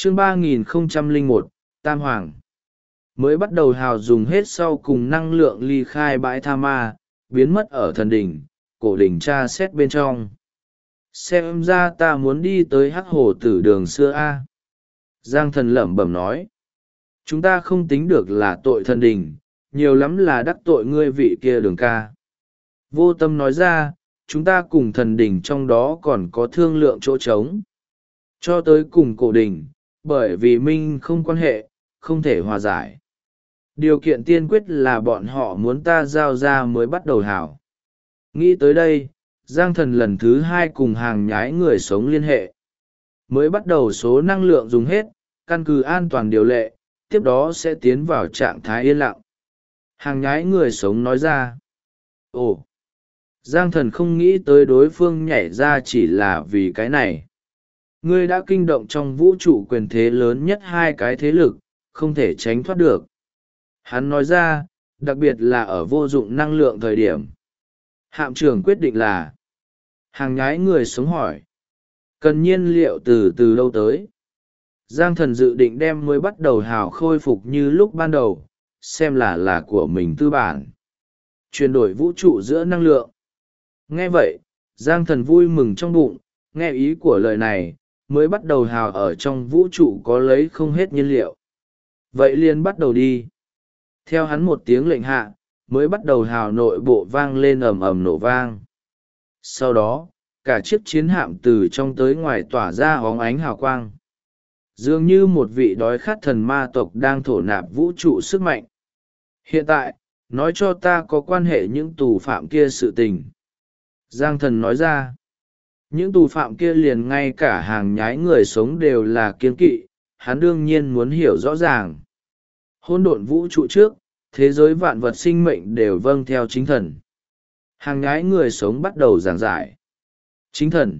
Chương 3001, Tam Hoàng. Mới bắt đầu hào dùng hết sau cùng năng lượng ly khai bãi tha ma, biến mất ở thần đỉnh, cổ đỉnh tra xét bên trong. Xem ra ta muốn đi tới hắc hồ tử đường xưa a. Giang thần lẩm bẩm nói. Chúng ta không tính được là tội thần đỉnh, nhiều lắm là đắc tội ngươi vị kia đường ca. Vô tâm nói ra, chúng ta cùng thần đỉnh trong đó còn có thương lượng chỗ trống. Cho tới cùng cổ đỉnh, bởi vì minh không quan hệ, không thể hòa giải. Điều kiện tiên quyết là bọn họ muốn ta giao ra mới bắt đầu hảo. Nghĩ tới đây, Giang thần lần thứ hai cùng hàng nhái người sống liên hệ. Mới bắt đầu số năng lượng dùng hết, căn cứ an toàn điều lệ, tiếp đó sẽ tiến vào trạng thái yên lặng. Hàng nhái người sống nói ra. Ồ! Giang thần không nghĩ tới đối phương nhảy ra chỉ là vì cái này. Ngươi đã kinh động trong vũ trụ quyền thế lớn nhất hai cái thế lực, không thể tránh thoát được. Hắn nói ra, đặc biệt là ở vô dụng năng lượng thời điểm. Hạm trưởng quyết định là. Hàng nhái người sống hỏi. Cần nhiên liệu từ đâu tới? Giang thần dự định đem mới bắt đầu hào khôi phục như lúc ban đầu, xem là của mình tư bản. Chuyển đổi vũ trụ giữa năng lượng. Nghe vậy, Giang thần vui mừng trong bụng, nghe ý của lời này, mới bắt đầu hào ở trong vũ trụ có lấy không hết nhiên liệu. Vậy liền bắt đầu đi. Theo hắn một tiếng lệnh hạ, mới bắt đầu hào nội bộ vang lên ầm ầm nổ vang. Sau đó, cả chiếc chiến hạm từ trong tới ngoài tỏa ra óng ánh hào quang. Dường như một vị đói khát thần ma tộc đang thổ nạp vũ trụ sức mạnh. Hiện tại, nói cho ta có quan hệ những tù phạm kia sự tình. Giang thần nói ra. Những tù phạm kia liền ngay cả hàng nhái người sống đều là kiên kỵ, hắn đương nhiên muốn hiểu rõ ràng. Hỗn độn vũ trụ trước, thế giới vạn vật sinh mệnh đều vâng theo chính thần. Hàng nhái người sống bắt đầu giảng giải. Chính thần.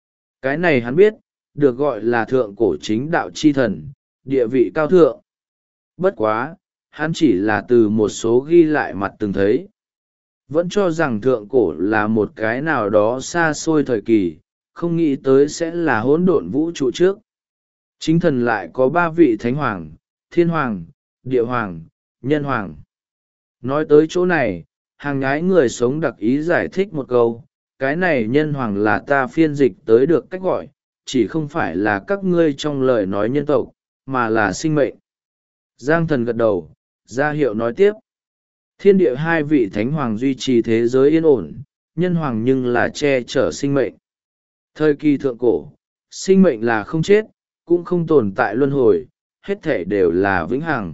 Cái này hắn biết, được gọi là thượng cổ chính đạo chi thần, địa vị cao thượng. Bất quá, hắn chỉ là từ một số ghi lại mặt từng thấy. Vẫn cho rằng thượng cổ là một cái nào đó xa xôi thời kỳ, không nghĩ tới sẽ là hỗn độn vũ trụ trước. Chính thần lại có ba vị thánh hoàng, thiên hoàng, địa hoàng, nhân hoàng. Nói tới chỗ này, hàng nhái người sống đặc ý giải thích một câu, cái này nhân hoàng là ta phiên dịch tới được cách gọi, chỉ không phải là các ngươi trong lời nói nhân tộc, mà là sinh mệnh. Giang thần gật đầu, ra hiệu nói tiếp. Thiên địa hai vị thánh hoàng duy trì thế giới yên ổn, nhân hoàng nhưng là che chở sinh mệnh. Thời kỳ thượng cổ, sinh mệnh là không chết, cũng không tồn tại luân hồi, hết thể đều là vĩnh hằng.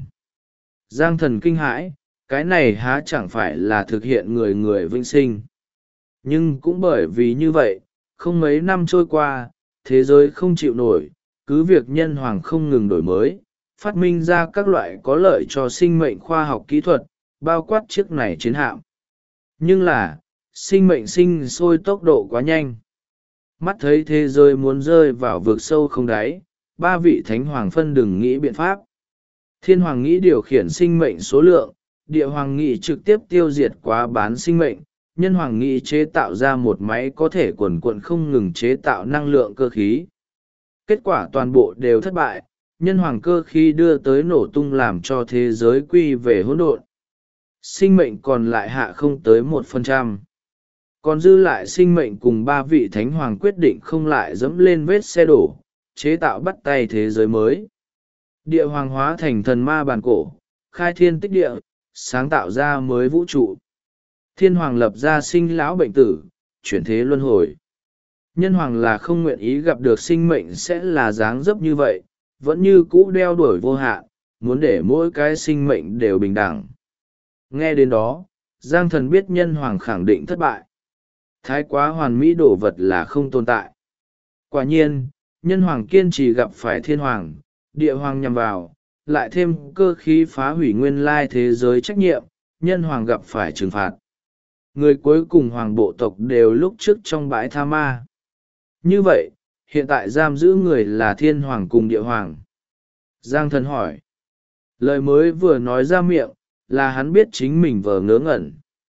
Giang thần kinh hãi, cái này há chẳng phải là thực hiện người người vĩnh sinh. Nhưng cũng bởi vì như vậy, không mấy năm trôi qua, thế giới không chịu nổi, cứ việc nhân hoàng không ngừng đổi mới, phát minh ra các loại có lợi cho sinh mệnh khoa học kỹ thuật, bao quát chiếc này chiến hạm. Nhưng là, sinh mệnh sinh sôi tốc độ quá nhanh. Mắt thấy thế giới muốn rơi vào vực sâu không đáy, ba vị thánh hoàng phân đừng nghĩ biện pháp. Thiên hoàng nghĩ điều khiển sinh mệnh số lượng, địa hoàng nghĩ trực tiếp tiêu diệt quá bán sinh mệnh, nhân hoàng nghĩ chế tạo ra một máy có thể quần quận không ngừng chế tạo năng lượng cơ khí. Kết quả toàn bộ đều thất bại, nhân hoàng cơ khí đưa tới nổ tung làm cho thế giới quy về hỗn độn. Sinh mệnh còn lại hạ không tới 1%. Còn dư lại sinh mệnh cùng ba vị thánh hoàng quyết định không lại dẫm lên vết xe đổ, chế tạo bắt tay thế giới mới. Địa hoàng hóa thành thần ma bản cổ, khai thiên tích địa, sáng tạo ra mới vũ trụ. Thiên hoàng lập ra sinh lão bệnh tử, chuyển thế luân hồi. Nhân hoàng là không nguyện ý gặp được sinh mệnh sẽ là dáng dấp như vậy, vẫn như cũ đeo đuổi vô hạn, muốn để mỗi cái sinh mệnh đều bình đẳng. Nghe đến đó, Giang thần biết nhân hoàng khẳng định thất bại. Thái quá hoàn mỹ đồ vật là không tồn tại. Quả nhiên, nhân hoàng kiên trì gặp phải thiên hoàng, địa hoàng nhằm vào, lại thêm cơ khí phá hủy nguyên lai thế giới trách nhiệm, nhân hoàng gặp phải trừng phạt. Người cuối cùng hoàng bộ tộc đều lúc trước trong bãi tha ma. Như vậy, hiện tại giam giữ người là thiên hoàng cùng địa hoàng. Giang thần hỏi. Lời mới vừa nói ra miệng, là hắn biết chính mình vờ ngớ ngẩn.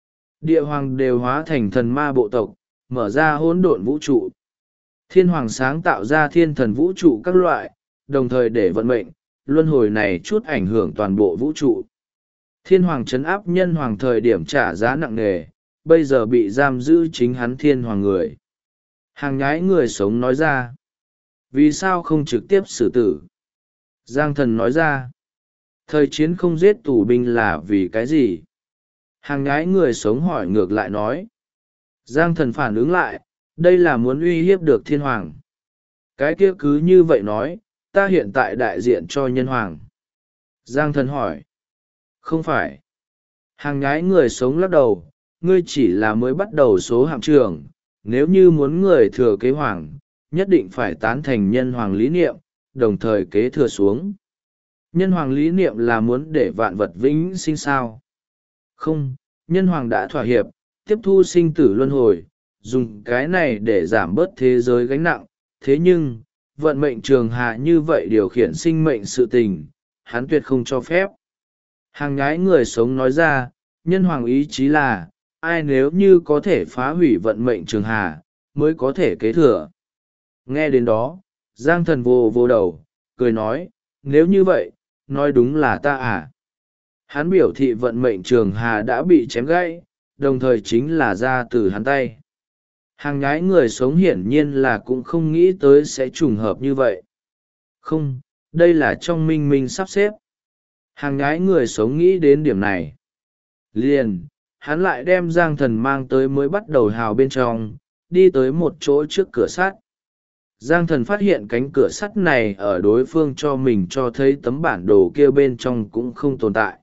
Địa hoàng đều hóa thành thần ma bộ tộc, mở ra hỗn độn vũ trụ. Thiên hoàng sáng tạo ra thiên thần vũ trụ các loại, đồng thời để vận mệnh, luân hồi này chút ảnh hưởng toàn bộ vũ trụ. Thiên hoàng trấn áp nhân hoàng thời điểm trả giá nặng nề, bây giờ bị giam giữ chính hắn thiên hoàng người. Hàng nhái người sống nói ra. Vì sao không trực tiếp xử tử? Giang thần nói ra. Thời chiến không giết tù binh là vì cái gì? Hàng nhái người sống hỏi ngược lại nói. Giang thần phản ứng lại, đây là muốn uy hiếp được thiên hoàng. Cái kia cứ như vậy nói, ta hiện tại đại diện cho nhân hoàng. Giang thần hỏi. Không phải. Hàng nhái người sống lắc đầu, ngươi chỉ là mới bắt đầu số hạm trưởng, nếu như muốn người thừa kế hoàng, nhất định phải tán thành nhân hoàng lý niệm, đồng thời kế thừa xuống. Nhân hoàng lý niệm là muốn để vạn vật vĩnh sinh sao? Không, nhân hoàng đã thỏa hiệp, tiếp thu sinh tử luân hồi, dùng cái này để giảm bớt thế giới gánh nặng. Thế nhưng, vận mệnh trường hạ như vậy điều khiển sinh mệnh sự tình, hắn tuyệt không cho phép. Hàng nhái người sống nói ra, nhân hoàng ý chí là, ai nếu như có thể phá hủy vận mệnh trường hà, mới có thể kế thừa. Nghe đến đó, Giang thần vô vô đầu, cười nói, nếu như vậy, nói đúng là ta à. Hắn biểu thị vận mệnh trường hà đã bị chém gãy, đồng thời chính là ra từ hắn tay. Hàng nhái người sống hiển nhiên là cũng không nghĩ tới sẽ trùng hợp như vậy. Không, đây là trong minh minh sắp xếp. Hàng nhái người sống nghĩ đến điểm này. Liền, hắn lại đem Giang thần mang tới mới bắt đầu hào bên trong, đi tới một chỗ trước cửa sắt. Giang thần phát hiện cánh cửa sắt này ở đối phương cho mình cho thấy tấm bản đồ kia bên trong cũng không tồn tại.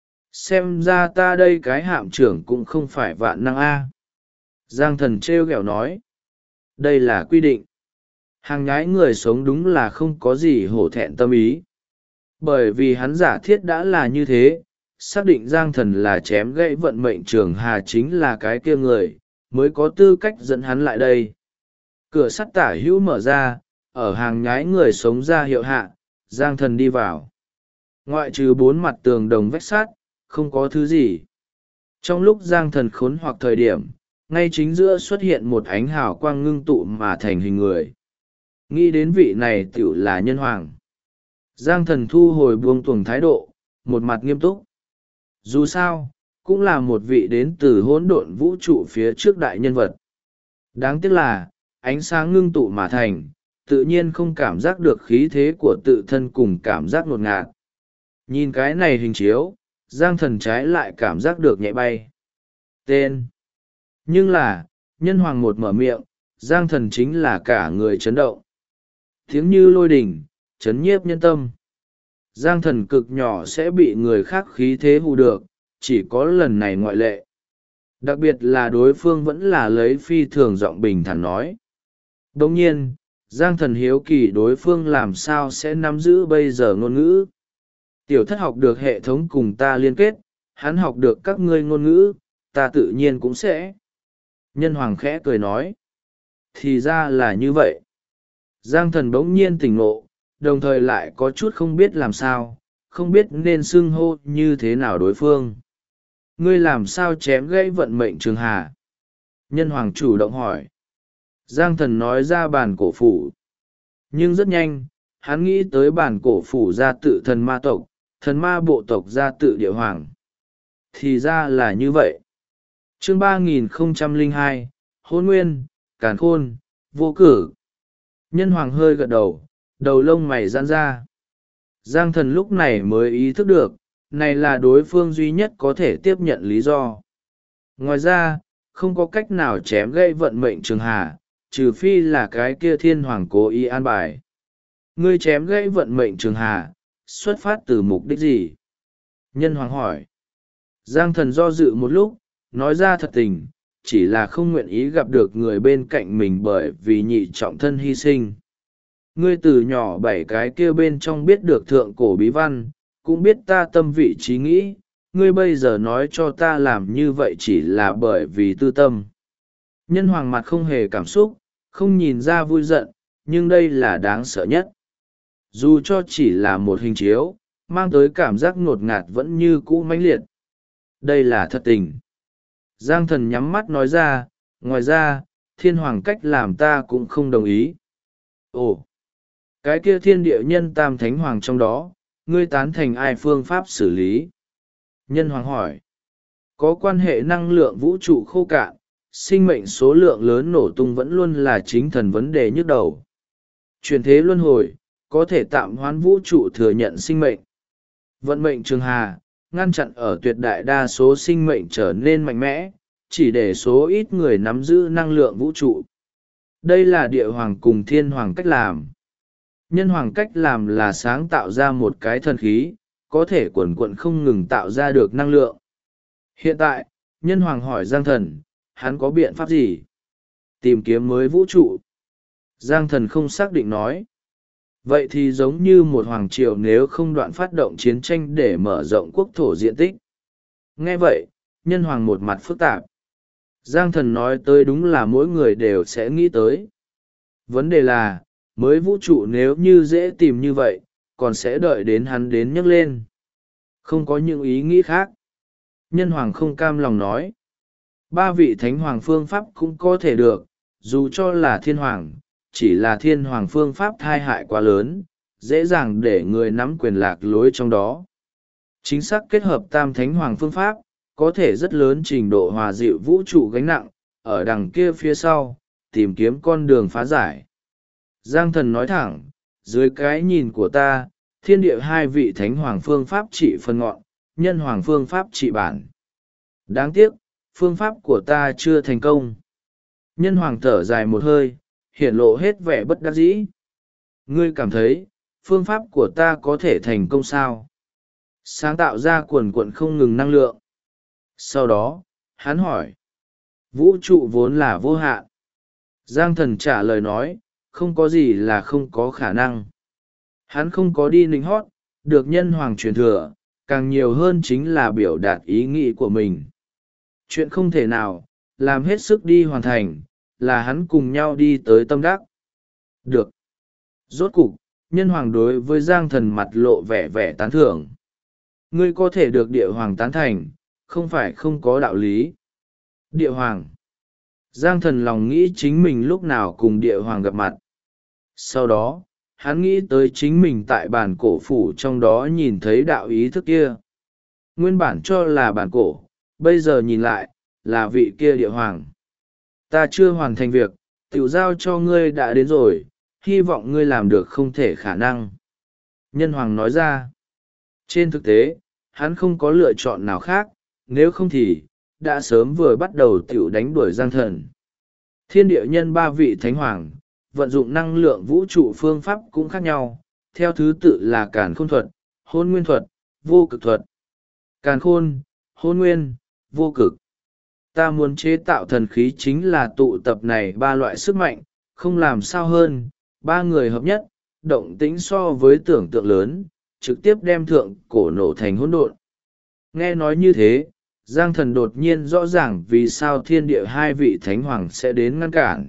Xem ra ta đây cái hạm trưởng cũng không phải vạn năng A. Giang thần trêu ghẹo nói. Đây là quy định. Hàng nhái người sống đúng là không có gì hổ thẹn tâm ý. Bởi vì hắn giả thiết đã là như thế, xác định Giang thần là chém gãy vận mệnh trường hà chính là cái kia người, mới có tư cách dẫn hắn lại đây. Cửa sắt tả hữu mở ra, ở hàng nhái người sống ra hiệu hạ, Giang thần đi vào. Ngoại trừ 4 mặt tường đồng vách sắt, không có thứ gì. Trong lúc Giang thần khốn hoặc thời điểm, ngay chính giữa xuất hiện một ánh hào quang ngưng tụ mà thành hình người. Nghĩ đến vị này tiểu là nhân hoàng. Giang thần thu hồi buông tuồng thái độ, một mặt nghiêm túc. Dù sao, cũng là một vị đến từ hỗn độn vũ trụ phía trước đại nhân vật. Đáng tiếc là, ánh sáng ngưng tụ mà thành, tự nhiên không cảm giác được khí thế của tự thân cùng cảm giác ngột ngạt. Nhìn cái này hình chiếu, Giang thần trái lại cảm giác được nhẹ bay. Tên. Nhưng là, nhân hoàng một mở miệng, Giang thần chính là cả người chấn động. Tiếng như lôi đỉnh, chấn nhiếp nhân tâm. Giang thần cực nhỏ sẽ bị người khác khí thế hù được, chỉ có lần này ngoại lệ. Đặc biệt là đối phương vẫn là lấy phi thường giọng bình thản nói. Đồng nhiên, Giang thần hiếu kỳ đối phương làm sao sẽ nắm giữ bây giờ ngôn ngữ. Tiểu thất học được hệ thống cùng ta liên kết, hắn học được các ngươi ngôn ngữ, ta tự nhiên cũng sẽ. Nhân hoàng khẽ cười nói. Thì ra là như vậy. Giang thần bỗng nhiên tỉnh ngộ, đồng thời lại có chút không biết làm sao, không biết nên xưng hô như thế nào đối phương. Ngươi làm sao chém gãy vận mệnh trường hà? Nhân hoàng chủ động hỏi. Giang thần nói ra bản cổ phủ. Nhưng rất nhanh, hắn nghĩ tới bản cổ phủ ra tự thần ma tộc, thần ma bộ tộc ra tự địa hoàng. Thì ra là như vậy. Chương 3002, Hôn Nguyên, Càn Khôn, Vô Cử. Nhân hoàng hơi gật đầu, đầu lông mày giãn ra. Giang thần lúc này mới ý thức được, này là đối phương duy nhất có thể tiếp nhận lý do. Ngoài ra, không có cách nào chém gãy vận mệnh trường hà, trừ phi là cái kia thiên hoàng cố ý an bài. Ngươi chém gãy vận mệnh trường hà, xuất phát từ mục đích gì? Nhân hoàng hỏi. Giang thần do dự một lúc, nói ra thật tình, chỉ là không nguyện ý gặp được người bên cạnh mình bởi vì nhị trọng thân hy sinh. Ngươi từ nhỏ 7 cái kia bên trong biết được thượng cổ bí văn, cũng biết ta tâm vị trí nghĩ, ngươi bây giờ nói cho ta làm như vậy chỉ là bởi vì tư tâm. Nhân hoàng mặt không hề cảm xúc, không nhìn ra vui giận, nhưng đây là đáng sợ nhất. Dù cho chỉ là một hình chiếu, mang tới cảm giác ngột ngạt vẫn như cũ mãnh liệt. Đây là thật tình. Giang thần nhắm mắt nói ra, ngoài ra, thiên hoàng cách làm ta cũng không đồng ý. Ồ! Cái kia thiên địa nhân tam thánh hoàng trong đó, ngươi tán thành ai phương pháp xử lý? Nhân hoàng hỏi. Có quan hệ năng lượng vũ trụ khô cạn, sinh mệnh số lượng lớn nổ tung vẫn luôn là chính thần vấn đề nhức đầu. Chuyển thế luân hồi, có thể tạm hoãn vũ trụ thừa nhận sinh mệnh. Vận mệnh trường hà, ngăn chặn ở tuyệt đại đa số sinh mệnh trở nên mạnh mẽ, chỉ để số ít người nắm giữ năng lượng vũ trụ. Đây là địa hoàng cùng thiên hoàng cách làm. Nhân hoàng cách làm là sáng tạo ra một cái thần khí, có thể quần quận không ngừng tạo ra được năng lượng. Hiện tại, nhân hoàng hỏi Giang Thần, hắn có biện pháp gì? Tìm kiếm mới vũ trụ. Giang Thần không xác định nói. Vậy thì giống như một hoàng triều nếu không đoạn phát động chiến tranh để mở rộng quốc thổ diện tích. Nghe vậy, nhân hoàng một mặt phức tạp. Giang Thần nói tới đúng là mỗi người đều sẽ nghĩ tới. Vấn đề là, mới vũ trụ nếu như dễ tìm như vậy, còn sẽ đợi đến hắn đến nhấc lên. Không có những ý nghĩ khác. Nhân hoàng không cam lòng nói. Ba vị thánh hoàng phương pháp cũng có thể được, dù cho là thiên hoàng, chỉ là thiên hoàng phương pháp thai hại quá lớn, dễ dàng để người nắm quyền lạc lối trong đó. Chính xác kết hợp tam thánh hoàng phương pháp, có thể rất lớn trình độ hòa dịu vũ trụ gánh nặng, ở đằng kia phía sau, tìm kiếm con đường phá giải. Giang Thần nói thẳng, dưới cái nhìn của ta, thiên địa hai vị thánh hoàng phương pháp trị phần ngọn, nhân hoàng phương pháp trị bản. Đáng tiếc, phương pháp của ta chưa thành công. Nhân hoàng thở dài một hơi, hiển lộ hết vẻ bất đắc dĩ. Ngươi cảm thấy, phương pháp của ta có thể thành công sao? Sáng tạo ra quần quận không ngừng năng lượng. Sau đó, hắn hỏi. Vũ trụ vốn là vô hạn. Giang Thần trả lời nói, không có gì là không có khả năng. Hắn không có đi nịnh hót, được nhân hoàng truyền thừa, càng nhiều hơn chính là biểu đạt ý nghĩ của mình. Chuyện không thể nào, làm hết sức đi hoàn thành, là hắn cùng nhau đi tới tâm đắc. Được. Rốt cục, nhân hoàng đối với Giang Thần mặt lộ vẻ vẻ tán thưởng. Ngươi có thể được địa hoàng tán thành, không phải không có đạo lý. Địa hoàng. Giang Thần lòng nghĩ chính mình lúc nào cùng địa hoàng gặp mặt. Sau đó, hắn nghĩ tới chính mình tại bản cổ phủ trong đó nhìn thấy đạo ý thức kia. Nguyên bản cho là bản cổ, bây giờ nhìn lại, là vị kia địa hoàng. Ta chưa hoàn thành việc, tiểu giao cho ngươi đã đến rồi, hy vọng ngươi làm được không thể khả năng. Nhân hoàng nói ra. Trên thực tế, hắn không có lựa chọn nào khác, nếu không thì, đã sớm vừa bắt đầu tiểu đánh đuổi Giang Thần. Thiên địa nhân ba vị thánh hoàng, vận dụng năng lượng vũ trụ phương pháp cũng khác nhau, theo thứ tự là càn khôn thuật, hôn nguyên thuật, vô cực thuật. Càn khôn, hôn nguyên, vô cực. Ta muốn chế tạo thần khí chính là tụ tập này ba loại sức mạnh, không làm sao hơn, ba người hợp nhất, động tĩnh so với tưởng tượng lớn, trực tiếp đem thượng cổ nổ thành hỗn độn. Nghe nói như thế, Giang Thần đột nhiên rõ ràng vì sao thiên địa hai vị thánh hoàng sẽ đến ngăn cản.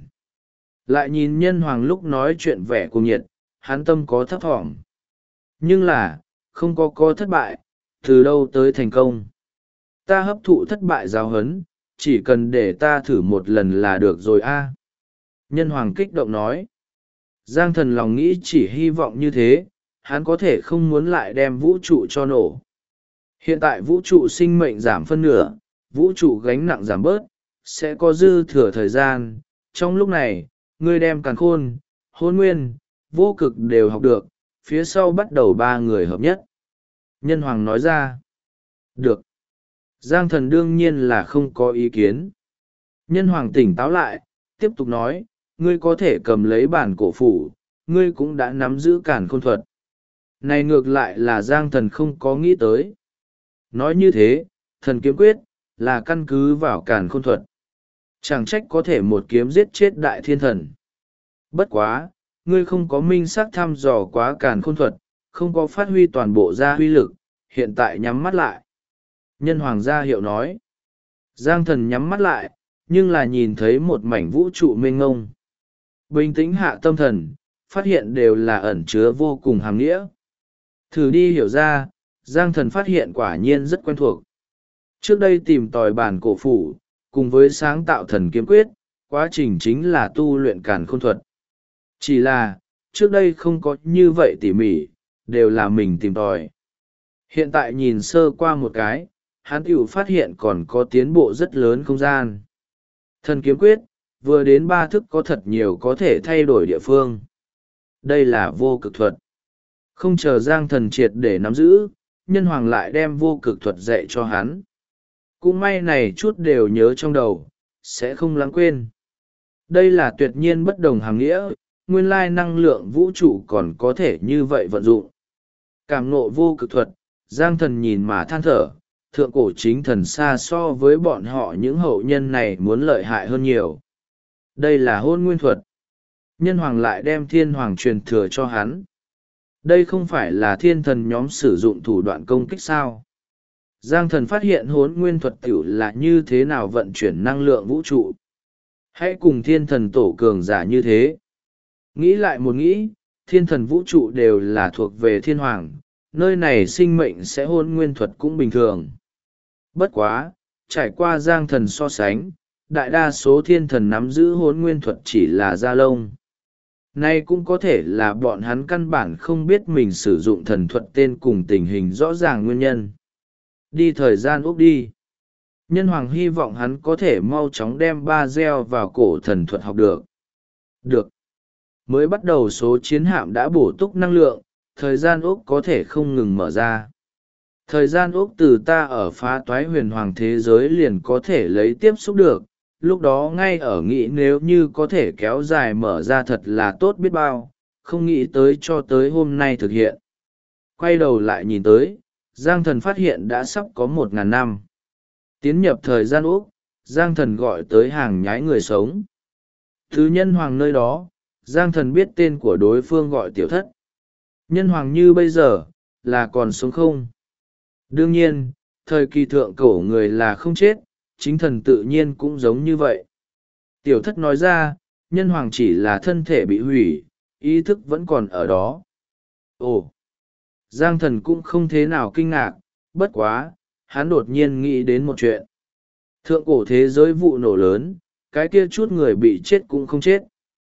Lại nhìn nhân hoàng lúc nói chuyện vẻ cuồng nhiệt, hắn tâm có thấp thỏm. Nhưng là, không có thất bại, từ đâu tới thành công. Ta hấp thụ thất bại giáo huấn, chỉ cần để ta thử một lần là được rồi a. Nhân hoàng kích động nói. Giang Thần lòng nghĩ chỉ hy vọng như thế, hắn có thể không muốn lại đem vũ trụ cho nổ. Hiện tại vũ trụ sinh mệnh giảm phân nửa, vũ trụ gánh nặng giảm bớt, sẽ có dư thừa thời gian. Trong lúc này, ngươi đem càn khôn, hôn nguyên, vô cực đều học được, phía sau bắt đầu ba người hợp nhất. Nhân hoàng nói ra. Được. Giang Thần đương nhiên là không có ý kiến. Nhân hoàng tỉnh táo lại, tiếp tục nói, ngươi có thể cầm lấy bản cổ phủ, ngươi cũng đã nắm giữ càn khôn thuật. Này ngược lại là Giang Thần không có nghĩ tới. Nói như thế, thần kiếm quyết, là căn cứ vào càn khôn thuật. Chẳng trách có thể một kiếm giết chết đại thiên thần. Bất quá, ngươi không có minh xác thăm dò quá càn khôn thuật, không có phát huy toàn bộ ra huy lực, hiện tại nhắm mắt lại. Nhân hoàng gia hiệu nói. Giang Thần nhắm mắt lại, nhưng là nhìn thấy một mảnh vũ trụ mênh ngông. Bình tĩnh hạ tâm thần, phát hiện đều là ẩn chứa vô cùng hàm nghĩa. Thử đi hiểu ra, Giang Thần phát hiện quả nhiên rất quen thuộc. Trước đây tìm tòi bản cổ phủ, cùng với sáng tạo thần kiếm quyết, quá trình chính là tu luyện càn khôn thuật. Chỉ là, trước đây không có như vậy tỉ mỉ, đều là mình tìm tòi. Hiện tại nhìn sơ qua một cái, hắn tựu phát hiện còn có tiến bộ rất lớn không gian. Thần kiếm quyết, vừa đến 3 thức có thật nhiều có thể thay đổi địa phương. Đây là vô cực thuật. Không chờ Giang Thần triệt để nắm giữ, Nhân Hoàng lại đem vô cực thuật dạy cho hắn. Cũng may này chút đều nhớ trong đầu, sẽ không lãng quên. Đây là tuyệt nhiên bất đồng hàng nghĩa, nguyên lai năng lượng vũ trụ còn có thể như vậy vận dụng. Cảm ngộ vô cực thuật, Giang Thần nhìn mà than thở, thượng cổ chính thần xa so với bọn họ những hậu nhân này muốn lợi hại hơn nhiều. Đây là hôn nguyên thuật. Nhân Hoàng lại đem thiên hoàng truyền thừa cho hắn. Đây không phải là thiên thần nhóm sử dụng thủ đoạn công kích sao? Giang Thần phát hiện hôn nguyên thuật tiểu là như thế nào vận chuyển năng lượng vũ trụ. Hãy cùng thiên thần tổ cường giả như thế. Nghĩ lại một nghĩ, thiên thần vũ trụ đều là thuộc về thiên hoàng, nơi này sinh mệnh sẽ hôn nguyên thuật cũng bình thường. Bất quá, trải qua Giang Thần so sánh, đại đa số thiên thần nắm giữ hôn nguyên thuật chỉ là da lông. Nay cũng có thể là bọn hắn căn bản không biết mình sử dụng thần thuật tên cùng tình hình rõ ràng nguyên nhân. Đi thời gian úp đi. Nhân Hoàng hy vọng hắn có thể mau chóng đem ba gieo vào cổ thần thuật học được. Được. Mới bắt đầu số chiến hạm đã bổ túc năng lượng, thời gian úc có thể không ngừng mở ra. Thời gian úc từ ta ở phá toái huyền hoàng thế giới liền có thể lấy tiếp xúc được, lúc đó ngay ở nghĩ nếu như có thể kéo dài mở ra thật là tốt biết bao, không nghĩ tới cho tới hôm nay thực hiện. Quay đầu lại nhìn tới, Giang Thần phát hiện đã sắp có 1.000 năm. Tiến nhập thời gian úc, Giang Thần gọi tới hàng nhái người sống. Thứ Nhân Hoàng nơi đó, Giang Thần biết tên của đối phương gọi Tiểu Thất. Nhân Hoàng như bây giờ, là còn sống không? Đương nhiên, thời kỳ thượng cổ người là không chết, chính thần tự nhiên cũng giống như vậy. Tiểu Thất nói ra, Nhân Hoàng chỉ là thân thể bị hủy, ý thức vẫn còn ở đó. Ồ! Giang Thần cũng không thế nào kinh ngạc, bất quá, hắn đột nhiên nghĩ đến một chuyện. Thượng cổ thế giới vụ nổ lớn, cái kia chút người bị chết cũng không chết.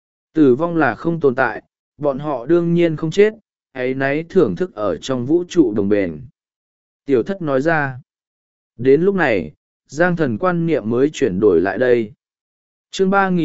Tử vong là không tồn tại, bọn họ đương nhiên không chết, ấy nấy thưởng thức ở trong vũ trụ đồng bền. Tiểu Thất nói ra. Đến lúc này, Giang Thần quan niệm mới chuyển đổi lại đây. Chương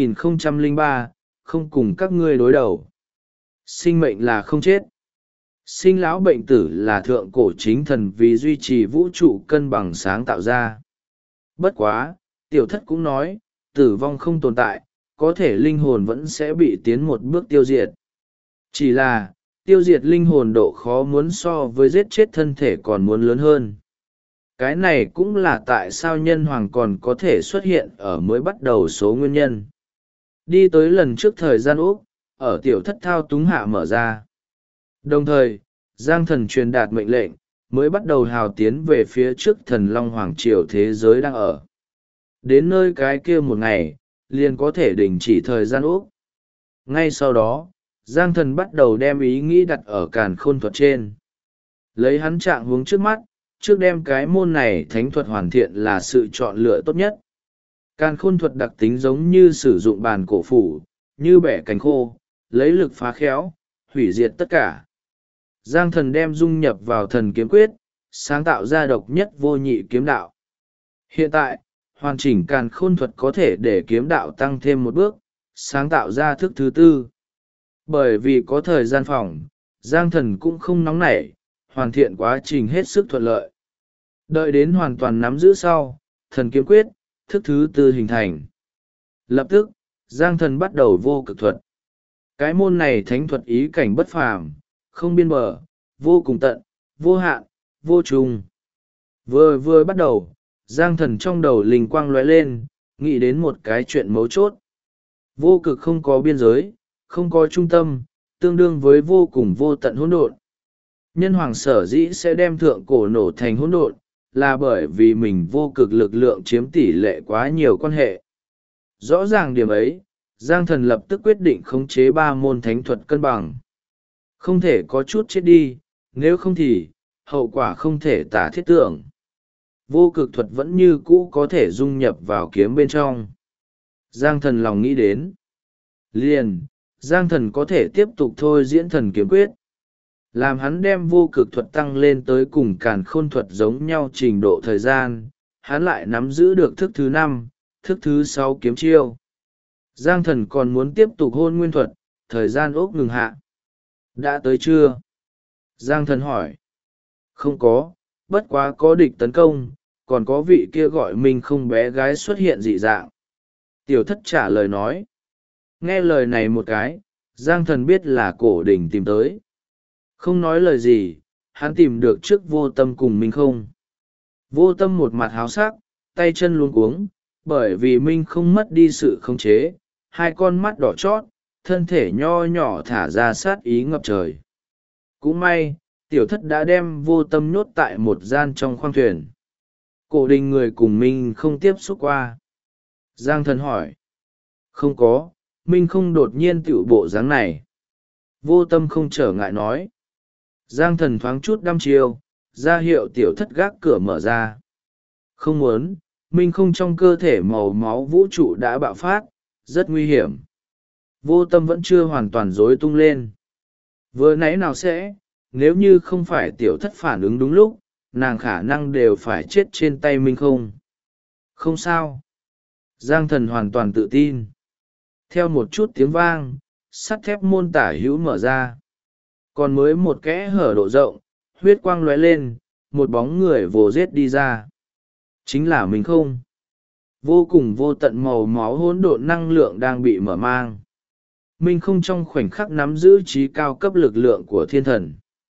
3003, không cùng các ngươi đối đầu. Sinh mệnh là không chết. Sinh lão bệnh tử là thượng cổ chính thần vì duy trì vũ trụ cân bằng sáng tạo ra. Bất quá, Tiểu Thất cũng nói, tử vong không tồn tại, có thể linh hồn vẫn sẽ bị tiến một bước tiêu diệt. Chỉ là, tiêu diệt linh hồn độ khó muốn so với giết chết thân thể còn muốn lớn hơn. Cái này cũng là tại sao Nhân Hoàng còn có thể xuất hiện ở mới bắt đầu số nguyên nhân. Đi tới lần trước thời gian Úc, ở Tiểu Thất thao túng hạ mở ra. Đồng thời, Giang Thần truyền đạt mệnh lệnh, mới bắt đầu hào tiến về phía trước thần Long Hoàng Triều thế giới đang ở. Đến nơi cái kia một ngày, liền có thể đình chỉ thời gian Úc. Ngay sau đó, Giang Thần bắt đầu đem ý nghĩ đặt ở càn khôn thuật trên. Lấy hắn trạng hướng trước mắt, trước đem cái môn này thánh thuật hoàn thiện là sự chọn lựa tốt nhất. Càn khôn thuật đặc tính giống như sử dụng bàn cổ phủ, như bẻ cành khô, lấy lực phá khéo, hủy diệt tất cả. Giang Thần đem dung nhập vào thần kiếm quyết, sáng tạo ra độc nhất vô nhị kiếm đạo. Hiện tại, hoàn chỉnh càn khôn thuật có thể để kiếm đạo tăng thêm một bước, sáng tạo ra thức thứ tư. Bởi vì có thời gian phòng, Giang Thần cũng không nóng nảy, hoàn thiện quá trình hết sức thuận lợi. Đợi đến hoàn toàn nắm giữ sau, thần kiếm quyết, thức thứ tư hình thành. Lập tức, Giang Thần bắt đầu vô cực thuật. Cái môn này thánh thuật ý cảnh bất phàm, không biên bờ, vô cùng tận, vô hạn, vô trùng. Vừa bắt đầu, Giang Thần trong đầu linh quang lóe lên, nghĩ đến một cái chuyện mấu chốt. Vô cực không có biên giới, không có trung tâm, tương đương với vô cùng vô tận hỗn độn. Nhân Hoàng sở dĩ sẽ đem thượng cổ nổ thành hỗn độn, là bởi vì mình vô cực lực lượng chiếm tỷ lệ quá nhiều quan hệ. Rõ ràng điểm ấy, Giang Thần lập tức quyết định khống chế 3 môn thánh thuật cân bằng. Không thể có chút chết đi, nếu không thì, hậu quả không thể tả thiết tưởng. Vô cực thuật vẫn như cũ có thể dung nhập vào kiếm bên trong. Giang Thần lòng nghĩ đến. Liền, Giang thần có thể tiếp tục thôi diễn thần kiếm quyết, làm hắn đem vô cực thuật tăng lên tới cùng càn khôn thuật giống nhau trình độ thời gian. Hắn lại nắm giữ được thức thứ 5, thức thứ 6 kiếm chiêu. Giang thần còn muốn tiếp tục hôn nguyên thuật, thời gian ốc ngừng hạ. Đã tới chưa? Giang thần hỏi. Không có, bất quá có địch tấn công, còn có vị kia gọi mình không bé gái xuất hiện dị dạng. Tiểu thất trả lời nói. Nghe lời này một cái, Giang thần biết là cổ đình tìm tới. Không nói lời gì, hắn tìm được trước vô tâm cùng minh không. Vô tâm một mặt háo sắc, tay chân luống cuống, bởi vì minh không mất đi sự khống chế, hai con mắt đỏ chót, thân thể nho nhỏ thả ra sát ý ngập trời. Cũng may, tiểu thất đã đem vô tâm nhốt tại một gian trong khoang thuyền. Cổ đình người cùng minh không tiếp xúc qua. Giang thần hỏi. Không có, minh không đột nhiên tựu bộ dáng này. Vô tâm không trở ngại nói. Giang thần thoáng chút đăm chiêu, ra hiệu tiểu thất gác cửa mở ra. Không muốn, minh không trong cơ thể màu máu vũ trụ đã bạo phát, rất nguy hiểm. Vô tâm vẫn chưa hoàn toàn rối tung lên. Vừa nãy nào sẽ, nếu như không phải tiểu thất phản ứng đúng lúc, nàng khả năng đều phải chết trên tay minh không. Không sao. Giang thần hoàn toàn tự tin. Theo một chút tiếng vang, sắt thép môn tả hữu mở ra. Còn mới một kẽ hở độ rộng, huyết quang lóe lên, một bóng người vồ giết đi ra. Chính là mình không. Vô cùng vô tận màu máu hỗn độn năng lượng đang bị mở mang. Minh không trong khoảnh khắc nắm giữ trí cao cấp lực lượng của thiên thần.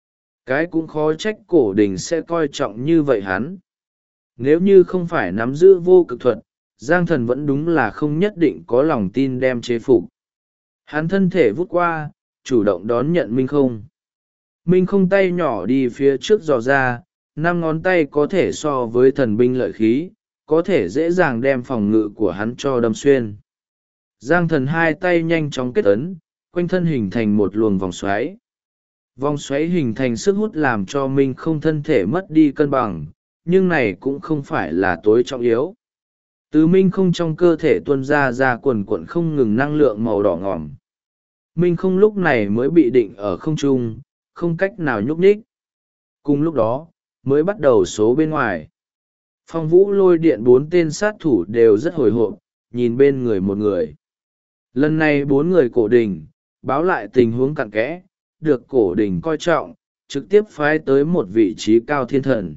Cái cũng khó trách cổ đình sẽ coi trọng như vậy hắn. Nếu như không phải nắm giữ vô cực thuật, Giang thần vẫn đúng là không nhất định có lòng tin đem chế phục. Hắn thân thể vút qua, chủ động đón nhận Minh không. Minh không tay nhỏ đi phía trước dò ra, 5 ngón tay có thể so với thần binh lợi khí, có thể dễ dàng đem phòng ngự của hắn cho đâm xuyên. Giang thần hai tay nhanh chóng kết ấn, quanh thân hình thành một luồng vòng xoáy. Vòng xoáy hình thành sức hút làm cho Minh không thân thể mất đi cân bằng, nhưng này cũng không phải là tối trọng yếu. Từ Minh không trong cơ thể tuôn ra quần quận không ngừng năng lượng màu đỏ ngòm. Minh không lúc này mới bị định ở không trung, không cách nào nhúc nhích. Cùng lúc đó, mới bắt đầu số bên ngoài. Phong vũ lôi điện 4 tên sát thủ đều rất hồi hộp, nhìn bên người một người. Lần này 4 người cổ đình, báo lại tình huống cặn kẽ, được cổ đình coi trọng, trực tiếp phái tới một vị trí cao thiên thần.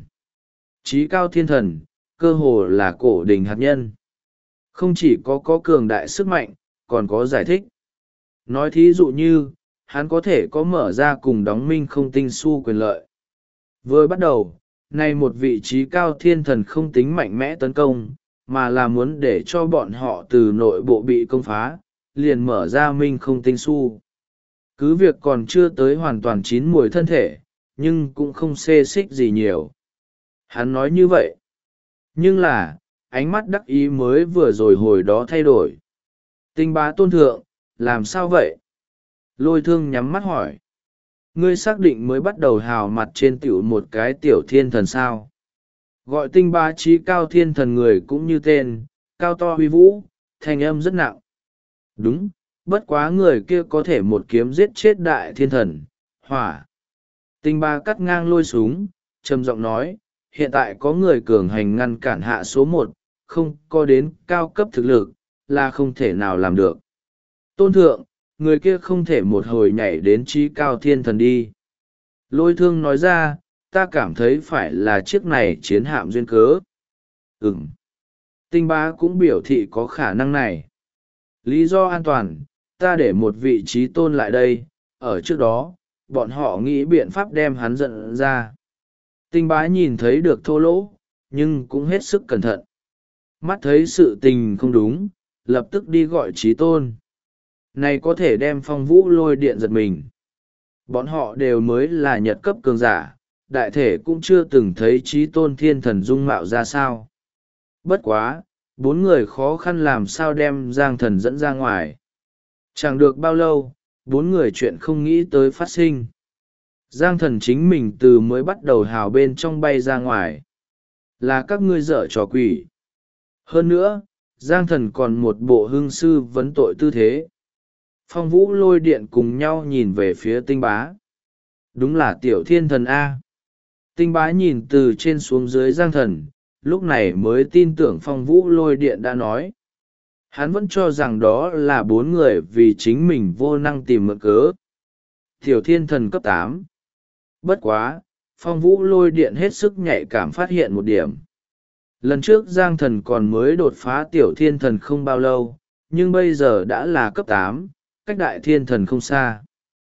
Trí cao thiên thần, cơ hồ là cổ đình hạt nhân. Không chỉ có cường đại sức mạnh, còn có giải thích. Nói thí dụ như, hắn có thể có mở ra cùng đóng minh không tinh su quyền lợi. Vừa bắt đầu, nay một vị trí cao thiên thần không tính mạnh mẽ tấn công, mà là muốn để cho bọn họ từ nội bộ bị công phá, liền mở ra minh không tinh su. Cứ việc còn chưa tới hoàn toàn chín mùi thân thể, nhưng cũng không xê xích gì nhiều. Hắn nói như vậy. Nhưng là, ánh mắt đắc ý mới vừa rồi hồi đó thay đổi. Tinh bá tôn thượng, làm sao vậy? Lôi thương nhắm mắt hỏi. Ngươi xác định mới bắt đầu hào mặt trên tiểu một cái tiểu thiên thần sao? Gọi tinh bá trí cao thiên thần người cũng như tên, cao to huy vũ, thanh âm rất nặng. Đúng, bất quá người kia có thể một kiếm giết chết đại thiên thần, hỏa. Tinh bá cắt ngang lôi súng, trầm giọng nói, hiện tại có người cường hành ngăn cản hạ số 1, không có đến cao cấp thực lực, là không thể nào làm được. Tôn thượng, người kia không thể một hồi nhảy đến trí cao thiên thần đi. Lôi thương nói ra, ta cảm thấy phải là chiếc này chiến hạm duyên cớ. Ừm. Tinh bá cũng biểu thị có khả năng này. Lý do an toàn, ta để một vị trí tôn lại đây, ở trước đó, bọn họ nghĩ biện pháp đem hắn giận ra. Tinh bá nhìn thấy được thô lỗ, nhưng cũng hết sức cẩn thận. Mắt thấy sự tình không đúng, lập tức đi gọi trí tôn. Này có thể đem phong vũ lôi điện giật mình. Bọn họ đều mới là nhật cấp cường giả, đại thể cũng chưa từng thấy trí tôn thiên thần dung mạo ra sao. Bất quá, 4 người khó khăn làm sao đem Giang thần dẫn ra ngoài. Chẳng được bao lâu, 4 người chuyện không nghĩ tới phát sinh. Giang thần chính mình từ mới bắt đầu hào bên trong bay ra ngoài. Là các ngươi dở trò quỷ. Hơn nữa, Giang thần còn một bộ hưng sư vấn tội tư thế. Phong Vũ Lôi Điện cùng nhau nhìn về phía Tinh Bá. Đúng là Tiểu Thiên Thần A. Tinh Bá nhìn từ trên xuống dưới Giang Thần, lúc này mới tin tưởng Phong Vũ Lôi Điện đã nói. Hắn vẫn cho rằng đó là 4 người vì chính mình vô năng tìm mượn cớ. Tiểu Thiên Thần cấp 8. Bất quá, Phong Vũ Lôi Điện hết sức nhạy cảm phát hiện một điểm. Lần trước Giang Thần còn mới đột phá Tiểu Thiên Thần không bao lâu, nhưng bây giờ đã là cấp 8, cách Đại Thiên Thần không xa.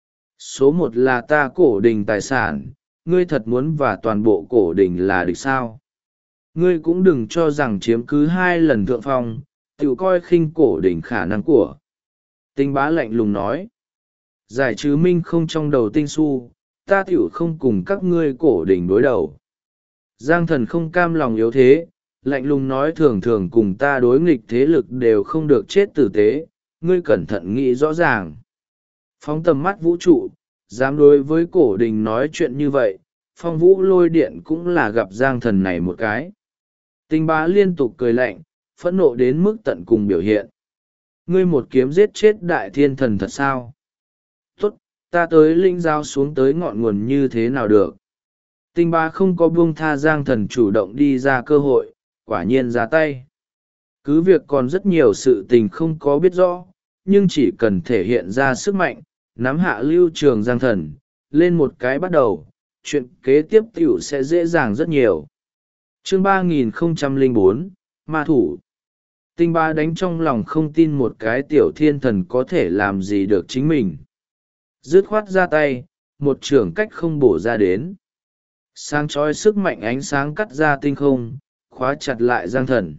Số 1 là ta cổ đình tài sản, ngươi thật muốn và toàn bộ cổ đình là địch sao? Ngươi cũng đừng cho rằng chiếm cứ 2 lần thượng phong, tự coi khinh cổ đình khả năng của. Tinh Bá lạnh lùng nói. Giải trừ minh không trong đầu Tinh Su, ta tiểu không cùng các ngươi cổ đình đối đầu. Giang Thần không cam lòng yếu thế, lạnh lùng nói thường thường cùng ta đối nghịch thế lực đều không được chết tử tế, ngươi cẩn thận nghĩ rõ ràng. Phóng tầm mắt vũ trụ, dám đối với cổ đình nói chuyện như vậy, Phong Vũ Lôi Điện cũng là gặp Giang Thần này một cái. Tinh Bá liên tục cười lạnh, phẫn nộ đến mức tận cùng biểu hiện. Ngươi một kiếm giết chết Đại Thiên Thần thật sao? Tốt, ta tới linh giao xuống tới ngọn nguồn như thế nào được? Tinh Bá không có buông tha Giang Thần chủ động đi ra cơ hội, quả nhiên ra tay. Cứ việc còn rất nhiều sự tình không có biết rõ, nhưng chỉ cần thể hiện ra sức mạnh, nắm hạ lưu trường Giang Thần, lên một cái bắt đầu, chuyện kế tiếp tiểu sẽ dễ dàng rất nhiều. Chương 3004, Ma Thủ. Tinh Bá đánh trong lòng không tin một cái Tiểu Thiên Thần có thể làm gì được chính mình. Dứt khoát ra tay, một chưởng cách không bổ ra đến. Sáng chói sức mạnh ánh sáng cắt ra tinh không, khóa chặt lại Giang Thần.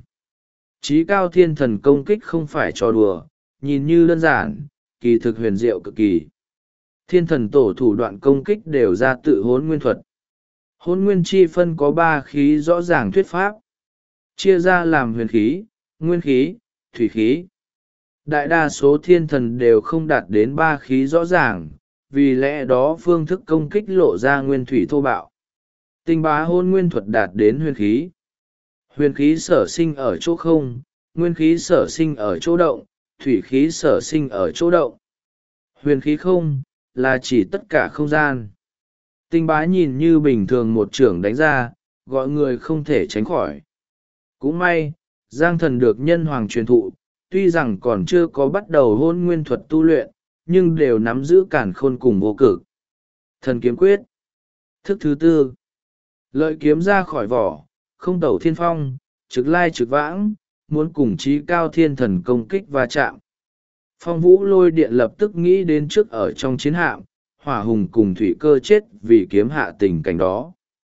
Chí cao thiên thần công kích không phải trò đùa, nhìn như đơn giản, kỳ thực huyền diệu cực kỳ. Thiên thần tổ thủ đoạn công kích đều ra tự hốn nguyên thuật. Hôn nguyên chi phân có 3 khí rõ ràng thuyết pháp. Chia ra làm huyền khí, nguyên khí, thủy khí. Đại đa số thiên thần đều không đạt đến 3 khí rõ ràng, vì lẽ đó phương thức công kích lộ ra nguyên thủy thô bạo. Tinh Bá hôn nguyên thuật đạt đến huyền khí. Huyền khí sở sinh ở chỗ không, nguyên khí sở sinh ở chỗ động, thủy khí sở sinh ở chỗ động. Huyền khí không, là chỉ tất cả không gian. Tinh Bá nhìn như bình thường một chưởng đánh ra, gọi người không thể tránh khỏi. Cũng may, Giang Thần được nhân hoàng truyền thụ, tuy rằng còn chưa có bắt đầu hôn nguyên thuật tu luyện, nhưng đều nắm giữ cản khôn cùng vô cực. Thần kiếm quyết. Thức thứ 4. Lợi kiếm ra khỏi vỏ, không tẩu thiên phong, trực lai trực vãng, muốn cùng chí cao thiên thần công kích va chạm. Phong Vũ Lôi Điện lập tức nghĩ đến trước ở trong chiến hạm, Hỏa Hùng cùng Thủy Cơ chết vì kiếm hạ tình cảnh đó.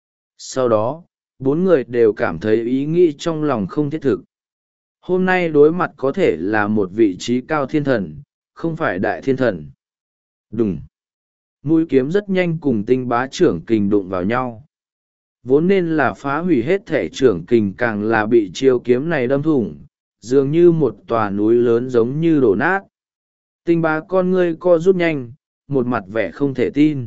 Sau đó, 4 người đều cảm thấy ý nghĩ trong lòng không thiết thực. Hôm nay đối mặt có thể là một vị trí cao thiên thần, không phải đại thiên thần. Đùng! Mũi kiếm rất nhanh cùng Tinh Bá trưởng kình đụng vào nhau. Vốn nên là phá hủy hết thể trưởng kình càng là bị chiêu kiếm này đâm thủng, dường như một tòa núi lớn giống như đổ nát. Tinh Bá con ngươi co rút nhanh, một mặt vẻ không thể tin.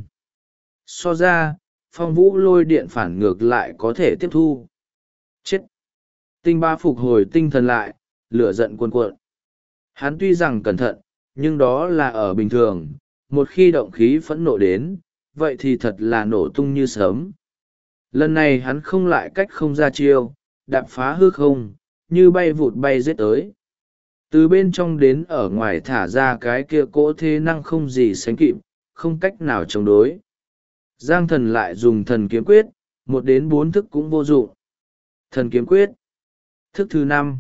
So ra, Phong Vũ Lôi Điện phản ngược lại có thể tiếp thu. Chết! Tinh Bá phục hồi tinh thần lại, lửa giận cuồn cuộn. Hắn tuy rằng cẩn thận, nhưng đó là ở bình thường, một khi động khí phẫn nộ đến, vậy thì thật là nổ tung như sớm. Lần này hắn không lại cách không ra chiêu, đạp phá hư không, như bay vụt bay giết tới. Từ bên trong đến ở ngoài thả ra cái kia cỗ thế năng không gì sánh kịp, không cách nào chống đối. Giang Thần lại dùng thần kiếm quyết, 1 đến 4 thức cũng vô dụng. Thần kiếm quyết. Thức thứ 5.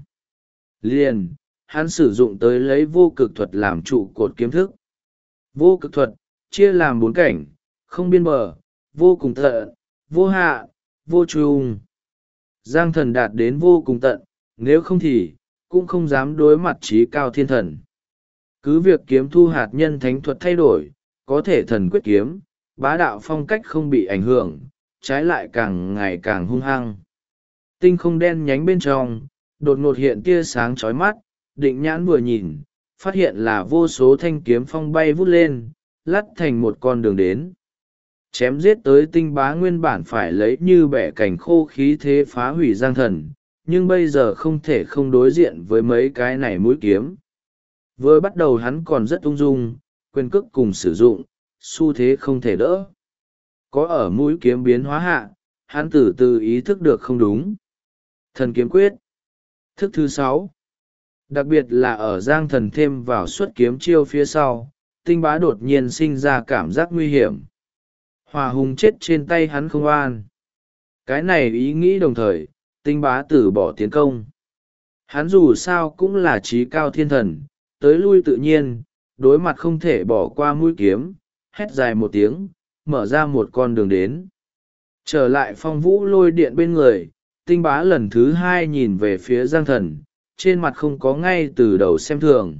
Liền, hắn sử dụng tới lấy vô cực thuật làm trụ cột kiếm thức. Vô cực thuật, chia làm 4 cảnh, không biên bờ, vô cùng tận, vô hạ, vô trùng. Giang Thần đạt đến vô cùng tận, nếu không thì, cũng không dám đối mặt chí cao thiên thần. Cứ việc kiếm thu hạt nhân thánh thuật thay đổi, có thể thần quyết kiếm, bá đạo phong cách không bị ảnh hưởng, trái lại càng ngày càng hung hăng. Tinh không đen nhánh bên trong, đột ngột hiện tia sáng chói mắt, định nhãn vừa nhìn, phát hiện là vô số thanh kiếm phong bay vút lên, lắt thành một con đường đến. Chém giết tới Tinh Bá nguyên bản phải lấy như bẻ cảnh khô khí thế phá hủy Giang Thần, nhưng bây giờ không thể không đối diện với mấy cái này mũi kiếm. Vừa bắt đầu hắn còn rất ung dung, quyền cước cùng sử dụng, xu thế không thể đỡ. Có ở mũi kiếm biến hóa hạ, hắn từ từ ý thức được không đúng. Thần kiếm quyết. Thức thứ 6. Đặc biệt là ở Giang Thần thêm vào xuất kiếm chiêu phía sau, Tinh Bá đột nhiên sinh ra cảm giác nguy hiểm. Hỏa hùng chết trên tay hắn không an. Cái này ý nghĩ đồng thời, Tinh Bá từ bỏ tiến công. Hắn dù sao cũng là trí cao thiên thần, tới lui tự nhiên, đối mặt không thể bỏ qua mũi kiếm, hét dài một tiếng, mở ra một con đường đến. Trở lại Phong Vũ Lôi Điện bên người, Tinh Bá lần thứ 2 nhìn về phía Giang Thần, trên mặt không có ngay từ đầu xem thường.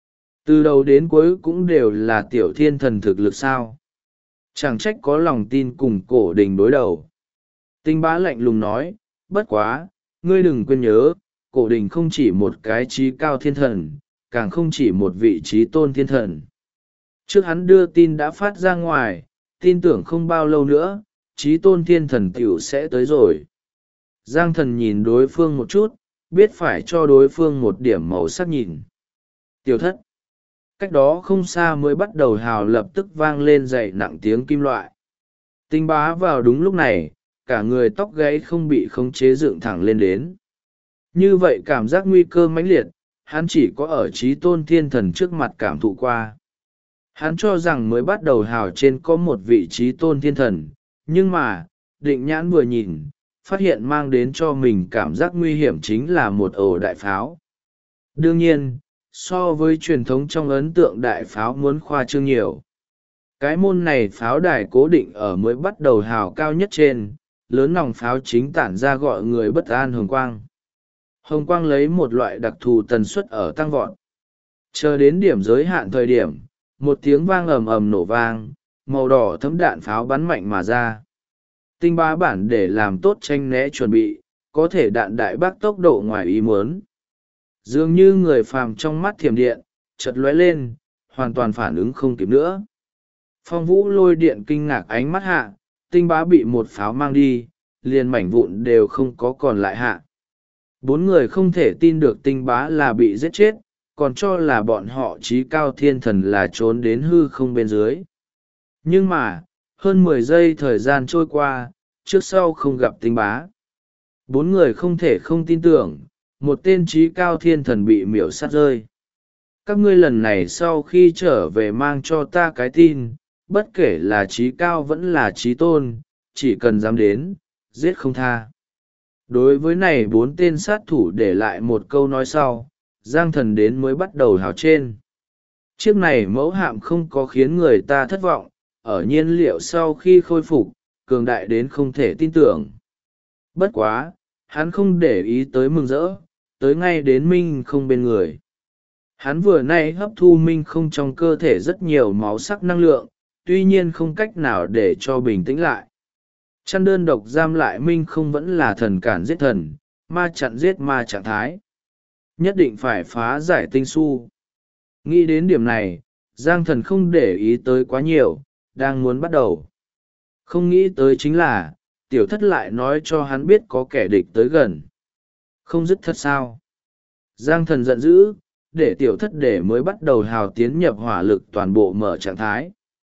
Từ đầu đến cuối cũng đều là tiểu thiên thần thực lực sao. Chẳng trách có lòng tin cùng Cổ Đình đối đầu. Tinh Bá lạnh lùng nói, bất quá, ngươi đừng quên nhớ, Cổ Đình không chỉ một cái trí cao thiên thần, càng không chỉ một vị trí tôn thiên thần. Trước hắn đưa tin đã phát ra ngoài, tin tưởng không bao lâu nữa, trí tôn thiên thần tiểu sẽ tới rồi. Giang Thần nhìn đối phương một chút, biết phải cho đối phương một điểm màu sắc nhìn. Tiểu thất. Cách đó không xa mới bắt đầu hào lập tức vang lên dậy nặng tiếng kim loại. Tinh Bá vào đúng lúc này, cả người tóc gáy không bị khống chế dựng thẳng lên đến. Như vậy cảm giác nguy cơ mãnh liệt, hắn chỉ có ở trí tôn thiên thần trước mặt cảm thụ qua. Hắn cho rằng mới bắt đầu hào trên có một vị trí tôn thiên thần, nhưng mà, định nhãn vừa nhìn, phát hiện mang đến cho mình cảm giác nguy hiểm chính là một ổ đại pháo. Đương nhiên, so với truyền thống trong ấn tượng đại pháo muốn khoa trương nhiều. Cái môn này pháo đài cố định ở mới bắt đầu hào cao nhất trên, lớn nòng pháo chính tản ra gọi người bất an hồng quang. Hồng quang lấy một loại đặc thù tần suất ở tăng vọt. Chờ đến điểm giới hạn thời điểm, một tiếng vang ầm ầm nổ vang, màu đỏ thấm đạn pháo bắn mạnh mà ra. Tinh Bá bản để làm tốt tranh né chuẩn bị, có thể đạn đại bác tốc độ ngoài ý muốn. Dường như người phàm trong mắt thiểm điện, chợt lóe lên, hoàn toàn phản ứng không kịp nữa. Phong Vũ Lôi Điện kinh ngạc ánh mắt hạ, Tinh Bá bị một pháo mang đi, liền mảnh vụn đều không có còn lại hạ. 4 người không thể tin được Tinh Bá là bị giết chết, còn cho là bọn họ trí cao thiên thần là trốn đến hư không bên dưới. Nhưng mà, hơn 10 giây thời gian trôi qua, trước sau không gặp Tinh Bá. 4 người không thể không tin tưởng, một tên trí cao thiên thần bị miểu sát rơi. Các ngươi lần này sau khi trở về mang cho ta cái tin, bất kể là trí cao vẫn là trí tôn, chỉ cần dám đến, giết không tha. Đối với này 4 tên sát thủ để lại một câu nói sau, Giang Thần đến mới bắt đầu hào trên. Chiếc này mẫu hạm không có khiến người ta thất vọng, ở nhiên liệu sau khi khôi phục, cường đại đến không thể tin tưởng. Bất quá, hắn không để ý tới mừng rỡ, tới ngay đến Minh không bên người. Hắn vừa nay hấp thu Minh không trong cơ thể rất nhiều máu sắc năng lượng, tuy nhiên không cách nào để cho bình tĩnh lại. Chăn đơn độc giam lại Minh không vẫn là thần cản giết thần, ma chặn giết ma trạng thái. Nhất định phải phá giải tinh su. Nghĩ đến điểm này, Giang Thần không để ý tới quá nhiều, đang muốn bắt đầu. Không nghĩ tới chính là, tiểu thất lại nói cho hắn biết có kẻ địch tới gần. Không dứt thật sao? Giang Thần giận dữ, để tiểu thất để mới bắt đầu hào tiến nhập hỏa lực toàn bộ mở trạng thái.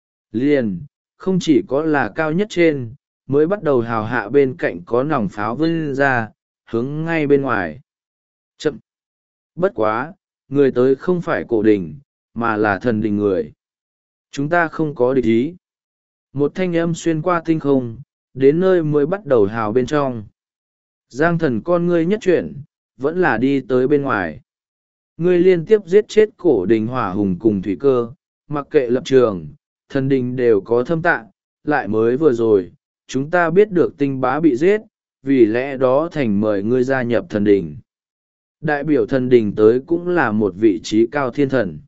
Liền, không chỉ có là cao nhất trên, mới bắt đầu hào hạ bên cạnh có nòng pháo vươn ra, hướng ngay bên ngoài. Chậm! Bất quá, người tới không phải Cổ Đình, mà là thần đình người. Chúng ta không có địch ý. Một thanh âm xuyên qua tinh không, đến nơi mới bắt đầu hào bên trong. Giang Thần con ngươi nhất chuyển, vẫn là đi tới bên ngoài. Ngươi liên tiếp giết chết Cổ Đình Hỏa Hùng cùng Thủy Cơ, mặc kệ lập trường, thần đình đều có thâm tạng, lại mới vừa rồi, chúng ta biết được Tinh Bá bị giết, vì lẽ đó thành mời ngươi gia nhập thần đình. Đại biểu thần đình tới cũng là một vị trí cao thiên thần.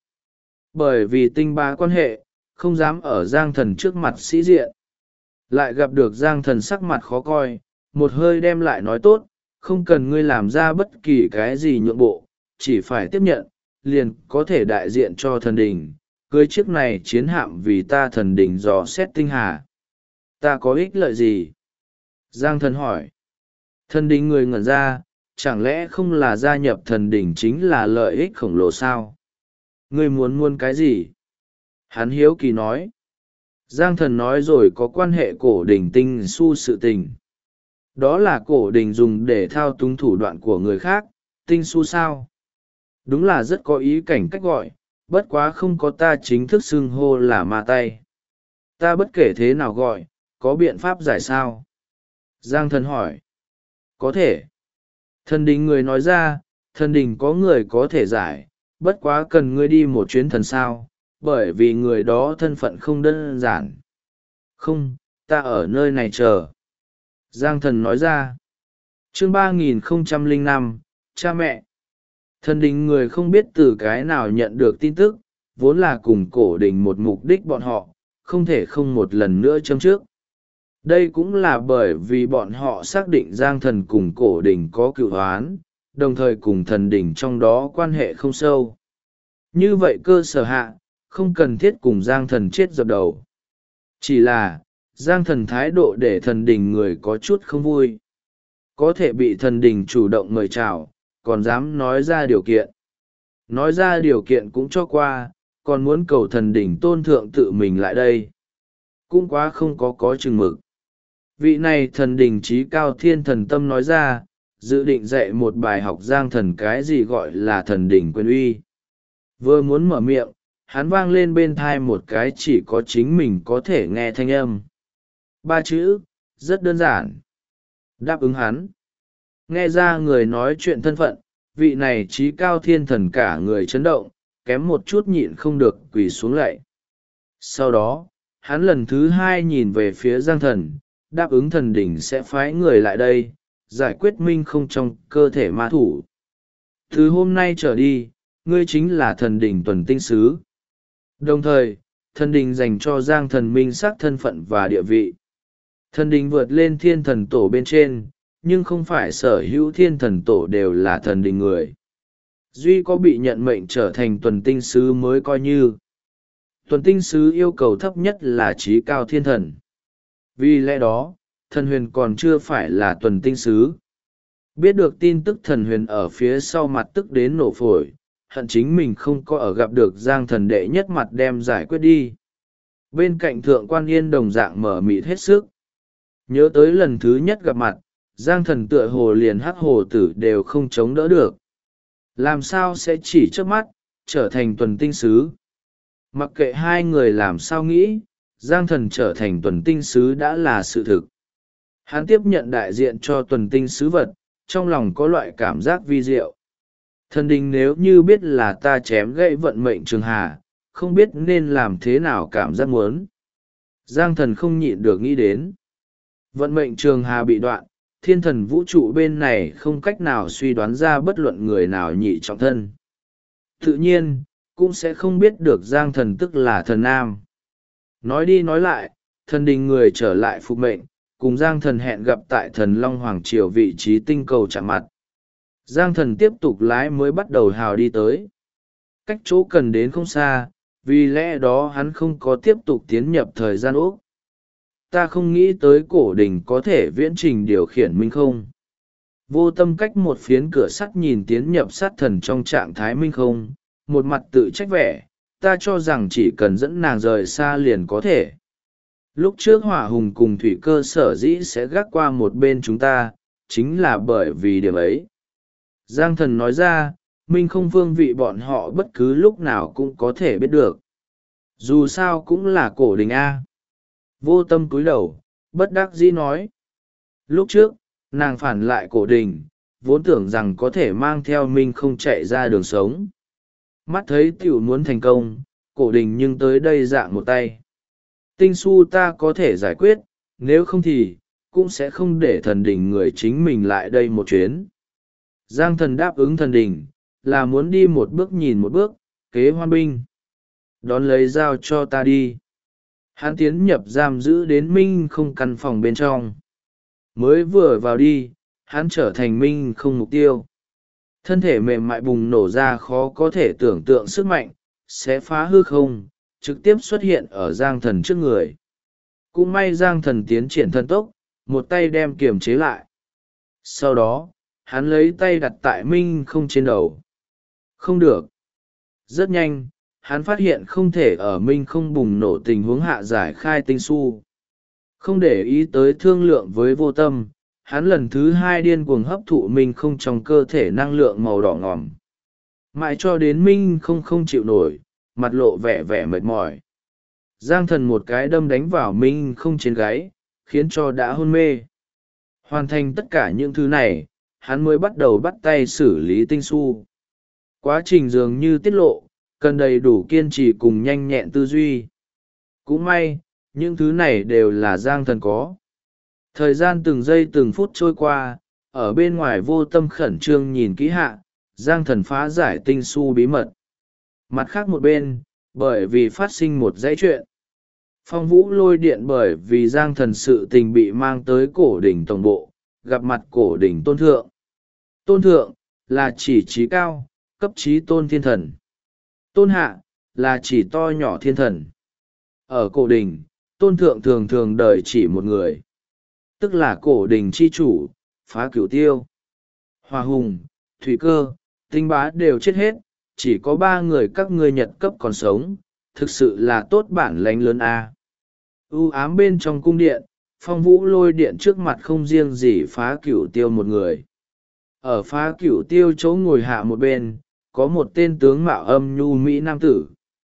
Bởi vì Tinh Bá quan hệ, không dám ở Giang Thần trước mặt sĩ diện. Lại gặp được Giang Thần sắc mặt khó coi, một hơi đem lại nói tốt, không cần ngươi làm ra bất kỳ cái gì nhượng bộ, chỉ phải tiếp nhận, liền có thể đại diện cho thần đình, cưới chiếc này chiến hạm vì ta thần đình dò xét tinh hà. Ta có ích lợi gì? Giang Thần hỏi. Thần đình người ngẩn ra, chẳng lẽ không là gia nhập thần đình chính là lợi ích khổng lồ sao? Ngươi muốn cái gì? Hắn hiếu kỳ nói. Giang thần nói rồi có quan hệ cổ đình tinh su sự tình. Đó là cổ đình dùng để thao túng thủ đoạn của người khác, tinh su sao? Đúng là rất có ý cảnh cách gọi, bất quá không có ta chính thức xưng hô là ma tay. Ta bất kể thế nào gọi, có biện pháp giải sao? Giang thần hỏi. Có thể. Thần đình người nói ra, thần đình có người có thể giải, bất quá cần ngươi đi một chuyến thần sao, bởi vì người đó thân phận không đơn giản. Không, ta ở nơi này chờ. Giang thần nói ra. Chương 3005, cha mẹ. Thần đình người không biết từ cái nào nhận được tin tức, vốn là cùng cổ đình một mục đích bọn họ, không thể không một lần nữa châm trước. Đây cũng là bởi vì bọn họ xác định Giang thần cùng cổ đình có cựu hoán, đồng thời cùng thần đình trong đó quan hệ không sâu. Như vậy cơ sở hạ, không cần thiết cùng Giang thần chết dập đầu. Chỉ là, Giang thần thái độ để thần đình người có chút không vui. Có thể bị thần đình chủ động mời chào, còn dám nói ra điều kiện. Nói ra điều kiện cũng cho qua, còn muốn cầu thần đình tôn thượng tự mình lại đây. Cũng quá không có chừng mực. Vị này thần đình trí cao thiên thần tâm nói ra, dự định dạy một bài học Giang thần cái gì gọi là thần đình quyền uy. Vừa muốn mở miệng, hắn vang lên bên thai một cái chỉ có chính mình có thể nghe thanh âm. 3 chữ, rất đơn giản. Đáp ứng hắn. Nghe ra người nói chuyện thân phận, vị này trí cao thiên thần cả người chấn động, kém một chút nhịn không được quỳ xuống lạy. Sau đó, hắn lần thứ 2 nhìn về phía Giang thần, đáp ứng thần đỉnh sẽ phái người lại đây, giải quyết minh không trong cơ thể ma thủ. Từ hôm nay trở đi, ngươi chính là thần đỉnh tuần tinh sứ. Đồng thời, thần đỉnh dành cho Giang thần minh xác thân phận và địa vị. Thần đỉnh vượt lên thiên thần tổ bên trên, nhưng không phải sở hữu thiên thần tổ đều là thần đình người. Duy có bị nhận mệnh trở thành tuần tinh sứ mới coi như. Tuần tinh sứ yêu cầu thấp nhất là trí cao thiên thần. Vì lẽ đó, thần huyền còn chưa phải là tuần tinh sứ. Biết được tin tức thần huyền ở phía sau mặt tức đến nổ phổi, hận chính mình không có ở gặp được Giang thần đệ nhất mặt đem giải quyết đi. Bên cạnh thượng quan yên đồng dạng mở mịt hết sức. Nhớ tới lần thứ nhất gặp mặt, Giang thần tựa hồ liền hắc hồ tử đều không chống đỡ được. Làm sao sẽ chỉ trước mắt, trở thành tuần tinh sứ? Mặc kệ hai người làm sao nghĩ, Giang thần trở thành tuần tinh sứ đã là sự thực. Hắn tiếp nhận đại diện cho tuần tinh sứ vật, trong lòng có loại cảm giác vi diệu. Thần đình nếu như biết là ta chém gãy vận mệnh trường hà, không biết nên làm thế nào cảm giác muốn. Giang thần không nhịn được nghĩ đến. Vận mệnh trường hà bị đoạn, thiên thần vũ trụ bên này không cách nào suy đoán ra bất luận người nào nhị trọng thân. Tự nhiên, cũng sẽ không biết được Giang thần tức là thần nam. Nói đi nói lại, thần đình người trở lại phục mệnh, cùng Giang thần hẹn gặp tại thần Long Hoàng Triều vị trí tinh cầu chạm mặt. Giang thần tiếp tục lái mới bắt đầu hào đi tới. Cách chỗ cần đến không xa, vì lẽ đó hắn không có tiếp tục tiến nhập thời gian úc. Ta không nghĩ tới cổ đình có thể viễn trình điều khiển minh không. Vô tâm cách một phiến cửa sắt nhìn tiến nhập sát thần trong trạng thái minh không, một mặt tự trách vẻ, ta cho rằng chỉ cần dẫn nàng rời xa liền có thể. Lúc trước hỏa hùng cùng thủy cơ sở dĩ sẽ gác qua một bên chúng ta, chính là bởi vì điểm ấy. Giang thần nói ra, minh không vương vị bọn họ bất cứ lúc nào cũng có thể biết được. Dù sao cũng là cổ đình A. Vô tâm cúi đầu, bất đắc dĩ nói. Lúc trước, nàng phản lại cổ đình, vốn tưởng rằng có thể mang theo minh không chạy ra đường sống. Mắt thấy tiểu muốn thành công, cổ đình nhưng tới đây dạng một tay. Tinh su ta có thể giải quyết, nếu không thì, cũng sẽ không để thần đình người chính mình lại đây một chuyến. Giang thần đáp ứng thần đình, là muốn đi một bước nhìn một bước, kế hoan binh. Đón lấy dao cho ta đi. Hắn tiến nhập giam giữ đến minh không căn phòng bên trong. Mới vừa vào đi, hắn trở thành minh không mục tiêu. Thân thể mềm mại bùng nổ ra khó có thể tưởng tượng sức mạnh, sẽ phá hư không, trực tiếp xuất hiện ở Giang thần trước người. Cũng may Giang thần tiến triển thần tốc, một tay đem kiềm chế lại. Sau đó, hắn lấy tay đặt tại minh không trên đầu. Không được. Rất nhanh, hắn phát hiện không thể ở minh không bùng nổ tình huống hạ giải khai tinh su. Không để ý tới thương lượng với vô tâm, hắn lần thứ hai điên cuồng hấp thụ minh không trong cơ thể năng lượng màu đỏ ngòm. Mãi cho đến minh không chịu nổi, mặt lộ vẻ vẻ mệt mỏi. Giang thần một cái đâm đánh vào minh không trên gáy, khiến cho đã hôn mê. Hoàn thành tất cả những thứ này, hắn mới bắt đầu bắt tay xử lý tinh su. Quá trình dường như tiết lộ, cần đầy đủ kiên trì cùng nhanh nhẹn tư duy. Cũng may, những thứ này đều là Giang thần có. Thời gian từng giây từng phút trôi qua, ở bên ngoài vô tâm khẩn trương nhìn kỹ hạ, Giang thần phá giải tinh su bí mật. Mặt khác một bên, bởi vì phát sinh một dãy chuyện. Phong Vũ lôi điện bởi vì Giang thần sự tình bị mang tới cổ đỉnh tổng bộ, gặp mặt cổ đỉnh tôn thượng. Tôn thượng, là chỉ trí cao, cấp trí tôn thiên thần. Tôn hạ, là chỉ to nhỏ thiên thần. Ở cổ đỉnh, tôn thượng thường thường đời chỉ một người. Tức là cổ đỉnh chi chủ, Phá Cửu Tiêu. Hòa Hùng, Thủy Cơ, Tinh Bá đều chết hết, chỉ có 3 người các ngươi Nhật cấp còn sống, thực sự là tốt bản lánh lớn a. U ám bên trong cung điện, Phong Vũ lôi điện trước mặt không riêng gì Phá Cửu Tiêu một người. Ở Phá Cửu Tiêu chỗ ngồi hạ một bên, có một tên tướng mạo âm nhu mỹ nam tử.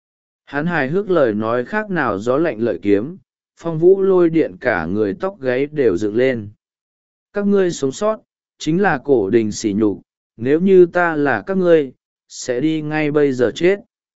Hắn hài hước lời nói khác nào gió lạnh lợi kiếm, Phong Vũ lôi điện cả người tóc gáy đều dựng lên. Các ngươi sống sót, chính là cổ đình sỉ nhục, nếu như ta là các ngươi, sẽ đi ngay bây giờ chết.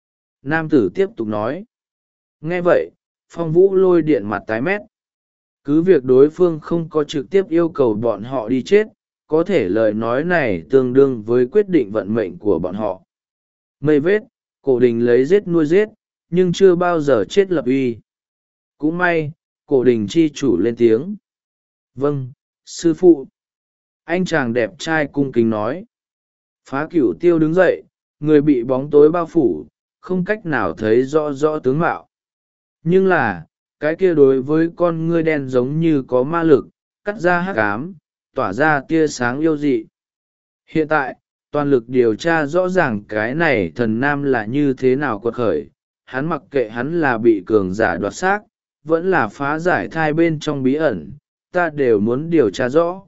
Nam tử tiếp tục nói. Nghe vậy, Phong Vũ lôi điện mặt tái mét. Cứ việc đối phương không có trực tiếp yêu cầu bọn họ đi chết, có thể lời nói này tương đương với quyết định vận mệnh của bọn họ. Mây vết, cổ đình lấy giết nuôi giết, nhưng chưa bao giờ chết lập uy. Cũng may, cổ đình chi chủ lên tiếng. Vâng, sư phụ. Anh chàng đẹp trai cung kính nói. Phá Cửu Tiêu đứng dậy, người bị bóng tối bao phủ, không cách nào thấy rõ rõ tướng mạo. Nhưng là, cái kia đối với con ngươi đen giống như có ma lực, cắt ra hắc ám, tỏa ra tia sáng yêu dị. Hiện tại, toàn lực điều tra rõ ràng cái này thần nam là như thế nào quật khởi, hắn mặc kệ hắn là bị cường giả đoạt xác, vẫn là phá giải thai bên trong bí ẩn, ta đều muốn điều tra rõ.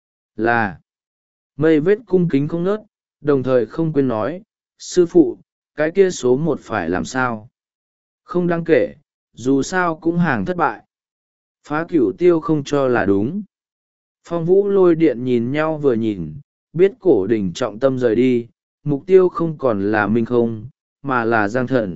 Là, mây vết cung kính không ngớt, đồng thời không quên nói, sư phụ, cái kia số 1 phải làm sao? Không đáng kể, dù sao cũng hàng thất bại. Phá Cửu Tiêu không cho là đúng. Phong Vũ lôi điện nhìn nhau vừa nhìn, biết cổ đỉnh trọng tâm rời đi, mục tiêu không còn là minh không, mà là Giang thần.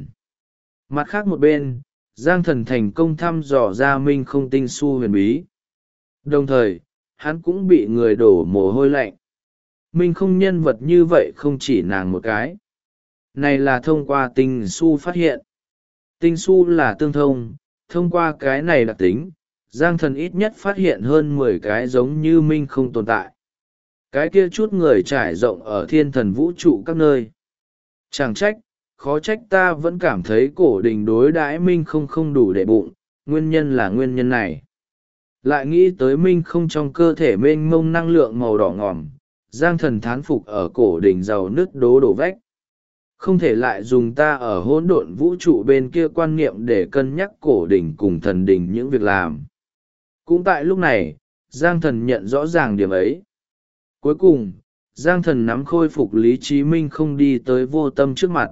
Mặt khác một bên, Giang thần thành công thăm dò ra minh không tinh su huyền bí. Đồng thời, hắn cũng bị người đổ mồ hôi lạnh. Minh không nhân vật như vậy không chỉ nàng một cái. Này là thông qua tinh su phát hiện. Tinh su là tương thông, thông qua cái này đặc tính, Giang thần ít nhất phát hiện hơn 10 cái giống như minh không tồn tại. Cái kia chút người trải rộng ở thiên thần vũ trụ các nơi. Chẳng trách, khó trách ta vẫn cảm thấy cổ đình đối đãi minh không đủ để bụng, nguyên nhân là nguyên nhân này. Lại nghĩ tới minh không trong cơ thể mênh mông năng lượng màu đỏ ngòm, Giang thần thán phục ở cổ đình giàu nứt đổ vách. Không thể lại dùng ta ở hỗn độn vũ trụ bên kia quan niệm để cân nhắc cổ đình cùng thần đình những việc làm. Cũng tại lúc này, Giang thần nhận rõ ràng điểm ấy. Cuối cùng, Giang thần nắm khôi phục lý trí minh không đi tới vô tâm trước mặt.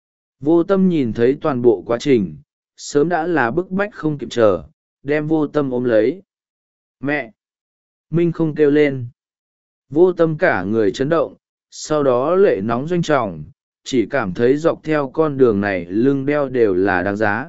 Vô tâm nhìn thấy toàn bộ quá trình, sớm đã là bức bách không kịp chờ, đem vô tâm ôm lấy. Mẹ! Minh không kêu lên. Vô tâm cả người chấn động, sau đó lệ nóng doanh trọng, chỉ cảm thấy dọc theo con đường này lưng đeo đều là đáng giá.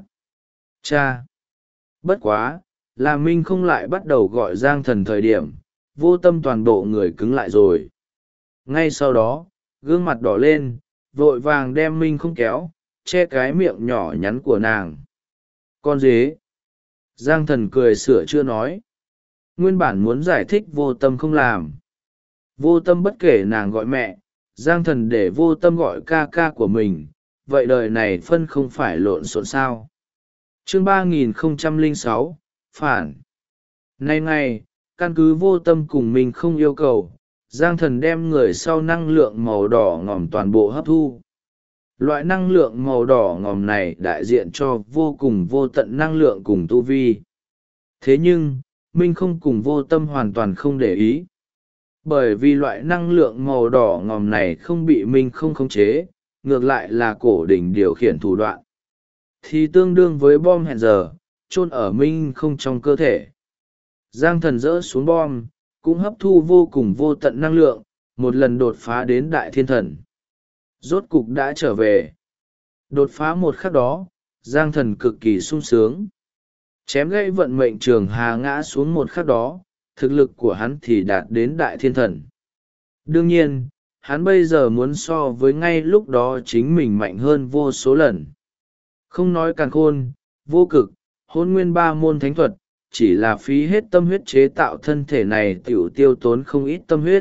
Cha! Bất quá, là Minh không lại bắt đầu gọi Giang thần thời điểm, vô tâm toàn bộ người cứng lại rồi. Ngay sau đó, gương mặt đỏ lên, vội vàng đem Minh không kéo, che cái miệng nhỏ nhắn của nàng. Con dế! Giang thần cười sửa chưa nói. Nguyên bản muốn giải thích vô tâm không làm. Vô tâm bất kể nàng gọi mẹ, Giang thần để vô tâm gọi ca ca của mình, vậy đời này phân không phải lộn xộn sao. Chương 3006, Phản. Nay ngày, căn cứ vô tâm cùng mình không yêu cầu, Giang thần đem người sau năng lượng màu đỏ ngòm toàn bộ hấp thu. loại năng lượng màu đỏ ngòm này đại diện cho vô cùng vô tận năng lượng cùng tu vi. Thế nhưng minh không cùng vô tâm hoàn toàn không để ý, bởi vì loại năng lượng màu đỏ ngòm này không bị minh không khống chế, ngược lại là cổ đỉnh điều khiển thủ đoạn, thì tương đương với bom hẹn giờ chôn ở minh không trong cơ thể. Giang thần dỡ xuống bom, cũng hấp thu vô cùng vô tận năng lượng, một lần đột phá đến đại thiên thần. Rốt cục đã trở về. Đột phá một khắc đó, Giang thần cực kỳ sung sướng. Chém gãy vận mệnh trường hà ngã xuống một khắc đó, thực lực của hắn thì đạt đến đại thiên thần. Đương nhiên, hắn bây giờ muốn so với ngay lúc đó chính mình mạnh hơn vô số lần. Không nói càn khôn, vô cực, hôn nguyên ba môn thánh thuật, chỉ là phí hết tâm huyết chế tạo thân thể này tiểu tiêu tốn không ít tâm huyết.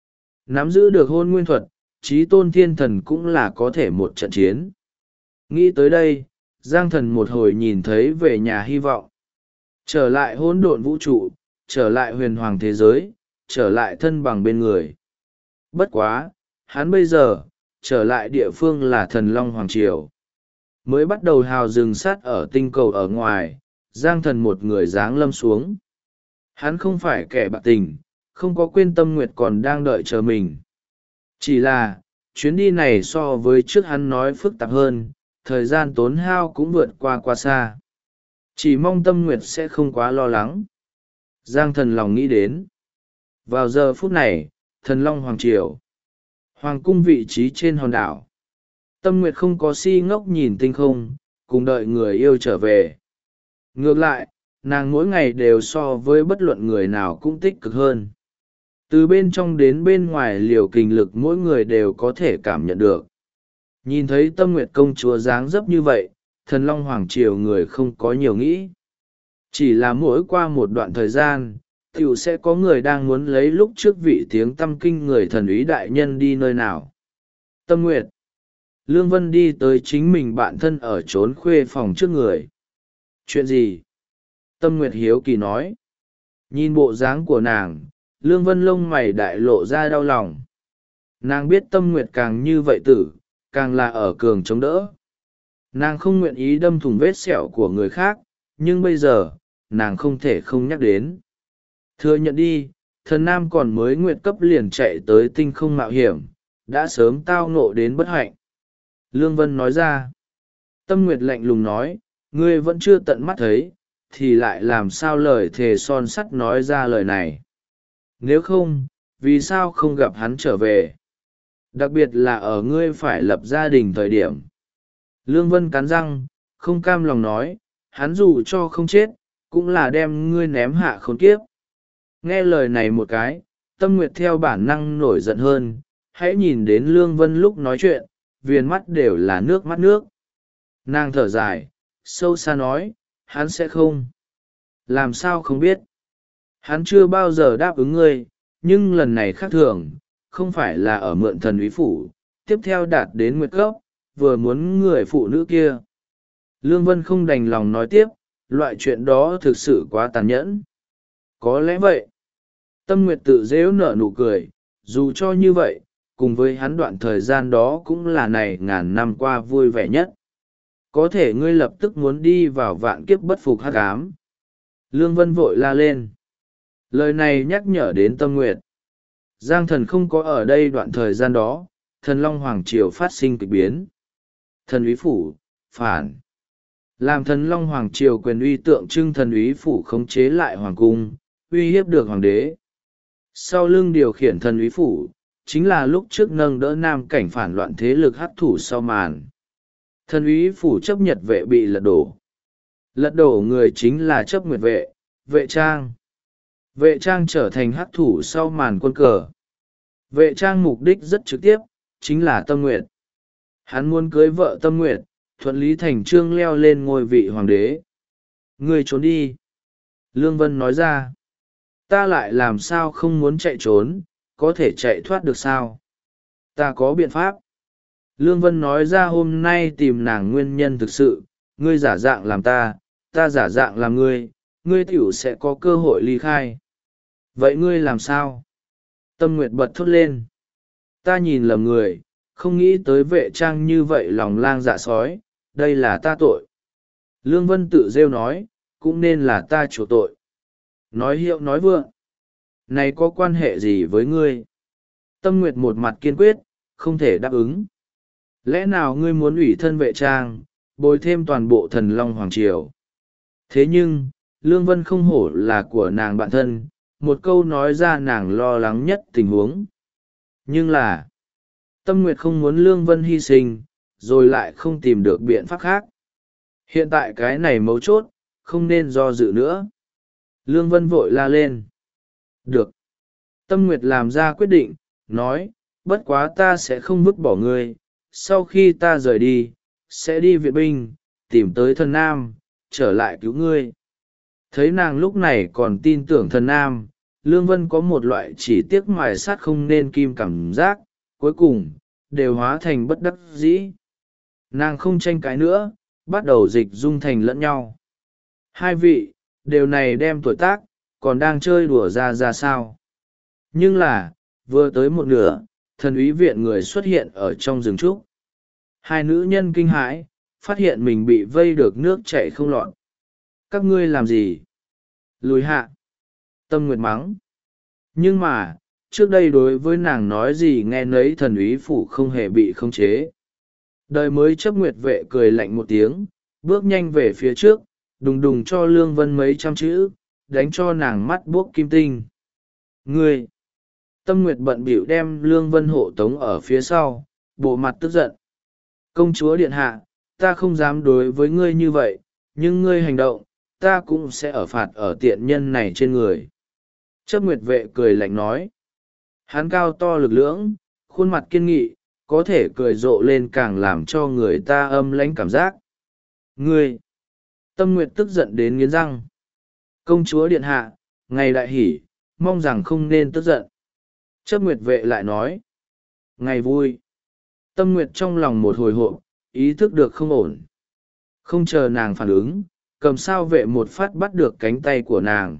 Nắm giữ được hôn nguyên thuật, chí tôn thiên thần cũng là có thể một trận chiến. Nghĩ tới đây, Giang thần một hồi nhìn thấy về nhà hy vọng. Trở lại hỗn độn vũ trụ, trở lại huyền hoàng thế giới, trở lại thân bằng bên người. Bất quá, hắn bây giờ, trở lại địa phương là thần Long Hoàng Triều. Mới bắt đầu hào rừng sát ở tinh cầu ở ngoài, Giang thần một người giáng lâm xuống. Hắn không phải kẻ bạc tình, không có quên Tâm Nguyệt còn đang đợi chờ mình. Chỉ là, chuyến đi này so với trước hắn nói phức tạp hơn, thời gian tốn hao cũng vượt qua quá xa. Chỉ mong Tâm Nguyệt sẽ không quá lo lắng. Giang thần lòng nghĩ đến. Vào giờ phút này, thần Long Hoàng Triều, Hoàng cung vị trí trên hòn đảo. Tâm Nguyệt không có si ngốc nhìn tinh không, cùng đợi người yêu trở về. Ngược lại, nàng mỗi ngày đều so với bất luận người nào cũng tích cực hơn. Từ bên trong đến bên ngoài liều kình lực mỗi người đều có thể cảm nhận được. Nhìn thấy Tâm Nguyệt công chúa dáng dấp như vậy, thần Long Hoàng Triều người không có nhiều nghĩ. Chỉ là mỗi qua một đoạn thời gian, tiểu sẽ có người đang muốn lấy lúc trước vị tiếng tăm kinh người thần úy đại nhân đi nơi nào. Tâm Nguyệt. Lương Vân đi tới chính mình bạn thân ở trốn khuê phòng trước người. Chuyện gì? Tâm Nguyệt hiếu kỳ nói. Nhìn bộ dáng của nàng, Lương Vân lông mày đại lộ ra đau lòng. Nàng biết Tâm Nguyệt càng như vậy tử, càng là ở cường chống đỡ. Nàng không nguyện ý đâm thủng vết sẹo của người khác, nhưng bây giờ, nàng không thể không nhắc đến. Thừa nhận đi, thần nam còn mới nguyệt cấp liền chạy tới tinh không mạo hiểm, đã sớm tao ngộ đến bất hạnh. Lương Vân nói ra. Tâm Nguyệt lạnh lùng nói, ngươi vẫn chưa tận mắt thấy, thì lại làm sao lời thề son sắt nói ra lời này. Nếu không, vì sao không gặp hắn trở về? Đặc biệt là ở ngươi phải lập gia đình thời điểm. Lương Vân cắn răng, không cam lòng nói, hắn dù cho không chết, cũng là đem ngươi ném hạ khốn kiếp. Nghe lời này một cái, Tâm Nguyệt theo bản năng nổi giận hơn, hãy nhìn đến Lương Vân lúc nói chuyện, viền mắt đều là nước mắt nước. Nàng thở dài, sâu xa nói, hắn sẽ không. Làm sao không biết? Hắn chưa bao giờ đáp ứng ngươi, nhưng lần này khác thường, không phải là ở mượn thần úy phủ, tiếp theo đạt đến nguyệt cấp, vừa muốn người phụ nữ kia. Lương Vân không đành lòng nói tiếp, loại chuyện đó thực sự quá tàn nhẫn. Có lẽ vậy. Tâm Nguyệt tự dễu nở nụ cười, dù cho như vậy, cùng với hắn đoạn thời gian đó cũng là này ngàn năm qua vui vẻ nhất. Có thể ngươi lập tức muốn đi vào vạn kiếp bất phục hắc ám. Lương Vân vội la lên. Lời này nhắc nhở đến Tâm Nguyệt. Giang thần không có ở đây đoạn thời gian đó, thần Long Hoàng Triều phát sinh kịch biến. Thần úy phủ, phản. Làm thần Long Hoàng Triều quyền uy tượng trưng thần úy phủ khống chế lại hoàng cung, uy hiếp được hoàng đế. Sau lưng điều khiển thần úy phủ, chính là lúc trước nâng đỡ nam cảnh phản loạn thế lực hắc thủ sau màn. Thần úy phủ chấp nhật vệ bị lật đổ. Lật đổ người chính là chấp nguyệt vệ, vệ trang. Vệ trang trở thành hắc thủ sau màn quân cờ. Vệ trang mục đích rất trực tiếp, chính là Tâm Nguyệt. Hắn muốn cưới vợ Tâm Nguyệt, thuận lý thành trương leo lên ngôi vị hoàng đế. Người trốn đi. Lương Vân nói ra. Ta lại làm sao không muốn chạy trốn, có thể chạy thoát được sao? Ta có biện pháp. Lương Vân nói ra hôm nay tìm nàng nguyên nhân thực sự, ngươi giả dạng làm ta giả dạng làm ngươi, ngươi tiểu sẽ có cơ hội ly khai. Vậy ngươi làm sao? Tâm Nguyệt bật thốt lên. Ta nhìn lầm người, không nghĩ tới vệ trang như vậy lòng lang dạ sói, đây là ta tội. Lương Vân tự rêu nói, cũng nên là ta chủ tội. Nói hiệu nói vượng, này có quan hệ gì với ngươi? Tâm Nguyệt một mặt kiên quyết, không thể đáp ứng. Lẽ nào ngươi muốn ủy thân vệ trang, bồi thêm toàn bộ thần long hoàng triều? Thế nhưng, Lương Vân không hổ là của nàng bạn thân, một câu nói ra nàng lo lắng nhất tình huống. Nhưng là, Tâm Nguyệt không muốn Lương Vân hy sinh, rồi lại không tìm được biện pháp khác. Hiện tại cái này mấu chốt, không nên do dự nữa. Lương Vân vội la lên. Được. Tâm Nguyệt làm ra quyết định, nói, bất quá ta sẽ không vứt bỏ ngươi, sau khi ta rời đi, sẽ đi viện binh, tìm tới thần Nam, trở lại cứu ngươi. Thấy nàng lúc này còn tin tưởng thần Nam, Lương Vân có một loại chỉ tiếc mài sắt không nên kim cảm giác, cuối cùng, đều hóa thành bất đắc dĩ. Nàng không tranh cãi nữa, bắt đầu dịch dung thành lẫn nhau. Hai vị, điều này đem tuổi tác, còn đang chơi đùa ra sao. Nhưng là, vừa tới một nửa, thần úy viện người xuất hiện ở trong rừng trúc. Hai nữ nhân kinh hãi, phát hiện mình bị vây được nước chảy không lọt. Các ngươi làm gì? Lùi hạ. Tâm Nguyệt mắng. Nhưng mà, trước đây đối với nàng nói gì nghe nấy thần úy phủ không hề bị khống chế. Đời mới chấp nguyệt vệ cười lạnh một tiếng, bước nhanh về phía trước, đùng đùng cho Lương Vân mấy trăm chữ, đánh cho nàng mắt buốc kim tinh. Ngươi! Tâm Nguyệt bận bịu đem Lương Vân hộ tống ở phía sau, bộ mặt tức giận. Công chúa điện hạ, ta không dám đối với ngươi như vậy, nhưng ngươi hành động, ta cũng sẽ ở phạt ở tiện nhân này trên người. Chấp nguyệt vệ cười lạnh nói. Hắn cao to lực lưỡng, khuôn mặt kiên nghị, có thể cười rộ lên càng làm cho người ta âm lãnh cảm giác. Ngươi! Tâm Nguyệt tức giận đến nghiến răng. Công chúa điện hạ, ngày đại hỷ, mong rằng không nên tức giận. Chấp nguyệt vệ lại nói. Ngày vui. Tâm Nguyệt trong lòng một hồi hộp, ý thức được không ổn. Không chờ nàng phản ứng, cầm sao vệ một phát bắt được cánh tay của nàng.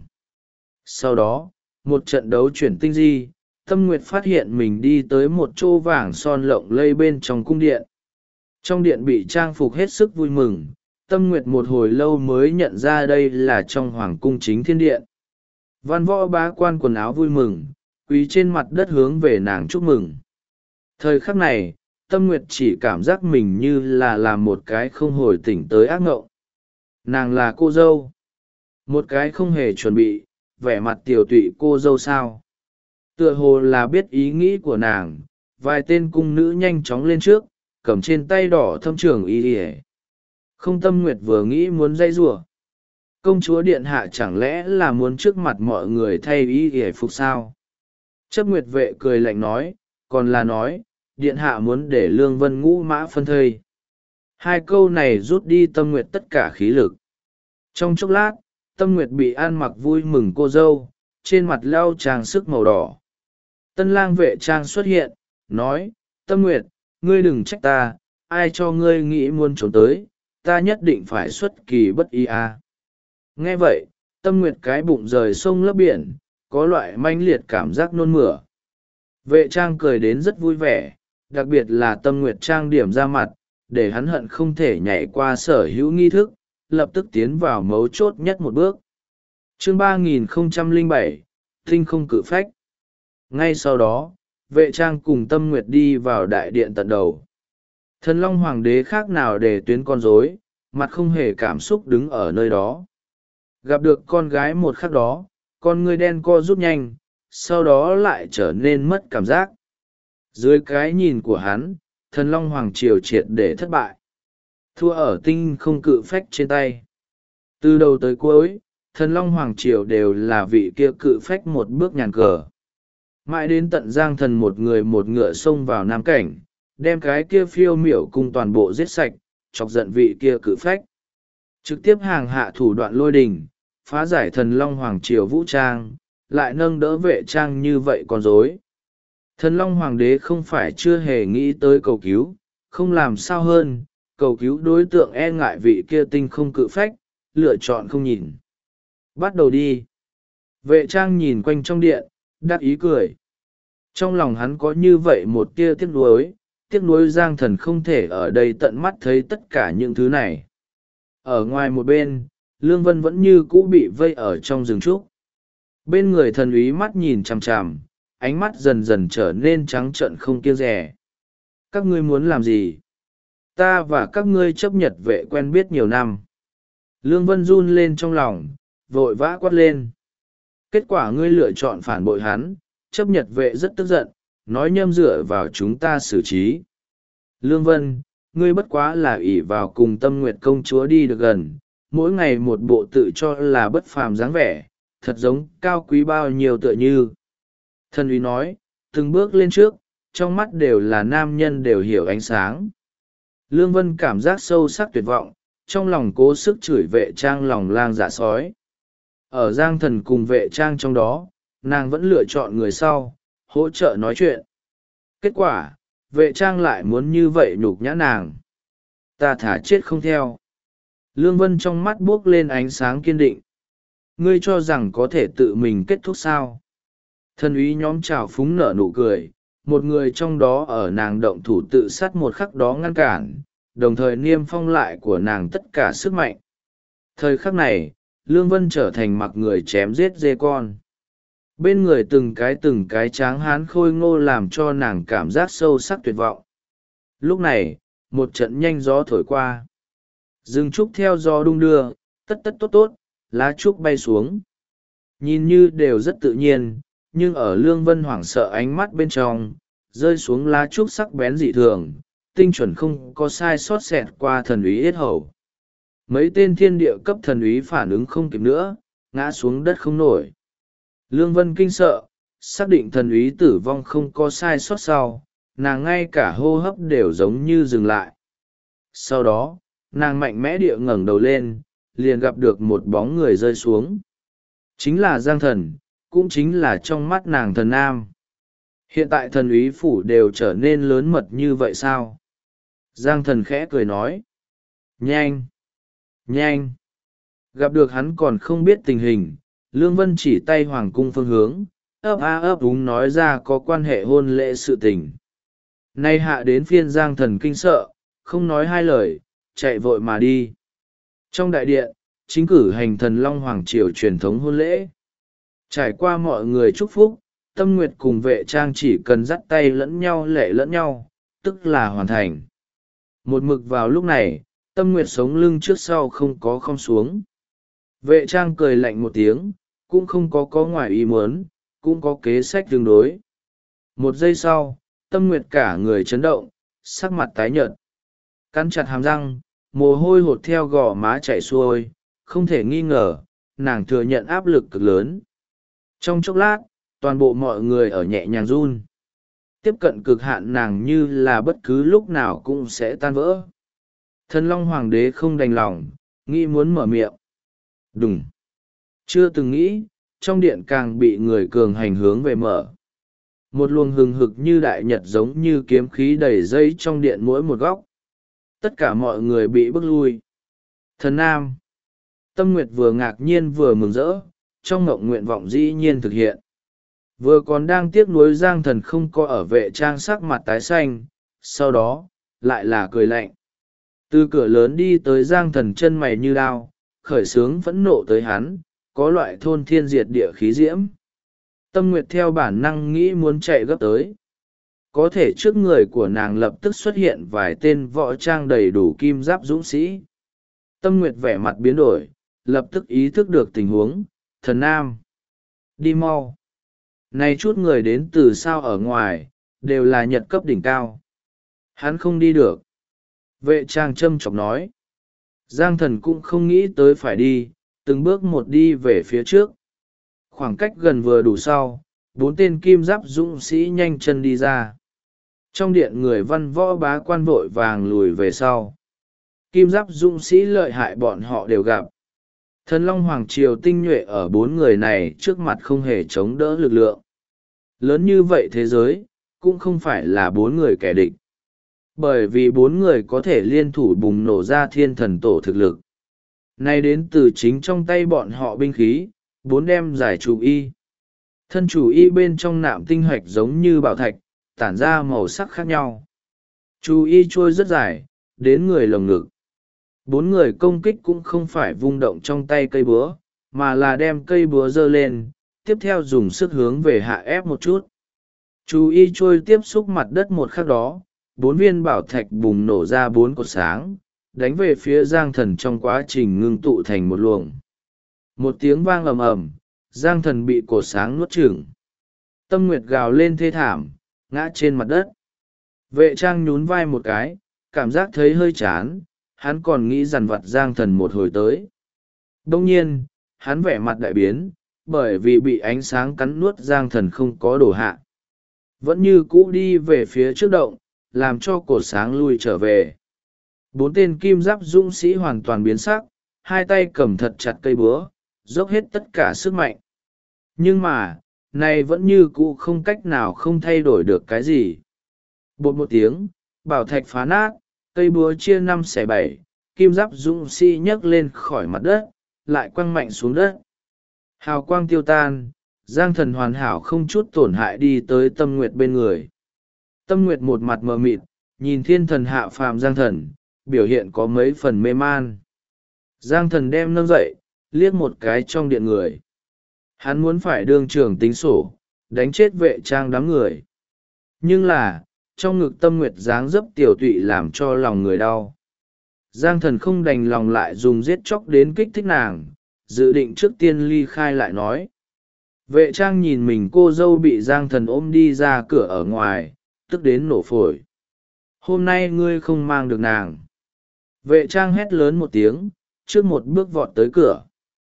Sau đó, một trận đấu chuyển tinh di, Tâm Nguyệt phát hiện mình đi tới một chỗ vàng son lộng lây bên trong cung điện. Trong điện bị trang phục hết sức vui mừng, Tâm Nguyệt một hồi lâu mới nhận ra đây là trong hoàng cung chính thiên điện. Văn võ bá quan quần áo vui mừng, quỳ trên mặt đất hướng về nàng chúc mừng. Thời khắc này, Tâm Nguyệt chỉ cảm giác mình như là làm một cái không hồi tỉnh tới ác ngộng. Nàng là cô dâu. Một cái không hề chuẩn bị, vẻ mặt tiều tụy cô dâu sao. Tựa hồ là biết ý nghĩ của nàng, vài tên cung nữ nhanh chóng lên trước, cầm trên tay đỏ thâm trường y ỉa. Không. Tâm Nguyệt vừa nghĩ muốn dây rủa. Công chúa điện hạ chẳng lẽ là muốn trước mặt mọi người thay y ỉa phục sao? Chấp nguyệt vệ cười lạnh nói, còn là nói, điện hạ muốn để Lương Vân ngũ mã phân thây. Hai câu này rút đi Tâm Nguyệt tất cả khí lực. Trong chốc lát, Tâm Nguyệt bị ăn mặc vui mừng cô dâu, trên mặt lau trang sức màu đỏ. Tân lang vệ trang xuất hiện, nói, Tâm Nguyệt, ngươi đừng trách ta, ai cho ngươi nghĩ muốn trốn tới, ta nhất định phải xuất kỳ bất ý à. Nghe vậy, Tâm Nguyệt cái bụng rời sông lấp biển, có loại manh liệt cảm giác nôn mửa. Vệ trang cười đến rất vui vẻ, đặc biệt là Tâm Nguyệt trang điểm ra mặt, để hắn hận không thể nhảy qua sở hữu nghi thức, lập tức tiến vào mấu chốt nhất một bước. Chương 3007, Tinh không cự phách. Ngay sau đó, vệ trang cùng Tâm Nguyệt đi vào đại điện tận đầu. Thần Long Hoàng đế khác nào để tuyến con rối, mặt không hề cảm xúc đứng ở nơi đó. Gặp được con gái một khắc đó, con ngươi đen co rút nhanh, sau đó lại trở nên mất cảm giác. Dưới cái nhìn của hắn, Thần Long Hoàng triều triệt để thất bại. Thua ở tinh không cự phách trên tay. Từ đầu tới cuối, Thần Long Hoàng triều đều là vị kia cự phách một bước nhàn cờ. Mãi đến tận Giang Thần một người một ngựa xông vào Nam Cảnh, đem cái kia phiêu miểu cung toàn bộ giết sạch, chọc giận vị kia cự phách. Trực tiếp hàng hạ thủ đoạn lôi đình, phá giải Thần Long Hoàng triều vũ trang, lại nâng đỡ vệ trang như vậy còn dối. Thần Long Hoàng đế không phải chưa hề nghĩ tới cầu cứu, không làm sao hơn, cầu cứu đối tượng e ngại vị kia tinh không cự phách, lựa chọn không nhìn. Bắt đầu đi. Vệ trang nhìn quanh trong điện, đắc ý cười. Trong lòng hắn có như vậy một tia tiếc nuối, tiếc nuối Giang Thần không thể ở đây tận mắt thấy tất cả những thứ này. Ở ngoài một bên, Lương Vân vẫn như cũ bị vây ở trong rừng trúc. Bên người thần úy mắt nhìn chằm chằm, ánh mắt dần dần trở nên trắng trợn không kiêng dè. Các ngươi muốn làm gì? Ta và các ngươi chấp nhật vệ quen biết nhiều năm. Lương Vân run lên trong lòng, vội vã quát lên. Kết quả ngươi lựa chọn phản bội hắn, chấp nhật vệ rất tức giận, nói nhâm dựa vào chúng ta xử trí. Lương Vân, ngươi bất quá là ỷ vào cùng Tâm Nguyệt công chúa đi được gần, mỗi ngày một bộ tự cho là bất phàm dáng vẻ, thật giống cao quý bao nhiêu tựa như. Thần úy nói, từng bước lên trước, trong mắt đều là nam nhân đều hiểu ánh sáng. Lương Vân cảm giác sâu sắc tuyệt vọng, trong lòng cố sức chửi vệ trang lòng lang dạ sói. Ở Giang Thần cùng vệ trang trong đó, nàng vẫn lựa chọn người sau, hỗ trợ nói chuyện. Kết quả, vệ trang lại muốn như vậy nhục nhã nàng. Ta thả chết không theo. Lương Vân trong mắt buốc lên ánh sáng kiên định. Ngươi cho rằng có thể tự mình kết thúc sao? Thần úy nhóm trào phúng nở nụ cười, một người trong đó ở nàng động thủ tự sát một khắc đó ngăn cản, đồng thời niêm phong lại của nàng tất cả sức mạnh. Thời khắc này, Lương Vân trở thành mặc người chém giết dê con. Bên người từng cái tráng hán khôi ngô làm cho nàng cảm giác sâu sắc tuyệt vọng. Lúc này, một trận nhanh gió thổi qua. Rừng trúc theo gió đung đưa, tất tất tốt tốt, lá trúc bay xuống. Nhìn như đều rất tự nhiên, nhưng ở Lương Vân hoảng sợ ánh mắt bên trong, rơi xuống lá trúc sắc bén dị thường, tinh chuẩn không có sai sót xẹt qua thần úy yết hầu. Mấy tên thiên địa cấp thần úy phản ứng không kịp nữa, ngã xuống đất không nổi. Lương Vân kinh sợ, xác định thần úy tử vong không có sai sót sau, nàng ngay cả hô hấp đều giống như dừng lại. Sau đó, nàng mạnh mẽ địa ngẩng đầu lên, liền gặp được một bóng người rơi xuống. Chính là Giang Thần, cũng chính là trong mắt nàng thần nam. Hiện tại thần úy phủ đều trở nên lớn mật như vậy sao? Giang Thần khẽ cười nói. Nhanh! Nhanh! Gặp được hắn còn không biết tình hình, Lương Vân chỉ tay hoàng cung phương hướng, ấp a ấp úng nói ra có quan hệ hôn lễ sự tình. Nay hạ đến phiên Giang Thần kinh sợ, không nói hai lời, chạy vội mà đi. Trong đại điện, chính cử hành thần Long Hoàng Triều truyền thống hôn lễ. Trải qua mọi người chúc phúc, Tâm Nguyệt cùng vệ trang chỉ cần dắt tay lẫn nhau lệ lẫn nhau, tức là hoàn thành. Một mực vào lúc này, Tâm Nguyệt sống lưng trước sau không có khom xuống. Vệ trang cười lạnh một tiếng, cũng không có ngoài ý muốn, cũng có kế sách tương đối. Một giây sau, Tâm Nguyệt cả người chấn động, sắc mặt tái nhợt. Cắn chặt hàm răng, mồ hôi hột theo gò má chảy xuôi, không thể nghi ngờ, nàng thừa nhận áp lực cực lớn. Trong chốc lát, toàn bộ mọi người ở nhẹ nhàng run. Tiếp cận cực hạn nàng như là bất cứ lúc nào cũng sẽ tan vỡ. Thần Long Hoàng đế không đành lòng, nghĩ muốn mở miệng. Đùng. Chưa từng nghĩ, trong điện càng bị người cường hành hướng về mở. Một luồng hừng hực như đại nhật giống như kiếm khí đầy dây trong điện mỗi một góc. Tất cả mọi người bị bước lui. Thần Nam. Tâm Nguyệt vừa ngạc nhiên vừa mừng rỡ, trong ngộng nguyện vọng dĩ nhiên thực hiện. Vừa còn đang tiếc nuối Giang Thần không có ở vệ trang sắc mặt tái xanh, sau đó, lại là cười lạnh. Từ cửa lớn đi tới Giang Thần chân mày như đao, khởi sướng phẫn nộ tới hắn, có loại thôn thiên diệt địa khí diễm. Tâm Nguyệt theo bản năng nghĩ muốn chạy gấp tới. Có thể trước người của nàng lập tức xuất hiện vài tên võ trang đầy đủ kim giáp dũng sĩ. Tâm Nguyệt vẻ mặt biến đổi, lập tức ý thức được tình huống, thần Nam. Đi mau. Này chút người đến từ sao ở ngoài, đều là nhật cấp đỉnh cao. Hắn không đi được. Vệ trang châm chọc nói. Giang Thần cũng không nghĩ tới phải đi, từng bước một đi về phía trước. Khoảng cách gần vừa đủ sau, 4 tên kim giáp dũng sĩ nhanh chân đi ra. Trong điện người văn võ bá quan vội vàng lùi về sau. Kim giáp dũng sĩ lợi hại bọn họ đều gặp. Thần Long Hoàng Triều tinh nhuệ ở 4 người này trước mặt không hề chống đỡ lực lượng. Lớn như vậy thế giới, cũng không phải là 4 người kẻ địch. Bởi vì 4 người có thể liên thủ bùng nổ ra thiên thần tổ thực lực. Này đến từ chính trong tay bọn họ binh khí, 4 đem giải chủ y. Thân chủ y bên trong nạm tinh hoạch giống như bảo thạch, tản ra màu sắc khác nhau. chú y trôi rất dài đến người lồng ngực. Bốn người công kích cũng không phải vung động trong tay cây búa, mà là đem cây búa giơ lên, tiếp theo dùng sức hướng về hạ ép một chút. Chú y trôi tiếp xúc mặt đất một khắc đó, 4 viên bảo thạch bùng nổ ra 4 cột sáng, đánh về phía Giang Thần trong quá trình ngưng tụ thành một luồng. Một tiếng vang ầm ầm, Giang Thần bị cột sáng nuốt chửng. Tâm Nguyệt gào lên thê thảm, ngã trên mặt đất. Vệ Trang nhún vai một cái, cảm giác thấy hơi chán, hắn còn nghĩ dằn vặt Giang Thần một hồi tới. Đông nhiên, hắn vẻ mặt đại biến, bởi vì bị ánh sáng cắn nuốt Giang Thần không có đổ hạ. Vẫn như cũ đi về phía trước động, làm cho cột sáng lui trở về. 4 tên kim giáp dũng sĩ hoàn toàn biến sắc, hai tay cầm thật chặt cây búa, dốc hết tất cả sức mạnh. Nhưng mà, này vẫn như cũ không cách nào không thay đổi được cái gì. Bột một tiếng, bảo thạch phá nát, cây búa chia 5 xẻ 7, kim giáp dũng sĩ nhấc lên khỏi mặt đất, lại quăng mạnh xuống đất. Hào quang tiêu tan, Giang Thần hoàn hảo không chút tổn hại đi tới Tâm Nguyệt bên người. Tâm Nguyệt một mặt mờ mịt, nhìn thiên thần hạ phàm Giang Thần, biểu hiện có mấy phần mê man. Giang Thần đem nâng dậy, liếc một cái trong điện người. Hắn muốn phải đương trường tính sổ, đánh chết Vệ Trang đám người. Nhưng là, trong ngực Tâm Nguyệt dáng dấp tiểu tụy làm cho lòng người đau. Giang Thần không đành lòng lại dùng giết chóc đến kích thích nàng, dự định trước tiên ly khai lại nói. Vệ Trang nhìn mình cô dâu bị Giang Thần ôm đi ra cửa ở ngoài, tức đến nổ phổi. Hôm nay ngươi không mang được nàng. Vệ Trang hét lớn một tiếng, trước một bước vọt tới cửa.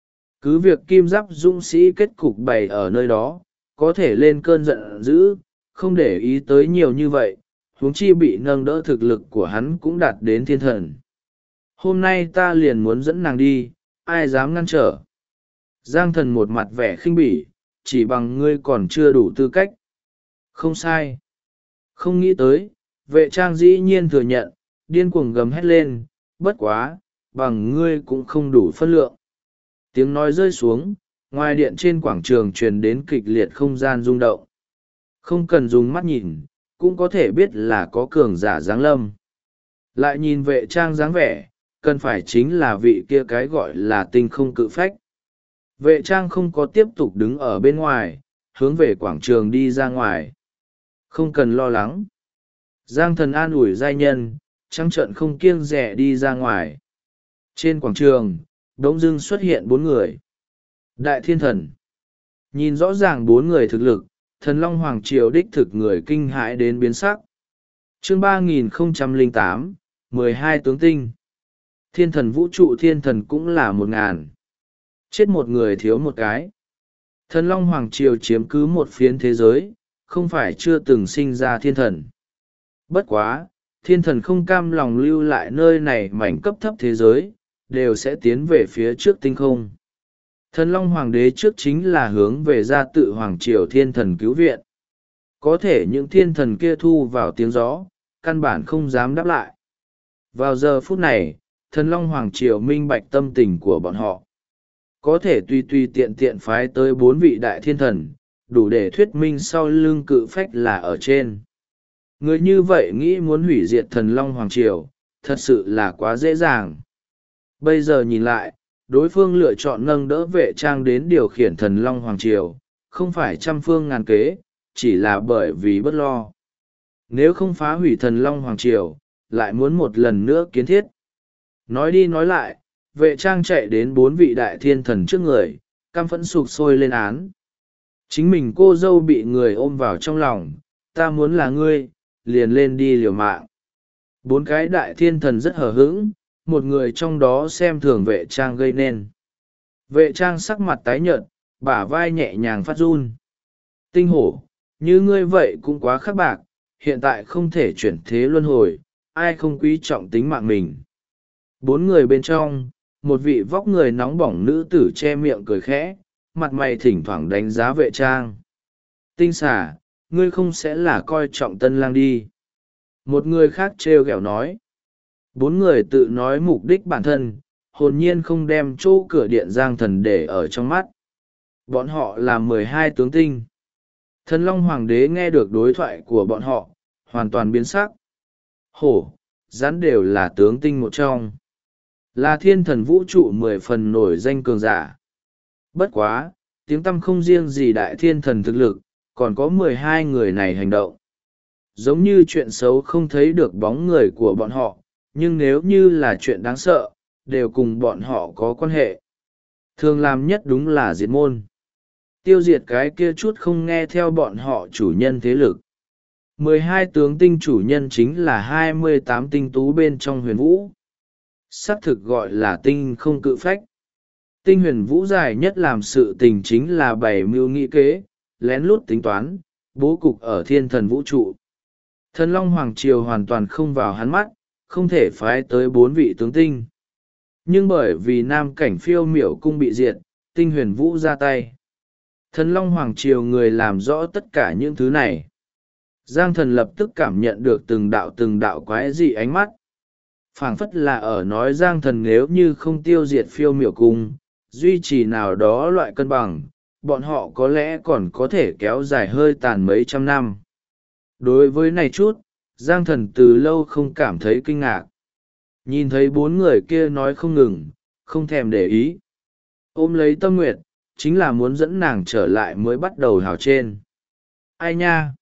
Cứ việc kim giáp dũng sĩ kết cục bày ở nơi đó, có thể lên cơn giận dữ, không để ý tới nhiều như vậy, huống chi bị nâng đỡ thực lực của hắn cũng đạt đến thiên thần. Hôm nay ta liền muốn dẫn nàng đi, ai dám ngăn trở. Giang Thần một mặt vẻ khinh bỉ, chỉ bằng ngươi còn chưa đủ tư cách. Không sai. Không nghĩ tới, Vệ Trang dĩ nhiên thừa nhận, điên cuồng gầm hét lên, bất quá, bằng ngươi cũng không đủ phân lượng. Tiếng nói rơi xuống, ngoài điện trên quảng trường truyền đến kịch liệt không gian rung động. Không cần dùng mắt nhìn, cũng có thể biết là có cường giả giáng lâm. Lại nhìn Vệ Trang dáng vẻ, cần phải chính là vị kia cái gọi là tinh không cự phách. Vệ Trang không có tiếp tục đứng ở bên ngoài, hướng về quảng trường đi ra ngoài. Không cần lo lắng. Giang Thần an ủi giai nhân, trắng trợn không kiêng dè đi ra ngoài. Trên quảng trường, đống dưng xuất hiện 4 người. Đại thiên thần. Nhìn rõ ràng 4 người thực lực, Thần Long Hoàng Triều đích thực người kinh hãi đến biến sắc. Chương 3008, 12 tướng tinh. Thiên thần vũ trụ thiên thần cũng là 1000. Chết một người thiếu một cái. Thần Long Hoàng Triều chiếm cứ một phiến thế giới, không phải chưa từng sinh ra thiên thần. Bất quá, thiên thần không cam lòng lưu lại nơi này mảnh cấp thấp thế giới, đều sẽ tiến về phía trước tinh không. Thần Long Hoàng đế trước chính là hướng về gia tự Hoàng Triều thiên thần cứu viện. Có thể những thiên thần kia thu vào tiếng gió, căn bản không dám đáp lại. Vào giờ phút này, Thần Long Hoàng Triều minh bạch tâm tình của bọn họ. Có thể tùy tùy tiện tiện phái tới 4 vị đại thiên thần, đủ để thuyết minh sau lưng cự phách là ở trên. Người như vậy nghĩ muốn hủy diệt Thần Long Hoàng Triều, thật sự là quá dễ dàng. Bây giờ nhìn lại, đối phương lựa chọn nâng đỡ Vệ Trang đến điều khiển Thần Long Hoàng Triều, không phải trăm phương ngàn kế, chỉ là bởi vì bất lo. Nếu không phá hủy Thần Long Hoàng Triều, lại muốn một lần nữa kiến thiết. Nói đi nói lại, Vệ Trang chạy đến 4 vị đại thiên thần trước người, căm phẫn sục sôi lên án. Chính mình cô dâu bị người ôm vào trong lòng, ta muốn là ngươi, liền lên đi liều mạng. 4 cái đại thiên thần rất hờ hững, một người trong đó xem thường Vệ Trang gây nên. Vệ Trang sắc mặt tái nhợt, bả vai nhẹ nhàng phát run. Tinh hổ, như ngươi vậy cũng quá khắc bạc, hiện tại không thể chuyển thế luân hồi, ai không quý trọng tính mạng mình. 4 người bên trong, một vị vóc người nóng bỏng nữ tử che miệng cười khẽ, mặt mày thỉnh thoảng đánh giá Vệ Trang. Tinh xà, ngươi không sẽ là coi trọng tân lang đi. Một người khác trêu ghẹo nói. 4 người tự nói mục đích bản thân, hồn nhiên không đem chỗ cửa điện Giang Thần để ở trong mắt. Bọn họ là 12 tướng tinh. Thần Long Hoàng đế nghe được đối thoại của bọn họ, hoàn toàn biến sắc. hổ, rắn đều là tướng tinh một trong, là thiên thần vũ trụ 10 phần nổi danh cường giả. Bất quá, tiếng tăm không riêng gì đại thiên thần thực lực, còn có 12 người này hành động. Giống như chuyện xấu không thấy được bóng người của bọn họ, nhưng nếu như là chuyện đáng sợ, đều cùng bọn họ có quan hệ. Thường làm nhất đúng là diệt môn. Tiêu diệt cái kia chút không nghe theo bọn họ chủ nhân thế lực. 12 tướng tinh chủ nhân chính là 28 tinh tú bên trong huyền vũ. Xác thực gọi là tinh không cự phách. Tinh huyền vũ dài nhất làm sự tình chính là bày mưu nghị kế, lén lút tính toán, bố cục ở thiên thần vũ trụ. Thần Long Hoàng Triều hoàn toàn không vào hắn mắt, không thể phái tới 4 vị tướng tinh. Nhưng bởi vì nam cảnh phiêu miểu cung bị diệt, tinh huyền vũ ra tay. Thần Long Hoàng Triều người làm rõ tất cả những thứ này. Giang thần lập tức cảm nhận được từng đạo quái dị ánh mắt. Phảng phất là ở nói Giang thần nếu như không tiêu diệt phiêu miểu cung, duy trì nào đó loại cân bằng, bọn họ có lẽ còn có thể kéo dài hơi tàn mấy trăm năm. Đối với này chút, Giang thần từ lâu không cảm thấy kinh ngạc. Nhìn thấy 4 người kia nói không ngừng, không thèm để ý. Ôm lấy Tâm Nguyệt, chính là muốn dẫn nàng trở lại mới bắt đầu hào trên. Ai nha?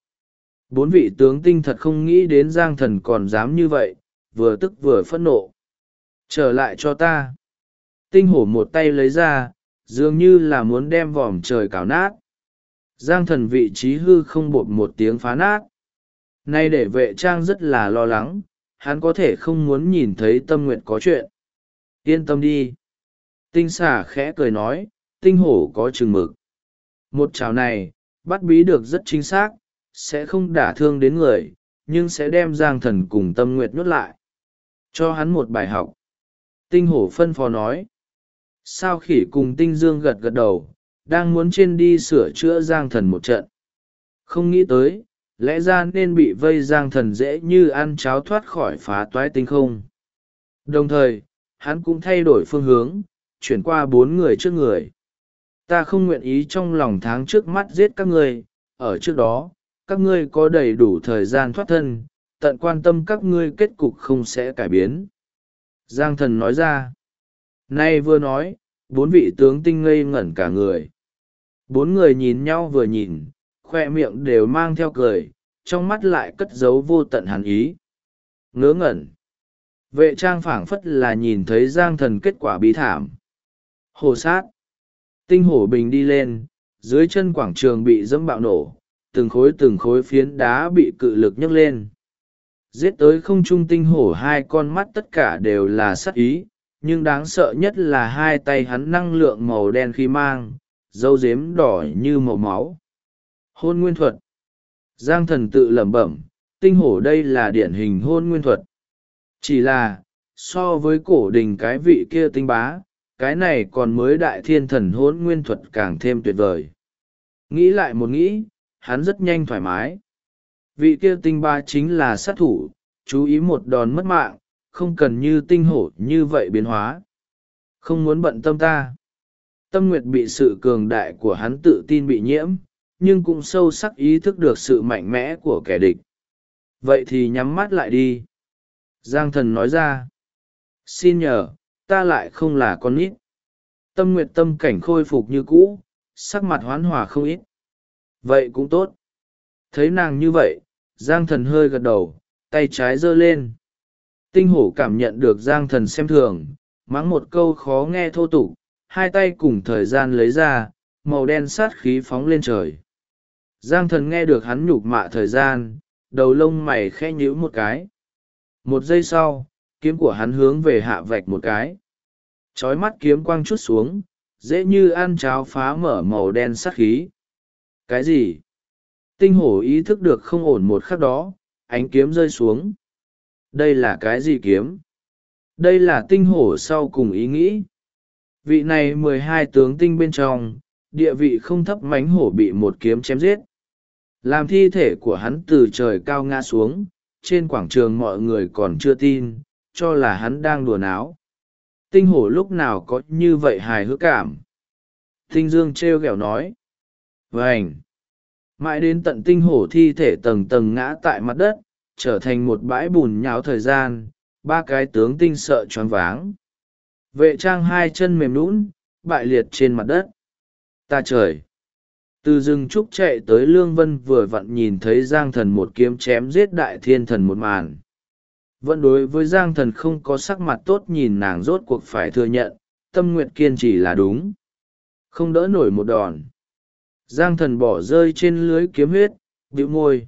4 vị tướng tinh thật không nghĩ đến Giang thần còn dám như vậy, vừa tức vừa phẫn nộ. Trở lại cho ta. Tinh hổ một tay lấy ra, dường như là muốn đem vòm trời cào nát. Giang thần vị trí hư không bột một tiếng phá nát. Nay để vệ trang rất là lo lắng, hắn có thể không muốn nhìn thấy Tâm Nguyệt có chuyện. Yên tâm đi. Tinh xà khẽ cười nói, tinh hổ có chừng mực. Một chảo này, bắt bí được rất chính xác, sẽ không đả thương đến người, nhưng sẽ đem Giang thần cùng Tâm Nguyệt nhốt lại. Cho hắn một bài học. Tinh hổ phân phó nói. Sao khỉ cùng tinh dương gật gật đầu, đang muốn trên đi sửa chữa Giang thần một trận. Không nghĩ tới, lẽ ra nên bị vây Giang thần dễ như ăn cháo thoát khỏi phá toái tinh không. Đồng thời, hắn cũng thay đổi phương hướng, chuyển qua 4 người trước người. Ta không nguyện ý trong lòng tháng trước mắt giết các ngươi, ở trước đó, các ngươi có đầy đủ thời gian thoát thân, tận quan tâm các ngươi kết cục không sẽ cải biến. Giang thần nói ra. Nay vừa nói, 4 vị tướng tinh ngây ngẩn cả người. 4 người nhìn nhau vừa nhìn, khoe miệng đều mang theo cười, trong mắt lại cất giấu vô tận hàn ý. Ngớ ngẩn. Vệ trang phảng phất là nhìn thấy Giang thần kết quả bi thảm. Hồ sát. Tinh hổ bình đi lên, dưới chân quảng trường bị dẫm bạo nổ, từng khối phiến đá bị cự lực nhấc lên. Giết tới không trung tinh hổ 2 con mắt tất cả đều là sát ý, nhưng đáng sợ nhất là 2 tay hắn năng lượng màu đen khi mang, dấu dếm đỏ như màu máu. Hôn nguyên thuật. Giang thần tự lẩm bẩm, tinh hổ đây là điển hình hôn nguyên thuật. Chỉ là, so với cổ đình cái vị kia tinh bá, cái này còn mới đại thiên thần hôn nguyên thuật càng thêm tuyệt vời. Nghĩ lại một nghĩ, hắn rất nhanh thoải mái. Vị kia tinh bá chính là sát thủ, chú ý một đòn mất mạng, không cần như tinh hổ như vậy biến hóa. Không muốn bận tâm ta. Tâm Nguyệt bị sự cường đại của hắn tự tin bị nhiễm, nhưng cũng sâu sắc ý thức được sự mạnh mẽ của kẻ địch. Vậy thì nhắm mắt lại đi. Giang thần nói ra. Xin nhờ, ta lại không là con nít. Tâm Nguyệt tâm cảnh khôi phục như cũ, sắc mặt hoán hòa không ít. Vậy cũng tốt. Thấy nàng như vậy, Giang thần hơi gật đầu, tay trái giơ lên. Tinh hổ cảm nhận được Giang thần xem thường, mắng một câu khó nghe thô tục, 2 tay cùng thời gian lấy ra, màu đen sát khí phóng lên trời. Giang thần nghe được hắn nhục mạ thời gian, đầu lông mày khẽ nhíu một cái. 1 giây sau, kiếm của hắn hướng về hạ vạch một cái. Chói mắt kiếm quang chút xuống, dễ như ăn cháo phá mở màu đen sát khí. Cái gì? Tinh hổ ý thức được không ổn một khắc đó, ánh kiếm rơi xuống. Đây là cái gì kiếm? Đây là tinh hổ sau cùng ý nghĩ. Vị này 12 tướng tinh bên trong, địa vị không thấp mánh hổ bị một kiếm chém giết. Làm thi thể của hắn từ trời cao ngã xuống, trên quảng trường mọi người còn chưa tin, cho là hắn đang đùa náo. Tinh hổ lúc nào có như vậy hài hước cảm. Tinh dương trêu ghẹo nói. Vânh! Mãi đến tận tinh hổ thi thể tầng tầng ngã tại mặt đất, trở thành một bãi bùn nhão thời gian. Ba cái tướng tinh sợ choáng váng. Vệ trang hai chân mềm nhũn, bại liệt trên mặt đất. Ta trời! Từ rừng trúc chạy tới Lương Vân vừa vặn nhìn thấy Giang Thần một kiếm chém giết Đại Thiên Thần một màn. Vẫn đối với Giang Thần không có sắc mặt tốt, nhìn nàng rốt cuộc phải thừa nhận, tâm nguyện kiên trì là đúng. Không đỡ nổi một đòn. Giang Thần bỏ rơi trên lưới kiếm huyết, bĩu môi.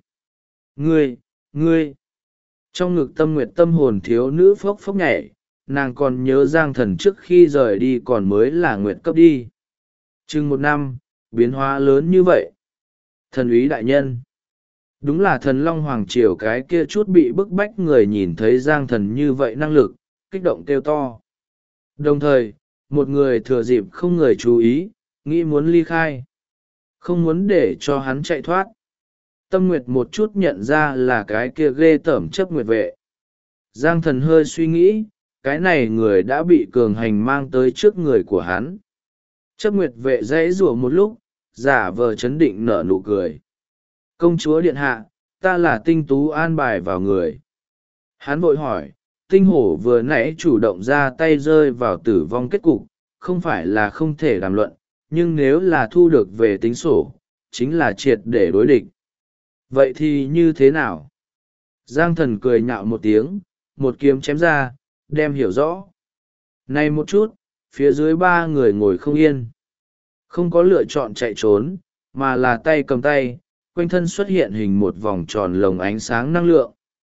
Ngươi! Trong ngực Tâm Nguyệt tâm hồn thiếu nữ phốc phốc nhảy, nàng còn nhớ Giang Thần trước khi rời đi còn mới là nguyệt cấp đi. Chừng 1 năm, biến hóa lớn như vậy. Thần úy đại nhân. Đúng là Thần Long Hoàng Triều cái kia chút bị bức bách người nhìn thấy Giang Thần như vậy năng lực, kích động kêu to. Đồng thời, một người thừa dịp không người chú ý, nghĩ muốn ly khai. Không muốn để cho hắn chạy thoát. Tâm Nguyệt một chút nhận ra là cái kia ghê tởm chấp nguyệt vệ. Giang Thần hơi suy nghĩ, cái này người đã bị cường hành mang tới trước người của hắn. Chấp nguyệt vệ dãy rủa một lúc, giả vờ chấn định nở nụ cười. Công chúa điện hạ, ta là Tinh Tú an bài vào người. Hắn vội hỏi, Tinh Hổ vừa nãy chủ động ra tay rơi vào tử vong kết cục, không phải là không thể đàm luận, nhưng nếu là thu được về tính sổ, chính là triệt để đối địch. Vậy thì như thế nào? Giang Thần cười nhạo một tiếng, một kiếm chém ra, đem hiểu rõ. Này một chút, phía dưới 3 người ngồi không yên. Không có lựa chọn chạy trốn, mà là tay cầm tay, quanh thân xuất hiện hình một vòng tròn lồng ánh sáng năng lượng.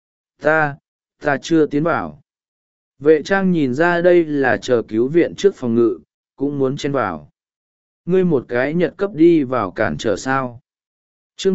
Ta chưa tiến vào. Vệ trang nhìn ra đây là chờ cứu viện trước phòng ngự, cũng muốn chen vào. Ngươi một cái nhật cấp đi vào cản trở sao? Chương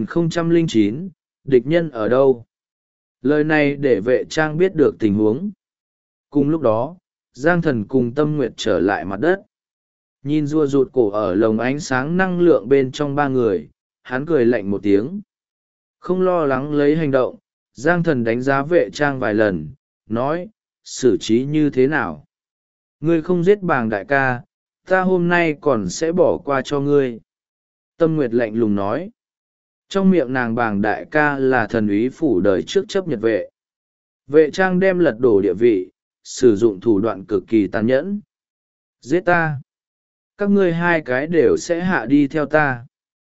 3009, địch nhân ở đâu? Lời này để vệ trang biết được tình huống. Cùng lúc đó, Giang Thần cùng Tâm Nguyệt trở lại mặt đất. Nhìn rùa rụt cổ ở lồng ánh sáng năng lượng bên trong 3 người, hắn cười lạnh một tiếng. Không lo lắng lấy hành động, Giang Thần đánh giá vệ trang vài lần, nói, xử trí như thế nào? Ngươi không giết Bàng đại ca, ta hôm nay còn sẽ bỏ qua cho ngươi. Tâm Nguyệt lạnh lùng nói. Trong miệng nàng Bàng đại ca là thần úy phủ đời trước chấp nhật vệ. Vệ trang đem lật đổ địa vị, sử dụng thủ đoạn cực kỳ tàn nhẫn. Giết ta! Các ngươi 2 cái đều sẽ hạ đi theo ta.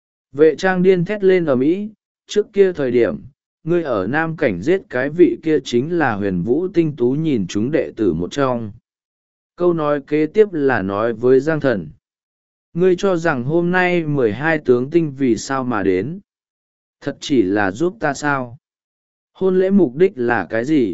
Vệ trang điên thét lên ầm ĩ. Trước kia thời điểm, ngươi ở Nam Cảnh giết cái vị kia chính là Huyền Vũ Tinh Tú nhìn chúng đệ tử một trong. Câu nói kế tiếp là nói với Giang Thần. Ngươi cho rằng hôm nay 12 tướng tinh vì sao mà đến? Thật chỉ là giúp ta sao? Hôn lễ mục đích là cái gì?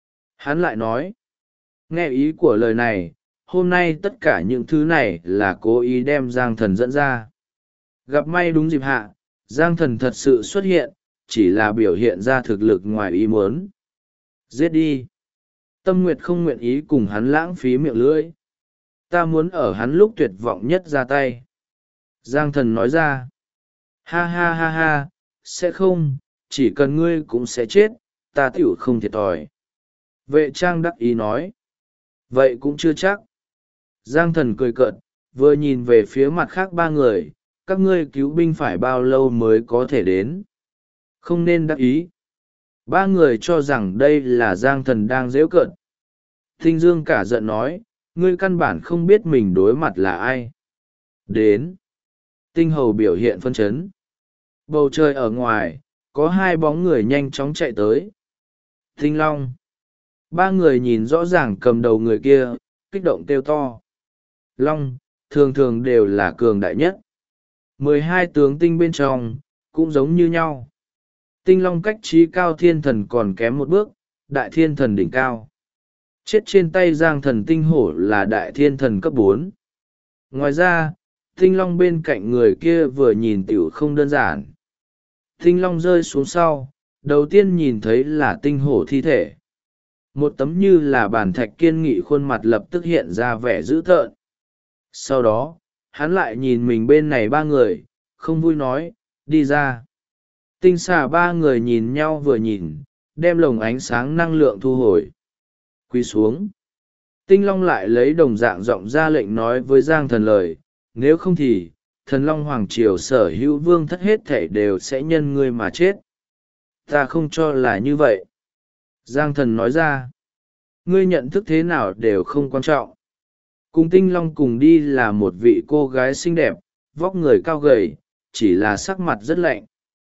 Hắn lại nói. Nghe ý của lời này, hôm nay tất cả những thứ này là cố ý đem Giang Thần dẫn ra. Gặp may đúng dịp hạ, Giang Thần thật sự xuất hiện, chỉ là biểu hiện ra thực lực ngoài ý muốn. Giết đi! Tâm Nguyệt không nguyện ý cùng hắn lãng phí miệng lưỡi. Ta muốn ở hắn lúc tuyệt vọng nhất ra tay. Giang Thần nói ra. Ha ha ha ha, sẽ không, chỉ cần ngươi cũng sẽ chết, ta tiểu không thiệt thòi. Vệ trang đắc ý nói. Vậy cũng chưa chắc. Giang Thần cười cợt, vừa nhìn về phía mặt khác 3 người, các ngươi cứu binh phải bao lâu mới có thể đến. Không nên đắc ý. 3 người cho rằng đây là Giang Thần đang giễu cợt. Tinh Dương cả giận nói, ngươi căn bản không biết mình đối mặt là ai. Đến. Tinh Hầu biểu hiện phân chấn. Bầu trời ở ngoài, có 2 bóng người nhanh chóng chạy tới. Tinh Long. 3 người nhìn rõ ràng cầm đầu người kia, kích động kêu to. Long, thường thường đều là cường đại nhất. 12 tướng tinh bên trong, cũng giống như nhau. Tinh Long cách trí cao thiên thần còn kém một bước, đại thiên thần đỉnh cao. Chết trên tay Giang Thần Tinh Hổ là đại thiên thần cấp 4. Ngoài ra, Tinh Long bên cạnh người kia vừa nhìn tiểu không đơn giản. Tinh Long rơi xuống sau, đầu tiên nhìn thấy là Tinh Hổ thi thể. Một tấm như là bàn thạch kiên nghị khuôn mặt lập tức hiện ra vẻ dữ tợn. Sau đó, hắn lại nhìn mình bên này 3 người, không vui nói, đi ra. Tinh xà 3 người nhìn nhau vừa nhìn, đem lồng ánh sáng năng lượng thu hồi. Quy xuống. Tinh Long lại lấy đồng dạng giọng ra lệnh nói với Giang Thần lời, nếu không thì, Thần Long Hoàng Triều sở hữu vương thất hết thể đều sẽ nhân ngươi mà chết. Ta không cho là như vậy. Giang thần nói ra. Ngươi nhận thức thế nào đều không quan trọng. Cùng Tinh Long cùng đi là một vị cô gái xinh đẹp, vóc người cao gầy, chỉ là sắc mặt rất lạnh.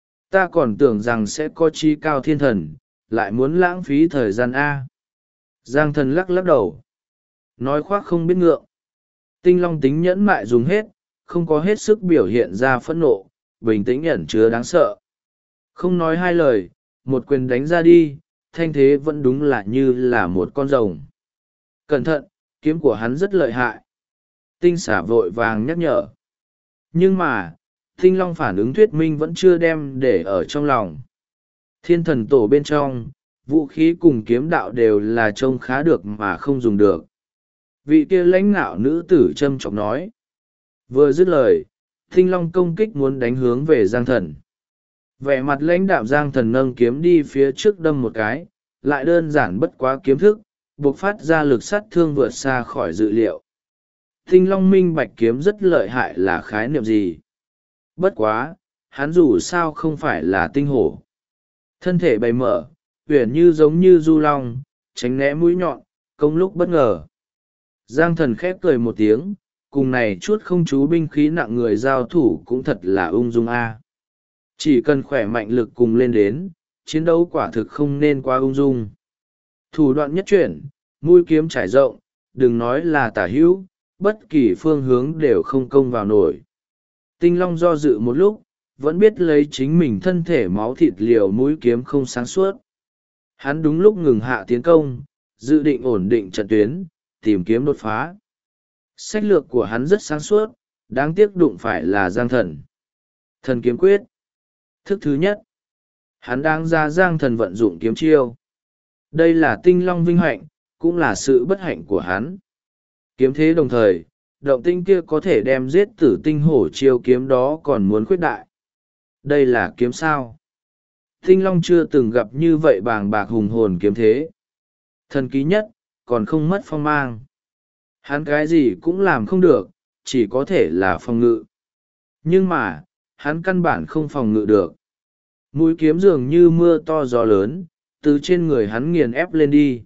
Ta còn tưởng rằng sẽ có trí cao thiên thần, lại muốn lãng phí thời gian A. Giang thần lắc lắc đầu. Nói khoác không biết ngượng. Tinh Long tính nhẫn mại dùng hết, không có hết sức biểu hiện ra phẫn nộ, bình tĩnh ẩn chứa đáng sợ. Không nói hai lời, một quyền đánh ra đi, thanh thế vẫn đúng là như là một con rồng. Cẩn thận, kiếm của hắn rất lợi hại. Tinh xả vội vàng nhắc nhở. Nhưng mà, Tinh Long phản ứng thuyết minh vẫn chưa đem để ở trong lòng. Thiên thần tổ bên trong, vũ khí cùng kiếm đạo đều là trông khá được mà không dùng được. Vị kia lãnh nạo nữ tử châm chọc nói. Vừa dứt lời, Tinh Long công kích muốn đánh hướng về Giang thần. Vẻ mặt lãnh đạm Giang thần nâng kiếm đi phía trước đâm một cái, lại đơn giản bất quá kiếm thức, buộc phát ra lực sát thương vượt xa khỏi dự liệu. Tinh Long minh bạch kiếm rất lợi hại là khái niệm gì? Bất quá, hắn dù sao không phải là tinh hổ. Thân thể bày mở, uyển như giống như du long, tránh né mũi nhọn, công lúc bất ngờ. Giang thần khép cười một tiếng, cùng này chút không chú binh khí nặng người giao thủ cũng thật là ung dung a. Chỉ cần khỏe mạnh lực cùng lên đến, chiến đấu quả thực không nên quá ung dung. Thủ đoạn nhất chuyển, mũi kiếm trải rộng, đừng nói là tả hữu, bất kỳ phương hướng đều không công vào nổi. Tinh Long do dự một lúc, vẫn biết lấy chính mình thân thể máu thịt liều mũi kiếm không sáng suốt. Hắn đúng lúc ngừng hạ tiến công, dự định ổn định trận tuyến, tìm kiếm đột phá. Sách lược của hắn rất sáng suốt, đáng tiếc đụng phải là Giang thần. Thần kiếm quyết. Thức thứ nhất. Hắn đang ra Giang thần vận dụng kiếm chiêu. Đây là Tinh Long vinh hạnh, cũng là sự bất hạnh của hắn. Kiếm thế đồng thời, động tinh kia có thể đem giết tử tinh hổ chiêu kiếm đó còn muốn khuyết đại. Đây là kiếm sao? Tinh Long chưa từng gặp như vậy bàng bạc hùng hồn kiếm thế. Thần ký nhất, còn không mất phong mang. Hắn cái gì cũng làm không được, chỉ có thể là phòng ngự. Nhưng mà, hắn căn bản không phòng ngự được. Mũi kiếm dường như mưa to gió lớn, từ trên người hắn nghiền ép lên đi.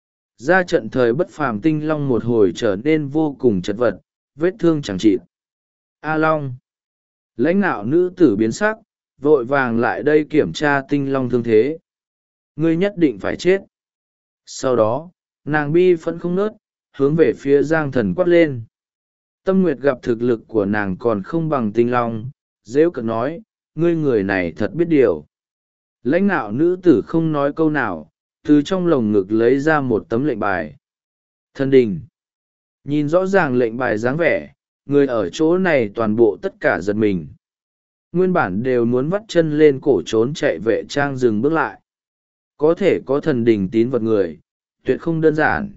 Ra trận thời bất phàm Tinh Long một hồi trở nên vô cùng chật vật, vết thương chẳng chịt. A Long! Lãnh nạo nữ tử biến sắc, vội vàng lại đây kiểm tra Tinh Long thương thế. Ngươi nhất định phải chết. Sau đó, nàng bi phẫn không nớt, hướng về phía Giang thần quát lên. Tâm Nguyệt gặp thực lực của nàng còn không bằng Tinh Long, dễ cợt nói, ngươi người này thật biết điều. Lãnh nạo nữ tử không nói câu nào, từ trong lồng ngực lấy ra một tấm lệnh bài. Thần đình. Nhìn rõ ràng lệnh bài dáng vẻ, người ở chỗ này toàn bộ tất cả giật mình. Nguyên bản đều muốn vắt chân lên cổ trốn chạy vệ trang dừng bước lại. Có thể có thần đình tín vật người, tuyệt không đơn giản.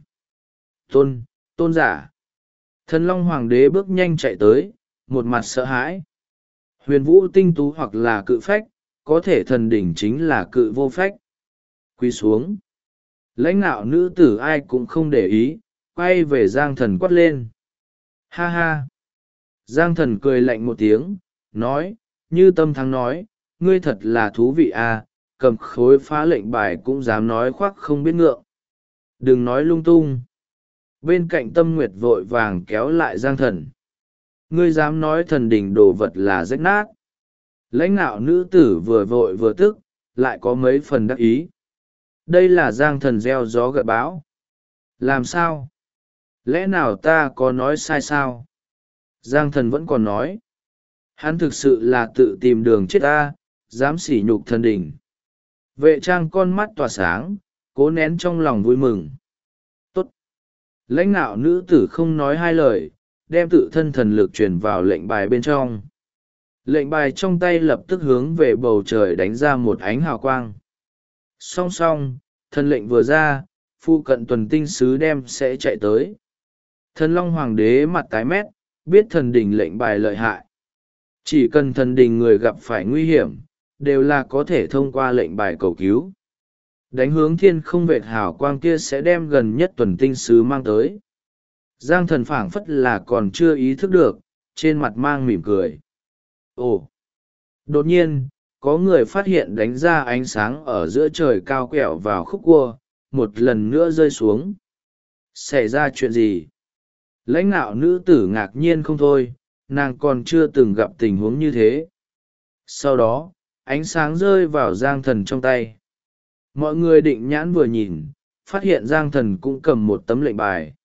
Tôn giả. Thần Long Hoàng đế bước nhanh chạy tới, một mặt sợ hãi. Huyền vũ tinh tú hoặc là cự phách, có thể thần đỉnh chính là cự vô phách. Quy xuống. Lãnh nạo nữ tử ai cũng không để ý, quay về Giang thần quát lên. Ha ha. Giang thần cười lạnh một tiếng, nói, như tâm thắng nói, ngươi thật là thú vị à, cầm khối phá lệnh bài cũng dám nói khoác không biết ngượng. Đừng nói lung tung. Bên cạnh Tâm Nguyệt vội vàng kéo lại Giang thần. Ngươi dám nói thần đỉnh đồ vật là rách nát. Lãnh nạo nữ tử vừa vội vừa tức, lại có mấy phần đắc ý. Đây là Giang thần gieo gió gặt bão. Làm sao? Lẽ nào ta có nói sai sao? Giang thần vẫn còn nói. Hắn thực sự là tự tìm đường chết ta, dám sỉ nhục thần đỉnh. Vệ trang con mắt tỏa sáng, cố nén trong lòng vui mừng. Tốt. Lãnh nạo nữ tử không nói hai lời, đem tự thân thần lực truyền vào lệnh bài bên trong. Lệnh bài trong tay lập tức hướng về bầu trời đánh ra một ánh hào quang. Song song, thần lệnh vừa ra, phu cận tuần tinh sứ đem sẽ chạy tới. Thần Long Hoàng đế mặt tái mét, biết thần đình lệnh bài lợi hại. Chỉ cần thần đình người gặp phải nguy hiểm, đều là có thể thông qua lệnh bài cầu cứu. Đánh hướng thiên không vệt hào quang kia sẽ đem gần nhất tuần tinh sứ mang tới. Giang thần phảng phất là còn chưa ý thức được, trên mặt mang mỉm cười. Ồ! Đột nhiên, có người phát hiện đánh ra ánh sáng ở giữa trời cao quẹo vào khúc cua, một lần nữa rơi xuống. Xảy ra chuyện gì? Lãnh đạo nữ tử ngạc nhiên không thôi, nàng còn chưa từng gặp tình huống như thế. Sau đó, ánh sáng rơi vào Giang Thần trong tay. Mọi người định nhãn vừa nhìn, phát hiện Giang Thần cũng cầm một tấm lệnh bài.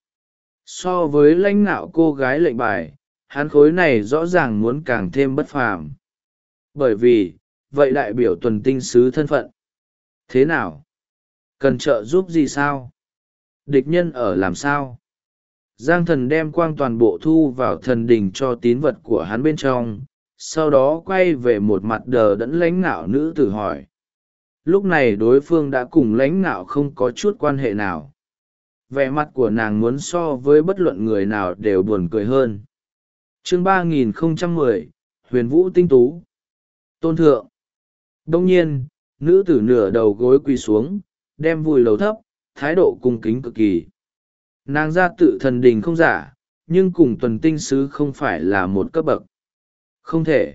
So với lãnh đạo cô gái lệnh bài, hắn khối này rõ ràng muốn càng thêm bất phàm. Bởi vì, vậy đại biểu tuần tinh sứ thân phận. Thế nào? Cần trợ giúp gì sao? Địch nhân ở làm sao? Giang Thần đem quang toàn bộ thu vào thần đình cho tín vật của hắn bên trong, sau đó quay về một mặt đờ đẫn lãnh nạo nữ tử hỏi. Lúc này đối phương đã cùng lãnh nạo không có chút quan hệ nào. Vẻ mặt của nàng muốn so với bất luận người nào đều buồn cười hơn. Chương 3010, Huyền Vũ Tinh Tú. Tôn thượng. Đông nhiên, nữ tử nửa đầu gối quỳ xuống, đem vùi lầu thấp, thái độ cung kính cực kỳ. Nàng ra tự thần đình không giả, nhưng cùng tuần tinh sứ không phải là một cấp bậc. Không thể.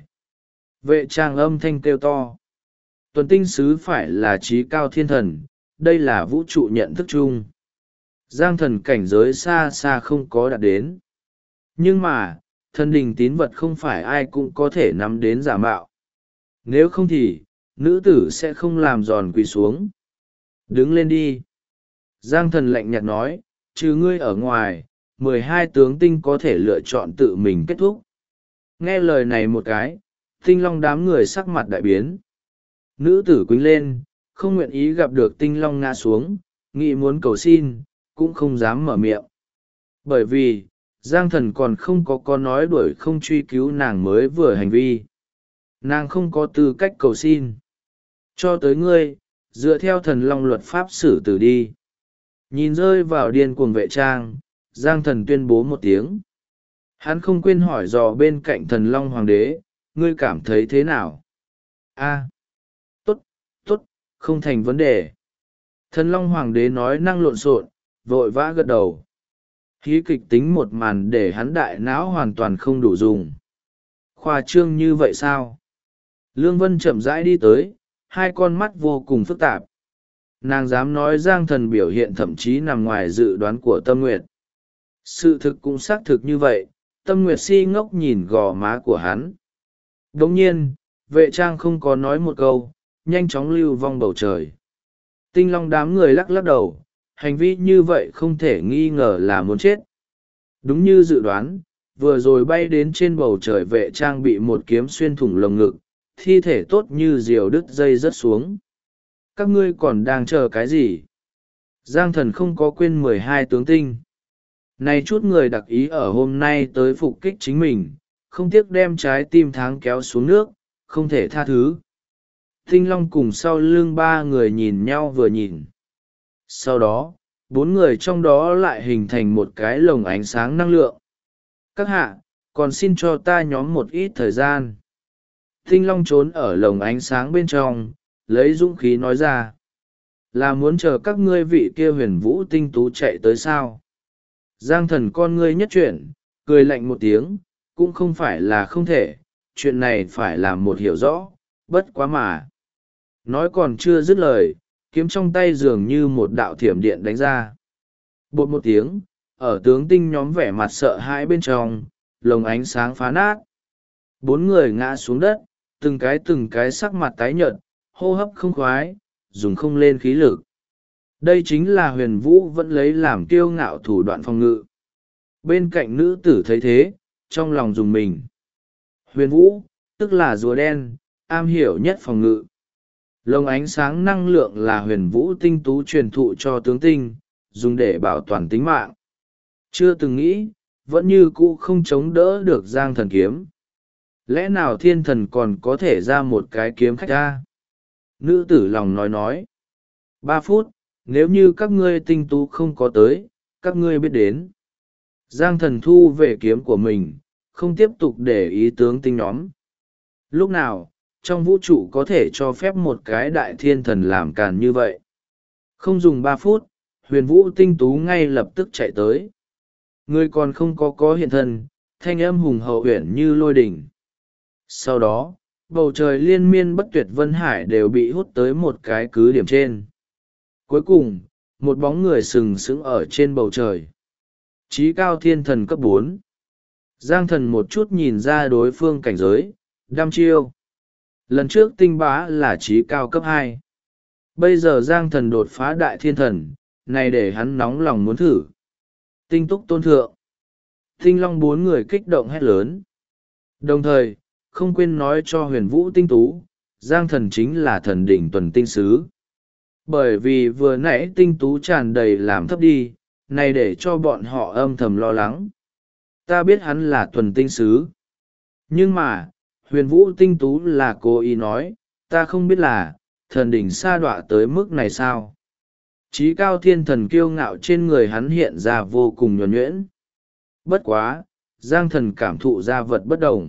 Vệ trang âm thanh kêu to. Tuần tinh sứ phải là trí cao thiên thần, đây là vũ trụ nhận thức chung. Giang Thần cảnh giới xa xa không có đạt đến. Nhưng mà, thần đình tín vật không phải ai cũng có thể nắm đến giả mạo. Nếu không thì, nữ tử sẽ không làm giòn quỳ xuống. Đứng lên đi. Giang Thần lạnh nhạt nói, trừ ngươi ở ngoài, 12 tướng tinh có thể lựa chọn tự mình kết thúc. Nghe lời này một cái, tinh long đám người sắc mặt đại biến. Nữ tử quýnh lên, không nguyện ý gặp được tinh long ngã xuống, nghĩ muốn cầu xin, cũng không dám mở miệng. Bởi vì, Giang Thần còn không có nói đuổi không truy cứu nàng mới vừa hành vi. Nàng không có tư cách cầu xin. Cho tới ngươi, dựa theo thần long luật pháp xử tử đi. Nhìn rơi vào điên cuồng vệ trang, Giang Thần tuyên bố một tiếng. Hắn không quên hỏi dò bên cạnh thần long hoàng đế, ngươi cảm thấy thế nào? Tốt, tốt, không thành vấn đề. Thần long hoàng đế nói năng lộn xộn, vội vã gật đầu. Hí kịch tính một màn để hắn đại não hoàn toàn không đủ dùng. Khoa trương như vậy sao? Lương Vân chậm rãi đi tới, hai con mắt vô cùng phức tạp. Nàng dám nói Giang Thần biểu hiện thậm chí nằm ngoài dự đoán của Tâm Nguyệt. Sự thực cũng xác thực như vậy, Tâm Nguyệt si ngốc nhìn gò má của hắn. Đồng nhiên, vệ trang không có nói một câu, nhanh chóng lưu vong bầu trời. Tinh long đám người lắc lắc đầu, hành vi như vậy không thể nghi ngờ là muốn chết. Đúng như dự đoán, vừa rồi bay đến trên bầu trời vệ trang bị một kiếm xuyên thủng lồng ngực, thi thể tốt như diều đứt dây rớt xuống. Các ngươi còn đang chờ cái gì? Giang Thần không có quên 12 tướng tinh. Này chút người đặc ý ở hôm nay tới phục kích chính mình, không tiếc đem trái tim tháng kéo xuống nước, không thể tha thứ. Tinh Long cùng sau lưng ba người nhìn nhau vừa nhìn. Sau đó, 4 người trong đó lại hình thành một cái lồng ánh sáng năng lượng. Các hạ, còn xin cho ta nhóm một ít thời gian. Tinh Long trốn ở lồng ánh sáng bên trong, lấy dũng khí nói ra. Là muốn chờ các ngươi vị kia huyền vũ tinh tú chạy tới sao? Giang Thần con ngươi nhất chuyển, cười lạnh một tiếng, cũng không phải là không thể, chuyện này phải làm một hiểu rõ, bất quá mà. Nói còn chưa dứt lời, kiếm trong tay dường như một đạo thiểm điện đánh ra. Bột một tiếng, ở tướng tinh nhóm vẻ mặt sợ hãi bên trong, lồng ánh sáng phá nát. 4 người ngã xuống đất, từng cái sắc mặt tái nhợt, hô hấp không khoái, dùng không lên khí lực. Đây chính là huyền vũ vẫn lấy làm kiêu ngạo thủ đoạn phòng ngự. Bên cạnh nữ tử thấy thế, trong lòng dùng mình. Huyền vũ, tức là rùa đen, am hiểu nhất phòng ngự. Lồng ánh sáng năng lượng là huyền vũ tinh tú truyền thụ cho tướng tinh, dùng để bảo toàn tính mạng. Chưa từng nghĩ, vẫn như cũ không chống đỡ được Giang Thần kiếm. Lẽ nào thiên thần còn có thể ra một cái kiếm khách ra? Nữ tử lòng nói. 3 phút, nếu như các ngươi tinh tú không có tới, các ngươi biết đến. Giang Thần thu về kiếm của mình, không tiếp tục để ý tướng tinh nhóm. Lúc nào, trong vũ trụ có thể cho phép một cái đại thiên thần làm càn như vậy? Không dùng 3 phút, huyền vũ tinh tú ngay lập tức chạy tới. Người còn không có hiện thân, thanh âm hùng hậu uyển như lôi đỉnh. Sau đó, bầu trời liên miên bất tuyệt vân hải đều bị hút tới một cái cứ điểm trên. Cuối cùng, một bóng người sừng sững ở trên bầu trời. Trí cao thiên thần cấp 4. Giang thần một chút nhìn ra đối phương cảnh giới, đăm chiêu. Lần trước tinh bá là trí cao cấp 2. Bây giờ Giang thần đột phá đại thiên thần, này để hắn nóng lòng muốn thử. Tinh túc tôn thượng. Tinh long 4 người kích động hét lớn. Đồng thời, không quên nói cho huyền vũ tinh tú, Giang thần chính là thần đỉnh tuần tinh sứ. Bởi vì vừa nãy tinh tú tràn đầy làm thấp đi, này để cho bọn họ âm thầm lo lắng. Ta biết hắn là tuần tinh sứ. Nhưng mà, huyền vũ tinh tú là cố ý nói, ta không biết là, thần đỉnh sa đọa tới mức này sao. Chí cao thiên thần kiêu ngạo trên người hắn hiện ra vô cùng nhuần nhuyễn. Bất quá, Giang thần cảm thụ ra vật bất đồng.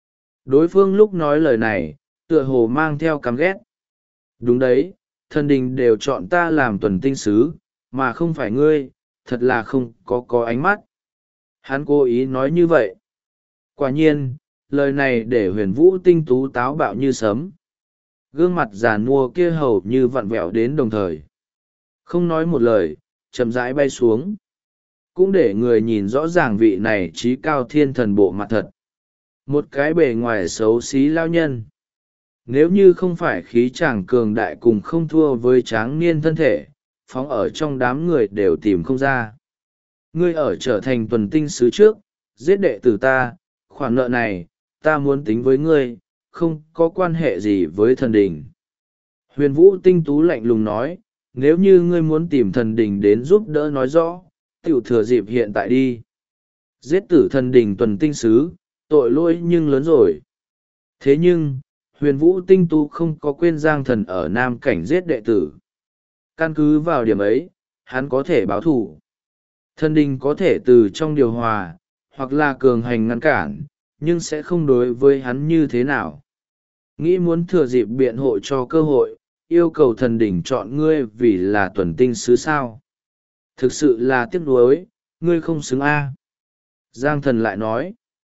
Đối phương lúc nói lời này, tựa hồ mang theo căm ghét. Đúng đấy, thần đình đều chọn ta làm tuần tinh sứ, mà không phải ngươi, thật là không có ánh mắt. Hắn cố ý nói như vậy. Quả nhiên, lời này để huyền vũ tinh tú táo bạo như sấm. Gương mặt già nua kia hầu như vặn vẹo đến đồng thời. Không nói một lời, chậm rãi bay xuống. Cũng để người nhìn rõ ràng vị này trí cao thiên thần bộ mặt thật. Một cái bề ngoài xấu xí lao nhân. Nếu như không phải khí chàng cường đại cùng không thua với tráng niên thân thể, phóng ở trong đám người đều tìm không ra. Ngươi ở trở thành tuần tinh sứ trước, giết đệ tử ta, khoản nợ này, ta muốn tính với ngươi, không có quan hệ gì với thần đình. Huyền vũ tinh tú lạnh lùng nói, nếu như ngươi muốn tìm thần đình đến giúp đỡ nói rõ, tiểu thừa dịp hiện tại đi. Giết tử thần đình tuần tinh sứ, tội lỗi nhưng lớn rồi. Thế nhưng, huyền vũ tinh tú không có quên Giang thần ở Nam Cảnh giết đệ tử. Căn cứ vào điểm ấy, hắn có thể báo thù. Thần đình có thể từ trong điều hòa, hoặc là cường hành ngăn cản, nhưng sẽ không đối với hắn như thế nào. Nghĩ muốn thừa dịp biện hộ cho cơ hội, yêu cầu thần đình chọn ngươi vì là tuần tinh sứ sao. Thực sự là tiếc nuối, ngươi không xứng a. Giang thần lại nói.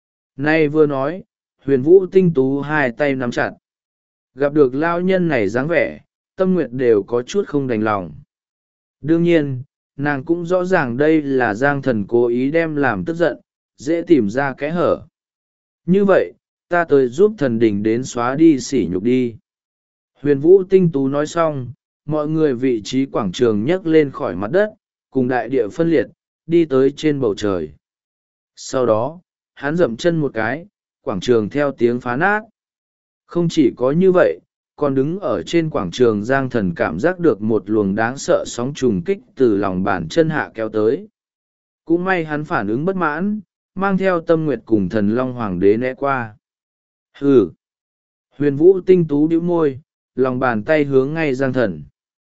Nay vừa nói, huyền vũ tinh tú hai tay nắm chặt. Gặp được lao nhân này dáng vẻ, tâm nguyệt đều có chút không đành lòng. Đương nhiên, nàng cũng rõ ràng đây là Giang thần cố ý đem làm tức giận, dễ tìm ra kẽ hở. Như vậy, ta tới giúp thần đình đến xóa đi sỉ nhục đi. Huyền vũ tinh tú nói xong, mọi người vị trí quảng trường nhấc lên khỏi mặt đất, cùng đại địa phân liệt, đi tới trên bầu trời. Sau đó, hắn dậm chân một cái, quảng trường theo tiếng phá nát. Không chỉ có như vậy, còn đứng ở trên quảng trường Giang thần cảm giác được một luồng đáng sợ sóng trùng kích từ lòng bàn chân hạ kéo tới. Cũng may hắn phản ứng bất mãn, mang theo tâm nguyệt cùng thần long hoàng đế né qua. Hừ! Huyền vũ tinh tú bĩu môi, lòng bàn tay hướng ngay Giang thần.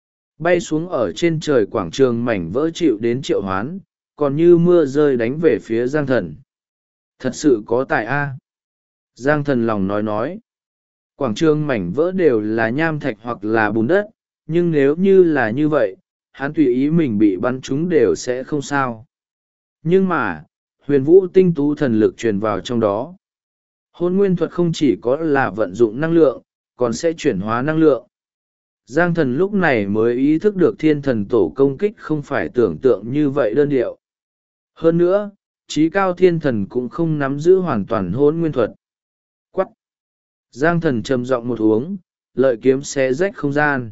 Bay xuống ở trên trời quảng trường mảnh vỡ chịu đến triệu hoán, còn như mưa rơi đánh về phía Giang thần. Thật sự có tài a. Giang thần lòng nói. Quảng trường mảnh vỡ đều là nham thạch hoặc là bùn đất, nhưng nếu như là như vậy, hắn tùy ý mình bị bắn trúng đều sẽ không sao. Nhưng mà, huyền vũ tinh tú thần lực truyền vào trong đó. Hôn nguyên thuật không chỉ có là vận dụng năng lượng, còn sẽ chuyển hóa năng lượng. Giang thần lúc này mới ý thức được thiên thần tổ công kích không phải tưởng tượng như vậy đơn điệu. Hơn nữa, trí cao thiên thần cũng không nắm giữ hoàn toàn hôn nguyên thuật. Quắc! Giang thần trầm giọng một uống, lợi kiếm xé rách không gian.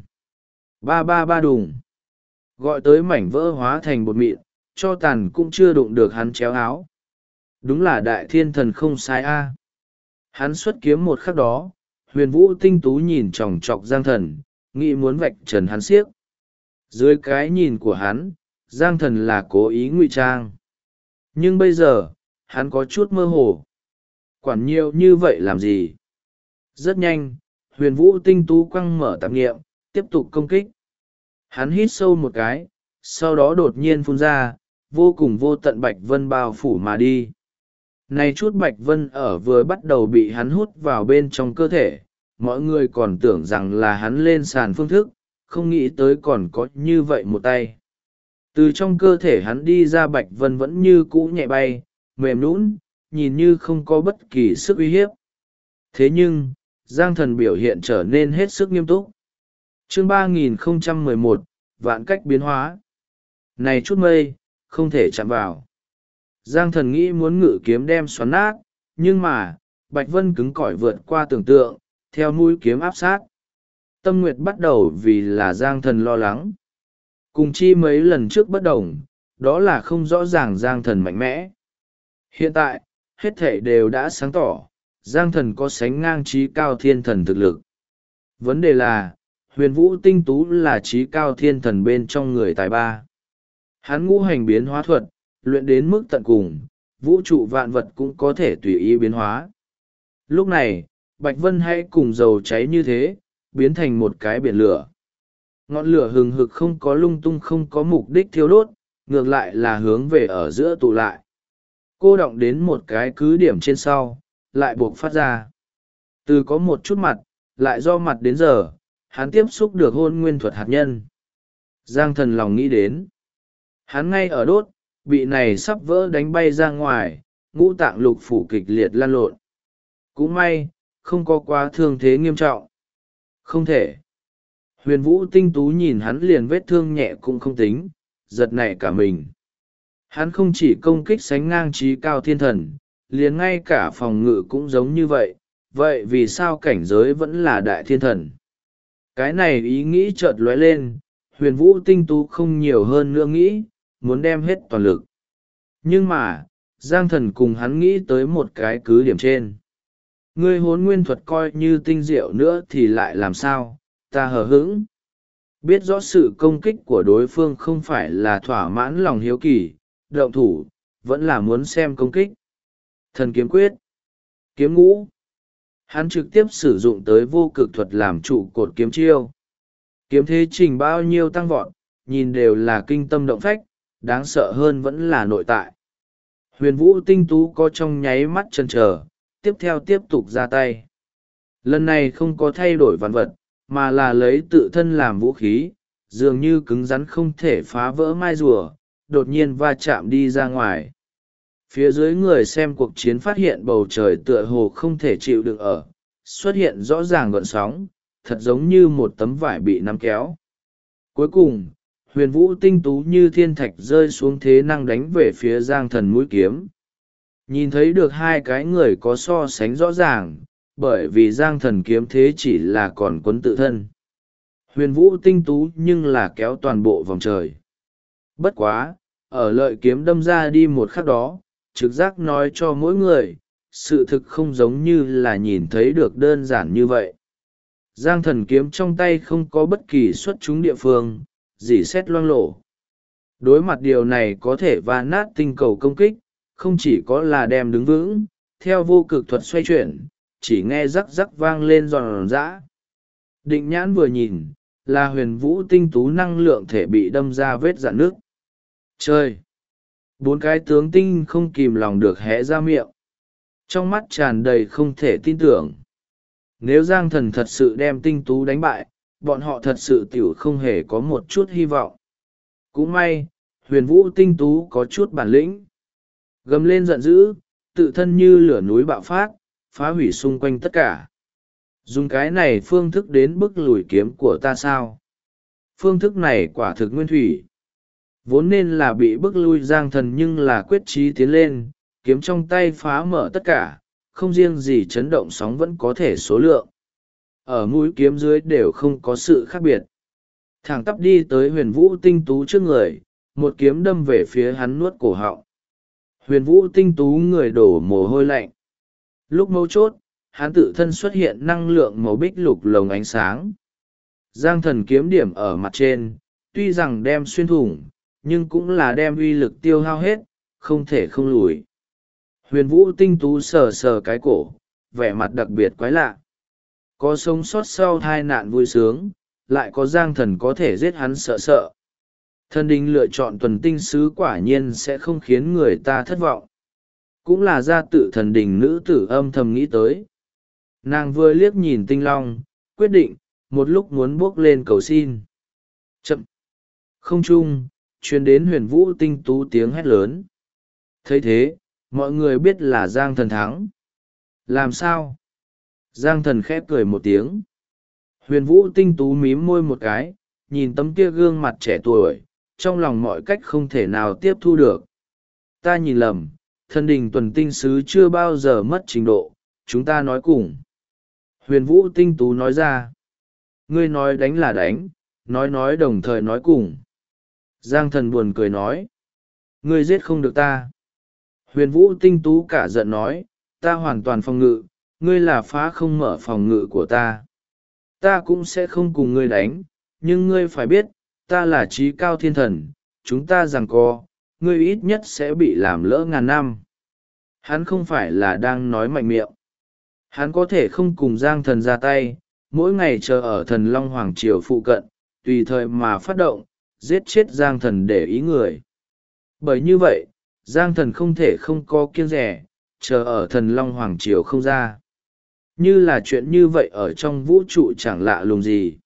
Ba ba ba đùng! Gọi tới mảnh vỡ hóa thành bột mịn, cho tàn cũng chưa đụng được hắn chéo áo. Đúng là đại thiên thần không sai a. Hắn xuất kiếm một khắc đó, huyền vũ tinh tú nhìn chòng chọc Giang thần, nghĩ muốn vạch trần hắn xiếc. Dưới cái nhìn của hắn, Giang thần là cố ý ngụy trang. Nhưng bây giờ, hắn có chút mơ hồ. Quản nhiều như vậy làm gì? Rất nhanh, huyền vũ tinh tú quăng mở tạp nghiệm, tiếp tục công kích. Hắn hít sâu một cái, sau đó đột nhiên phun ra, vô cùng vô tận bạch vân bao phủ mà đi. Này chút bạch vân ở vừa bắt đầu bị hắn hút vào bên trong cơ thể, mọi người còn tưởng rằng là hắn lên sàn phương thức, không nghĩ tới còn có như vậy một tay. Từ trong cơ thể hắn đi ra bạch vân vẫn như cũ nhẹ bay, mềm nhũn, nhìn như không có bất kỳ sức uy hiếp. Thế nhưng, Giang Thần biểu hiện trở nên hết sức nghiêm túc. Chương 3011, vạn cách biến hóa. Này chút mây, không thể chạm vào. Giang Thần nghĩ muốn ngự kiếm đem xoắn nát, nhưng mà, Bạch Vân cứng cỏi vượt qua tưởng tượng, theo mũi kiếm áp sát. Tâm Nguyệt bắt đầu vì là Giang Thần lo lắng. Cùng chi mấy lần trước bất đồng, đó là không rõ ràng Giang Thần mạnh mẽ. Hiện tại, hết thể đều đã sáng tỏ, Giang Thần có sánh ngang trí cao thiên thần thực lực. Vấn đề là, Huyền Vũ Tinh Tú là trí cao thiên thần bên trong người tài ba. Hắn ngũ hành biến hóa thuật, luyện đến mức tận cùng, vũ trụ vạn vật cũng có thể tùy ý biến hóa. Lúc này, Bạch Vân hãy cùng dầu cháy như thế, biến thành một cái biển lửa. Ngọn lửa hừng hực không có lung tung, không có mục đích thiêu đốt, ngược lại là hướng về ở giữa tụ lại. Cô động đến một cái cứ điểm trên sau, lại buộc phát ra. Từ có một chút mặt, lại do mặt đến giờ, hắn tiếp xúc được hôn nguyên thuật hạt nhân. Giang Thần lòng nghĩ đến. Hắn ngay ở đốt, bị này sắp vỡ đánh bay ra ngoài, ngũ tạng lục phủ kịch liệt lan lộn. Cũng may, không có quá thương thế nghiêm trọng. Không thể. Huyền Vũ Tinh Tú nhìn hắn liền vết thương nhẹ cũng không tính, giật nảy cả mình. Hắn không chỉ công kích sánh ngang trí cao thiên thần, liền ngay cả phòng ngự cũng giống như vậy, vậy vì sao cảnh giới vẫn là đại thiên thần? Cái này ý nghĩ chợt lóe lên, Huyền Vũ Tinh Tú không nhiều hơn nữa nghĩ, muốn đem hết toàn lực. Nhưng mà, Giang Thần cùng hắn nghĩ tới một cái cứ điểm trên. Ngươi hốn nguyên thuật coi như tinh diệu nữa thì lại làm sao, ta hờ hững. Biết rõ sự công kích của đối phương không phải là thỏa mãn lòng hiếu kỳ, động thủ, vẫn là muốn xem công kích. Thần kiếm quyết. Kiếm ngũ. Hắn trực tiếp sử dụng tới vô cực thuật làm trụ cột kiếm chiêu. Kiếm thế trình bao nhiêu tăng vọt, nhìn đều là kinh tâm động phách, đáng sợ hơn vẫn là nội tại. Huyền Vũ Tinh Tú có trong nháy mắt chần chờ, tiếp theo tiếp tục ra tay. Lần này không có thay đổi vạn vật, mà là lấy tự thân làm vũ khí, dường như cứng rắn không thể phá vỡ mai rùa, đột nhiên va chạm đi ra ngoài. Phía dưới người xem cuộc chiến phát hiện bầu trời tựa hồ không thể chịu đựng ở, xuất hiện rõ ràng gợn sóng, thật giống như một tấm vải bị nắm kéo. Cuối cùng, Huyền Vũ Tinh Tú như thiên thạch rơi xuống thế năng đánh về phía Giang Thần mũi kiếm. Nhìn thấy được hai cái người có so sánh rõ ràng, bởi vì Giang Thần kiếm thế chỉ là còn quấn tự thân. Huyền Vũ Tinh Tú nhưng là kéo toàn bộ vòng trời. Bất quá, ở lợi kiếm đâm ra đi một khắc đó, trực giác nói cho mỗi người, sự thực không giống như là nhìn thấy được đơn giản như vậy. Giang Thần kiếm trong tay không có bất kỳ xuất chúng địa phương, dỉ xét loang lổ. Đối mặt điều này có thể va nát tinh cầu công kích, không chỉ có là đem đứng vững, theo vô cực thuật xoay chuyển, chỉ nghe rắc rắc vang lên giòn giã. Định nhãn vừa nhìn, là Huyền Vũ Tinh Tú năng lượng thể bị đâm ra vết rạn nước. Trời! Bốn cái tướng tinh không kìm lòng được hé ra miệng. Trong mắt tràn đầy không thể tin tưởng. Nếu Giang Thần thật sự đem Tinh Tú đánh bại, bọn họ thật sự tiểu không hề có một chút hy vọng. Cũng may, Huyền Vũ Tinh Tú có chút bản lĩnh. Gầm lên giận dữ, tự thân như lửa núi bạo phát, phá hủy xung quanh tất cả. Dùng cái này phương thức đến bức lùi kiếm của ta sao? Phương thức này quả thực nguyên thủy. Vốn nên là bị bức lui Giang Thần nhưng là quyết chí tiến lên, kiếm trong tay phá mở tất cả, không riêng gì chấn động sóng vẫn có thể số lượng. Ở mũi kiếm dưới đều không có sự khác biệt. Thẳng tắp đi tới Huyền Vũ Tinh Tú trước người, một kiếm đâm về phía hắn nuốt cổ họng. Huyền Vũ Tinh Tú người đổ mồ hôi lạnh. Lúc mấu chốt, hắn tự thân xuất hiện năng lượng màu bích lục lồng ánh sáng. Giang Thần kiếm điểm ở mặt trên, tuy rằng đem xuyên thủng, nhưng cũng là đem uy lực tiêu hao hết, không thể không lùi. Huyền Vũ Tinh Tú sờ sờ cái cổ, vẻ mặt đặc biệt quái lạ. Có sống sót sau tai nạn vui sướng, lại có Giang Thần có thể giết hắn sợ sợ. Thần đình lựa chọn tuần tinh sứ quả nhiên sẽ không khiến người ta thất vọng. Cũng là gia tự thần đình nữ tử âm thầm nghĩ tới. Nàng vừa liếc nhìn Tinh Long, quyết định, một lúc muốn bước lên cầu xin. Chậm! Không trung, truyền đến Huyền Vũ Tinh Tú tiếng hét lớn. Thấy thế, mọi người biết là Giang Thần thắng. Làm sao? Giang thần khép cười một tiếng. Huyền Vũ tinh tú mím môi một cái, nhìn tấm kia gương mặt trẻ tuổi, trong lòng mọi cách không thể nào tiếp thu được. Ta nhìn lầm, thần đình tuần tinh sứ chưa bao giờ mất trình độ, chúng ta nói cùng. Huyền Vũ tinh tú nói ra. Ngươi nói đánh là đánh, nói đồng thời nói cùng. Giang thần buồn cười nói. Ngươi giết không được ta. Huyền Vũ tinh tú cả giận nói, ta hoàn toàn phòng ngự, ngươi là phá không mở phòng ngự của ta. Ta cũng sẽ không cùng ngươi đánh, nhưng ngươi phải biết, ta là trí cao thiên thần, chúng ta giằng co, ngươi ít nhất sẽ bị làm lỡ ngàn năm. Hắn không phải là đang nói mạnh miệng. Hắn có thể không cùng Giang thần ra tay, mỗi ngày chờ ở thần Long Hoàng Triều phụ cận, tùy thời mà phát động, giết chết Giang thần để ý người. Bởi như vậy, Giang thần không thể không có kiêng rẻ, chờ ở thần Long Hoàng Triều không ra. Như là chuyện như vậy ở trong vũ trụ chẳng lạ lùng gì.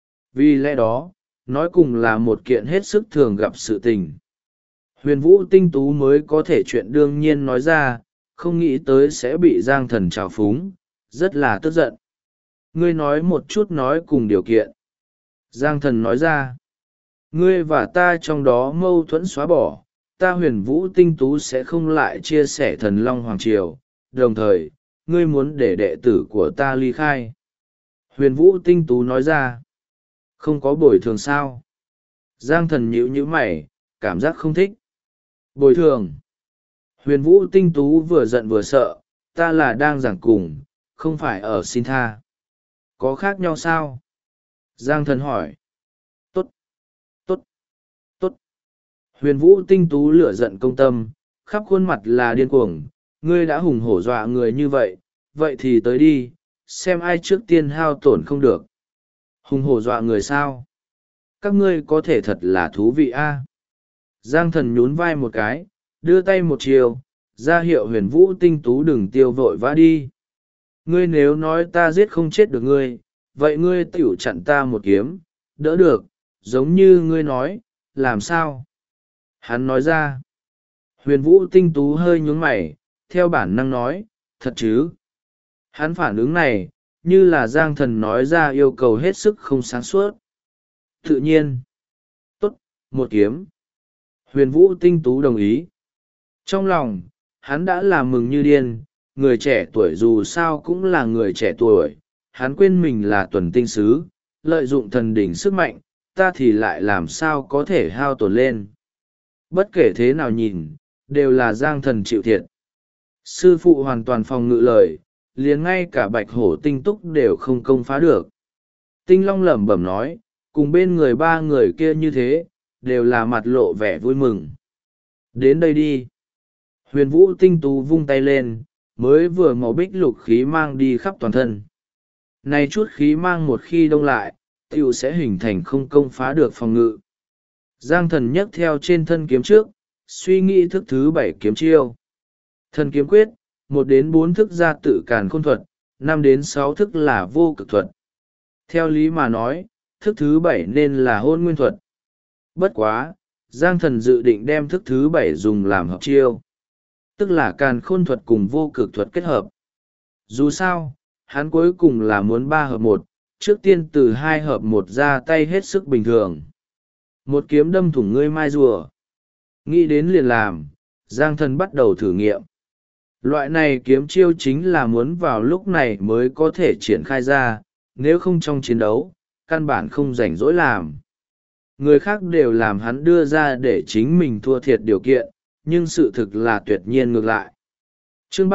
Vì lẽ đó, nói cùng là một kiện hết sức thường gặp sự tình. Huyền Vũ tinh tú mới có thể chuyện đương nhiên nói ra, không nghĩ tới sẽ bị Giang thần trào phúng, rất là tức giận. Ngươi nói một chút nói cùng điều kiện. Giang thần nói ra, ngươi và ta trong đó mâu thuẫn xóa bỏ, ta Huyền Vũ tinh tú sẽ không lại chia sẻ thần Long Hoàng Triều, đồng thời, ngươi muốn để đệ tử của ta ly khai. Huyền Vũ tinh tú nói ra, không có bồi thường sao? Giang thần nhíu nhíu mày, cảm giác không thích. Bồi thường. Huyền Vũ tinh tú vừa giận vừa sợ, ta là đang giảng cùng, không phải ở xin tha. Có khác nhau sao? Giang thần hỏi. Tốt, tốt, tốt. Huyền Vũ tinh tú lửa giận công tâm, khắp khuôn mặt là điên cuồng, ngươi đã hùng hổ dọa người như vậy, vậy thì tới đi, xem ai trước tiên hao tổn không được. Hùng hổ dọa người sao? Các ngươi có thể thật là thú vị a. Giang thần nhún vai một cái, đưa tay một chiều, ra hiệu Huyền Vũ tinh tú đừng tiêu vội vã đi. Ngươi nếu nói ta giết không chết được ngươi, vậy ngươi tựu chặn ta một kiếm, đỡ được, giống như ngươi nói, làm sao? Hắn nói ra. Huyền Vũ tinh tú hơi nhún mày, theo bản năng nói, thật chứ? Hắn phản ứng này, như là Giang thần nói ra yêu cầu hết sức không sáng suốt. Tự nhiên. Tốt, một kiếm. Huyền Vũ tinh tú đồng ý. Trong lòng, hắn đã làm mừng như điên, người trẻ tuổi dù sao cũng là người trẻ tuổi, hắn quên mình là tuần tinh sứ, lợi dụng thần đỉnh sức mạnh, ta thì lại làm sao có thể hao tổn lên. Bất kể thế nào nhìn, đều là Giang thần chịu thiệt. Sư phụ hoàn toàn phòng ngự lời, liền ngay cả bạch hổ tinh túc đều không công phá được. Tinh Long lẩm bẩm nói, cùng bên người ba người kia như thế, đều là mặt lộ vẻ vui mừng. Đến đây đi. Huyền Vũ tinh tú vung tay lên, mới vừa màu bích lục khí mang đi khắp toàn thân. Này chút khí mang một khi đông lại, tiểu sẽ hình thành không công phá được phòng ngự. Giang thần nhấc theo trên thân kiếm trước, suy nghĩ thức thứ 7 kiếm chiêu. Thần kiếm quyết, 1 đến 4 thức ra tự càn khôn thuật, 5 đến 6 thức là vô cực thuật. Theo lý mà nói, thức thứ 7 nên là hôn nguyên thuật. Bất quá, Giang thần dự định đem thức thứ 7 dùng làm hợp chiêu. Tức là càn khôn thuật cùng vô cực thuật kết hợp. Dù sao, hắn cuối cùng là muốn 3 hợp 1, trước tiên từ 2 hợp 1 ra tay hết sức bình thường. Một kiếm đâm thủng ngươi mai rùa. Nghĩ đến liền làm, Giang thần bắt đầu thử nghiệm. Loại này kiếm chiêu chính là muốn vào lúc này mới có thể triển khai ra, nếu không trong chiến đấu, căn bản không rảnh rỗi làm. Người khác đều làm hắn đưa ra để chính mình thua thiệt điều kiện, nhưng sự thực là tuyệt nhiên ngược lại. Chương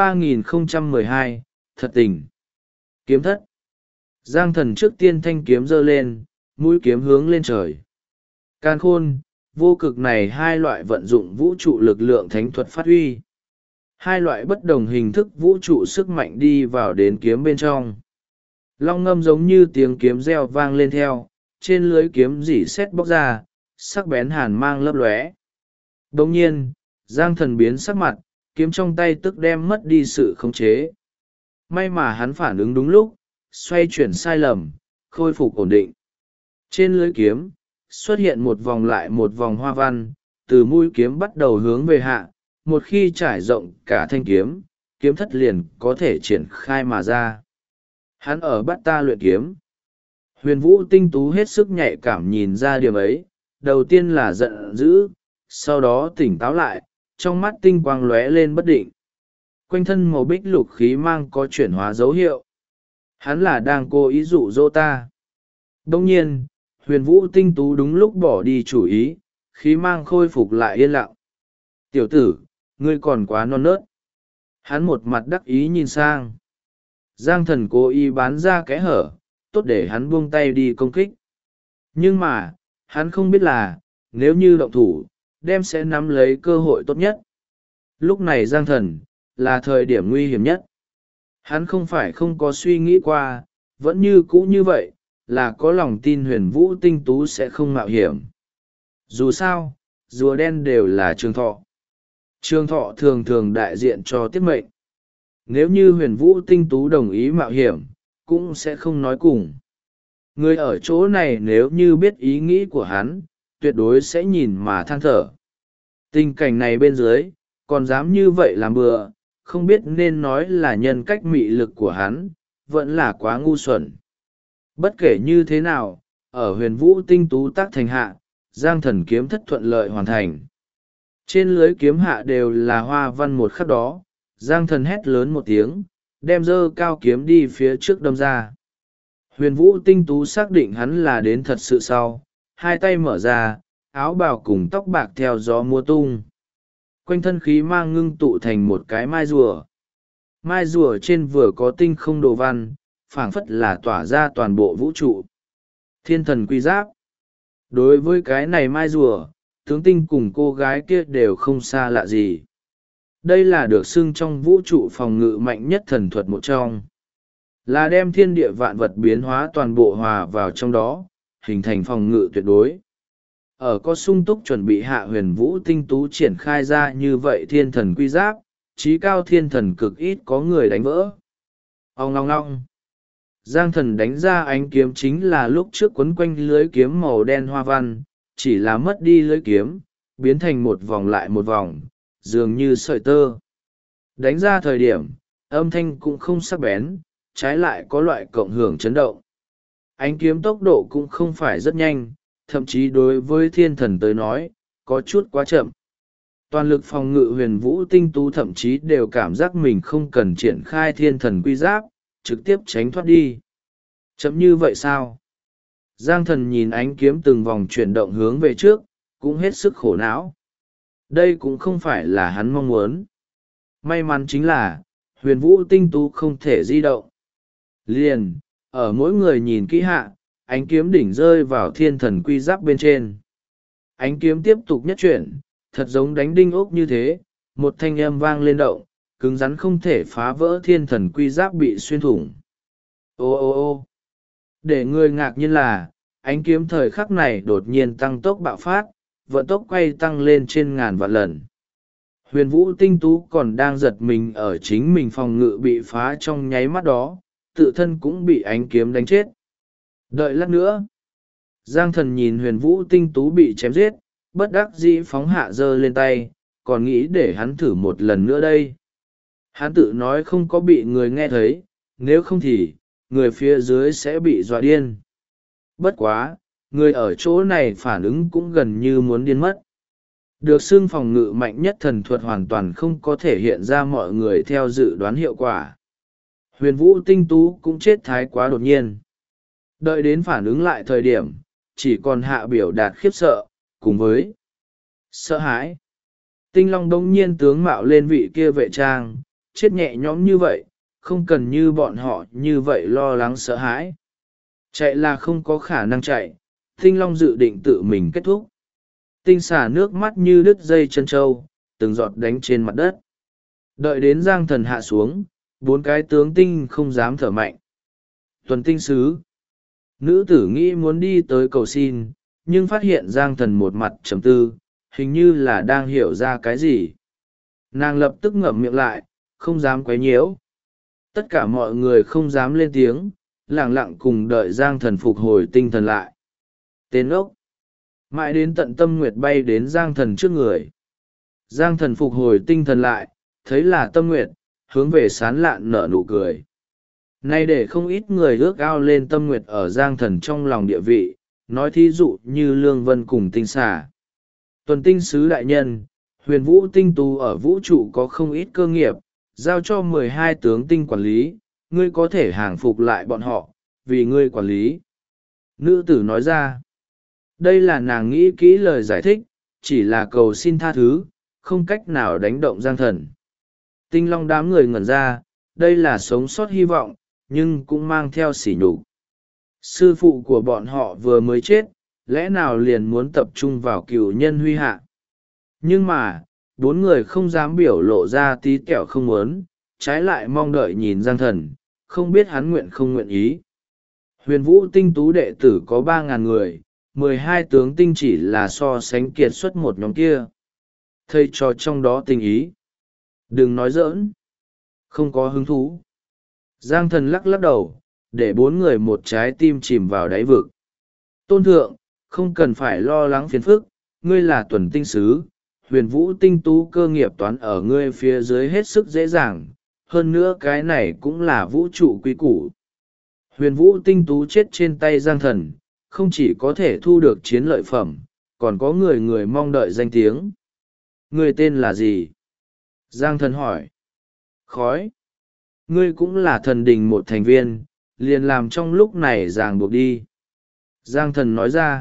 3012, thật tình. Kiếm thất. Giang thần trước tiên thanh kiếm giơ lên, mũi kiếm hướng lên trời. Càn khôn, vô cực này hai loại vận dụng vũ trụ lực lượng thánh thuật phát huy. Hai loại bất đồng hình thức vũ trụ sức mạnh đi vào đến kiếm bên trong. Long ngâm giống như tiếng kiếm reo vang lên theo, trên lưới kiếm rỉ sét bóc ra, sắc bén hàn mang lấp lóe. Đồng nhiên, Giang thần biến sắc mặt, kiếm trong tay tức đem mất đi sự khống chế. May mà hắn phản ứng đúng lúc, xoay chuyển sai lầm, khôi phục ổn định. Trên lưới kiếm, xuất hiện một vòng lại một vòng hoa văn, từ mũi kiếm bắt đầu hướng về hạ, một khi trải rộng cả thanh kiếm, kiếm thất liền có thể triển khai mà ra. Hắn ở bắt ta luyện kiếm. Huyền Vũ tinh tú hết sức nhạy cảm nhìn ra điểm ấy, đầu tiên là giận dữ, sau đó tỉnh táo lại, trong mắt tinh quang lóe lên bất định. Quanh thân màu bích lục khí mang có chuyển hóa dấu hiệu. Hắn là đang cố ý dụ dỗ ta. Đông nhiên, Huyền Vũ tinh tú đúng lúc bỏ đi chủ ý, khí mang khôi phục lại yên lặng. Tiểu tử, ngươi còn quá non nớt. Hắn một mặt đắc ý nhìn sang. Giang Thần cố ý bán ra kẽ hở, tốt để hắn buông tay đi công kích. Nhưng mà, hắn không biết là, nếu như động thủ, đem sẽ nắm lấy cơ hội tốt nhất. Lúc này Giang Thần, là thời điểm nguy hiểm nhất. Hắn không phải không có suy nghĩ qua, vẫn như cũ như vậy, là có lòng tin Huyền Vũ tinh tú sẽ không mạo hiểm. Dù sao, rùa đen đều là trường thọ. Trường thọ thường thường đại diện cho tiết mệnh. Nếu như Huyền Vũ tinh tú đồng ý mạo hiểm, cũng sẽ không nói cùng. Người ở chỗ này nếu như biết ý nghĩ của hắn, tuyệt đối sẽ nhìn mà than thở. Tình cảnh này bên dưới, còn dám như vậy làm bừa, không biết nên nói là nhân cách mị lực của hắn, vẫn là quá ngu xuẩn. Bất kể như thế nào, ở Huyền Vũ tinh tú tác thành hạ, Giang Thần kiếm thất thuận lợi hoàn thành. Trên lưới kiếm hạ đều là hoa văn một khắc đó, Giang Thần hét lớn một tiếng, đem dơ cao kiếm đi phía trước đâm ra. Huyền Vũ tinh tú xác định hắn là đến thật sự sau, hai tay mở ra, áo bào cùng tóc bạc theo gió múa tung. Quanh thân khí mang ngưng tụ thành một cái mai rùa. Mai rùa trên vừa có tinh không đồ văn, phảng phất là tỏa ra toàn bộ vũ trụ. Thiên thần quy giáp. Đối với cái này mai rùa, tướng tinh cùng cô gái kia đều không xa lạ gì. Đây là được xưng trong vũ trụ phòng ngự mạnh nhất thần thuật một trong. Là đem thiên địa vạn vật biến hóa toàn bộ hòa vào trong đó, hình thành phòng ngự tuyệt đối. Ở có sung túc chuẩn bị hạ Huyền Vũ tinh tú triển khai ra như vậy thiên thần quy giáp, trí cao thiên thần cực ít có người đánh vỡ. Ông ngong ngong. Giang Thần đánh ra ánh kiếm chính là lúc trước quấn quanh lưới kiếm màu đen hoa văn, chỉ là mất đi lưới kiếm, biến thành một vòng lại một vòng, dường như sợi tơ. Đánh ra thời điểm, âm thanh cũng không sắc bén, trái lại có loại cộng hưởng chấn động. Ánh kiếm tốc độ cũng không phải rất nhanh, thậm chí đối với thiên thần tới nói, có chút quá chậm. Toàn lực phòng ngự Huyền Vũ tinh tú thậm chí đều cảm giác mình không cần triển khai thiên thần quy giáp, trực tiếp tránh thoát đi. Chậm như vậy sao? Giang Thần nhìn ánh kiếm từng vòng chuyển động hướng về trước, cũng hết sức khổ não. Đây cũng không phải là hắn mong muốn. May mắn chính là, Huyền Vũ tinh tú không thể di động. Liền, ở mỗi người nhìn kỹ hạ, ánh kiếm đỉnh rơi vào thiên thần quy giáp bên trên. Ánh kiếm tiếp tục nhất chuyển, thật giống đánh đinh ốc như thế, một thanh âm vang lên động, cứng rắn không thể phá vỡ thiên thần quy giáp bị xuyên thủng. Ô ô ô để người ngạc nhiên là, ánh kiếm thời khắc này đột nhiên tăng tốc bạo phát, vận tốc quay tăng lên trên ngàn vạn lần. Huyền Vũ tinh tú còn đang giật mình ở chính mình phòng ngự bị phá trong nháy mắt đó, tự thân cũng bị ánh kiếm đánh chết. Đợi lát nữa, Giang Thần nhìn Huyền Vũ tinh tú bị chém giết, bất đắc dĩ phóng hạ giơ lên tay, còn nghĩ để hắn thử một lần nữa đây. Hắn tự nói không có bị người nghe thấy, nếu không thì, người phía dưới sẽ bị dọa điên. Bất quá, người ở chỗ này phản ứng cũng gần như muốn điên mất. Được xưng phòng ngự mạnh nhất thần thuật hoàn toàn không có thể hiện ra mọi người theo dự đoán hiệu quả. Huyền Vũ tinh tú cũng chết thái quá đột nhiên. Đợi đến phản ứng lại thời điểm, chỉ còn hạ biểu đạt khiếp sợ, cùng với sợ hãi. Tinh Long đông nhiên tướng mạo lên vị kia vệ trang, chết nhẹ nhõm như vậy, không cần như bọn họ như vậy lo lắng sợ hãi. Chạy là không có khả năng chạy, Tinh Long dự định tự mình kết thúc. Tinh xả nước mắt như đứt dây chân trâu, từng giọt đánh trên mặt đất. Đợi đến Giang Thần hạ xuống, bốn cái tướng tinh không dám thở mạnh. Tuần tinh sứ. Nữ tử nghĩ muốn đi tới cầu xin, nhưng phát hiện Giang Thần một mặt trầm tư, hình như là đang hiểu ra cái gì. Nàng lập tức ngậm miệng lại, không dám quấy nhiễu. Tất cả mọi người không dám lên tiếng, lẳng lặng cùng đợi Giang Thần phục hồi tinh thần lại. Tên ốc. Mãi đến tận Tâm Nguyệt bay đến Giang Thần trước người. Giang Thần phục hồi tinh thần lại, thấy là Tâm Nguyệt, hướng về sán lạn nở nụ cười. Nay để không ít người ước ao lên Tâm Nguyệt ở Giang Thần trong lòng địa vị, nói thí dụ như Lương Vân cùng Tinh Xà. Tuần tinh sứ đại nhân, huyền vũ tinh tú ở vũ trụ có không ít cơ nghiệp, giao cho 12 tướng tinh quản lý, ngươi có thể hàng phục lại bọn họ, vì ngươi quản lý. Nữ tử nói ra, đây là nàng nghĩ kỹ lời giải thích, chỉ là cầu xin tha thứ, không cách nào đánh động Giang Thần. Tinh Long đám người ngẩn ra, đây là sống sót hy vọng, nhưng cũng mang theo sỉ nhục. Sư phụ của bọn họ vừa mới chết, lẽ nào liền muốn tập trung vào cửu nhân huy hạ. Nhưng mà, bốn người không dám biểu lộ ra tí kẹo không muốn, trái lại mong đợi nhìn Giang Thần, không biết hắn nguyện không nguyện ý. Huyền vũ tinh tú đệ tử có 3.000 người, 12 tướng tinh chỉ là so sánh kiệt xuất một nhóm kia. Thầy cho trong đó tình ý. Đừng nói giỡn. Không có hứng thú. Giang Thần lắc lắc đầu, để bốn người một trái tim chìm vào đáy vực. Tôn thượng, không cần phải lo lắng phiền phức, ngươi là tuần tinh sứ, huyền vũ tinh tú cơ nghiệp toán ở ngươi phía dưới hết sức dễ dàng, hơn nữa cái này cũng là vũ trụ quý củ. Huyền vũ tinh tú chết trên tay Giang Thần, không chỉ có thể thu được chiến lợi phẩm, còn có người người mong đợi danh tiếng. Ngươi tên là gì? Giang Thần hỏi. Khói. Ngươi cũng là thần đình một thành viên, liền làm trong lúc này ràng buộc đi. Giang Thần nói ra.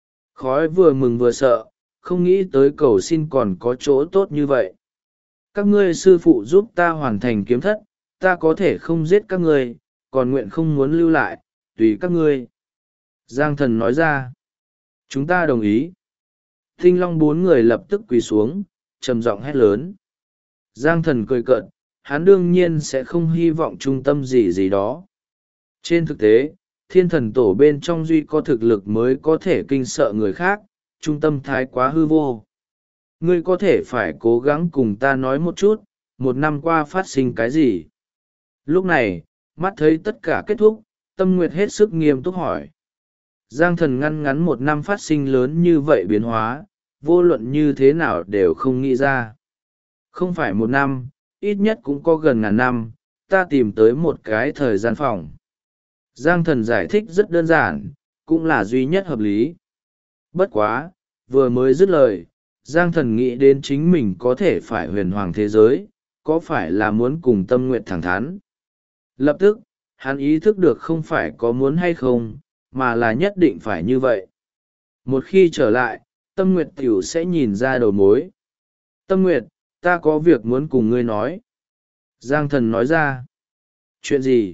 Khói vừa mừng vừa sợ, không nghĩ tới cầu xin còn có chỗ tốt như vậy. Các ngươi sư phụ giúp ta hoàn thành kiếm thất, ta có thể không giết các ngươi, còn nguyện không muốn lưu lại, tùy các ngươi. Giang Thần nói ra. Chúng ta đồng ý. Tinh Long 4 người lập tức quỳ xuống, trầm giọng hét lớn. Giang Thần cười cợt, hắn đương nhiên sẽ không hy vọng trung tâm gì gì đó. Trên thực tế, thiên thần tổ bên trong duy có thực lực mới có thể kinh sợ người khác, trung tâm thái quá hư vô. Ngươi có thể phải cố gắng cùng ta nói một chút, một năm qua phát sinh cái gì. Lúc này, mắt thấy tất cả kết thúc, Tâm Nguyệt hết sức nghiêm túc hỏi. Giang Thần ngăn ngắn một năm phát sinh lớn như vậy biến hóa, vô luận như thế nào đều không nghĩ ra. Không phải một năm, ít nhất cũng có gần ngàn năm, ta tìm tới một cái thời gian phòng. Giang Thần giải thích rất đơn giản, cũng là duy nhất hợp lý. Bất quá, vừa mới dứt lời, Giang Thần nghĩ đến chính mình có thể phải huyền hoàng thế giới, có phải là muốn cùng Tâm Nguyệt thẳng thắn. Lập tức, hắn ý thức được không phải có muốn hay không, mà là nhất định phải như vậy. Một khi trở lại, Tâm Nguyệt tiểu sẽ nhìn ra đầu mối. Tâm Nguyệt, ta có việc muốn cùng ngươi nói. Giang Thần nói ra. Chuyện gì?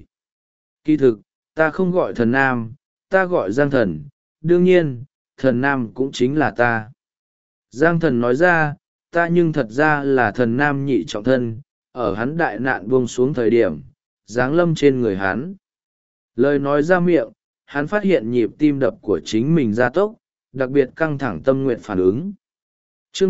Kỳ thực, ta không gọi thần nam, ta gọi Giang Thần, đương nhiên, thần nam cũng chính là ta. Giang Thần nói ra, ta nhưng thật ra là thần nam nhị trọng thân, ở hắn đại nạn buông xuống thời điểm, giáng lâm trên người hắn. Lời nói ra miệng, hắn phát hiện nhịp tim đập của chính mình gia tốc, đặc biệt căng thẳng tâm nguyện phản ứng. Chương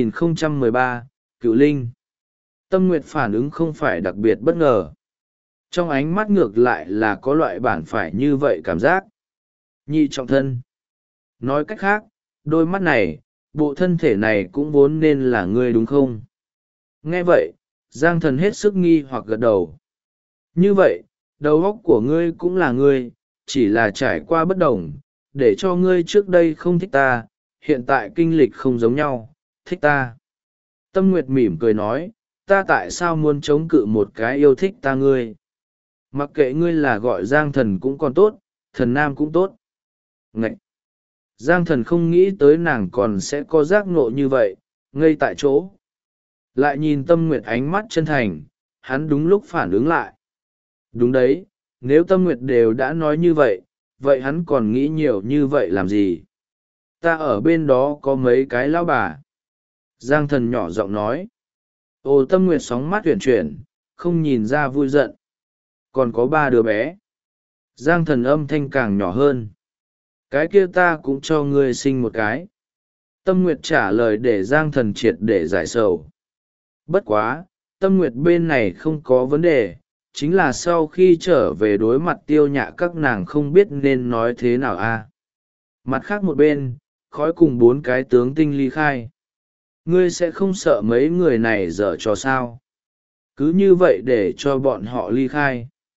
3013, Cựu Linh. Tâm nguyện phản ứng không phải đặc biệt bất ngờ. Trong ánh mắt ngược lại là có loại bản phải như vậy cảm giác. Nhị trọng thân. Nói cách khác, đôi mắt này, bộ thân thể này cũng vốn nên là ngươi đúng không? Nghe vậy, Giang Thần hết sức nghi hoặc gật đầu. Như vậy, đầu óc của ngươi cũng là ngươi, chỉ là trải qua bất đồng, để cho ngươi trước đây không thích ta, hiện tại kinh lịch không giống nhau, thích ta. Tâm Nguyệt mỉm cười nói, ta tại sao muốn chống cự một cái yêu thích ta ngươi? Mặc kệ ngươi là gọi Giang Thần cũng còn tốt, thần nam cũng tốt. Ngậy! Giang Thần không nghĩ tới nàng còn sẽ có giác ngộ như vậy, ngây tại chỗ. Lại nhìn Tâm Nguyệt ánh mắt chân thành, hắn đúng lúc phản ứng lại. Đúng đấy, nếu Tâm Nguyệt đều đã nói như vậy, vậy hắn còn nghĩ nhiều như vậy làm gì? Ta ở bên đó có mấy cái lão bà. Giang Thần nhỏ giọng nói. Ồ, Tâm Nguyệt sóng mắt chuyển chuyển, không nhìn ra vui giận. Còn có 3 đứa bé. Giang Thần âm thanh càng nhỏ hơn. Cái kia ta cũng cho ngươi sinh một cái. Tâm Nguyệt trả lời để Giang Thần triệt để giải sầu. Bất quá, Tâm Nguyệt bên này không có vấn đề, chính là sau khi trở về đối mặt Tiêu Nhạ các nàng không biết nên nói thế nào a. Mặt khác một bên, khói cùng 4 cái tướng tinh ly khai. Ngươi sẽ không sợ mấy người này dở trò sao? Cứ như vậy để cho bọn họ ly khai.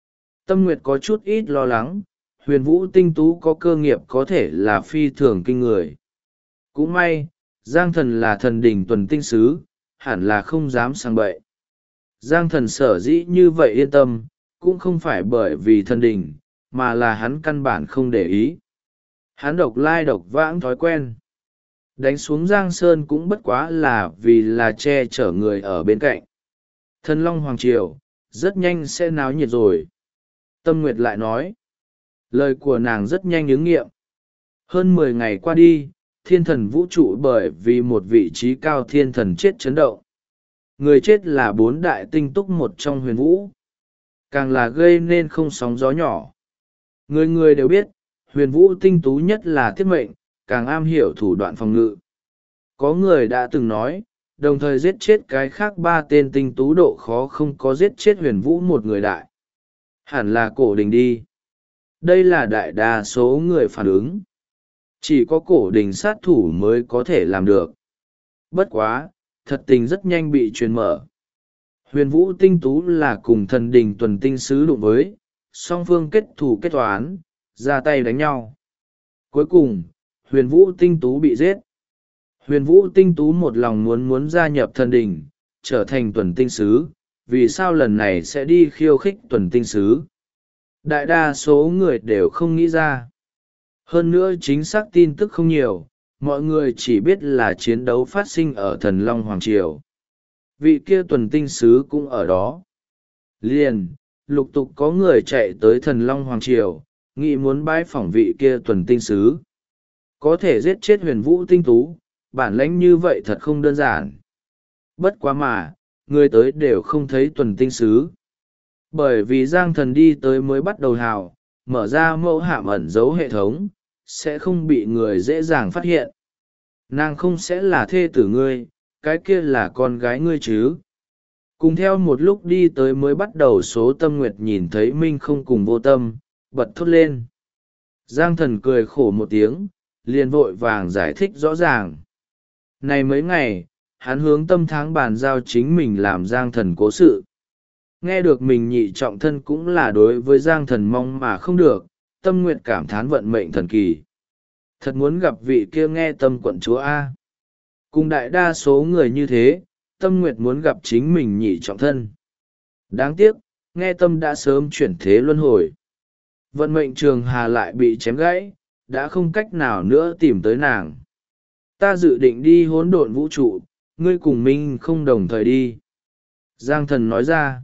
Tâm Nguyệt có chút ít lo lắng, huyền vũ tinh tú có cơ nghiệp có thể là phi thường kinh người. Cũng may, Giang Thần là thần đỉnh tuần tinh sứ, hẳn là không dám sang bậy. Giang Thần sở dĩ như vậy yên tâm, cũng không phải bởi vì thần đỉnh, mà là hắn căn bản không để ý. Hắn độc lai độc vãng thói quen. Đánh xuống Giang Sơn cũng bất quá là vì là che chở người ở bên cạnh. Thần Long Hoàng Triều, rất nhanh sẽ náo nhiệt rồi. Tâm Nguyệt lại nói. Lời của nàng rất nhanh ứng nghiệm. Hơn 10 ngày qua đi, thiên thần vũ trụ bởi vì một vị trí cao thiên thần chết chấn động. Người chết là 4 đại tinh túc một trong huyền vũ. Càng là gây nên không sóng gió nhỏ. Người người đều biết, huyền vũ tinh tú nhất là thiết mệnh, càng am hiểu thủ đoạn phòng ngự. Có người đã từng nói, đồng thời giết chết cái khác 3 tên tinh tú độ khó không có giết chết huyền vũ một người đại. Hẳn là cổ đình đi. Đây là đại đa số người phản ứng. Chỉ có cổ đình sát thủ mới có thể làm được. Bất quá, thật tình rất nhanh bị truyền mở. Huyền vũ tinh tú là cùng thần đình tuần tinh sứ đụng với, song phương kết thù kết toán, ra tay đánh nhau. Cuối cùng, huyền vũ tinh tú bị giết. Huyền vũ tinh tú một lòng muốn gia nhập thần đình, trở thành tuần tinh sứ, vì sao lần này sẽ đi khiêu khích tuần tinh sứ. Đại đa số người đều không nghĩ ra. Hơn nữa chính xác tin tức không nhiều, mọi người chỉ biết là chiến đấu phát sinh ở thần Long Hoàng Triều. Vị kia tuần tinh sứ cũng ở đó. Liền, lục tục có người chạy tới thần Long Hoàng Triều, nghĩ muốn bái phỏng vị kia tuần tinh sứ. Có thể giết chết huyền vũ tinh tú, bản lãnh như vậy thật không đơn giản. Bất quá mà, người tới đều không thấy tuần tinh sứ. Bởi vì Giang Thần đi tới mới bắt đầu hào, mở ra mẫu hạm ẩn giấu hệ thống, sẽ không bị người dễ dàng phát hiện. Nàng không sẽ là thê tử ngươi, cái kia là con gái ngươi chứ. Cùng theo một lúc đi tới mới bắt đầu số Tâm Nguyệt nhìn thấy Minh không cùng Vô Tâm, bật thốt lên. Giang Thần cười khổ một tiếng, liền vội vàng giải thích rõ ràng. Này mấy ngày, hắn hướng Tâm Tháng bàn giao chính mình làm Giang Thần cố sự. Nghe được mình nhị trọng thân cũng là đối với Giang Thần mong mà không được, Tâm Nguyệt cảm thán vận mệnh thần kỳ. Thật muốn gặp vị kia nghe Tâm quận chúa A. Cùng đại đa số người như thế, Tâm Nguyệt muốn gặp chính mình nhị trọng thân. Đáng tiếc, nghe Tâm đã sớm chuyển thế luân hồi. Vận mệnh trường hà lại bị chém gãy, đã không cách nào nữa tìm tới nàng. Ta dự định đi hỗn độn vũ trụ, ngươi cùng Minh không đồng thời đi. Giang Thần nói ra.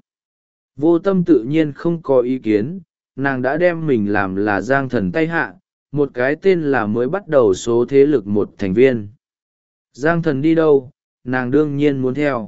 Vô Tâm tự nhiên không có ý kiến, nàng đã đem mình làm là Giang Thần tay hạ, một cái tên là mới bắt đầu số thế lực một thành viên. Giang Thần đi đâu, nàng đương nhiên muốn theo.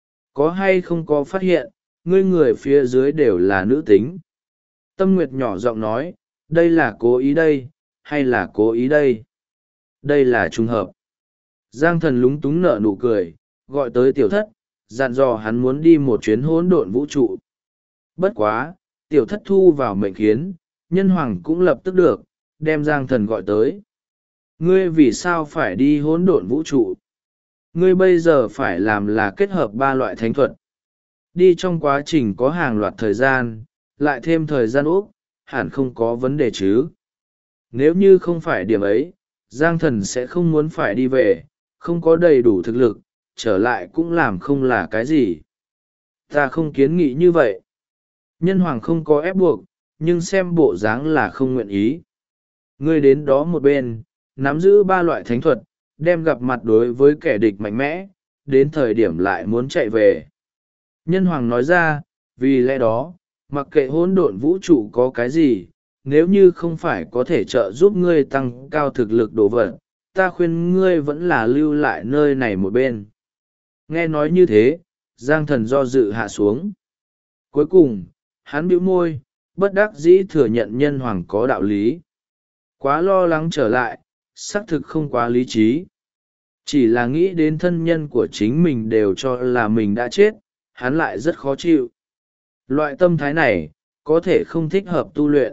Có hay không có phát hiện, ngươi người phía dưới đều là nữ tính. Tâm Nguyệt nhỏ giọng nói, đây là cố ý đây, hay là cố ý đây? Đây là trùng hợp. Giang Thần lúng túng nở nụ cười, gọi tới tiểu thất, dặn dò hắn muốn đi một chuyến hỗn độn vũ trụ. Bất quá, tiểu thất thu vào mệnh khiến, nhân hoàng cũng lập tức được, đem Giang Thần gọi tới. Ngươi vì sao phải đi hỗn độn vũ trụ? Ngươi bây giờ phải làm là kết hợp 3 loại thánh thuật. Đi trong quá trình có hàng loạt thời gian, lại thêm thời gian úc, hẳn không có vấn đề chứ. Nếu như không phải điểm ấy, Giang Thần sẽ không muốn phải đi về, không có đầy đủ thực lực, trở lại cũng làm không là cái gì. Ta không kiến nghị như vậy. Nhân hoàng không có ép buộc, nhưng xem bộ dáng là không nguyện ý. Ngươi đến đó một bên, nắm giữ 3 loại thánh thuật, đem gặp mặt đối với kẻ địch mạnh mẽ, đến thời điểm lại muốn chạy về. Nhân hoàng nói ra, vì lẽ đó, mặc kệ hỗn độn vũ trụ có cái gì, nếu như không phải có thể trợ giúp ngươi tăng cao thực lực đồ vật, ta khuyên ngươi vẫn là lưu lại nơi này một bên. Nghe nói như thế, Giang Thần do dự hạ xuống. Cuối cùng, hắn bĩu môi, bất đắc dĩ thừa nhận nhân hoàng có đạo lý. Quá lo lắng trở lại, xác thực không quá lý trí. Chỉ là nghĩ đến thân nhân của chính mình đều cho là mình đã chết, hắn lại rất khó chịu. Loại tâm thái này, có thể không thích hợp tu luyện.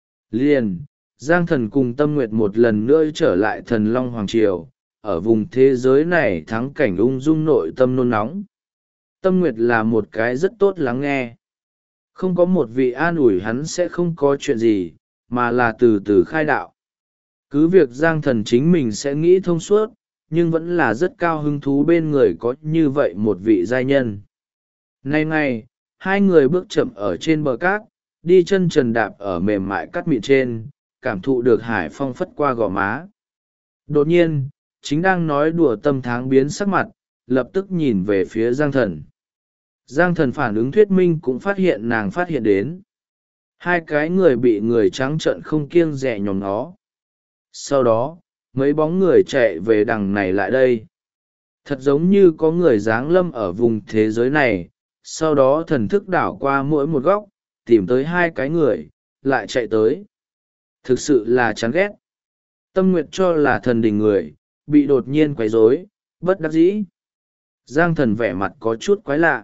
Liền, Giang Thần cùng Tâm Nguyệt một lần nữa trở lại thần Long Hoàng Triều, ở vùng thế giới này thắng cảnh ung dung nội tâm nôn nóng. Tâm Nguyệt là một cái rất tốt lắng nghe. Không có một vị an ủi hắn sẽ không có chuyện gì, mà là từ từ khai đạo. Cứ việc Giang Thần chính mình sẽ nghĩ thông suốt, nhưng vẫn là rất cao hứng thú bên người có như vậy một vị giai nhân. Nay ngày, hai người bước chậm ở trên bờ cát, đi chân trần đạp ở mềm mại cát mịn trên, cảm thụ được hải phong phất qua gò má. Đột nhiên, chính đang nói đùa Tâm Tháng biến sắc mặt, lập tức nhìn về phía Giang Thần. Giang Thần phản ứng thuyết minh cũng phát hiện nàng phát hiện đến. Hai cái người bị người trắng trợn không kiêng dè nhòm nó. Sau đó, mấy bóng người chạy về đằng này lại đây. Thật giống như có người giáng lâm ở vùng thế giới này, sau đó thần thức đảo qua mỗi một góc, tìm tới hai cái người, lại chạy tới. Thực sự là chán ghét. Tâm Nguyệt cho là thần đình người, bị đột nhiên quấy rối, bất đắc dĩ. Giang Thần vẻ mặt có chút quái lạ.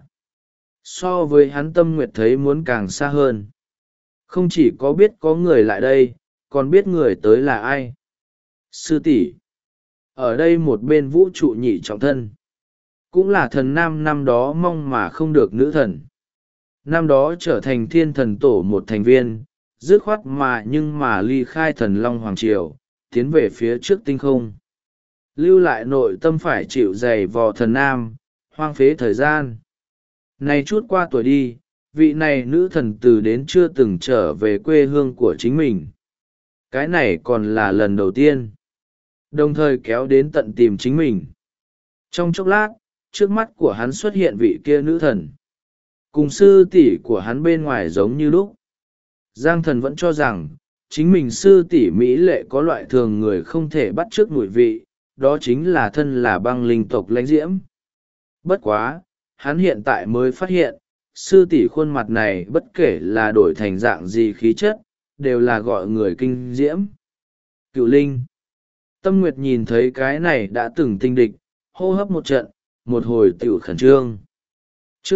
So với hắn Tâm Nguyệt thấy muốn càng xa hơn. Không chỉ có biết có người lại đây, còn biết người tới là ai. Sư tỷ, ở đây một bên vũ trụ nhị trọng thân. Cũng là thần nam năm đó mong mà không được nữ thần. Năm đó trở thành thiên thần tổ một thành viên, dứt khoát mà nhưng mà ly khai thần Long Hoàng Triều, tiến về phía trước tinh không. Lưu lại nội tâm phải chịu dày vò thần nam, hoang phế thời gian. Này chút qua tuổi đi, vị này nữ thần từ đến chưa từng trở về quê hương của chính mình. Cái này còn là lần đầu tiên. Đồng thời kéo đến tận tìm chính mình. Trong chốc lát, trước mắt của hắn xuất hiện vị kia nữ thần. Cùng sư tỷ của hắn bên ngoài giống như lúc. Giang Thần vẫn cho rằng, chính mình sư tỷ mỹ lệ có loại thường người không thể bắt chước mùi vị, đó chính là thân là băng linh tộc lãnh diễm. Bất quá, hắn hiện tại mới phát hiện, sư tỷ khuôn mặt này bất kể là đổi thành dạng gì khí chất, đều là gọi người kinh diễm. Cựu Linh. Tâm Nguyệt nhìn thấy cái này đã từng tinh địch, hô hấp một trận, một hồi tiểu khẩn trương. Chương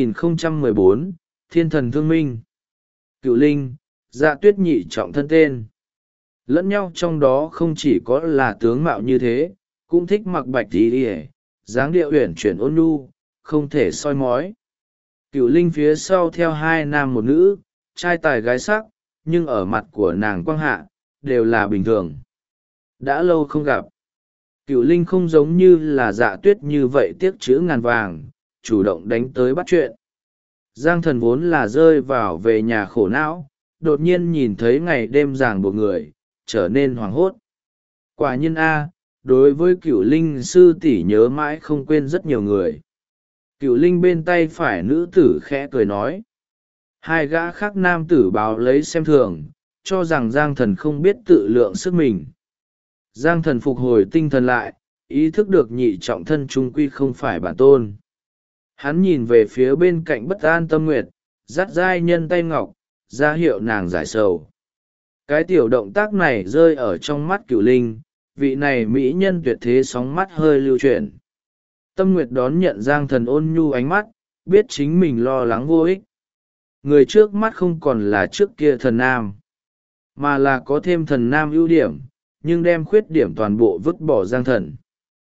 3014, Thiên Thần Thương Minh. Cựu Linh, Dạ Tuyết nhị trọng thân tên. Lẫn nhau trong đó không chỉ có là tướng mạo như thế, cũng thích mặc bạch tí đi dáng điệu uyển chuyển ôn nhu, không thể soi mói. Cựu Linh phía sau theo hai nam một nữ, trai tài gái sắc, nhưng ở mặt của nàng quang hạ, đều là bình thường. Đã lâu không gặp. Cựu Linh không giống như là Dạ Tuyết như vậy tiếc chữ ngàn vàng, chủ động đánh tới bắt chuyện. Giang Thần vốn là rơi vào về nhà khổ não, đột nhiên nhìn thấy ngày đêm ràng buộc người, trở nên hoảng hốt. Quả nhiên A, đối với Cựu Linh sư tỷ nhớ mãi không quên rất nhiều người. Cựu Linh bên tay phải nữ tử khẽ cười nói. Hai gã khác nam tử báo lấy xem thường, cho rằng Giang Thần không biết tự lượng sức mình. Giang Thần phục hồi tinh thần lại, ý thức được nhị trọng thân trung quy không phải bản tôn. Hắn nhìn về phía bên cạnh bất an Tâm Nguyệt, dắt giai nhân tay ngọc, ra hiệu nàng giải sầu. Cái tiểu động tác này rơi ở trong mắt Cựu Linh, vị này mỹ nhân tuyệt thế sóng mắt hơi lưu chuyển. Tâm Nguyệt đón nhận Giang Thần ôn nhu ánh mắt, biết chính mình lo lắng vô ích. Người trước mắt không còn là trước kia thần nam, mà là có thêm thần nam ưu điểm, nhưng đem khuyết điểm toàn bộ vứt bỏ Giang Thần.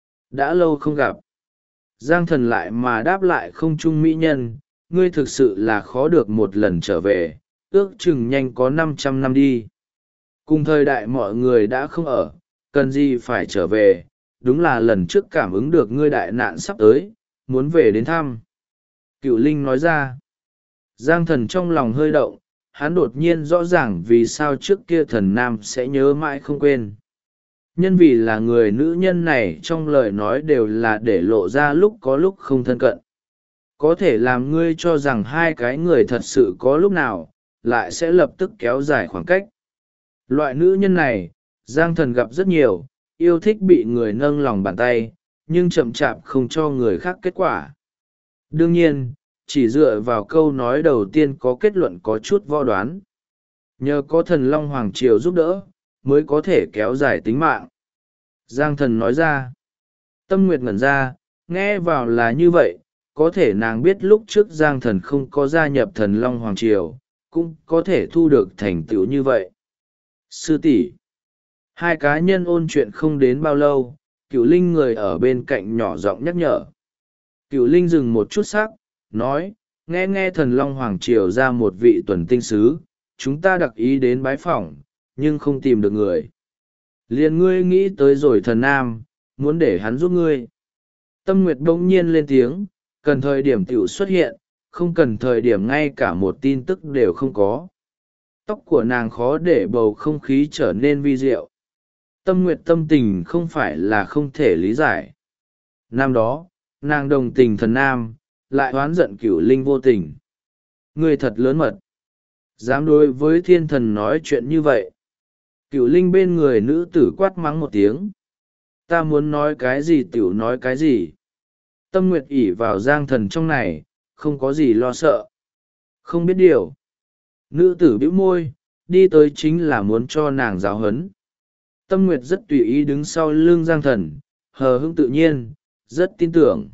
Đã lâu không gặp. Giang Thần lại mà đáp lại không trung mỹ nhân, ngươi thực sự là khó được một lần trở về, ước chừng nhanh có 500 năm đi. Cùng thời đại mọi người đã không ở, cần gì phải trở về, đúng là lần trước cảm ứng được ngươi đại nạn sắp tới, muốn về đến thăm. Cựu Linh nói ra. Giang Thần trong lòng hơi động, hắn đột nhiên rõ ràng vì sao trước kia thần nam sẽ nhớ mãi không quên. Nhân vì là người nữ nhân này trong lời nói đều là để lộ ra lúc có lúc không thân cận. Có thể làm ngươi cho rằng hai cái người thật sự có lúc nào, lại sẽ lập tức kéo dài khoảng cách. Loại nữ nhân này, Giang Thần gặp rất nhiều, yêu thích bị người nâng lòng bàn tay, nhưng chậm chạp không cho người khác kết quả. Đương nhiên, chỉ dựa vào câu nói đầu tiên có kết luận có chút võ đoán. Nhờ có thần Long Hoàng Triều giúp đỡ, mới có thể kéo dài tính mạng. Giang Thần nói ra. Tâm Nguyệt ngẩn ra, nghe vào là như vậy, có thể nàng biết lúc trước Giang Thần không có gia nhập thần Long Hoàng Triều, cũng có thể thu được thành tựu như vậy. Sư tỷ, hai cá nhân ôn chuyện không đến bao lâu, Cựu Linh người ở bên cạnh nhỏ giọng nhắc nhở. Cựu Linh dừng một chút sắc, nói, Nghe thần Long Hoàng Triều ra một vị tuần tinh sứ, chúng ta đặc ý đến bái phỏng, nhưng không tìm được người. Liền ngươi nghĩ tới rồi thần Nam, muốn để hắn giúp ngươi. Tâm Nguyệt bỗng nhiên lên tiếng, cần thời điểm tiểu xuất hiện, không cần thời điểm ngay cả một tin tức đều không có. Tóc của nàng khó để bầu không khí trở nên vi diệu. Tâm Nguyệt tâm tình không phải là không thể lý giải. Năm đó, nàng đồng tình thần Nam, lại oán giận Cửu Linh vô tình. Ngươi thật lớn mật. Dám đối với thiên thần nói chuyện như vậy. Cửu Linh bên người nữ tử quát mắng một tiếng. Ta muốn nói cái gì tiểu nói cái gì. Tâm Nguyệt ỷ vào Giang Thần trong này, không có gì lo sợ. Không biết điều. Nữ tử bĩu môi, đi tới chính là muốn cho nàng giáo huấn. Tâm Nguyệt rất tùy ý đứng sau lưng Giang Thần, hờ hững tự nhiên, rất tin tưởng.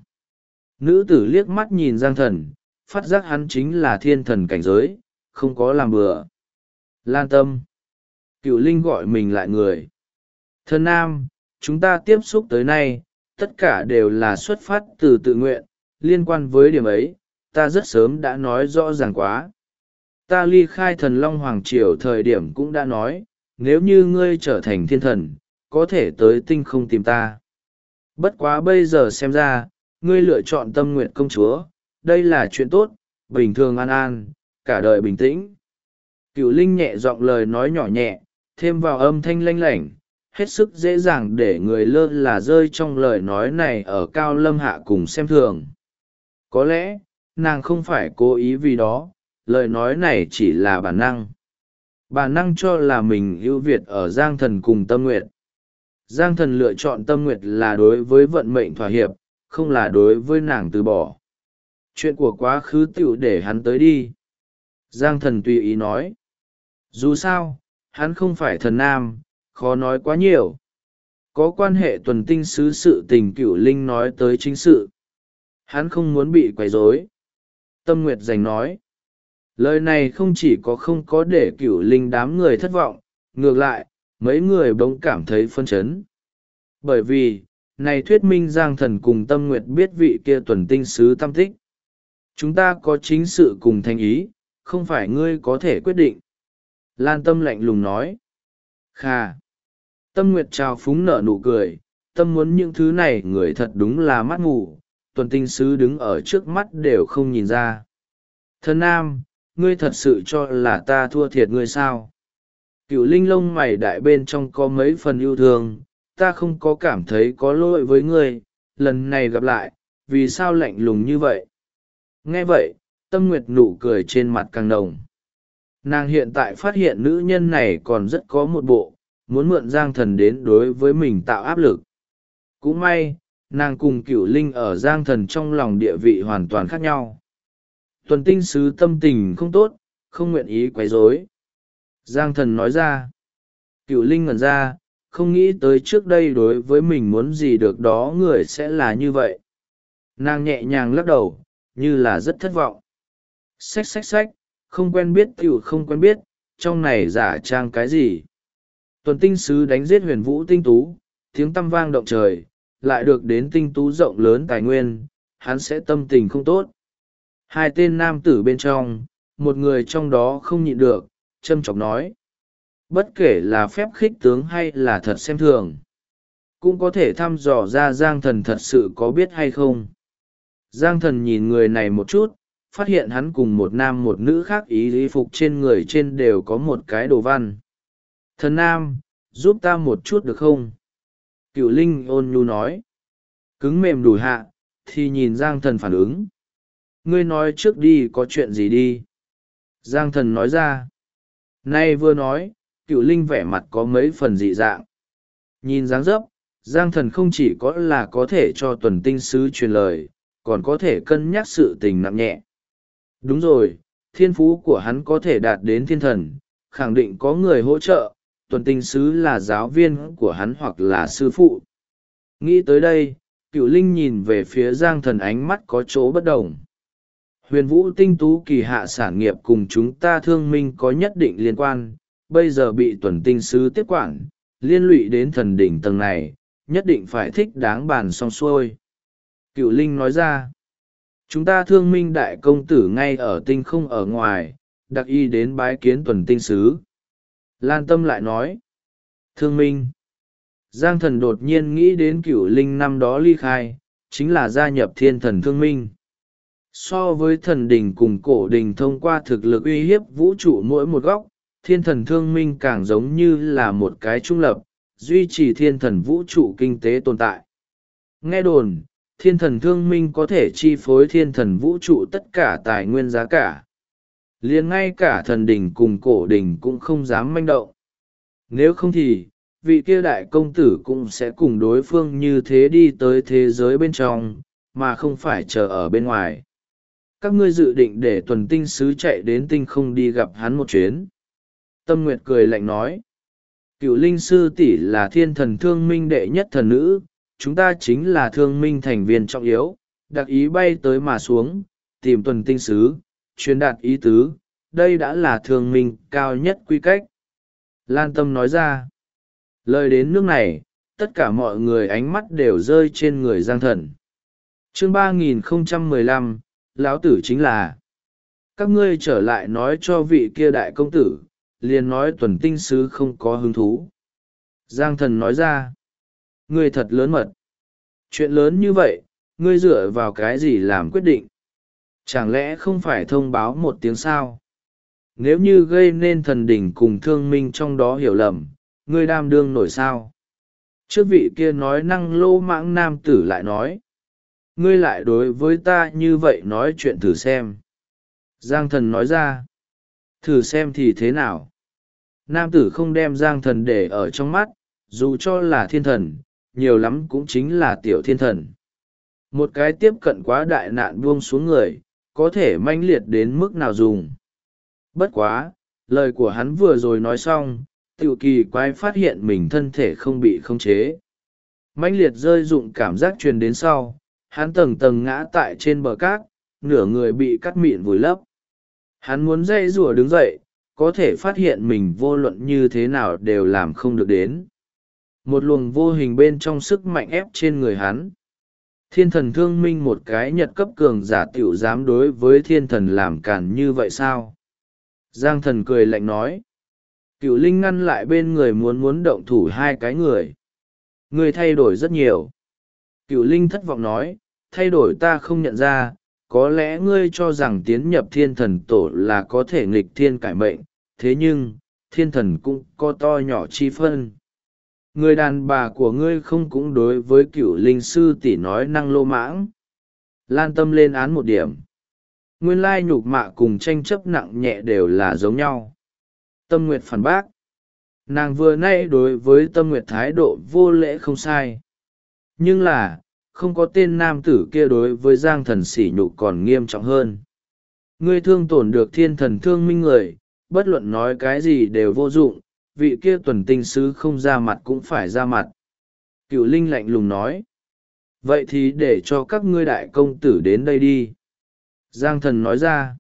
Nữ tử liếc mắt nhìn Giang Thần, phát giác hắn chính là thiên thần cảnh giới, không có làm bừa. Lan tâm. Cửu Linh gọi mình lại người. Thần Nam, chúng ta tiếp xúc tới nay, tất cả đều là xuất phát từ tự nguyện, liên quan với điểm ấy, ta rất sớm đã nói rõ ràng quá. Ta ly khai thần Long Hoàng Triều thời điểm cũng đã nói, nếu như ngươi trở thành thiên thần, có thể tới tinh không tìm ta. Bất quá bây giờ xem ra, ngươi lựa chọn Tâm Nguyệt công chúa, đây là chuyện tốt, bình thường an an, cả đời bình tĩnh. Cửu Linh nhẹ giọng lời nói nhỏ nhẹ, thêm vào âm thanh lanh lảnh, hết sức dễ dàng để người lơ là rơi trong lời nói này ở Cao Lâm Hạ cùng xem thường. Có lẽ, nàng không phải cố ý vì đó, lời nói này chỉ là bản năng. Bản năng cho là mình ưu việt ở Giang Thần cùng Tâm Nguyệt. Giang Thần lựa chọn Tâm Nguyệt là đối với vận mệnh thỏa hiệp, không là đối với nàng từ bỏ. Chuyện của quá khứ tựu để hắn tới đi. Giang Thần tùy ý nói. Dù sao, hắn không phải thần Nam, khó nói quá nhiều. Có quan hệ tuần tinh sứ sự tình Cửu Linh nói tới chính sự. Hắn không muốn bị quấy rối. Tâm Nguyệt giành nói. Lời này không chỉ có không có để Cửu Linh đám người thất vọng, ngược lại, mấy người bỗng cảm thấy phân chấn. Bởi vì, này thuyết minh Giang Thần cùng Tâm Nguyệt biết vị kia tuần tinh sứ tâm tích. Chúng ta có chính sự cùng thành ý, không phải ngươi có thể quyết định. Lan Tâm lạnh lùng nói. Khà. Tâm Nguyệt trao phúng nở nụ cười, tâm muốn những thứ này người thật đúng là mắt ngủ, tuần tinh sứ đứng ở trước mắt đều không nhìn ra. Thần Nam, ngươi thật sự cho là ta thua thiệt ngươi sao? Cửu Linh lông mày đại bên trong có mấy phần yêu thương, ta không có cảm thấy có lỗi với ngươi, lần này gặp lại, vì sao lạnh lùng như vậy? Nghe vậy, Tâm Nguyệt nụ cười trên mặt càng nồng. Nàng hiện tại phát hiện nữ nhân này còn rất có một bộ, muốn mượn Giang Thần đến đối với mình tạo áp lực. Cũng may, nàng cùng Cửu Linh ở Giang Thần trong lòng địa vị hoàn toàn khác nhau. Tuần tinh sứ tâm tình không tốt, không nguyện ý quấy rối. Giang Thần nói ra. Cửu Linh ngẩn ra, không nghĩ tới trước đây đối với mình muốn gì được đó người sẽ là như vậy. Nàng nhẹ nhàng lắc đầu, như là rất thất vọng. Xách xách xách, không quen biết tiểu không quen biết, trong này giả trang cái gì. Tuần tinh sứ đánh giết huyền vũ tinh tú, tiếng tăm vang động trời, lại được đến tinh tú rộng lớn tài nguyên, hắn sẽ tâm tình không tốt. Hai tên nam tử bên trong, một người trong đó không nhịn được, châm chọc nói. Bất kể là phép khích tướng hay là thật xem thường, cũng có thể thăm dò ra Giang Thần thật sự có biết hay không. Giang Thần nhìn người này một chút, phát hiện hắn cùng một nam một nữ khác y phục trên người trên đều có một cái đồ văn. Thần Nam, giúp ta một chút được không? Cửu Linh ôn nhu nói. Cứng mềm đủ hạ, thì nhìn Giang Thần phản ứng. Ngươi nói trước đi có chuyện gì đi. Giang Thần nói ra. Nay vừa nói, Cửu Linh vẻ mặt có mấy phần dị dạng. Nhìn dáng dấp, Giang Thần không chỉ có là có thể cho tuần tinh sứ truyền lời, còn có thể cân nhắc sự tình nặng nhẹ. Đúng rồi, thiên phú của hắn có thể đạt đến thiên thần, khẳng định có người hỗ trợ, tuần tinh sứ là giáo viên của hắn hoặc là sư phụ. Nghĩ tới đây, Cửu Linh nhìn về phía Giang Thần ánh mắt có chỗ bất đồng. Huyền vũ tinh tú kỳ hạ sản nghiệp cùng chúng ta thương minh có nhất định liên quan, bây giờ bị tuần tinh sứ tiếp quản, liên lụy đến thần đỉnh tầng này, nhất định phải thích đáng bàn xong xuôi. Cửu Linh nói ra, chúng ta thương minh đại công tử ngay ở tinh không ở ngoài, đặc y đến bái kiến tuần tinh sứ. Lan Tâm lại nói. Thương minh. Giang Thần đột nhiên nghĩ đến Cửu Linh năm đó ly khai, chính là gia nhập thiên thần thương minh. So với thần đình cùng cổ đình thông qua thực lực uy hiếp vũ trụ mỗi một góc, thiên thần thương minh càng giống như là một cái trung lập, duy trì thiên thần vũ trụ kinh tế tồn tại. Nghe đồn, thiên thần thương minh có thể chi phối thiên thần vũ trụ tất cả tài nguyên giá cả. Liền ngay cả thần đình cùng cổ đình cũng không dám manh động. Nếu không thì, vị kia đại công tử cũng sẽ cùng đối phương như thế đi tới thế giới bên trong, mà không phải chờ ở bên ngoài. Các ngươi dự định để tuần tinh sứ chạy đến tinh không đi gặp hắn một chuyến. Tâm Nguyệt cười lạnh nói. Cửu Linh sư tỷ là thiên thần thương minh đệ nhất thần nữ, chúng ta chính là thương minh thành viên trọng yếu, đặc ý bay tới mà xuống, tìm tuần tinh sứ, truyền đạt ý tứ, đây đã là thương minh cao nhất quy cách. Lan Tâm nói ra. Lời đến nước này, tất cả mọi người ánh mắt đều rơi trên người Giang Thần. Chương 3015, lão tử chính là. Các ngươi trở lại nói cho vị kia đại công tử, liền nói tuần tinh sứ không có hứng thú. Giang Thần nói ra. Ngươi thật lớn mật. Chuyện lớn như vậy, ngươi dựa vào cái gì làm quyết định? Chẳng lẽ không phải thông báo một tiếng sao? Nếu như gây nên thần đỉnh cùng thương minh trong đó hiểu lầm, ngươi đam đương nổi sao? Trước vị kia nói năng lô mãng nam tử lại nói. Ngươi lại đối với ta như vậy nói chuyện thử xem. Giang Thần nói ra. Thử xem thì thế nào? Nam tử không đem Giang Thần để ở trong mắt, dù cho là thiên thần, nhiều lắm cũng chính là tiểu thiên thần. Một cái tiếp cận quá đại nạn buông xuống người, có thể manh liệt đến mức nào dùng. Bất quá, lời của hắn vừa rồi nói xong, tiểu kỳ quái phát hiện mình thân thể không bị khống chế. Manh liệt rơi dụng cảm giác truyền đến sau, hắn tầng tầng ngã tại trên bờ cát, nửa người bị cắt mịn vùi lấp. Hắn muốn dây rùa đứng dậy, có thể phát hiện mình vô luận như thế nào đều làm không được đến. Một luồng vô hình bên trong sức mạnh ép trên người hắn. Thiên thần thương minh một cái nhật cấp cường giả tiểu dám đối với thiên thần làm cản như vậy sao? Giang Thần cười lạnh nói. Cửu Linh ngăn lại bên người muốn động thủ hai cái người. Người thay đổi rất nhiều. Cửu Linh thất vọng nói, thay đổi ta không nhận ra, có lẽ ngươi cho rằng tiến nhập thiên thần tổ là có thể nghịch thiên cải mệnh, thế nhưng, thiên thần cũng có to nhỏ chi phân. Người đàn bà của ngươi không cũng đối với Cửu Linh sư tỷ nói năng lô mãng. Lan Tâm lên án một điểm. Nguyên lai nhục mạ cùng tranh chấp nặng nhẹ đều là giống nhau. Tâm Nguyệt phản bác. Nàng vừa nay đối với Tâm Nguyệt thái độ vô lễ không sai. Nhưng là, không có tên nam tử kia đối với Giang Thần sỉ nhục còn nghiêm trọng hơn. Ngươi thương tổn được thiên thần thương minh người, bất luận nói cái gì đều vô dụng, vị kia tuần tinh sứ không ra mặt cũng phải ra mặt. Cửu Linh lạnh lùng nói. Vậy thì để cho các ngươi đại công tử đến đây đi. Giang Thần nói ra.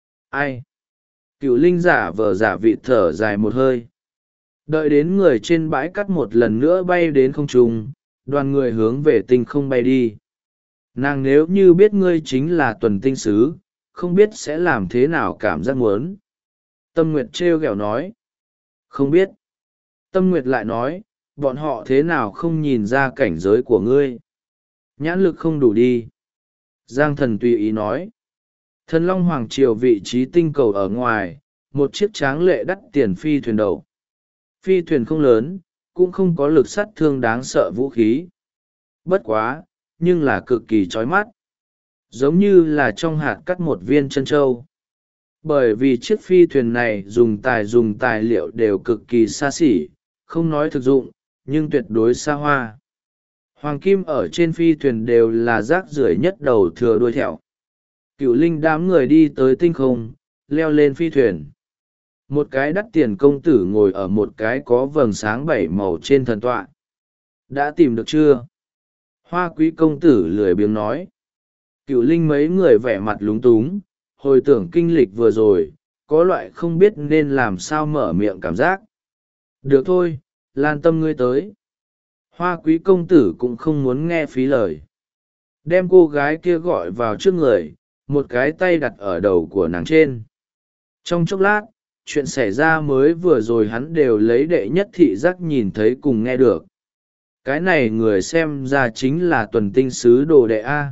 Ai? Cửu Linh giả vờ giả vị thở dài một hơi. Đợi đến người trên bãi cắt một lần nữa bay đến không trung, đoàn người hướng về tinh không bay đi. Nàng nếu như biết ngươi chính là tuần tinh sứ, không biết sẽ làm thế nào cảm giác muốn. Tâm Nguyệt trêu ghẹo nói. Không biết. Tâm Nguyệt lại nói, bọn họ thế nào không nhìn ra cảnh giới của ngươi. Nhãn lực không đủ đi. Giang Thần tùy ý nói. Thần Long Hoàng Triều vị trí tinh cầu ở ngoài, một chiếc tráng lệ đắt tiền phi thuyền đầu. Phi thuyền không lớn, cũng không có lực sát thương đáng sợ vũ khí. Bất quá, nhưng là cực kỳ chói mắt. Giống như là trong hạt cắt một viên chân trâu. Bởi vì chiếc phi thuyền này dùng tài liệu đều cực kỳ xa xỉ, không nói thực dụng, nhưng tuyệt đối xa hoa. Hoàng kim ở trên phi thuyền đều là rác rưởi nhất đầu thừa đuôi thẹo. Cửu Linh đám người đi tới tinh không, leo lên phi thuyền. Một cái đắt tiền công tử ngồi ở một cái có vầng sáng bảy màu trên thần tọa. Đã tìm được chưa? Hoa quý công tử lười biếng nói. Cửu Linh mấy người vẻ mặt lúng túng, hồi tưởng kinh lịch vừa rồi, có loại không biết nên làm sao mở miệng cảm giác. Được thôi, Lan Tâm ngươi tới. Hoa quý công tử cũng không muốn nghe phí lời. Đem cô gái kia gọi vào trước người, một cái tay đặt ở đầu của nàng trên. Trong chốc lát, chuyện xảy ra mới vừa rồi hắn đều lấy đệ nhất thị giác nhìn thấy cùng nghe được. Cái này người xem ra chính là tuần tinh sứ đồ đệ A.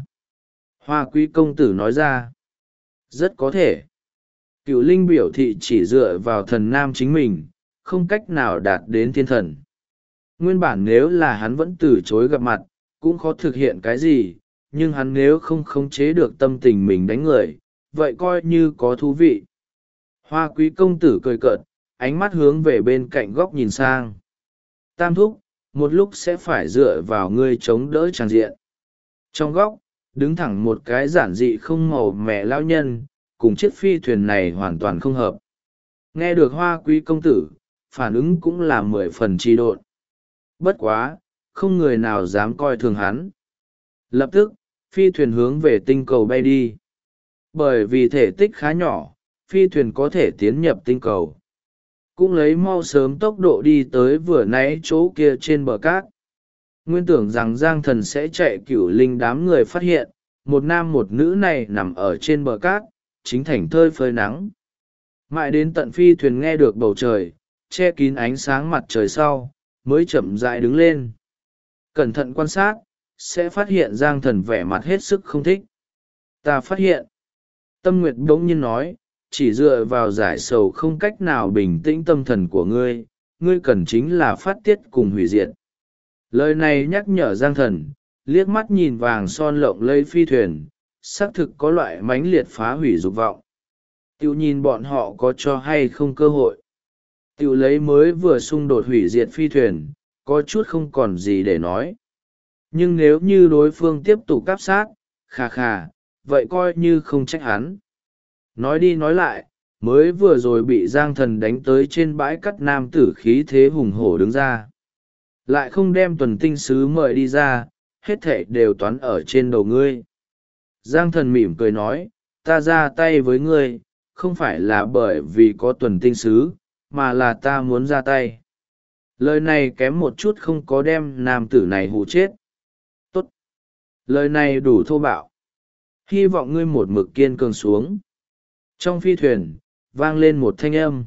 Hoa quý công tử nói ra. Rất có thể. Cửu linh biểu thị chỉ dựa vào thần nam chính mình, không cách nào đạt đến thiên thần. Nguyên bản nếu là hắn vẫn từ chối gặp mặt, cũng khó thực hiện cái gì, nhưng hắn nếu không khống chế được tâm tình mình đánh người, vậy coi như có thú vị. Hoa quý công tử cười cợt, ánh mắt hướng về bên cạnh góc nhìn sang. Tam thúc, một lúc sẽ phải dựa vào ngươi chống đỡ tràng diện. Trong góc, đứng thẳng một cái giản dị không màu mẹ lão nhân, cùng chiếc phi thuyền này hoàn toàn không hợp. Nghe được hoa quý công tử, phản ứng cũng là 10 phần trì độn. Bất quá, không người nào dám coi thường hắn. Lập tức, phi thuyền hướng về tinh cầu bay đi. Bởi vì thể tích khá nhỏ, phi thuyền có thể tiến nhập tinh cầu. Cũng lấy mau sớm tốc độ đi tới vừa nãy chỗ kia trên bờ cát. Nguyên tưởng rằng Giang Thần sẽ chạy Cửu Linh đám người phát hiện, một nam một nữ này nằm ở trên bờ cát, chính thảnh thơi phơi nắng. Mãi đến tận phi thuyền nghe được bầu trời, che kín ánh sáng mặt trời sau, mới chậm rãi đứng lên. Cẩn thận quan sát, sẽ phát hiện Giang Thần vẻ mặt hết sức không thích. Ta phát hiện. Tâm Nguyệt bỗng nhiên nói, chỉ dựa vào giải sầu không cách nào bình tĩnh tâm thần của ngươi, ngươi cần chính là phát tiết cùng hủy diệt. Lời này nhắc nhở Giang Thần, liếc mắt nhìn vàng son lộng lẫy phi thuyền, xác thực có loại mãnh liệt phá hủy dục vọng. Tiểu nhìn bọn họ có cho hay không cơ hội. Tiểu lấy mới vừa xung đột hủy diệt phi thuyền, có chút không còn gì để nói. Nhưng nếu như đối phương tiếp tục áp sát, khà khà, vậy coi như không trách hắn. Nói đi nói lại, mới vừa rồi bị Giang Thần đánh tới trên bãi cắt nam tử khí thế hùng hổ đứng ra. Lại không đem tuần tinh sứ mời đi ra, hết thảy đều toán ở trên đầu ngươi. Giang Thần mỉm cười nói, ta ra tay với ngươi, không phải là bởi vì có tuần tinh sứ, mà là ta muốn ra tay. Lời này kém một chút không có đem nam tử này hù chết. Tốt. Lời này đủ thô bạo. Hy vọng ngươi một mực kiên cường xuống. Trong phi thuyền, vang lên một thanh âm.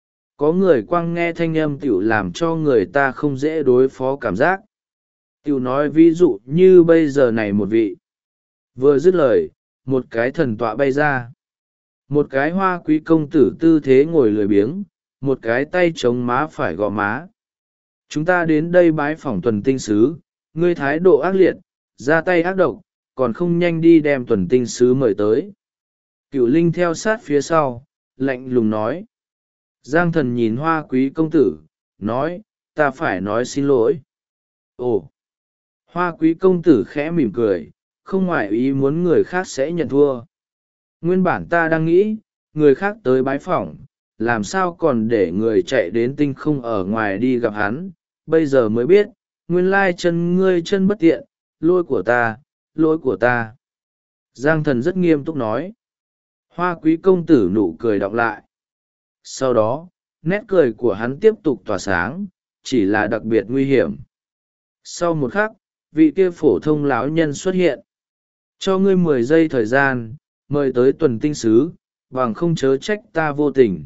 Có người quăng nghe thanh âm tiểu làm cho người ta không dễ đối phó cảm giác. Tiểu nói ví dụ như bây giờ này một vị. Vừa dứt lời, một cái thần tọa bay ra. Một cái hoa quý công tử tư thế ngồi lười biếng, một cái tay chống má phải gò má. Chúng ta đến đây bái phỏng tuần tinh sứ, ngươi thái độ ác liệt, ra tay ác độc, còn không nhanh đi đem tuần tinh sứ mời tới. Cửu Linh theo sát phía sau, lạnh lùng nói. Giang Thần nhìn hoa quý công tử, nói, ta phải nói xin lỗi. Ồ! Hoa quý công tử khẽ mỉm cười, không ngoại ý muốn người khác sẽ nhận thua. Nguyên bản ta đang nghĩ, người khác tới bái phỏng, làm sao còn để người chạy đến tinh không ở ngoài đi gặp hắn, bây giờ mới biết, nguyên lai chân ngươi chân bất tiện, lỗi của ta, lỗi của ta. Giang Thần rất nghiêm túc nói. Hoa quý công tử nụ cười đọng lại. Sau đó, nét cười của hắn tiếp tục tỏa sáng, chỉ là đặc biệt nguy hiểm. Sau một khắc, vị kia phổ thông lão nhân xuất hiện. Cho ngươi 10 giây thời gian, mời tới tuần tinh sứ, bằng không chớ trách ta vô tình.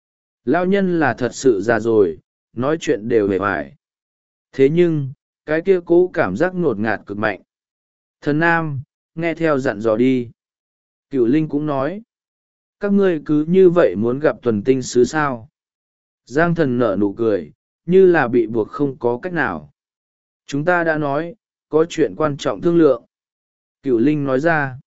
Lão nhân là thật sự già rồi, nói chuyện đều hề hoài. Thế nhưng, cái kia cố cảm giác ngột ngạt cực mạnh. Thần Nam, nghe theo dặn dò đi. Cửu Linh cũng nói. Các ngươi cứ như vậy muốn gặp tuần tinh sứ sao? Giang Thần nở nụ cười, như là bị buộc không có cách nào. Chúng ta đã nói, có chuyện quan trọng thương lượng. Cửu Linh nói ra.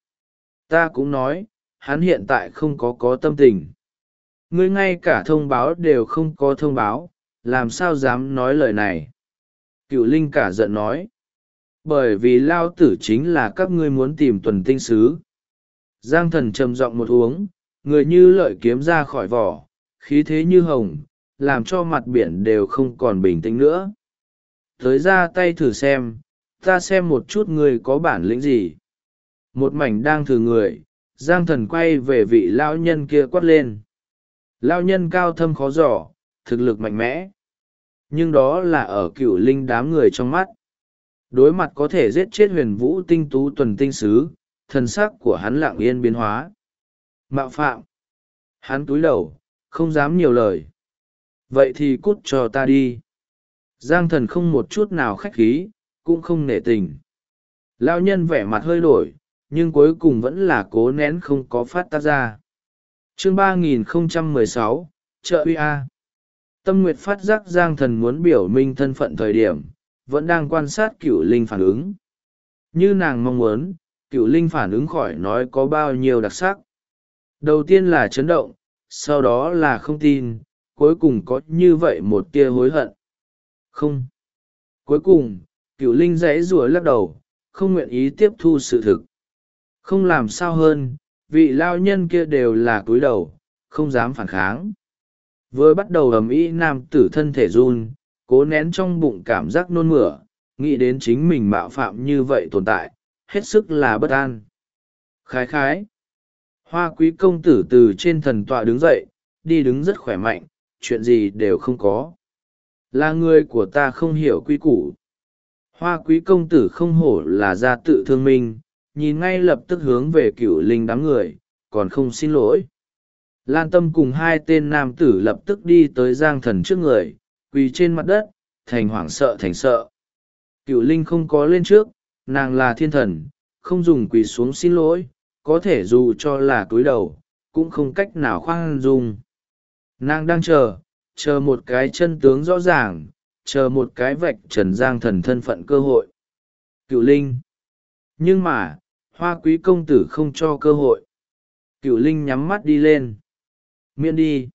Ta cũng nói, hắn hiện tại không có tâm tình. Ngươi ngay cả thông báo đều không có thông báo, làm sao dám nói lời này? Cửu Linh cả giận nói. Bởi vì lao tử chính là các ngươi muốn tìm tuần tinh sứ. Giang Thần trầm giọng một uống, người như lợi kiếm ra khỏi vỏ, khí thế như hồng, làm cho mặt biển đều không còn bình tĩnh nữa. Tới ra tay thử xem, ta xem một chút ngươi có bản lĩnh gì. Một mảnh đang thử người, Giang Thần quay về vị lão nhân kia quát lên. Lão nhân cao thâm khó giỏ, thực lực mạnh mẽ. Nhưng đó là ở Cửu Linh đám người trong mắt. Đối mặt có thể giết chết huyền vũ tinh tú tuần tinh sứ, thân xác của hắn lặng yên biến hóa. Mạo phạm. Hắn cúi đầu, không dám nhiều lời. Vậy thì cút cho ta đi. Giang Thần không một chút nào khách khí, cũng không nể tình. Lão nhân vẻ mặt hơi đổi, nhưng cuối cùng vẫn là cố nén không có phát tác ra. Chương 3016, chợ uy a. Tâm Nguyệt phát giác Giang Thần muốn biểu minh thân phận thời điểm, vẫn đang quan sát Cửu Linh phản ứng. Như nàng mong muốn, Cửu Linh phản ứng khỏi nói có bao nhiêu đặc sắc. Đầu tiên là chấn động, sau đó là không tin, cuối cùng có như vậy một tia hối hận. Không. Cuối cùng, Cửu Linh giãy giụa lắc đầu, không nguyện ý tiếp thu sự thực. Không làm sao hơn, vị lao nhân kia đều là cúi đầu, không dám phản kháng. Vừa bắt đầu ầm ĩ, nam tử thân thể run, cố nén trong bụng cảm giác nôn mửa, nghĩ đến chính mình mạo phạm như vậy tồn tại, hết sức là bất an. Khái khái. Hoa quý công tử từ trên thần tọa đứng dậy, đi đứng rất khỏe mạnh, chuyện gì đều không có. Là người của ta không hiểu quy củ. Hoa quý công tử không hổ là gia tự thương minh, nhìn ngay lập tức hướng về Cửu Linh đám người, còn không xin lỗi. Lan Tâm cùng hai tên nam tử lập tức đi tới Giang Thần trước người, quỳ trên mặt đất, thành hoảng sợ thành sợ. Cửu Linh không có lên trước, nàng là thiên thần, không dùng quỳ xuống xin lỗi, có thể dù cho là cúi đầu, cũng không cách nào khoan dung. Nàng đang chờ một cái chân tướng rõ ràng, chờ một cái vạch trần Giang Thần thân phận cơ hội. Cửu Linh. Nhưng mà, Hoa quý công tử không cho cơ hội. Cửu Linh nhắm mắt đi lên. Miễn đi.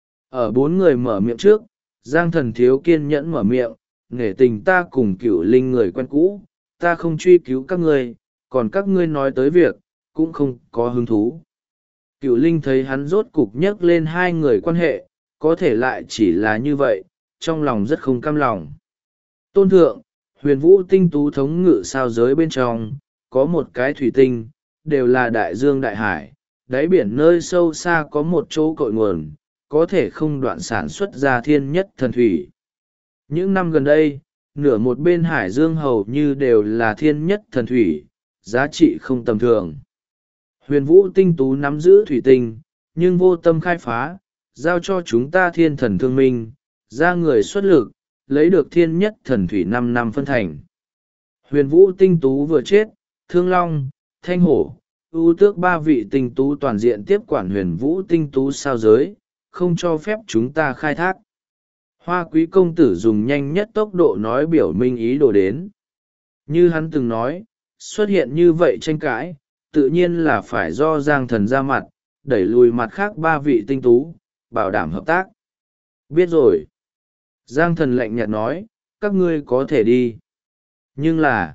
Ở bốn người mở miệng trước, Giang Thần thiếu kiên nhẫn mở miệng, nể tình ta cùng Cửu Linh người quen cũ, ta không truy cứu các ngươi, còn các ngươi nói tới việc, cũng không có hứng thú. Cửu Linh thấy hắn rốt cục nhắc lên hai người quan hệ, có thể lại chỉ là như vậy, trong lòng rất không cam lòng. Tôn thượng, Huyền Vũ tinh tú thống ngự sao giới bên trong, có một cái thủy tinh, đều là đại dương đại hải, đáy biển nơi sâu xa có một chỗ cội nguồn, có thể không đoạn sản xuất ra thiên nhất thần thủy. Những năm gần đây, nửa một bên hải dương hầu như đều là thiên nhất thần thủy, giá trị không tầm thường. Huyền Vũ tinh tú nắm giữ thủy tinh, nhưng vô tâm khai phá, giao cho chúng ta thiên thần thương minh, ra người xuất lực, lấy được thiên nhất thần thủy 5 năm phân thành. Huyền Vũ tinh tú vừa chết, Thương Long, Thanh Hổ, ưu tước ba vị tinh tú toàn diện tiếp quản Huyền Vũ tinh tú sao giới, không cho phép chúng ta khai thác. Hoa quý công tử dùng nhanh nhất tốc độ nói biểu minh ý đồ đến. Như hắn từng nói, xuất hiện như vậy tranh cãi, tự nhiên là phải do Giang Thần ra mặt, đẩy lùi mặt khác ba vị tinh tú, bảo đảm hợp tác. Biết rồi. Giang Thần lạnh nhạt nói, các ngươi có thể đi. Nhưng là,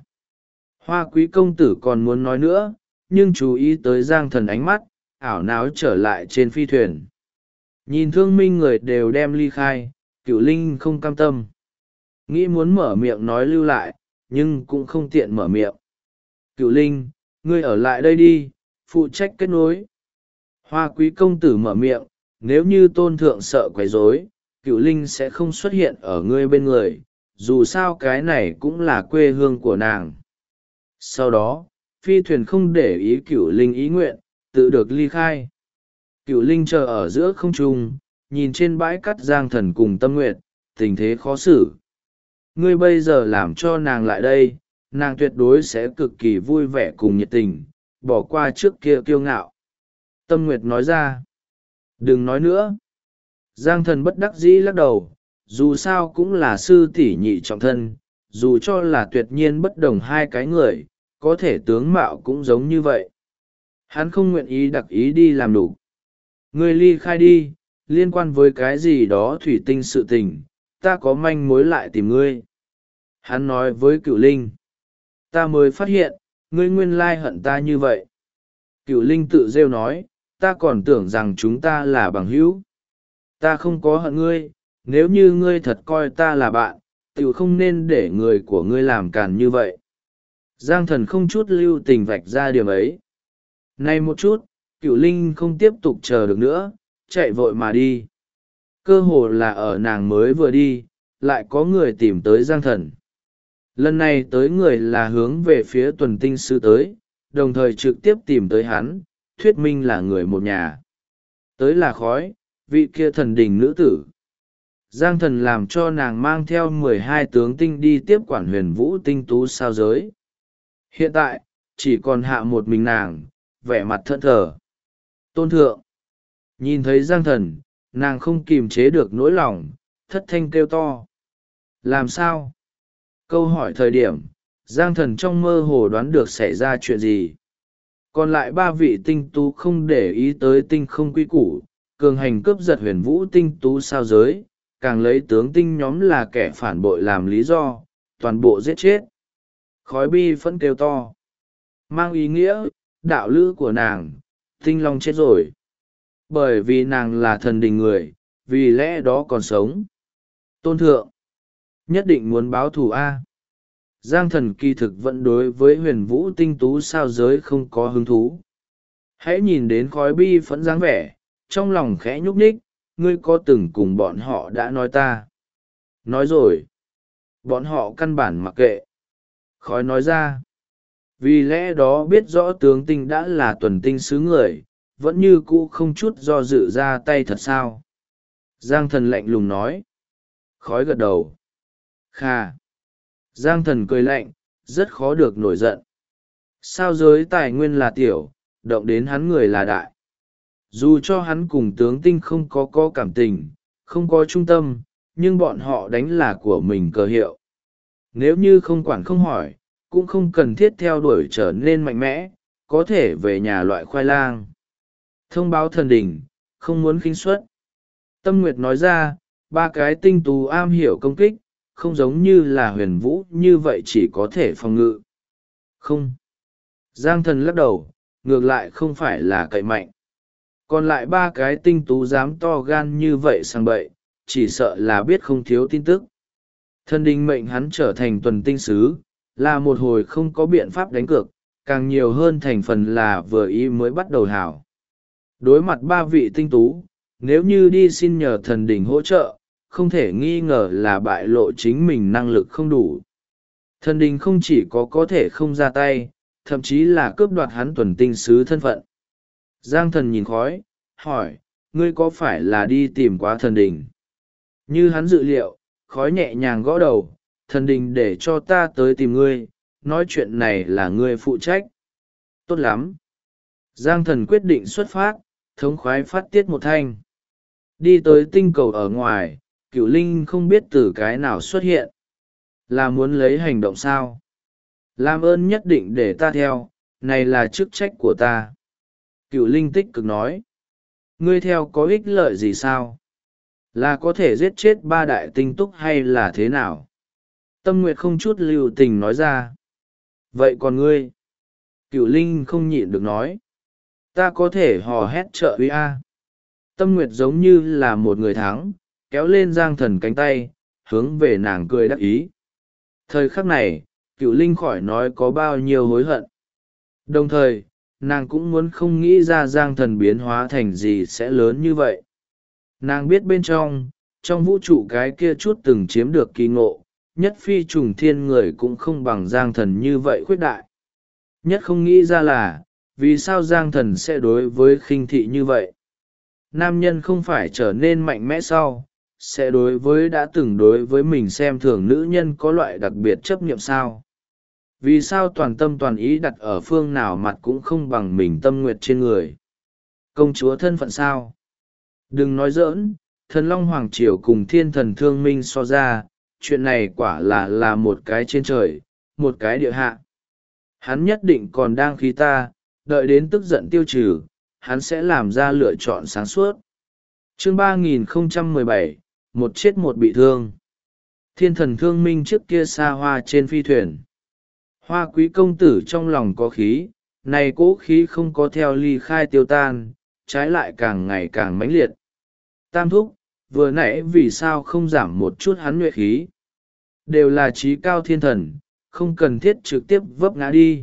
Hoa quý công tử còn muốn nói nữa, nhưng chú ý tới Giang Thần ánh mắt, ảo não trở lại trên phi thuyền. Nhìn thương minh người đều đem ly khai, Cửu Linh không cam tâm. Nghĩ muốn mở miệng nói lưu lại, nhưng cũng không tiện mở miệng. Cửu Linh, ngươi ở lại đây đi, phụ trách kết nối. Hoa quý công tử mở miệng, nếu như tôn thượng sợ quấy rối, Cửu Linh sẽ không xuất hiện ở ngươi bên người, dù sao cái này cũng là quê hương của nàng. Sau đó, phi thuyền không để ý Cửu Linh ý nguyện, tự được ly khai. Cửu Linh chờ ở giữa không trung, nhìn trên bãi cắt Giang Thần cùng Tâm Nguyệt, tình thế khó xử. Ngươi bây giờ làm cho nàng lại đây, nàng tuyệt đối sẽ cực kỳ vui vẻ cùng nhiệt tình, bỏ qua trước kia kiêu ngạo. Tâm Nguyệt nói ra, đừng nói nữa. Giang Thần bất đắc dĩ lắc đầu, dù sao cũng là sư tỷ nhị trọng thân, dù cho là tuyệt nhiên bất đồng hai cái người, có thể tướng mạo cũng giống như vậy. Hắn không nguyện ý đặc ý đi làm đủ. Ngươi ly khai đi, liên quan với cái gì đó thủy tinh sự tình, ta có manh mối lại tìm ngươi. Hắn nói với Cửu Linh, ta mới phát hiện, ngươi nguyên lai hận ta như vậy. Cửu Linh tự rêu nói, ta còn tưởng rằng chúng ta là bằng hữu. Ta không có hận ngươi, nếu như ngươi thật coi ta là bạn, tiểu không nên để người của ngươi làm càn như vậy. Giang Thần không chút lưu tình vạch ra điểm ấy. Này một chút, Cửu Linh không tiếp tục chờ được nữa, chạy vội mà đi. Cơ hồ là ở nàng mới vừa đi, lại có người tìm tới Giang Thần. Lần này tới người là hướng về phía tuần tinh sư tới, đồng thời trực tiếp tìm tới hắn, thuyết minh là người một nhà. Tới là khói, vị kia thần đình nữ tử. Giang thần làm cho nàng mang theo 12 tướng tinh đi tiếp quản huyền vũ tinh tú sao giới. Hiện tại, chỉ còn hạ một mình nàng, vẻ mặt thẫn thờ. Tôn thượng. Nhìn thấy Giang thần, nàng không kìm chế được nỗi lòng, thất thanh kêu to. Làm sao? Câu hỏi thời điểm, Giang thần trong mơ hồ đoán được xảy ra chuyện gì. Còn lại 3 vị tinh tú không để ý tới tinh không quy củ, cường hành cướp giật huyền vũ tinh tú sao giới, càng lấy tướng tinh nhóm là kẻ phản bội làm lý do, toàn bộ giết chết. Khói bi phẫn kêu to. Mang ý nghĩa, đạo lữ của nàng, tinh long chết rồi. Bởi vì nàng là thần đình người, vì lẽ đó còn sống. Tôn thượng, nhất định muốn báo thù A. Giang thần kỳ thực vẫn đối với huyền vũ tinh tú sao giới không có hứng thú. Hãy nhìn đến khói bi phẫn dáng vẻ, trong lòng khẽ nhúc nhích, ngươi có từng cùng bọn họ đã nói ta. Nói rồi. Bọn họ căn bản mặc kệ. Khói nói ra. Vì lẽ đó biết rõ tướng tinh đã là tuần tinh xứ người, vẫn như cũ không chút do dự ra tay thật sao. Giang thần lạnh lùng nói. Khói gật đầu. Kha. Giang thần cười lạnh, rất khó được nổi giận. Sao giới tài nguyên là tiểu, động đến hắn người là đại. Dù cho hắn cùng tướng tinh không có cảm tình, không có trung tâm, nhưng bọn họ đánh là của mình cờ hiệu. Nếu như không quản không hỏi, cũng không cần thiết theo đuổi trở nên mạnh mẽ, có thể về nhà loại khoai lang. Thông báo thần đình, không muốn khinh suất. Tâm Nguyệt nói ra, 3 cái tinh tú am hiểu công kích, không giống như là huyền vũ như vậy chỉ có thể phòng ngự. Không. Giang thần lắc đầu, ngược lại không phải là cậy mạnh. Còn lại 3 cái tinh tú dám to gan như vậy sang bậy, chỉ sợ là biết không thiếu tin tức. Thần đình mệnh hắn trở thành tuần tinh sứ, là một hồi không có biện pháp đánh cược, càng nhiều hơn thành phần là vừa ý mới bắt đầu hảo. Đối mặt 3 vị tinh tú, nếu như đi xin nhờ thần đình hỗ trợ, không thể nghi ngờ là bại lộ chính mình năng lực không đủ. Thần đình không chỉ có thể không ra tay, thậm chí là cướp đoạt hắn tuần tinh sứ thân phận. Giang thần nhìn khói, hỏi, ngươi có phải là đi tìm quá thần đình? Như hắn dự liệu, khói nhẹ nhàng gõ đầu, thần đình để cho ta tới tìm ngươi, nói chuyện này là ngươi phụ trách. Tốt lắm. Giang thần quyết định xuất phát, thống khoái phát tiết một thanh. Đi tới tinh cầu ở ngoài, Cửu Linh không biết từ cái nào xuất hiện. Là muốn lấy hành động sao? Làm ơn nhất định để ta theo, này là chức trách của ta. Cửu Linh tích cực nói. Ngươi theo có ích lợi gì sao? Là có thể giết chết 3 đại tinh túc hay là thế nào? Tâm Nguyệt không chút lưu tình nói ra. Vậy còn ngươi? Cửu Linh không nhịn được nói. Ta có thể hò hét trợ uy a. Tâm Nguyệt giống như là một người thắng, kéo lên Giang thần cánh tay, hướng về nàng cười đắc ý. Thời khắc này, Cửu Linh khỏi nói có bao nhiêu hối hận. Đồng thời, nàng cũng muốn không nghĩ ra Giang thần biến hóa thành gì sẽ lớn như vậy. Nàng biết bên trong vũ trụ cái kia chút từng chiếm được kỳ ngộ, nhất phi trùng thiên người cũng không bằng Giang thần như vậy khuyết đại. Nhất không nghĩ ra là, vì sao Giang thần sẽ đối với khinh thị như vậy. Nam nhân không phải trở nên mạnh mẽ sau, sẽ đối với đã từng đối với mình xem thường nữ nhân có loại đặc biệt chấp niệm sao. Vì sao toàn tâm toàn ý đặt ở phương nào mặt cũng không bằng mình Tâm Nguyệt trên người. Công chúa thân phận sao? Đừng nói giỡn, thần Long Hoàng Triều cùng thiên thần Thương Minh so ra, chuyện này quả là một cái trên trời, một cái địa hạ. Hắn nhất định còn đang khí ta, đợi đến tức giận tiêu trừ, hắn sẽ làm ra lựa chọn sáng suốt. Chương 3017, một chết một bị thương. Thiên thần Thương Minh trước kia xa hoa trên phi thuyền. Hoa quý công tử trong lòng có khí, này cố khí không có theo ly khai tiêu tan, trái lại càng ngày càng mãnh liệt. Tam thúc, vừa nãy vì sao không giảm một chút hắn nhuệ khí? Đều là trí cao thiên thần, không cần thiết trực tiếp vấp ngã đi.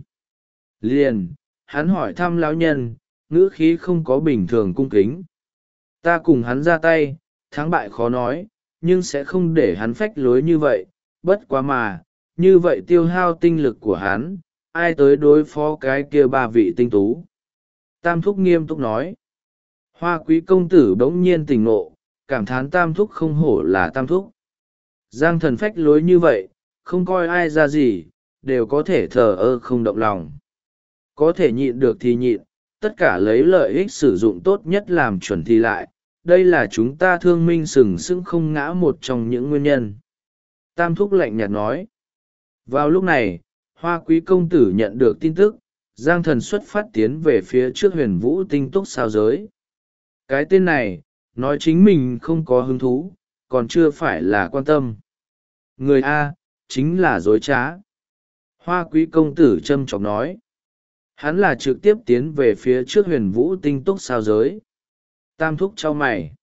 Liền, hắn hỏi thăm lão nhân, ngữ khí không có bình thường cung kính. Ta cùng hắn ra tay, thắng bại khó nói, nhưng sẽ không để hắn phách lối như vậy, bất quá mà, như vậy tiêu hao tinh lực của hắn, ai tới đối phó cái kia ba vị tinh tú? Tam thúc nghiêm túc nói. Hoa quý công tử bỗng nhiên tỉnh ngộ, cảm thán tam thúc không hổ là tam thúc. Giang thần phách lối như vậy, không coi ai ra gì, đều có thể thờ ơ không động lòng. Có thể nhịn được thì nhịn, tất cả lấy lợi ích sử dụng tốt nhất làm chuẩn thì lại. Đây là chúng ta thương minh sừng sững không ngã một trong những nguyên nhân. Tam thúc lạnh nhạt nói. Vào lúc này, Hoa quý công tử nhận được tin tức, Giang thần xuất phát tiến về phía trước huyền vũ tinh túc sao giới. Cái tên này, nói chính mình không có hứng thú, còn chưa phải là quan tâm. Người A, chính là dối trá. Hoa quý công tử châm chọc nói. Hắn là trực tiếp tiến về phía trước huyền vũ tinh túc sao giới. Tam thúc trao mày.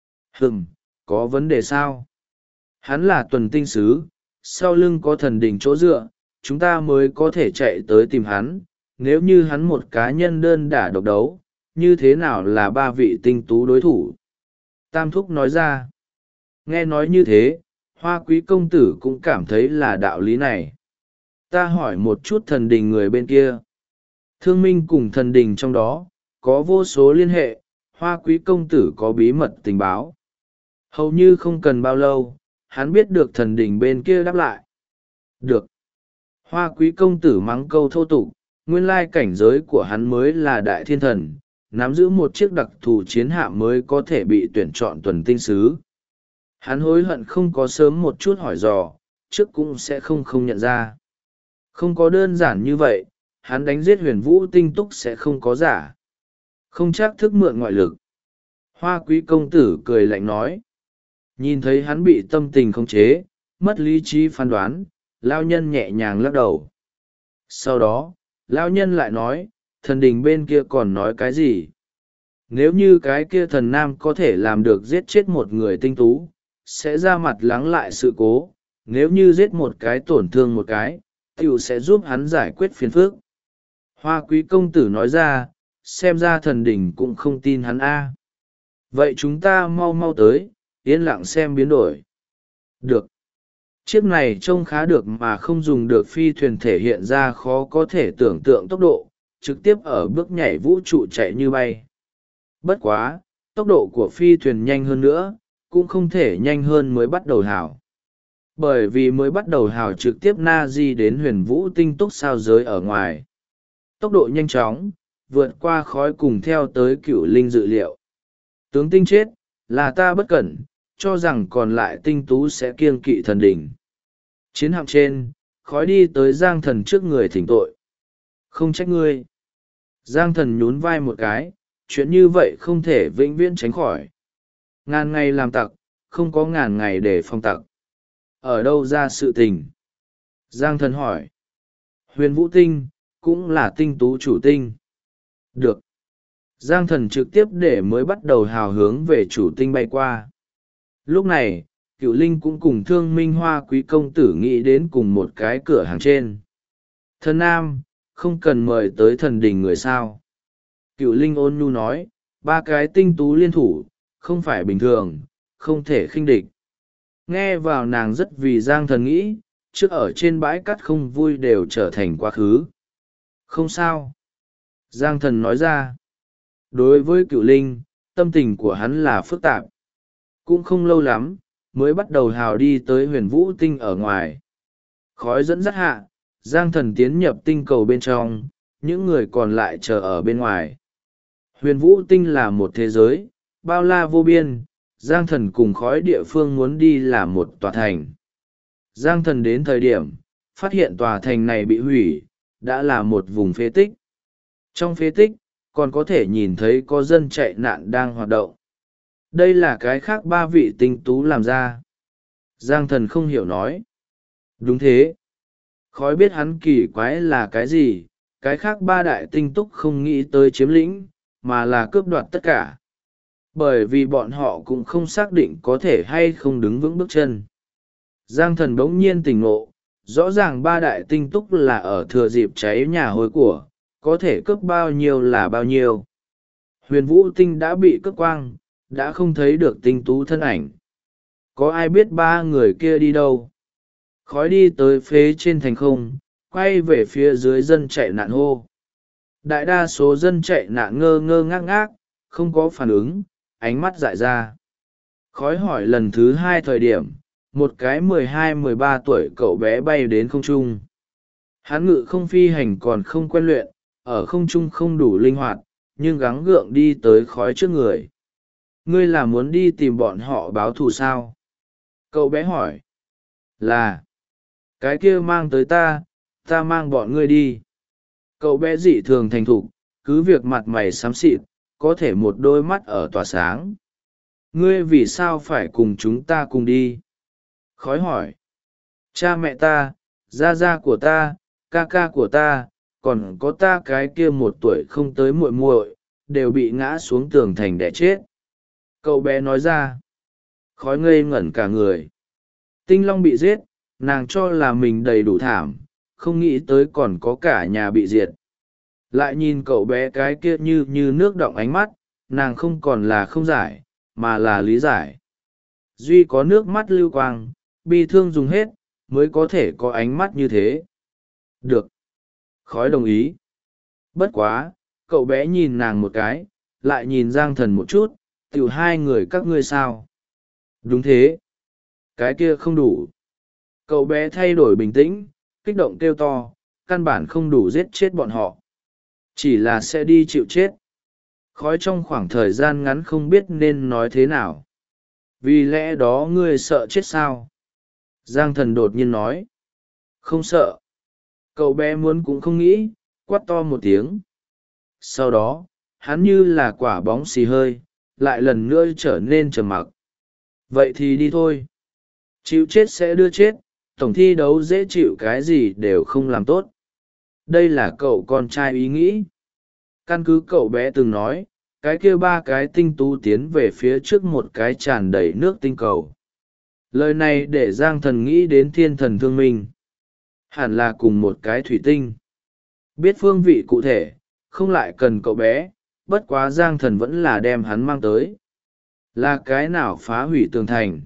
Có vấn đề sao? Hắn là tuần tinh sứ, sau lưng có thần đình chỗ dựa, chúng ta mới có thể chạy tới tìm hắn. Nếu như hắn một cá nhân đơn đả độc đấu, như thế nào là ba vị tinh tú đối thủ? Tam thúc nói ra. Nghe nói như thế, Hoa quý công tử cũng cảm thấy là đạo lý này. Ta hỏi một chút thần đình người bên kia. Thương minh cùng thần đình trong đó, có vô số liên hệ, Hoa quý công tử có bí mật tình báo. Hầu như không cần bao lâu, hắn biết được thần đình bên kia đáp lại. Được. Hoa quý công tử mắng câu thô tục, nguyên lai cảnh giới của hắn mới là đại thiên thần, nắm giữ một chiếc đặc thù chiến hạm mới có thể bị tuyển chọn tuần tinh sứ. Hắn hối hận không có sớm một chút hỏi dò, trước cũng sẽ không nhận ra. Không có đơn giản như vậy, hắn đánh giết huyền vũ tinh túc sẽ không có giả. Không chắc thức mượn ngoại lực. Hoa quý công tử cười lạnh nói. Nhìn thấy hắn bị tâm tình khống chế, mất lý trí phán đoán, lao nhân nhẹ nhàng lắc đầu. Sau đó, lao nhân lại nói, thần đình bên kia còn nói cái gì? Nếu như cái kia thần nam có thể làm được giết chết một người tinh tú, sẽ ra mặt lắng lại sự cố. Nếu như giết một cái tổn thương một cái, tiểu sẽ giúp hắn giải quyết phiền phức. Hoa quý công tử nói ra, xem ra thần đình cũng không tin hắn a. Vậy chúng ta mau mau tới, yên lặng xem biến đổi. Được. Chiếc này trông khá được mà không dùng được phi thuyền thể hiện ra khó có thể tưởng tượng tốc độ, trực tiếp ở bước nhảy vũ trụ chạy như bay. Bất quá, tốc độ của phi thuyền nhanh hơn nữa, cũng không thể nhanh hơn mới bắt đầu hào. Bởi vì mới bắt đầu hào trực tiếp na di đến huyền vũ tinh túc sao giới ở ngoài. Tốc độ nhanh chóng, vượt qua khói cùng theo tới cựu linh dự liệu. Tướng tinh chết, là ta bất cẩn, cho rằng còn lại tinh tú sẽ kiêng kỵ thần đỉnh. Chiến hạm trên, khói đi tới Giang thần trước người thỉnh tội. Không trách ngươi. Giang thần nhún vai một cái, chuyện như vậy không thể vĩnh viễn tránh khỏi. Ngàn ngày làm tặc, không có ngàn ngày để phòng tặc. Ở đâu ra sự tình? Giang thần hỏi. Huyền vũ tinh, cũng là tinh tú chủ tinh. Được. Giang thần trực tiếp để mới bắt đầu hào hướng về chủ tinh bay qua. Lúc này, Cựu Linh cũng cùng Thương Minh Hoa quý công tử nghĩ đến cùng một cái cửa hàng trên. Thần Nam, không cần mời tới thần đình người sao. Cựu Linh ôn nhu nói, ba cái tinh tú liên thủ, không phải bình thường, không thể khinh địch. Nghe vào nàng rất vì Giang thần nghĩ, trước ở trên bãi cát không vui đều trở thành quá khứ. Không sao. Giang thần nói ra. Đối với Cựu Linh, tâm tình của hắn là phức tạp. Cũng không lâu lắm, mới bắt đầu hào đi tới huyền vũ tinh ở ngoài. Khói dẫn dắt hạ, Giang thần tiến nhập tinh cầu bên trong, những người còn lại chờ ở bên ngoài. Huyền vũ tinh là một thế giới, bao la vô biên, Giang thần cùng khói địa phương muốn đi là một tòa thành. Giang thần đến thời điểm, phát hiện tòa thành này bị hủy, đã là một vùng phế tích. Trong phế tích, còn có thể nhìn thấy có dân chạy nạn đang hoạt động. Đây là cái khác ba vị tinh tú làm ra. Giang thần không hiểu nói. Đúng thế. Khói biết hắn kỳ quái là cái gì, cái khác ba đại tinh túc không nghĩ tới chiếm lĩnh, mà là cướp đoạt tất cả. Bởi vì bọn họ cũng không xác định có thể hay không đứng vững bước chân. Giang thần bỗng nhiên tỉnh ngộ, rõ ràng ba đại tinh túc là ở thừa dịp cháy nhà hôi của, có thể cướp bao nhiêu là bao nhiêu. Huyền vũ tinh đã bị cướp quang, đã không thấy được tinh tú thân ảnh. Có ai biết ba người kia đi đâu? Khói đi tới phế trên thành không, quay về phía dưới dân chạy nạn hô. Đại đa số dân chạy nạn ngơ ngơ ngác ngác, không có phản ứng, ánh mắt dại ra. Khói hỏi lần thứ hai thời điểm, một cái 12-13 tuổi cậu bé bay đến không trung. Hắn ngự không phi hành còn không quen luyện, ở không trung không đủ linh hoạt, nhưng gắng gượng đi tới khói trước người. Ngươi là muốn đi tìm bọn họ báo thù sao? Cậu bé hỏi. Là. Cái kia mang tới ta mang bọn ngươi đi. Cậu bé dị thường thành thục, cứ việc mặt mày xám xịt, có thể một đôi mắt ở tỏa sáng. Ngươi vì sao phải cùng chúng ta cùng đi? Khói hỏi. Cha mẹ ta, gia gia của ta, ca ca của ta, còn có ta cái kia 1 tuổi không tới muội muội, đều bị ngã xuống tường thành đẻ chết. Cậu bé nói ra. Khói ngây ngẩn cả người. Tinh Long bị giết, nàng cho là mình đầy đủ thảm, không nghĩ tới còn có cả nhà bị diệt. Lại nhìn cậu bé cái kia như nước đọng ánh mắt, nàng không còn là không giải, mà là lý giải. Duy có nước mắt lưu quang, bi thương dùng hết, mới có thể có ánh mắt như thế. Được. Khói đồng ý. Bất quá, cậu bé nhìn nàng một cái, lại nhìn Giang Thần một chút, tiểu hai người các ngươi sao? Đúng thế. Cái kia không đủ. Cậu bé thay đổi bình tĩnh, kích động kêu to, căn bản không đủ giết chết bọn họ. Chỉ là sẽ đi chịu chết. Khói trong khoảng thời gian ngắn không biết nên nói thế nào. Vì lẽ đó ngươi sợ chết sao? Giang Thần đột nhiên nói. Không sợ. Cậu bé muốn cũng không nghĩ, quát to một tiếng. Sau đó, hắn như là quả bóng xì hơi, lại lần nữa trở nên trầm mặc. Vậy thì đi thôi. Chịu chết sẽ đưa chết, tổng thi đấu dễ chịu cái gì đều không làm tốt. Đây là cậu con trai ý nghĩ. Căn cứ cậu bé từng nói, cái kia 3 cái tinh tú tiến về phía trước một cái tràn đầy nước tinh cầu. Lời này để Giang Thần nghĩ đến thiên thần thương minh. Hẳn là cùng một cái thủy tinh. Biết phương vị cụ thể, không lại cần cậu bé, bất quá Giang Thần vẫn là đem hắn mang tới. Là cái nào phá hủy tường thành?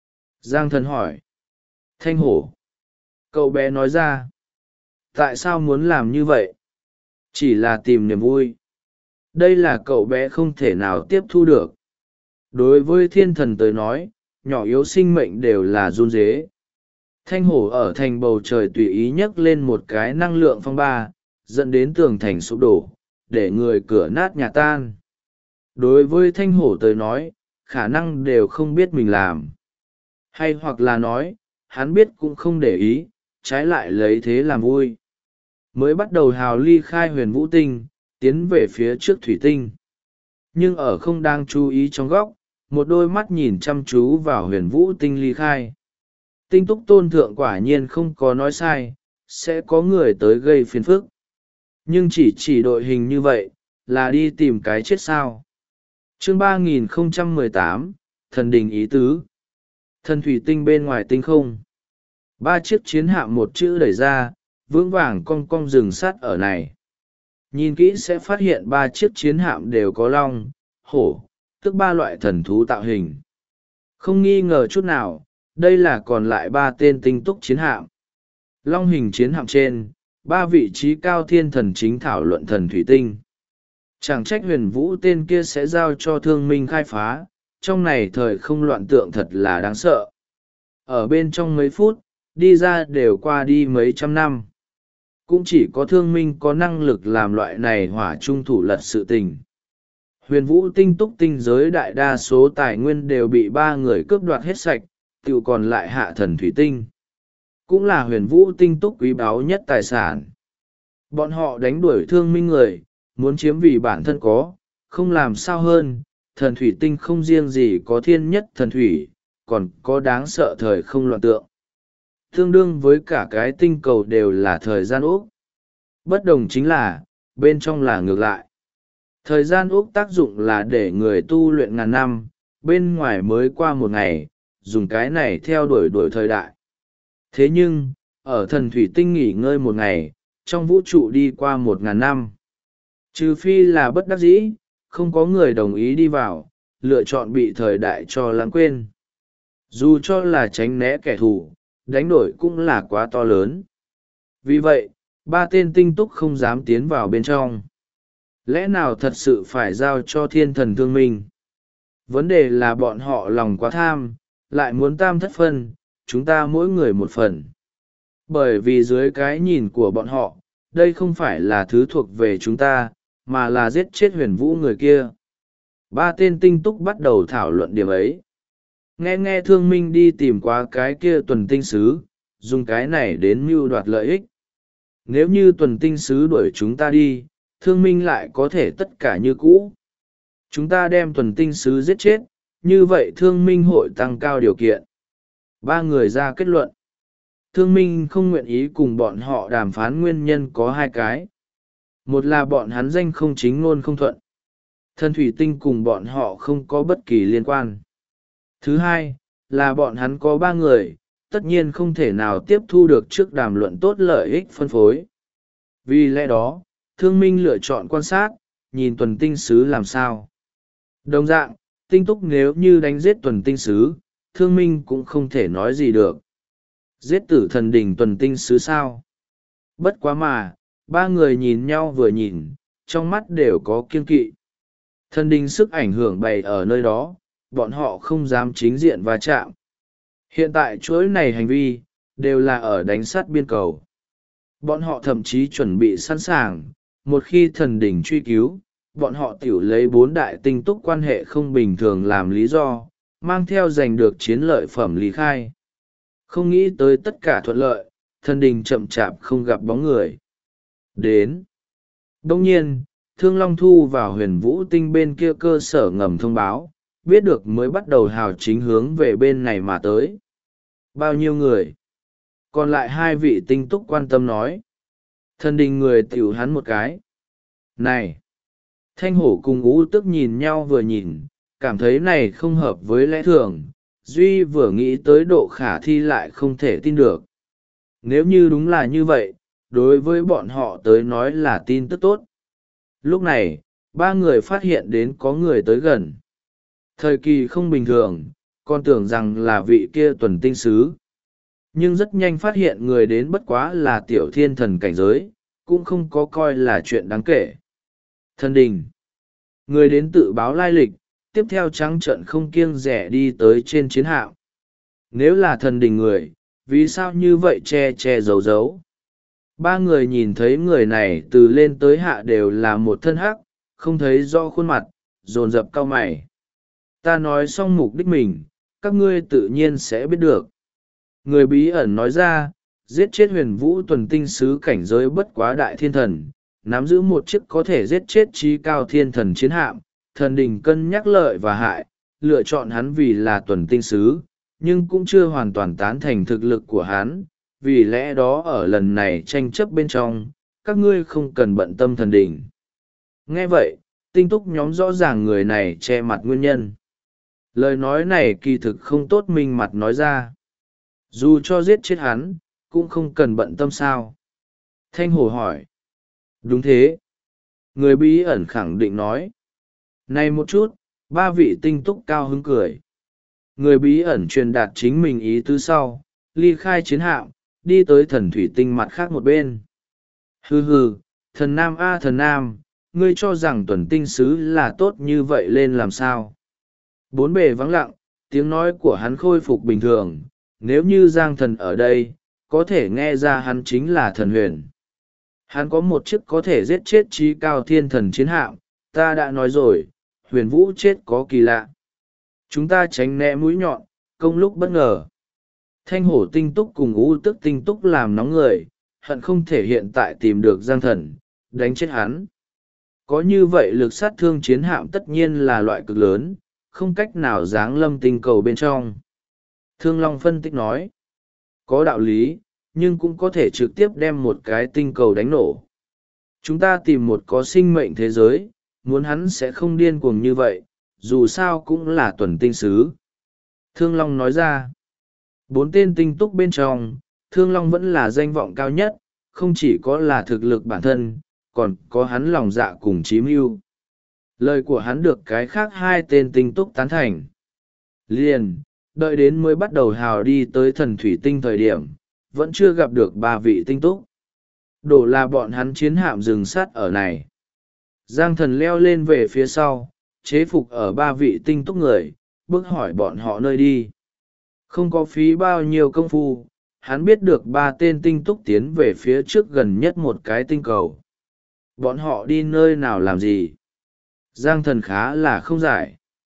Giang Thần hỏi. Thanh hổ. Cậu bé nói ra. Tại sao muốn làm như vậy? Chỉ là tìm niềm vui. Đây là cậu bé không thể nào tiếp thu được. Đối với thiên thần tới nói, nhỏ yếu sinh mệnh đều là run rế. Thanh hổ ở thành bầu trời tùy ý nhấc lên một cái năng lượng phong ba, dẫn đến tường thành sụp đổ, để người cửa nát nhà tan. Đối với thanh hổ tới nói, khả năng đều không biết mình làm. Hay hoặc là nói, hắn biết cũng không để ý, trái lại lấy thế làm vui. Mới bắt đầu hào ly khai huyền vũ tinh, tiến về phía trước thủy tinh. Nhưng ở không đang chú ý trong góc, một đôi mắt nhìn chăm chú vào huyền vũ tinh ly khai. Tinh túc tôn thượng quả nhiên không có nói sai, sẽ có người tới gây phiền phức. Nhưng chỉ đội hình như vậy, là đi tìm cái chết sao. Chương 3018, Thần đình ý tứ. Thần thủy tinh bên ngoài tinh không. 3 chiếc chiến hạm một chữ đẩy ra, vững vàng cong cong rừng sắt ở này. Nhìn kỹ sẽ phát hiện 3 chiếc chiến hạm đều có long, hổ, tức 3 loại thần thú tạo hình. Không nghi ngờ chút nào, đây là còn lại 3 tên tinh túc chiến hạm. Long hình chiến hạm trên, 3 vị trí cao thiên thần chính thảo luận thần thủy tinh. Chẳng trách huyền vũ tên kia sẽ giao cho thương minh khai phá, trong này thời không loạn tượng thật là đáng sợ. Ở bên trong mấy phút, đi ra đều qua đi mấy trăm năm. Cũng chỉ có thương minh có năng lực làm loại này hỏa trung thủ lật sự tình. Huyền vũ tinh túc tinh giới đại đa số tài nguyên đều bị 3 người cướp đoạt hết sạch, tự còn lại hạ thần thủy tinh. Cũng là huyền vũ tinh túc quý báu nhất tài sản. Bọn họ đánh đuổi thương minh người, muốn chiếm vì bản thân có, không làm sao hơn, thần thủy tinh không riêng gì có thiên nhất thần thủy, còn có đáng sợ thời không loạn tượng. Tương đương với cả cái tinh cầu đều là thời gian ốc. Bất đồng chính là, bên trong là ngược lại. Thời gian ốc tác dụng là để người tu luyện ngàn năm, bên ngoài mới qua một ngày, dùng cái này theo đuổi thời đại. Thế nhưng, ở thần thủy tinh nghỉ ngơi một ngày, trong vũ trụ đi qua 1000 năm. Trừ phi là bất đắc dĩ, không có người đồng ý đi vào, lựa chọn bị thời đại cho lãng quên. Dù cho là tránh né kẻ thù, đánh đổi cũng là quá to lớn. Vì vậy, Ba tên tinh túc không dám tiến vào bên trong. Lẽ nào thật sự phải giao cho thiên thần thương minh? Vấn đề là bọn họ lòng quá tham, lại muốn tam thất phân, chúng ta mỗi người một phần. Bởi vì dưới cái nhìn của bọn họ, đây không phải là thứ thuộc về chúng ta, mà là giết chết huyền vũ người kia. Ba tên tinh túc bắt đầu thảo luận điểm ấy. Nghe thương minh đi tìm qua cái kia tuần tinh sứ, dùng cái này đến mưu đoạt lợi ích. Nếu như tuần tinh sứ đuổi chúng ta đi, thương minh lại có thể tất cả như cũ. Chúng ta đem tuần tinh sứ giết chết, như vậy thương minh hội tăng cao điều kiện. Ba người ra kết luận. Thương minh không nguyện ý cùng bọn họ đàm phán nguyên nhân có hai cái. Một là bọn hắn danh không chính ngôn không thuận. Thần thủy tinh cùng bọn họ không có bất kỳ liên quan. Thứ hai, là bọn hắn có ba người, tất nhiên không thể nào tiếp thu được trước đàm luận tốt lợi ích phân phối. Vì lẽ đó, thương minh lựa chọn quan sát, nhìn tuần tinh sứ làm sao. Đồng dạng, tinh túc nếu như đánh giết tuần tinh sứ, thương minh cũng không thể nói gì được. Giết tử thần đỉnh tuần tinh sứ sao? Bất quá mà, ba người nhìn nhau vừa nhìn, trong mắt đều có kiêng kỵ. Thần đình sức ảnh hưởng bày ở nơi đó, bọn họ không dám chính diện va chạm. Hiện tại chuỗi này hành vi, đều là ở đánh sát biên cầu. Bọn họ thậm chí chuẩn bị sẵn sàng, một khi thần đỉnh truy cứu, bọn họ tiểu lấy 4 đại tinh túc quan hệ không bình thường làm lý do, mang theo giành được chiến lợi phẩm lý khai. Không nghĩ tới tất cả thuận lợi, thần đình chậm chạp không gặp bóng người. Đến. Đông nhiên, Thương Long thu vào huyền vũ tinh bên kia cơ sở ngầm thông báo, biết được mới bắt đầu hào chính hướng về bên này mà tới. Bao nhiêu người? Còn lại 2 vị tinh túc quan tâm nói. Thần đình người tiểu hắn một cái. Này! Thanh hổ cùng ú tức nhìn nhau vừa nhìn, cảm thấy này không hợp với lẽ thường, duy vừa nghĩ tới độ khả thi lại không thể tin được. Nếu như đúng là như vậy, đối với bọn họ tới nói là tin tức tốt. Lúc này, 3 người phát hiện đến có người tới gần. Thời kỳ không bình thường, còn tưởng rằng là vị kia tuần tinh sứ. Nhưng rất nhanh phát hiện người đến bất quá là tiểu thiên thần cảnh giới, cũng không có coi là chuyện đáng kể. Thần đình. Người đến tự báo lai lịch, tiếp theo trắng trợn không kiêng rẻ đi tới trên chiến hạm. Nếu là thần đình người, vì sao như vậy che che giấu giấu? 3 người nhìn thấy người này từ lên tới hạ đều là một thân hắc, không thấy rõ khuôn mặt, dồn dập cau mày. Ta nói xong mục đích mình, các ngươi tự nhiên sẽ biết được. Người bí ẩn nói ra, giết chết huyền vũ tuần tinh sứ cảnh giới bất quá đại thiên thần, nắm giữ một chiếc có thể giết chết trí cao thiên thần chiến hạm, thần đình cân nhắc lợi và hại, lựa chọn hắn vì là tuần tinh sứ, nhưng cũng chưa hoàn toàn tán thành thực lực của hắn, vì lẽ đó ở lần này tranh chấp bên trong, các ngươi không cần bận tâm thần đình. Nghe vậy, tinh túc nhóm rõ ràng người này che mặt nguyên nhân. Lời nói này kỳ thực không tốt minh mặt nói ra. Dù cho giết chết hắn, cũng không cần bận tâm sao. Thanh hồ hỏi. Đúng thế. Người bí ẩn khẳng định nói. Này một chút, 3 vị tinh túc cao hứng cười. Người bí ẩn truyền đạt chính mình ý tứ sau, ly khai chiến hạm, đi tới thần thủy tinh mặt khác một bên. Hừ hừ, thần nam a thần nam, ngươi cho rằng tuần tinh sứ là tốt như vậy lên làm sao? Bốn bề vắng lặng, tiếng nói của hắn khôi phục bình thường, nếu như Giang thần ở đây, có thể nghe ra hắn chính là thần huyền. Hắn có một chiếc có thể giết chết trí cao thiên thần chiến hạm, ta đã nói rồi, huyền vũ chết có kỳ lạ. Chúng ta tránh né mũi nhọn, công lúc bất ngờ. Thanh hổ tinh túc cùng u tức tinh túc làm nóng người, hận không thể hiện tại tìm được Giang thần, đánh chết hắn. Có như vậy lực sát thương chiến hạm tất nhiên là loại cực lớn, không cách nào giáng lâm tinh cầu bên trong. Thương Long phân tích nói, có đạo lý, nhưng cũng có thể trực tiếp đem một cái tinh cầu đánh nổ. Chúng ta tìm một có sinh mệnh thế giới, muốn hắn sẽ không điên cuồng như vậy, dù sao cũng là tuần tinh sứ. Thương Long nói ra, 4 tên tinh túc bên trong, Thương Long vẫn là danh vọng cao nhất, không chỉ có là thực lực bản thân, còn có hắn lòng dạ cùng chí mưu. Lời của hắn được cái khác 2 tên tinh túc tán thành. Liền, đợi đến mới bắt đầu hào đi tới thần thủy tinh thời điểm, vẫn chưa gặp được 3 vị tinh túc. Đổ là bọn hắn chiến hạm rừng sắt ở này. Giang thần leo lên về phía sau, chế phục ở ba vị tinh túc người, bước hỏi bọn họ nơi đi. Không có phí bao nhiêu công phu, hắn biết được ba tên tinh túc tiến về phía trước gần nhất một cái tinh cầu. Bọn họ đi nơi nào làm gì? Giang thần khá là không giải.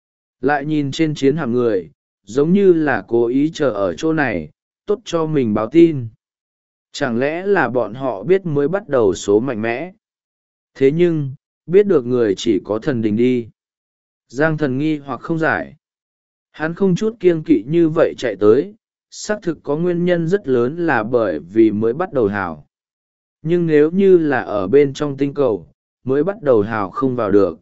Lại nhìn trên chiến hạm người, giống như là cố ý chờ ở chỗ này, tốt cho mình báo tin. Chẳng lẽ là bọn họ biết mới bắt đầu số mạnh mẽ? Thế nhưng, biết được người chỉ có thần đình đi. Giang thần nghi hoặc không giải. Hắn không chút kiêng kỵ như vậy chạy tới, xác thực có nguyên nhân rất lớn là bởi vì mới bắt đầu hào. Nhưng nếu như là ở bên trong tinh cầu, mới bắt đầu hào không vào được.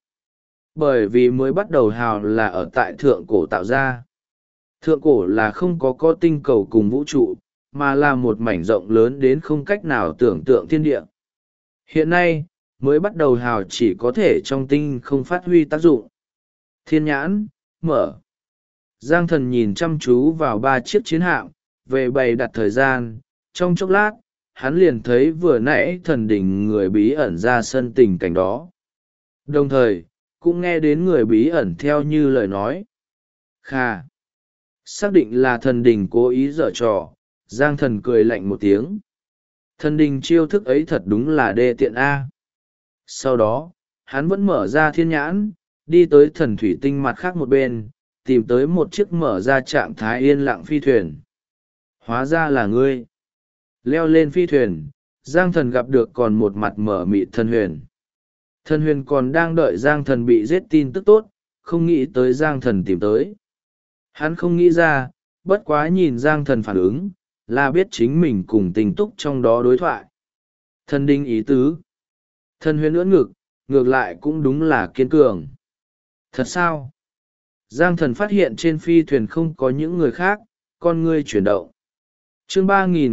Bởi vì mới bắt đầu hào là ở tại thượng cổ tạo ra. Thượng cổ là không có tinh cầu cùng vũ trụ, mà là một mảnh rộng lớn đến không cách nào tưởng tượng thiên địa. Hiện nay, mới bắt đầu hào chỉ có thể trong tinh không phát huy tác dụng. Thiên nhãn, mở. Giang thần nhìn chăm chú vào ba chiếc chiến hạm, về bày đặt thời gian, trong chốc lát, hắn liền thấy vừa nãy thần đỉnh người bí ẩn ra sân tình cảnh đó. Đồng thời, cũng nghe đến người bí ẩn theo như lời nói. Khà. Xác định là thần đình cố ý giở trò, Giang thần cười lạnh một tiếng. Thần đình chiêu thức ấy thật đúng là đê tiện A. Sau đó, hắn vẫn mở ra thiên nhãn, đi tới thần thủy tinh mặt khác một bên, tìm tới một chiếc mở ra trạng thái yên lặng phi thuyền. Hóa ra là ngươi. Leo lên phi thuyền, Giang thần gặp được còn một mặt mở mịt thần huyền. Thần huyền còn đang đợi Giang thần bị giết tin tức tốt, không nghĩ tới Giang thần tìm tới. Hắn không nghĩ ra, bất quá nhìn Giang thần phản ứng, là biết chính mình cùng tình túc trong đó đối thoại. Thần đinh ý tứ. Thần huyền ưỡn ngực, ngược lại cũng đúng là kiên cường. Thật sao? Giang thần phát hiện trên phi thuyền không có những người khác, con ngươi chuyển động. Chương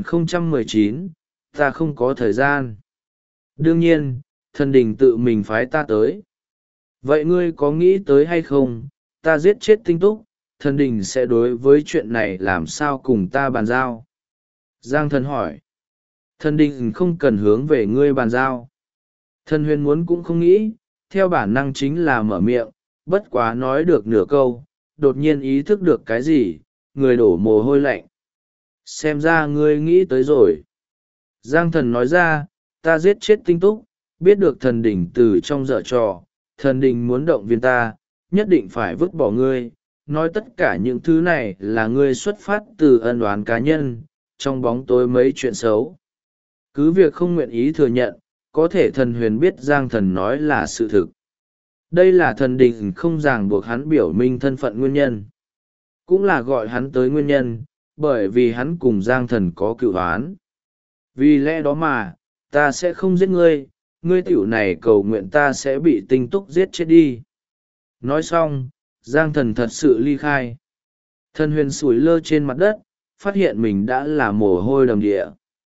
3019, ta không có thời gian. Đương nhiên, thần đình tự mình phái ta tới. Vậy ngươi có nghĩ tới hay không, ta giết chết tinh túc, thần đình sẽ đối với chuyện này làm sao cùng ta bàn giao? Giang thần hỏi. Thần đình không cần hướng về ngươi bàn giao. Thần huyền muốn cũng không nghĩ, theo bản năng chính là mở miệng, bất quá nói được nửa câu, đột nhiên ý thức được cái gì, người đổ mồ hôi lạnh. Xem ra ngươi nghĩ tới rồi. Giang thần nói ra, ta giết chết tinh túc, biết được thần đỉnh từ trong dở trò, thần đình muốn động viên ta, nhất định phải vứt bỏ ngươi, nói tất cả những thứ này là ngươi xuất phát từ ân oán cá nhân, trong bóng tối mấy chuyện xấu. Cứ việc không nguyện ý thừa nhận, có thể thần huyền biết Giang thần nói là sự thực. Đây là thần đình không ràng buộc hắn biểu minh thân phận nguyên nhân. Cũng là gọi hắn tới nguyên nhân, bởi vì hắn cùng Giang thần có cựu oán. Vì lẽ đó mà, ta sẽ không giết ngươi, ngươi tiểu này cầu nguyện ta sẽ bị tinh túc giết chết đi. Nói xong, Giang thần thật sự ly khai. Thần huyền sủi lơ trên mặt đất, phát hiện mình đã là mồ hôi đầm địa.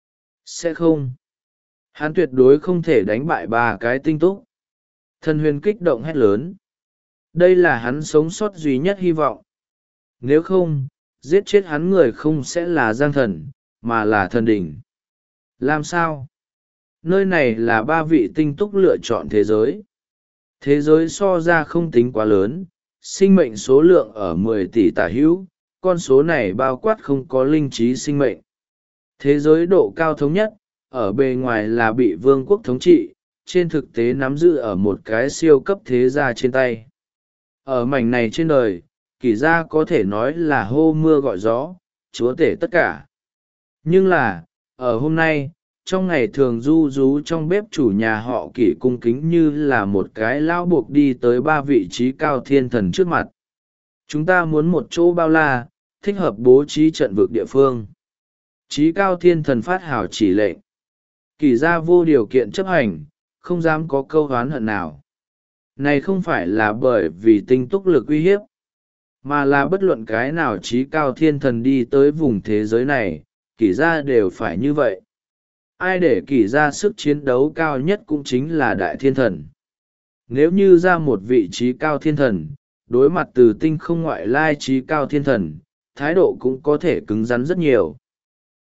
Sẽ không. Hắn tuyệt đối không thể đánh bại ba cái tinh túc. Thần huyền kích động hét lớn. Đây là hắn sống sót duy nhất hy vọng. Nếu không, giết chết hắn người không sẽ là Giang thần, mà là thần đỉnh. Làm sao? Nơi này là ba vị tinh túc lựa chọn thế giới. Thế giới so ra không tính quá lớn, sinh mệnh số lượng ở 10 tỷ tả hữu, con số này bao quát không có linh trí sinh mệnh. Thế giới độ cao thống nhất, ở bề ngoài là bị vương quốc thống trị, trên thực tế nắm giữ ở một cái siêu cấp thế gia trên tay. Ở mảnh này trên đời, kỷ gia có thể nói là hô mưa gọi gió, chúa tể tất cả. Nhưng là, ở hôm nay, trong ngày thường du rú trong bếp chủ nhà họ kỷ cung kính như là một cái lão buộc đi tới ba vị trí cao thiên thần trước mặt. Chúng ta muốn một chỗ bao la, thích hợp bố trí trận vực địa phương. Trí cao thiên thần phát hảo chỉ lệnh. Kỷ gia vô điều kiện chấp hành, không dám có câu oán hận nào. Này không phải là bởi vì tinh túc lực uy hiếp, mà là bất luận cái nào trí cao thiên thần đi tới vùng thế giới này, kỷ gia đều phải như vậy. Ai để kỷ gia sức chiến đấu cao nhất cũng chính là đại thiên thần. Nếu như ra một vị trí cao thiên thần, đối mặt từ tinh không ngoại lai trí cao thiên thần, thái độ cũng có thể cứng rắn rất nhiều.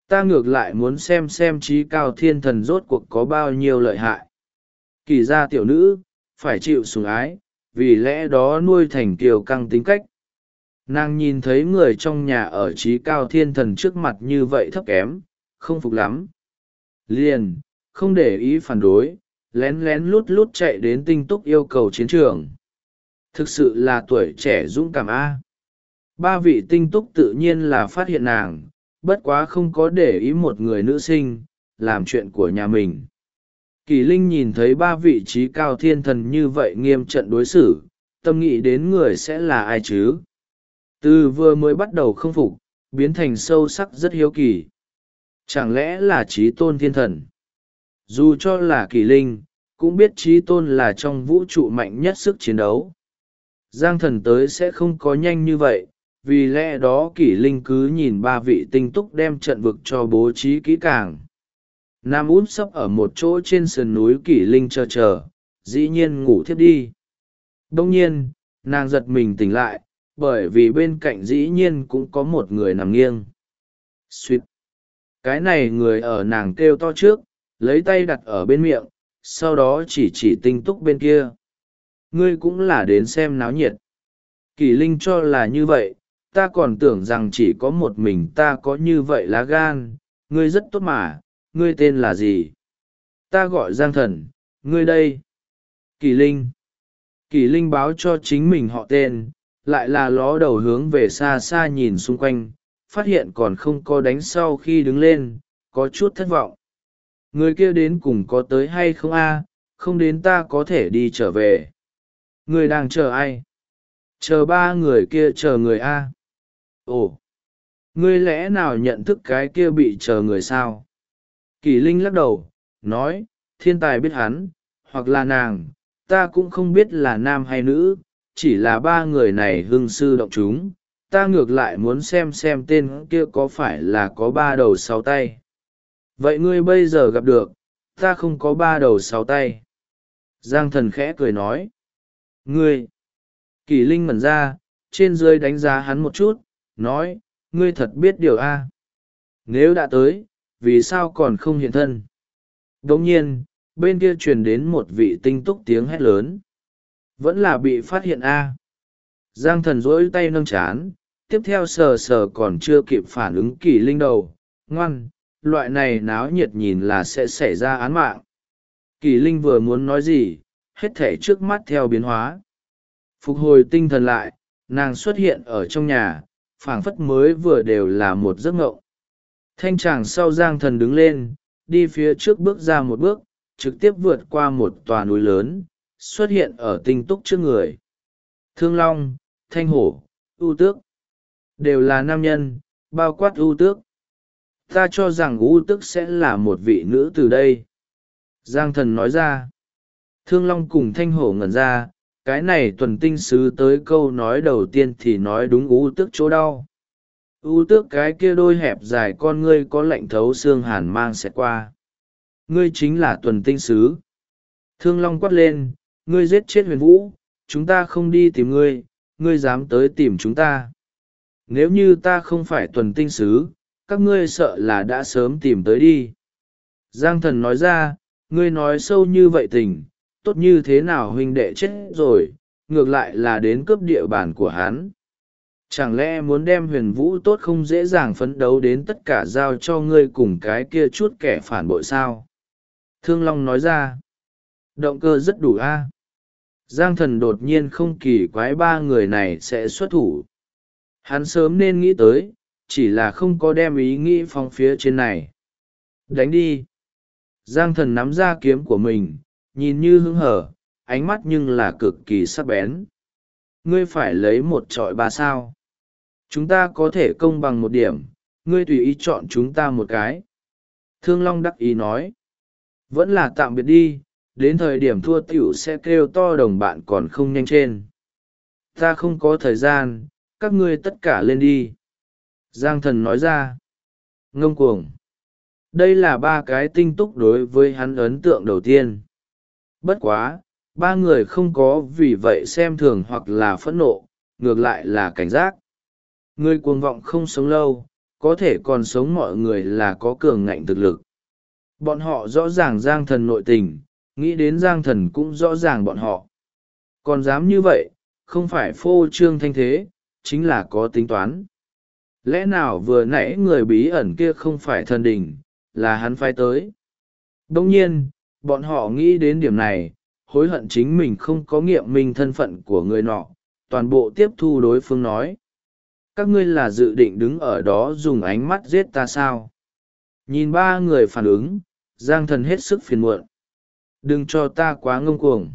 Ta ngược lại muốn xem trí cao thiên thần rốt cuộc có bao nhiêu lợi hại. Kỳ gia tiểu nữ, phải chịu sủng ái, vì lẽ đó nuôi thành kiều căng tính cách. Nàng nhìn thấy người trong nhà ở trí cao thiên thần trước mặt như vậy thấp kém, không phục lắm. Liền, không để ý phản đối, lén lén lút lút chạy đến Tinh Túc yêu cầu chiến trường. Thực sự là tuổi trẻ dũng cảm a. Ba vị Tinh Túc tự nhiên là phát hiện nàng, bất quá không có để ý một người nữ sinh, làm chuyện của nhà mình. Kỳ Linh nhìn thấy ba vị trí cao thiên thần như vậy nghiêm trận đối xử, tâm nghĩ đến người sẽ là ai chứ? Từ vừa mới bắt đầu không phục, biến thành sâu sắc rất hiếu kỳ. Chẳng lẽ là trí tôn thiên thần? Dù cho là Kỳ Linh, cũng biết trí tôn là trong vũ trụ mạnh nhất sức chiến đấu. Giang thần tới sẽ không có nhanh như vậy, vì lẽ đó Kỷ Linh cứ nhìn ba vị Tinh Túc đem trận vực cho bố trí kỹ càng. Nam út sấp ở một chỗ trên sườn núi Kỷ Linh chờ, dĩ nhiên ngủ thiếp đi. Đông nhiên, nàng giật mình tỉnh lại, bởi vì bên cạnh dĩ nhiên cũng có một người nằm nghiêng. Xuyệt! Cái này người ở nàng kêu to trước, lấy tay đặt ở bên miệng, sau đó chỉ Tinh Túc bên kia. Ngươi cũng là đến xem náo nhiệt. Kỷ Linh cho là như vậy, ta còn tưởng rằng chỉ có một mình ta có như vậy lá gan. Ngươi rất tốt mà, ngươi tên là gì? Ta gọi Giang Thần, ngươi đây. Kỷ Linh. Kỷ Linh báo cho chính mình họ tên, lại là ló đầu hướng về xa xa nhìn xung quanh, phát hiện còn không có đánh sau khi đứng lên, có chút thất vọng. Người kia đến cùng có tới hay không a? Không đến ta có thể đi trở về. Người đang chờ ai? Chờ ba người kia chờ người a. Ồ! Ngươi lẽ nào nhận thức cái kia bị chờ người sao? Kỳ Linh lắc đầu, nói, thiên tài biết hắn, hoặc là nàng, ta cũng không biết là nam hay nữ, chỉ là ba người này hưng sư động chúng, ta ngược lại muốn xem tên kia có phải là có ba đầu sáu tay. Vậy ngươi bây giờ gặp được, ta không có ba đầu sáu tay. Giang Thần khẽ cười nói. Ngươi! Kỳ Linh ngẩn ra, trên dưới đánh giá hắn một chút, nói, ngươi thật biết điều a. Nếu đã tới, vì sao còn không hiện thân? Đồng nhiên, bên kia truyền đến một vị Tinh Túc tiếng hét lớn. Vẫn là bị phát hiện a. Giang Thần duỗi tay nâng chán, tiếp theo sờ còn chưa kịp phản ứng Kỳ Linh đầu, ngoan, loại này náo nhiệt nhìn là sẽ xảy ra án mạng. Kỳ Linh vừa muốn nói gì, hết thể trước mắt theo biến hóa. Phục hồi tinh thần lại, nàng xuất hiện ở trong nhà, phảng phất mới vừa đều là một giấc ngộng. Thanh tràng sau Giang Thần đứng lên, đi phía trước bước ra một bước, trực tiếp vượt qua một tòa núi lớn, xuất hiện ở Tinh Túc trước người. Thương Long, Thanh Hổ, U Tước, đều là nam nhân, bao quát U Tước. Ta cho rằng U Tước sẽ là một vị nữ từ đây. Giang Thần nói ra. Thương Long cùng Thanh Hổ ngẩn ra, cái này tuần tinh sứ tới câu nói đầu tiên thì nói đúng U Tước chỗ đau. U Tước cái kia đôi hẹp dài con ngươi có lạnh thấu xương hàn mang xẹt qua. Ngươi chính là tuần tinh sứ. Thương Long quát lên, ngươi giết chết Huyền Vũ, chúng ta không đi tìm ngươi, ngươi dám tới tìm chúng ta. Nếu như ta không phải tuần tinh sứ, các ngươi sợ là đã sớm tìm tới đi. Giang Thần nói ra, ngươi nói sâu như vậy tình, tốt như thế nào huynh đệ chết rồi, ngược lại là đến cướp địa bàn của hắn. Chẳng lẽ muốn đem Huyền Vũ tốt không dễ dàng phấn đấu đến tất cả giao cho ngươi cùng cái kia chút kẻ phản bội sao? Thương Long nói ra, động cơ rất đủ a. Giang Thần đột nhiên không kỳ quái ba người này sẽ xuất thủ. Hắn sớm nên nghĩ tới, chỉ là không có đem ý nghĩ phong phía trên này. Đánh đi. Giang Thần nắm ra kiếm của mình, nhìn như hứng hở, ánh mắt nhưng là cực kỳ sắc bén. Ngươi phải lấy một trọi ba sao. Chúng ta có thể công bằng một điểm, ngươi tùy ý chọn chúng ta một cái. Thương Long đắc ý nói. Vẫn là tạm biệt đi, đến thời điểm thua tiểu sẽ kêu to đồng bạn còn không nhanh trên. Ta không có thời gian, các ngươi tất cả lên đi. Giang Thần nói ra. Ngông cuồng. Đây là ba cái Tinh Túc đối với hắn ấn tượng đầu tiên. Bất quá, ba người không có vì vậy xem thường hoặc là phẫn nộ, ngược lại là cảnh giác. Người cuồng vọng không sống lâu, có thể còn sống mọi người là có cường ngạnh thực lực. Bọn họ rõ ràng Giang Thần nội tình, nghĩ đến Giang Thần cũng rõ ràng bọn họ. Còn dám như vậy, không phải phô trương thanh thế, chính là có tính toán. Lẽ nào vừa nãy người bí ẩn kia không phải thần đình, là hắn phái tới? Đồng nhiên, bọn họ nghĩ đến điểm này, hối hận chính mình không có nghiệm minh thân phận của người nọ, toàn bộ tiếp thu đối phương nói. Các ngươi là dự định đứng ở đó dùng ánh mắt giết ta sao? Nhìn ba người phản ứng, Giang Thần hết sức phiền muộn. Đừng cho ta quá ngông cuồng.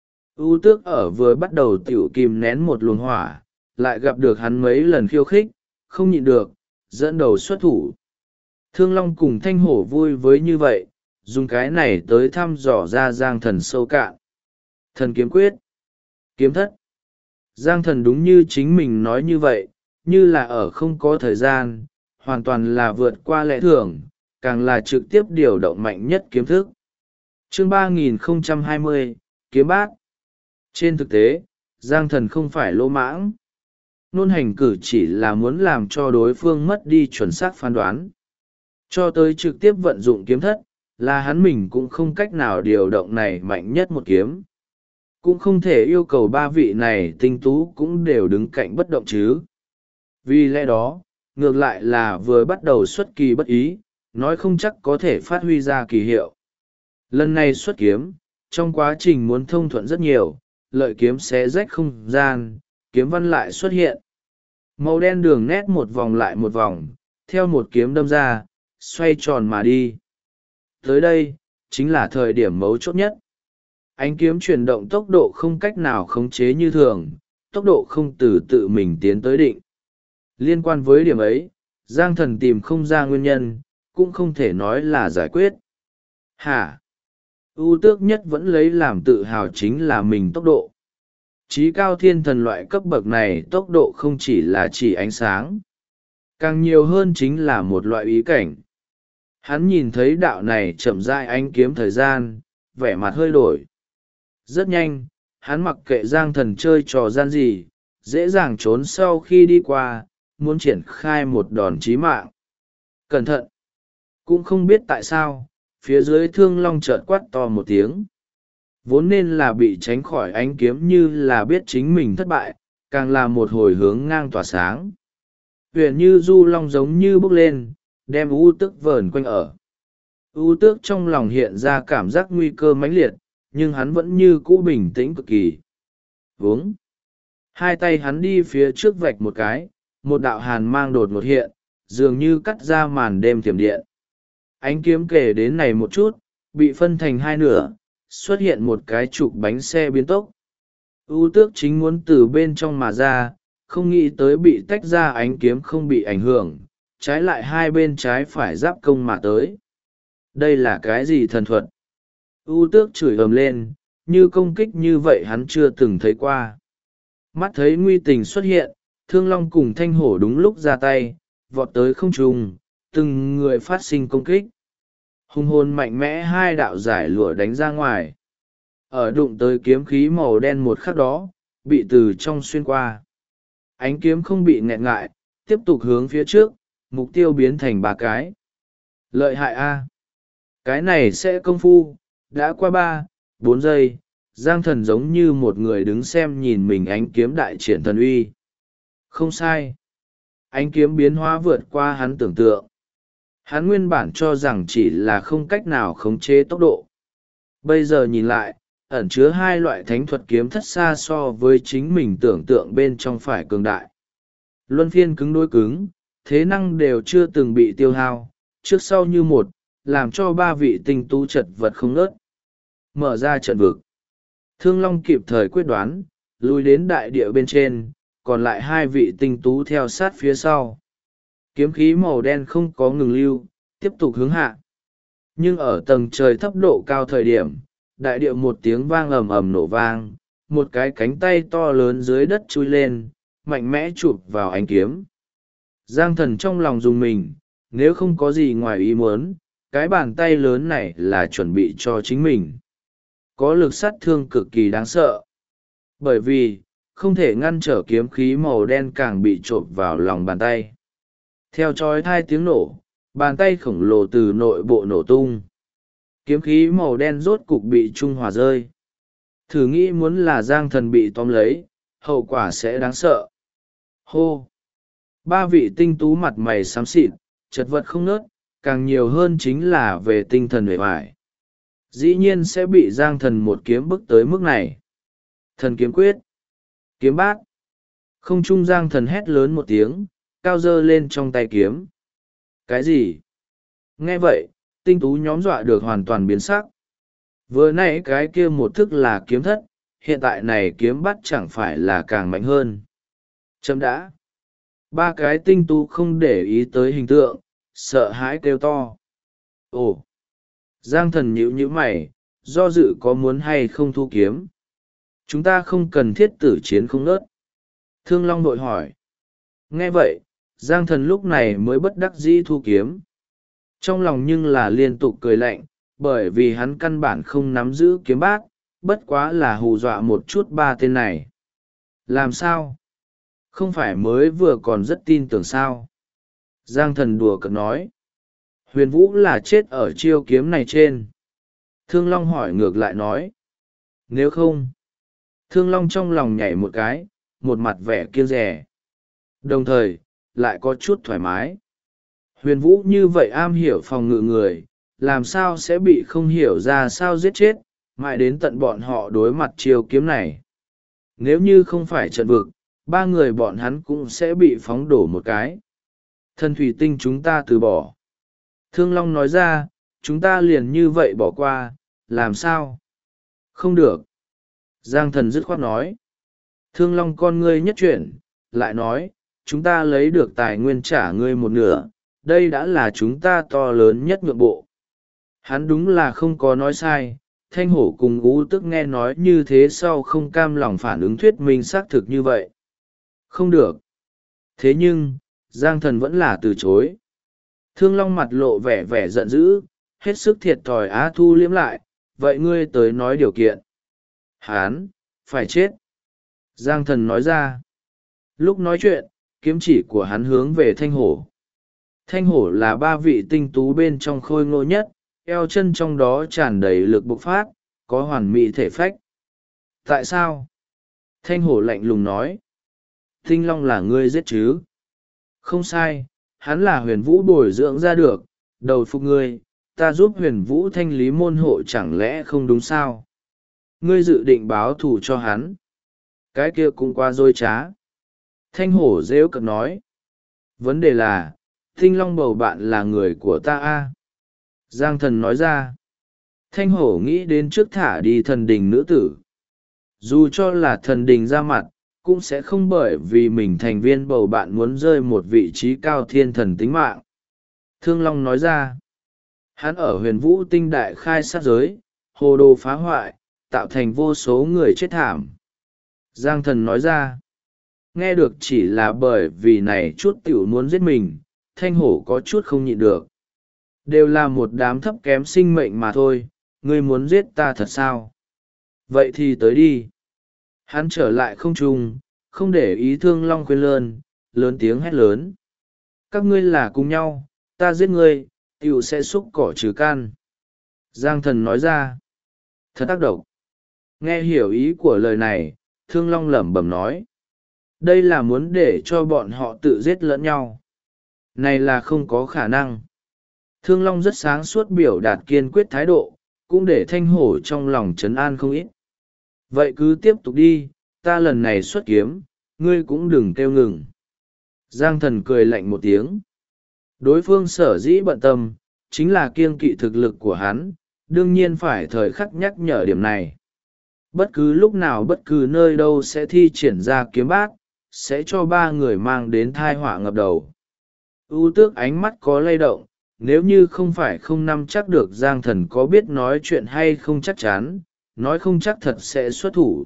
U Tước ở vừa bắt đầu tiểu kìm nén một luồng hỏa, lại gặp được hắn mấy lần khiêu khích, không nhịn được, dẫn đầu xuất thủ. Thương Long cùng Thanh Hổ vui với như vậy, dùng cái này tới thăm dò ra Giang Thần sâu cạn. Thần kiếm quyết. Kiếm thất. Giang Thần đúng như chính mình nói như vậy, như là ở không có thời gian, hoàn toàn là vượt qua lẽ thường, càng là trực tiếp điều động mạnh nhất kiếm thức. Chương 3020, Kiếm Bát. Trên thực tế, Giang Thần không phải lỗ mãng. Nôn hành cử chỉ là muốn làm cho đối phương mất đi chuẩn xác phán đoán. Cho tới trực tiếp vận dụng kiếm thất, là hắn mình cũng không cách nào điều động này mạnh nhất một kiếm. Cũng không thể yêu cầu ba vị này tinh tú cũng đều đứng cạnh bất động chứ. Vì lẽ đó, ngược lại là vừa bắt đầu xuất kỳ bất ý, nói không chắc có thể phát huy ra kỳ hiệu. Lần này xuất kiếm, trong quá trình muốn thông thuận rất nhiều, lợi kiếm xé rách không gian, kiếm văn lại xuất hiện. Màu đen đường nét một vòng lại một vòng, theo một kiếm đâm ra, xoay tròn mà đi. Tới đây, chính là thời điểm mấu chốt nhất. Ánh kiếm chuyển động tốc độ không cách nào khống chế như thường, tốc độ không từ tự mình tiến tới định. Liên quan với điểm ấy, Giang Thần tìm không ra nguyên nhân, cũng không thể nói là giải quyết. Hả? Ưu Tước nhất vẫn lấy làm tự hào chính là mình tốc độ. Chí cao thiên thần loại cấp bậc này tốc độ không chỉ là chỉ ánh sáng. Càng nhiều hơn chính là một loại ý cảnh. Hắn nhìn thấy đạo này chậm rãi ánh kiếm thời gian, vẻ mặt hơi đổi. Rất nhanh, hắn mặc kệ Giang Thần chơi trò gian gì, dễ dàng trốn sau khi đi qua, muốn triển khai một đòn chí mạng. Cẩn thận! Cũng không biết tại sao, phía dưới Thương Long chợt quát to một tiếng. Vốn nên là bị tránh khỏi ánh kiếm như là biết chính mình thất bại, càng là một hồi hướng ngang tỏa sáng. Huyền như du long giống như bốc lên, đem U Tước vờn quanh ở. U Tước trong lòng hiện ra cảm giác nguy cơ mãnh liệt, nhưng hắn vẫn như cũ bình tĩnh cực kỳ. Vướng. Hai tay hắn đi phía trước vạch một cái, một đạo hàn mang đột ngột hiện, dường như cắt ra màn đêm thiểm điện. Ánh kiếm kể đến này một chút, bị phân thành hai nửa, xuất hiện một cái trục bánh xe biến tốc. U Tước chính muốn từ bên trong mà ra, không nghĩ tới bị tách ra ánh kiếm không bị ảnh hưởng, trái lại hai bên trái phải giáp công mà tới. Đây là cái gì thần thuật? U Tước chửi ầm lên, như công kích như vậy hắn chưa từng thấy qua. Mắt thấy nguy tình xuất hiện, Thương Long cùng Thanh Hổ đúng lúc ra tay, vọt tới không trung, từng người phát sinh công kích. Hung hồn mạnh mẽ hai đạo giải lụa đánh ra ngoài. Ở đụng tới kiếm khí màu đen một khắc đó, bị từ trong xuyên qua. Ánh kiếm không bị nghẹn ngại, tiếp tục hướng phía trước, mục tiêu biến thành ba cái. Lợi hại a! Cái này sẽ công phu, đã qua 3-4 giây, Giang Thần giống như một người đứng xem nhìn mình ánh kiếm đại triển thần uy. Không sai. Ánh kiếm biến hóa vượt qua hắn tưởng tượng. Hắn nguyên bản cho rằng chỉ là không cách nào khống chế tốc độ. Bây giờ nhìn lại, ẩn chứa hai loại thánh thuật kiếm thất xa so với chính mình tưởng tượng bên trong phải cường đại. Luân phiên cứng đối cứng, thế năng đều chưa từng bị tiêu hao, trước sau như một, làm cho ba vị tinh tú chật vật không ngớt. Mở ra trận vực. Thương Long kịp thời quyết đoán, lùi đến đại địa bên trên, còn lại hai vị tinh tú theo sát phía sau. Kiếm khí màu đen không có ngừng lưu, tiếp tục hướng hạ. Nhưng ở tầng trời thấp độ cao thời điểm, đại địa một tiếng vang ầm ầm nổ vang, một cái cánh tay to lớn dưới đất chui lên, mạnh mẽ chụp vào ánh kiếm. Giang Thần trong lòng dùng mình, nếu không có gì ngoài ý muốn, cái bàn tay lớn này là chuẩn bị cho chính mình. Có lực sát thương cực kỳ đáng sợ. Bởi vì, không thể ngăn trở kiếm khí màu đen càng bị trộn vào lòng bàn tay. Theo chói tai tiếng nổ, bàn tay khổng lồ từ nội bộ nổ tung. Kiếm khí màu đen rốt cục bị trung hòa rơi. Thử nghĩ muốn là Giang Thần bị tóm lấy, hậu quả sẽ đáng sợ. Hô! Ba vị tinh tú mặt mày xám xịt, chật vật không nớt, càng nhiều hơn chính là về tinh thần uể oải. Dĩ nhiên sẽ bị Giang Thần một kiếm bức tới mức này. Thần kiếm quyết! Kiếm bát! Không trung Giang Thần hét lớn một tiếng, cao dơ lên trong tay kiếm. Cái gì? Nghe vậy, tinh tú nhóm dọa được hoàn toàn biến sắc. Vừa nãy cái kia một thức là kiếm thất, hiện tại này kiếm bắt chẳng phải là càng mạnh hơn. Chấm đã. Ba cái tinh tú không để ý tới hình tượng, sợ hãi kêu to. Ồ! Giang Thần nhíu nhíu mày, do dự có muốn hay không thu kiếm. Chúng ta không cần thiết tử chiến không nớt. Thương Long đội hỏi. Nghe vậy, Giang Thần lúc này mới bất đắc dĩ thu kiếm. Trong lòng nhưng là liên tục cười lạnh, bởi vì hắn căn bản không nắm giữ kiếm bát, bất quá là hù dọa một chút ba tên này. Làm sao? Không phải mới vừa còn rất tin tưởng sao? Giang Thần đùa cợt nói. Huyền Vũ là chết ở chiêu kiếm này trên. Thương Long hỏi ngược lại nói. Nếu không? Thương Long trong lòng nhảy một cái, một mặt vẻ kiêng dè. Đồng thời, lại có chút thoải mái. Huyền Vũ như vậy am hiểu phòng ngự người, làm sao sẽ bị không hiểu ra sao giết chết, mãi đến tận bọn họ đối mặt chiêu kiếm này. Nếu như không phải trận vực, ba người bọn hắn cũng sẽ bị phóng đổ một cái. Thần thủy tinh chúng ta từ bỏ. Thương Long nói ra, chúng ta liền như vậy bỏ qua, làm sao? Không được. Giang Thần dứt khoát nói. Thương Long con ngươi nhất chuyển, lại nói, chúng ta lấy được tài nguyên trả ngươi một nửa, đây đã là chúng ta to lớn nhất nhượng bộ. Hắn đúng là không có nói sai, Thanh Hổ cùng Ú Tức nghe nói như thế sau không cam lòng phản ứng thuyết minh xác thực như vậy. Không được. Thế nhưng, Giang Thần vẫn là từ chối. Thương Long mặt lộ vẻ vẻ giận dữ, hết sức thiệt thòi Á Thu liếm lại, vậy ngươi tới nói điều kiện. Hán, phải chết. Giang Thần nói ra. Lúc nói chuyện, kiếm chỉ của hắn hướng về Thanh Hổ. Thanh Hổ là ba vị tinh tú bên trong khôi ngô nhất, eo chân trong đó tràn đầy lực bộc phát, có hoàn mỹ thể phách. Tại sao? Thanh Hổ lạnh lùng nói. Tinh Long là ngươi giết chứ? Không sai, hắn là Huyền Vũ bồi dưỡng ra được, đầu phục ngươi, ta giúp Huyền Vũ thanh lý môn hộ chẳng lẽ không đúng sao? Ngươi dự định báo thù cho hắn. Cái kia cũng quá dối trá. Thanh Hổ rêu cợt nói. Vấn đề là, Tinh Long bầu bạn là người của ta a. Giang Thần nói ra. Thanh Hổ nghĩ đến trước thả đi thần đình nữ tử. Dù cho là thần đình ra mặt, cũng sẽ không bởi vì mình thành viên bầu bạn muốn rơi một vị trí cao thiên thần tính mạng. Thương Long nói ra. Hắn ở Huyền Vũ tinh đại khai sát giới, hồ đồ phá hoại, tạo thành vô số người chết thảm. Giang Thần nói ra. Nghe được chỉ là bởi vì này chút tiểu muốn giết mình, Thanh Hổ có chút không nhịn được. Đều là một đám thấp kém sinh mệnh mà thôi, ngươi muốn giết ta thật sao? Vậy thì tới đi. Hắn trở lại không trung, không để ý Thương Long khuyên lơn, lớn tiếng hét lớn. Các ngươi là cùng nhau, ta giết ngươi, tiểu sẽ xúc cỏ trừ can. Giang Thần nói ra. Thật tác động. Nghe hiểu ý của lời này, Thương Long lẩm bẩm nói. Đây là muốn để cho bọn họ tự giết lẫn nhau. Này là không có khả năng. Thương Long rất sáng suốt biểu đạt kiên quyết thái độ, cũng để Thanh Hổ trong lòng trấn an không ít. Vậy cứ tiếp tục đi, ta lần này xuất kiếm, ngươi cũng đừng kêu ngừng. Giang Thần cười lạnh một tiếng. Đối phương sở dĩ bận tâm, chính là kiêng kỵ thực lực của hắn, đương nhiên phải thời khắc nhắc nhở điểm này. Bất cứ lúc nào bất cứ nơi đâu sẽ thi triển ra kiếm bát, sẽ cho ba người mang đến thai họa ngập đầu. U Tước ánh mắt có lay động, nếu như không phải không nắm chắc được Giang Thần có biết nói chuyện hay không chắc chắn, nói không chắc thật sẽ xuất thủ.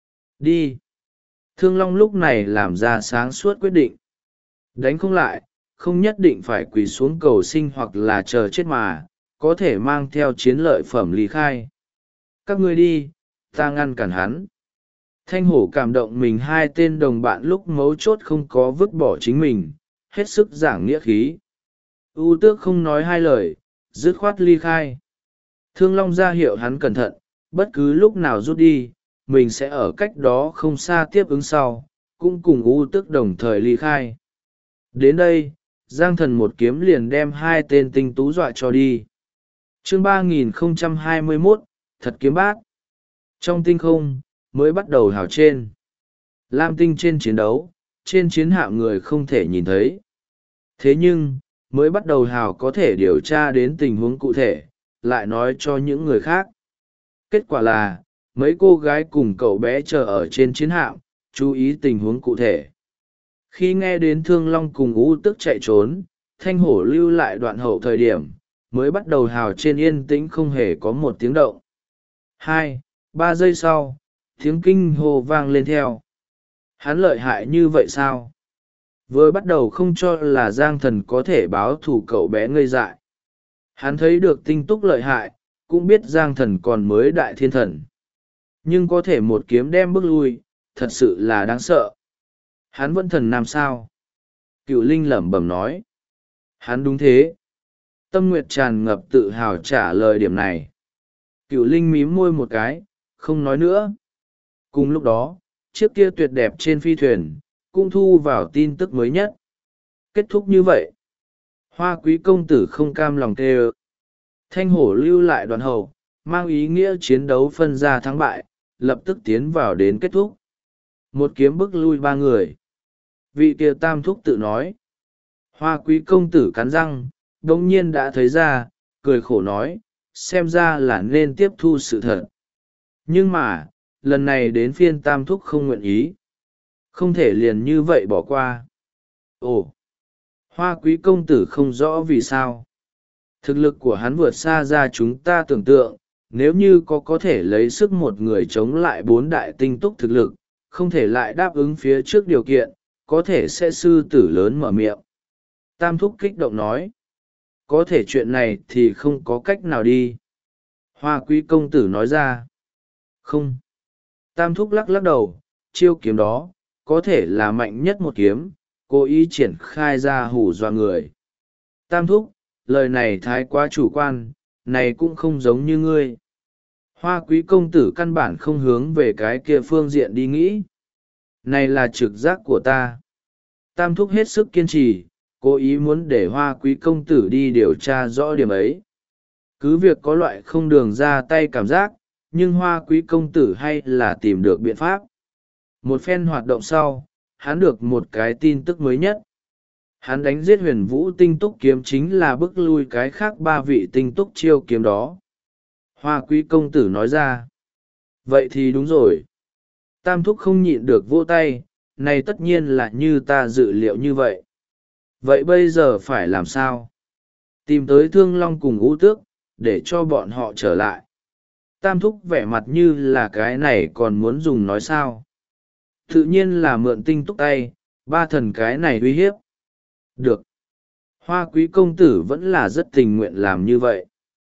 Đi. Thương Long lúc này làm ra sáng suốt quyết định. Đánh không lại, không nhất định phải quỳ xuống cầu sinh hoặc là chờ chết mà, có thể mang theo chiến lợi phẩm ly khai. Các ngươi đi, ta ngăn cản hắn. Thanh Hổ cảm động mình hai tên đồng bạn lúc mấu chốt không có vứt bỏ chính mình, hết sức giảng nghĩa khí. U Tước không nói hai lời, dứt khoát ly khai. Thương Long ra hiệu hắn cẩn thận, bất cứ lúc nào rút đi, mình sẽ ở cách đó không xa tiếp ứng sau, cũng cùng U Tước đồng thời ly khai. Đến đây, Giang Thần một kiếm liền đem hai tên tinh tú dọa cho đi. Chương 3021, thật kiếm bát. Trong tinh không, mới bắt đầu hào trên. Lam tinh trên chiến đấu, trên chiến hạm người không thể nhìn thấy. Thế nhưng, mới bắt đầu hào có thể điều tra đến tình huống cụ thể, lại nói cho những người khác. Kết quả là, mấy cô gái cùng cậu bé chờ ở trên chiến hạm, chú ý tình huống cụ thể. Khi nghe đến Thương Long cùng U Tước chạy trốn, Thanh Hổ lưu lại đoạn hậu thời điểm, mới bắt đầu hào trên yên tĩnh không hề có một tiếng động. 2-3 giây sau, tiếng kinh hô vang lên theo. Hắn lợi hại như vậy sao? Vừa bắt đầu không cho là Giang Thần có thể báo thù cậu bé ngây dại. Hắn thấy được Tinh Túc lợi hại, cũng biết Giang Thần còn mới đại thiên thần. Nhưng có thể một kiếm đem bước lui, thật sự là đáng sợ. Hắn vẫn thần nam sao? Cựu Linh lẩm bẩm nói. Hắn đúng thế. Tâm Nguyệt tràn ngập tự hào trả lời điểm này. Cựu Linh mím môi một cái, không nói nữa. Cùng lúc đó, chiếc kia tuyệt đẹp trên phi thuyền, cũng thu vào tin tức mới nhất. Kết thúc như vậy. Hoa Quý công tử không cam lòng tê ơ. Thanh Hổ lưu lại đoàn hậu, mang ý nghĩa chiến đấu phân ra thắng bại, lập tức tiến vào đến kết thúc. Một kiếm bức lui 3 người. Vị kia Tam Thúc tự nói. Hoa Quý công tử cắn răng, đống nhiên đã thấy ra, cười khổ nói, xem ra là nên tiếp thu sự thật. Nhưng mà, lần này đến phiên Tam Thúc không nguyện ý. Không thể liền như vậy bỏ qua. Ồ! Hoa Quý công tử không rõ vì sao. Thực lực của hắn vượt xa ra chúng ta tưởng tượng, nếu như có thể lấy sức một người chống lại 4 đại tinh túc thực lực, không thể lại đáp ứng phía trước điều kiện, có thể sẽ sư tử lớn mở miệng. Tam Thúc kích động nói. Có thể chuyện này thì không có cách nào đi. Hoa Quý công tử nói ra. Không. Tam Thúc lắc lắc đầu, chiêu kiếm đó, có thể là mạnh nhất một kiếm, cố ý triển khai ra hù dọa người. Tam Thúc, lời này thái quá chủ quan, này cũng không giống như ngươi. Hoa Quý công tử căn bản không hướng về cái kia phương diện đi nghĩ. Này là trực giác của ta. Tam Thúc hết sức kiên trì, cố ý muốn để Hoa Quý công tử đi điều tra rõ điểm ấy. Cứ việc có loại không đường ra tay cảm giác, nhưng Hoa Quý công tử hay là tìm được biện pháp. Một phen hoạt động sau, hắn được một cái tin tức mới nhất. Hắn đánh giết Huyền Vũ tinh túc kiếm chính là bức lui cái khác 3 vị tinh túc chiêu kiếm đó. Hoa Quý công tử nói ra. Vậy thì đúng rồi. Tam Thúc không nhịn được vỗ tay, này tất nhiên là như ta dự liệu như vậy. Vậy bây giờ phải làm sao? Tìm tới Thương Long cùng U Tước, để cho bọn họ trở lại. Tam Thúc vẻ mặt như là cái này còn muốn dùng nói sao. Tự nhiên là mượn tinh túc tay, 3 thần cái này uy hiếp. Được. Hoa Quý công tử vẫn là rất tình nguyện làm như vậy.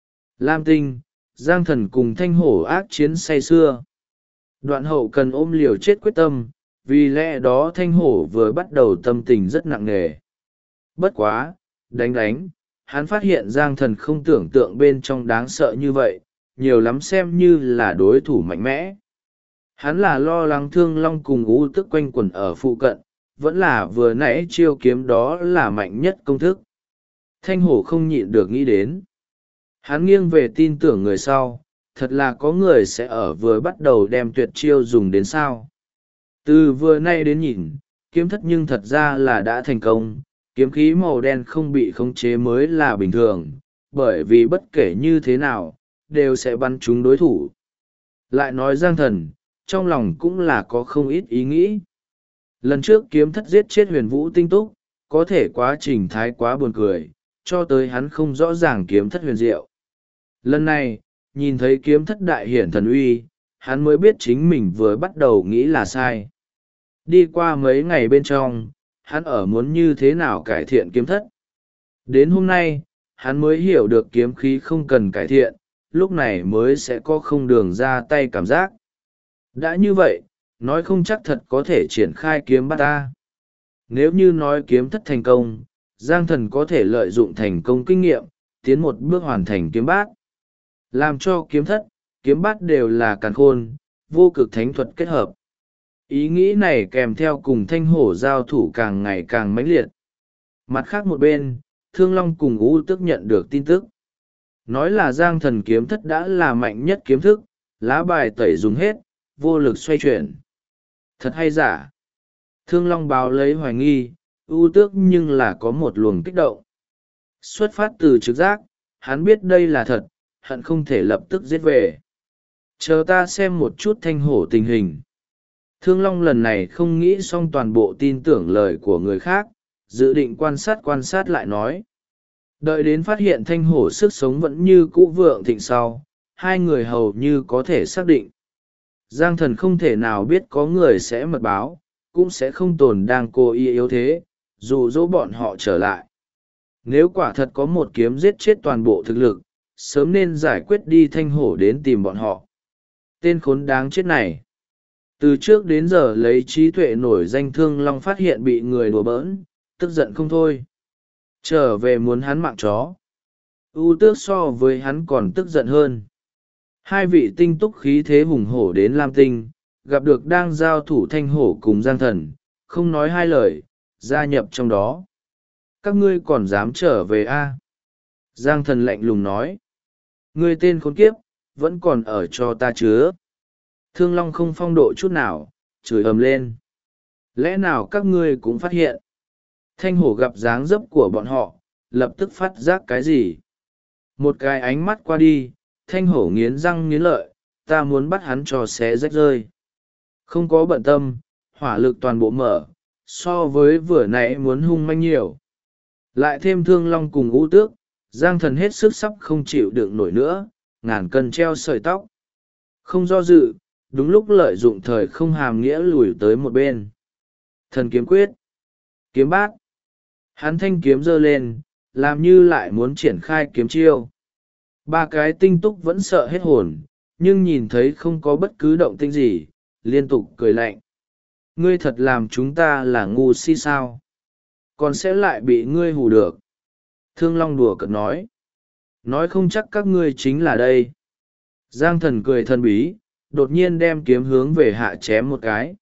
Lam Tinh, Giang Thần cùng Thanh Hổ ác chiến say xưa. Đoạn hậu cần ôm liều chết quyết tâm, vì lẽ đó Thanh Hổ vừa bắt đầu tâm tình rất nặng nề. Bất quá, đánh, hắn phát hiện Giang Thần không tưởng tượng bên trong đáng sợ như vậy, nhiều lắm xem như là đối thủ mạnh mẽ. Hắn là lo lắng Thương Long cùng U Tước quanh quẩn ở phụ cận, vẫn là vừa nãy chiêu kiếm đó là mạnh nhất công thức. Thanh Hổ không nhịn được nghĩ đến. Hắn nghiêng về tin tưởng người sau, thật là có người sẽ ở vừa bắt đầu đem tuyệt chiêu dùng đến sao. Từ vừa nay đến nhìn, kiếm thất nhưng thật ra là đã thành công, kiếm khí màu đen không bị khống chế mới là bình thường, bởi vì bất kể như thế nào, đều sẽ bắn trúng đối thủ. Lại nói Giang Thần, trong lòng cũng là có không ít ý nghĩ. Lần trước kiếm thất giết chết Huyền Vũ tinh túc, có thể quá trình thái quá buồn cười, cho tới hắn không rõ ràng kiếm thất huyền diệu. Lần này, nhìn thấy kiếm thất đại hiển thần uy, hắn mới biết chính mình vừa bắt đầu nghĩ là sai. Đi qua mấy ngày bên trong, hắn ở muốn như thế nào cải thiện kiếm thất. Đến hôm nay, hắn mới hiểu được kiếm khí không cần cải thiện, lúc này mới sẽ có không đường ra tay cảm giác. Đã như vậy, nói không chắc thật có thể triển khai kiếm bắt ta. Nếu như nói kiếm thất thành công, Giang Thần có thể lợi dụng thành công kinh nghiệm, tiến một bước hoàn thành kiếm bát. Làm cho kiếm thất, kiếm bát đều là càn khôn, vô cực thánh thuật kết hợp. Ý nghĩ này kèm theo cùng thanh hổ giao thủ càng ngày càng mãnh liệt. Mặt khác một bên, Thương Long cùng U Tước nhận được tin tức. Nói là Giang Thần kiếm thất đã là mạnh nhất kiếm thức, lá bài tẩy dùng hết, vô lực xoay chuyển. Thật hay giả? Thương Long báo lấy hoài nghi, U Tước nhưng là có một luồng kích động. Xuất phát từ trực giác, hắn biết đây là thật, hận không thể lập tức giết về. Chờ ta xem một chút thanh hổ tình hình. Thương Long lần này không nghĩ xong toàn bộ tin tưởng lời của người khác, dự định quan sát lại nói. Đợi đến phát hiện thanh hổ sức sống vẫn như cũ vượng thịnh sau, hai người hầu như có thể xác định. Giang Thần không thể nào biết có người sẽ mật báo, cũng sẽ không tồn đang cố ý yếu thế, dụ dỗ bọn họ trở lại. Nếu quả thật có một kiếm giết chết toàn bộ thực lực, sớm nên giải quyết đi thanh hổ đến tìm bọn họ. Tên khốn đáng chết này. Từ trước đến giờ lấy trí tuệ nổi danh Thương Long phát hiện bị người đùa bỡn, tức giận không thôi. Trở về muốn hắn mạng chó. U Tước so với hắn còn tức giận hơn. Hai vị tinh túc khí thế hùng hổ đến Lam Tinh, gặp được đang giao thủ thanh hổ cùng Giang Thần, không nói hai lời, gia nhập trong đó. Các ngươi còn dám trở về a? Giang Thần lạnh lùng nói. Ngươi tên khốn kiếp, vẫn còn ở cho ta chứa. Thương Long không phong độ chút nào, chửi ầm lên. Lẽ nào các ngươi cũng phát hiện? Thanh hổ gặp dáng dấp của bọn họ, lập tức phát giác cái gì? Một cái ánh mắt qua đi, thanh hổ nghiến răng nghiến lợi, ta muốn bắt hắn cho xé rách rơi. Không có bận tâm, hỏa lực toàn bộ mở, so với vừa nãy muốn hung manh nhiều. Lại thêm Thương Long cùng U Tước, Giang Thần hết sức sắp không chịu đựng nổi nữa, ngàn cân treo sợi tóc. Không do dự, đúng lúc lợi dụng thời không hàm nghĩa lùi tới một bên. Thần kiếm quyết. Kiếm bát. Hắn thanh kiếm giơ lên, làm như lại muốn triển khai kiếm chiêu. Ba cái tinh túc vẫn sợ hết hồn, nhưng nhìn thấy không có bất cứ động tĩnh gì, liên tục cười lạnh. Ngươi thật làm chúng ta là ngu si sao? Còn sẽ lại bị ngươi hù được. Thương Long đùa cợt nói. Nói không chắc các ngươi chính là đây. Giang Thần cười thần bí, đột nhiên đem kiếm hướng về hạ chém một cái.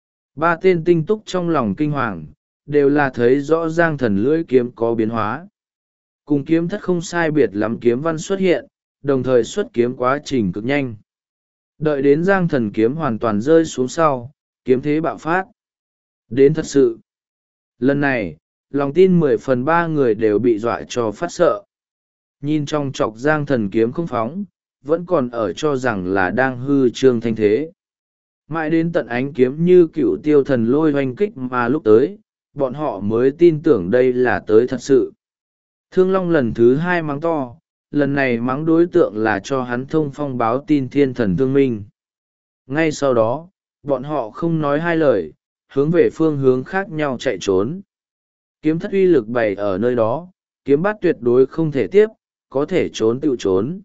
Ba tên tinh túc trong lòng kinh hoàng, đều là thấy rõ Giang Thần lưỡi kiếm có biến hóa. Cùng kiếm thất không sai biệt lắm kiếm văn xuất hiện, đồng thời xuất kiếm quá trình cực nhanh. Đợi đến Giang Thần kiếm hoàn toàn rơi xuống sau, kiếm thế bạo phát. Đến thật sự. Lần này, lòng tin 10/3 người đều bị dọa cho phát sợ. Nhìn trong chọc Giang Thần kiếm không phóng, vẫn còn ở cho rằng là đang hư trương thanh thế. Mãi đến tận ánh kiếm như cựu tiêu thần lôi hoành kích mà lúc tới, bọn họ mới tin tưởng đây là tới thật sự. Thương Long lần thứ hai mắng to, lần này mắng đối tượng là cho hắn thông phong báo tin thiên thần thương minh. Ngay sau đó, bọn họ không nói hai lời, hướng về phương hướng khác nhau chạy trốn. Kiếm thất uy lực bày ở nơi đó, kiếm bát tuyệt đối không thể tiếp, có thể trốn tự trốn.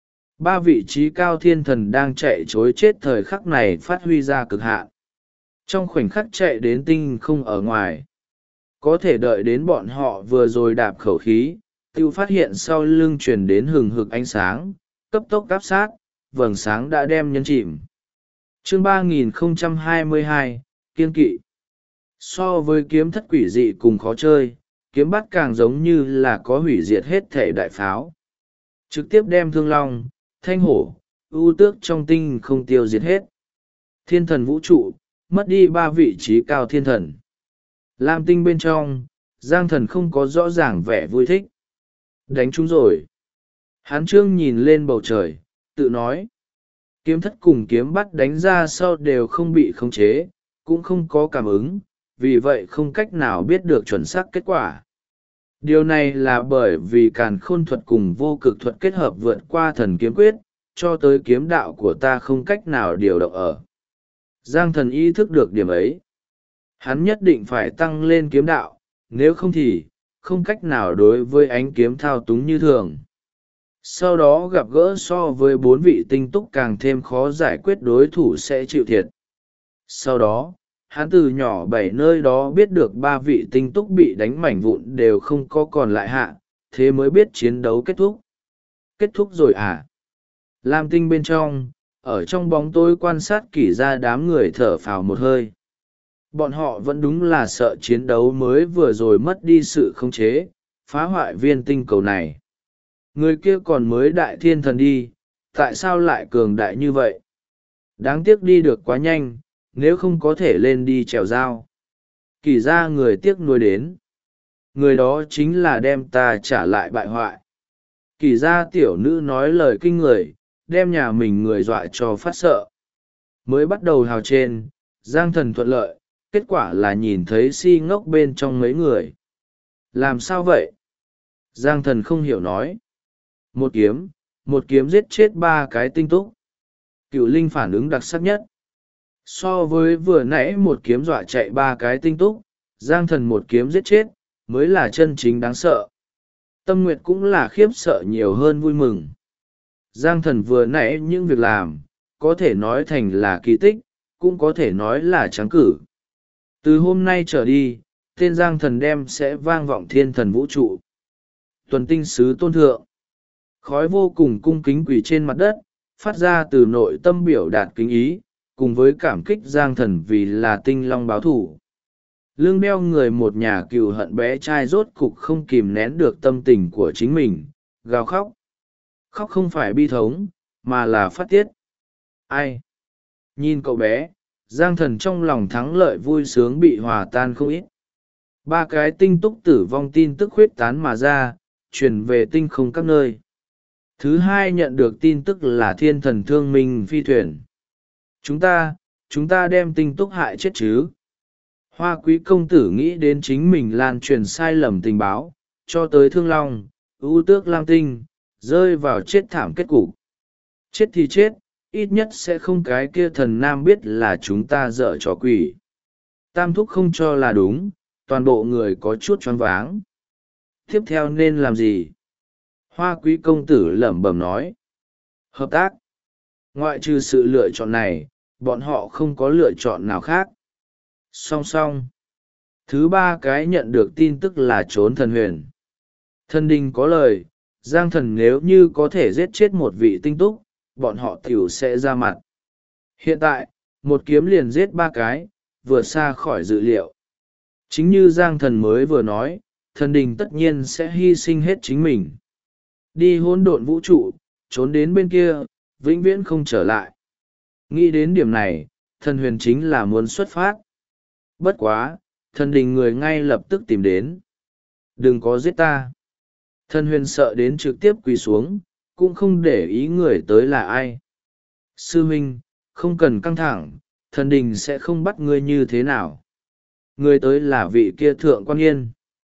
Ba vị trí cao thiên thần đang chạy chối chết thời khắc này phát huy ra cực hạn. Trong khoảnh khắc chạy đến tinh không ở ngoài, có thể đợi đến bọn họ vừa rồi đạp khẩu khí, tiêu phát hiện sau lưng truyền đến hừng hực ánh sáng, cấp tốc áp sát, vầng sáng đã đem nhấn chìm. Chương 3022, kiên kỵ. So với kiếm thất quỷ dị cùng khó chơi, kiếm bát càng giống như là có hủy diệt hết thể đại pháo. Trực tiếp đem Thương Long, Thanh Hổ, U Tước trong tinh không tiêu diệt hết. Thiên thần vũ trụ, mất đi ba vị trí cao thiên thần. Lam Tinh bên trong, Giang Thần không có rõ ràng vẻ vui thích. Đánh chúng rồi. Hán Trương nhìn lên bầu trời, tự nói. Kiếm thất cùng kiếm bắt đánh ra sau đều không bị khống chế, cũng không có cảm ứng, vì vậy không cách nào biết được chuẩn xác kết quả. Điều này là bởi vì càn khôn thuật cùng vô cực thuật kết hợp vượt qua thần kiếm quyết, cho tới kiếm đạo của ta không cách nào điều động ở. Giang Thần ý thức được điểm ấy. Hắn nhất định phải tăng lên kiếm đạo, nếu không thì, không cách nào đối với ánh kiếm thao túng như thường. Sau đó gặp gỡ so với 4 vị tinh túc càng thêm khó giải quyết đối thủ sẽ chịu thiệt. Sau đó, hắn từ nhỏ bảy nơi đó biết được ba vị tinh túc bị đánh mảnh vụn đều không có còn lại hạ, thế mới biết chiến đấu kết thúc. Kết thúc rồi à? Lam tinh bên trong, ở trong bóng tối quan sát kỹ ra đám người thở phào một hơi. Bọn họ vẫn đúng là sợ chiến đấu mới vừa rồi mất đi sự khống chế, phá hoại viên tinh cầu này. Người kia còn mới đại thiên thần đi, tại sao lại cường đại như vậy? Đáng tiếc đi được quá nhanh, nếu không có thể lên đi trèo dao. Kỳ ra người tiếc nuối đến. Người đó chính là đem ta trả lại bại hoại. Kỳ ra tiểu nữ nói lời kinh người, đem nhà mình người dọa cho phát sợ. Mới bắt đầu hào trên, Giang Thần thuận lợi, kết quả là nhìn thấy si ngốc bên trong mấy người. Làm sao vậy? Giang Thần không hiểu nói. Một kiếm giết chết ba cái tinh túc. Cựu linh phản ứng đặc sắc nhất. So với vừa nãy một kiếm dọa chạy ba cái tinh túc, Giang Thần một kiếm giết chết, mới là chân chính đáng sợ. Tâm Nguyệt cũng là khiếp sợ nhiều hơn vui mừng. Giang Thần vừa nãy những việc làm, có thể nói thành là kỳ tích, cũng có thể nói là trắng cử. Từ hôm nay trở đi, tên Giang Thần đem sẽ vang vọng thiên thần vũ trụ. Tuần tinh sứ tôn thượng. Khói vô cùng cung kính quỳ trên mặt đất, phát ra từ nội tâm biểu đạt kính ý, cùng với cảm kích Giang Thần vì là tinh long báo thủ. Lương đeo người một nhà cừu hận bé trai rốt cục không kìm nén được tâm tình của chính mình, gào khóc. Khóc không phải bi thống, mà là phát tiết. Ai? Nhìn cậu bé, Giang Thần trong lòng thắng lợi vui sướng bị hòa tan không ít. Ba cái tinh túc tử vong tin tức khuyết tán mà ra, truyền về tinh không các nơi. Thứ hai nhận được tin tức là thiên thần thương minh phi thuyền. Chúng ta đem tinh túc hại chết chứ. Hoa quý công tử nghĩ đến chính mình lan truyền sai lầm tình báo, cho tới Thương Long, ưu tước Lam Tinh, rơi vào chết thảm kết cục. Chết thì chết, ít nhất sẽ không cái kia thần nam biết là chúng ta dở trò quỷ. Tam thúc không cho là đúng, toàn bộ người có chút choáng váng. Tiếp theo nên làm gì? Hoa quý công tử lẩm bẩm nói. Hợp tác. Ngoại trừ sự lựa chọn này, bọn họ không có lựa chọn nào khác. Song song. Thứ ba cái nhận được tin tức là trốn thần huyền. Thần đình có lời, Giang Thần nếu như có thể giết chết một vị tinh túc, bọn họ tiểu sẽ ra mặt. Hiện tại, một kiếm liền giết ba cái, vừa xa khỏi dự liệu. Chính như Giang Thần mới vừa nói, thần đình tất nhiên sẽ hy sinh hết chính mình. Đi hỗn độn vũ trụ, trốn đến bên kia, vĩnh viễn không trở lại. Nghĩ đến điểm này, thần huyền chính là muốn xuất phát. Bất quá, thần đình người ngay lập tức tìm đến. Đừng có giết ta. Thần huyền sợ đến trực tiếp quỳ xuống, cũng không để ý người tới là ai. Sư huynh, không cần căng thẳng, thần đình sẽ không bắt ngươi như thế nào. Người tới là vị kia thượng quan yên.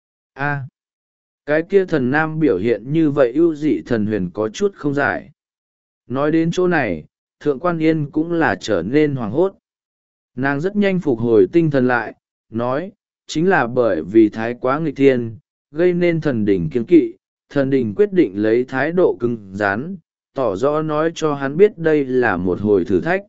A, cái kia thần nam biểu hiện như vậy ưu dị, thần huyền có chút không giải. Nói đến chỗ này, thượng quan yên cũng là trở nên hoảng hốt. Nàng rất nhanh phục hồi tinh thần lại, nói, chính là bởi vì thái quá nghịch thiên, gây nên thần đỉnh kiêng kỵ, thần đỉnh quyết định lấy thái độ cứng rắn, tỏ rõ nói cho hắn biết đây là một hồi thử thách.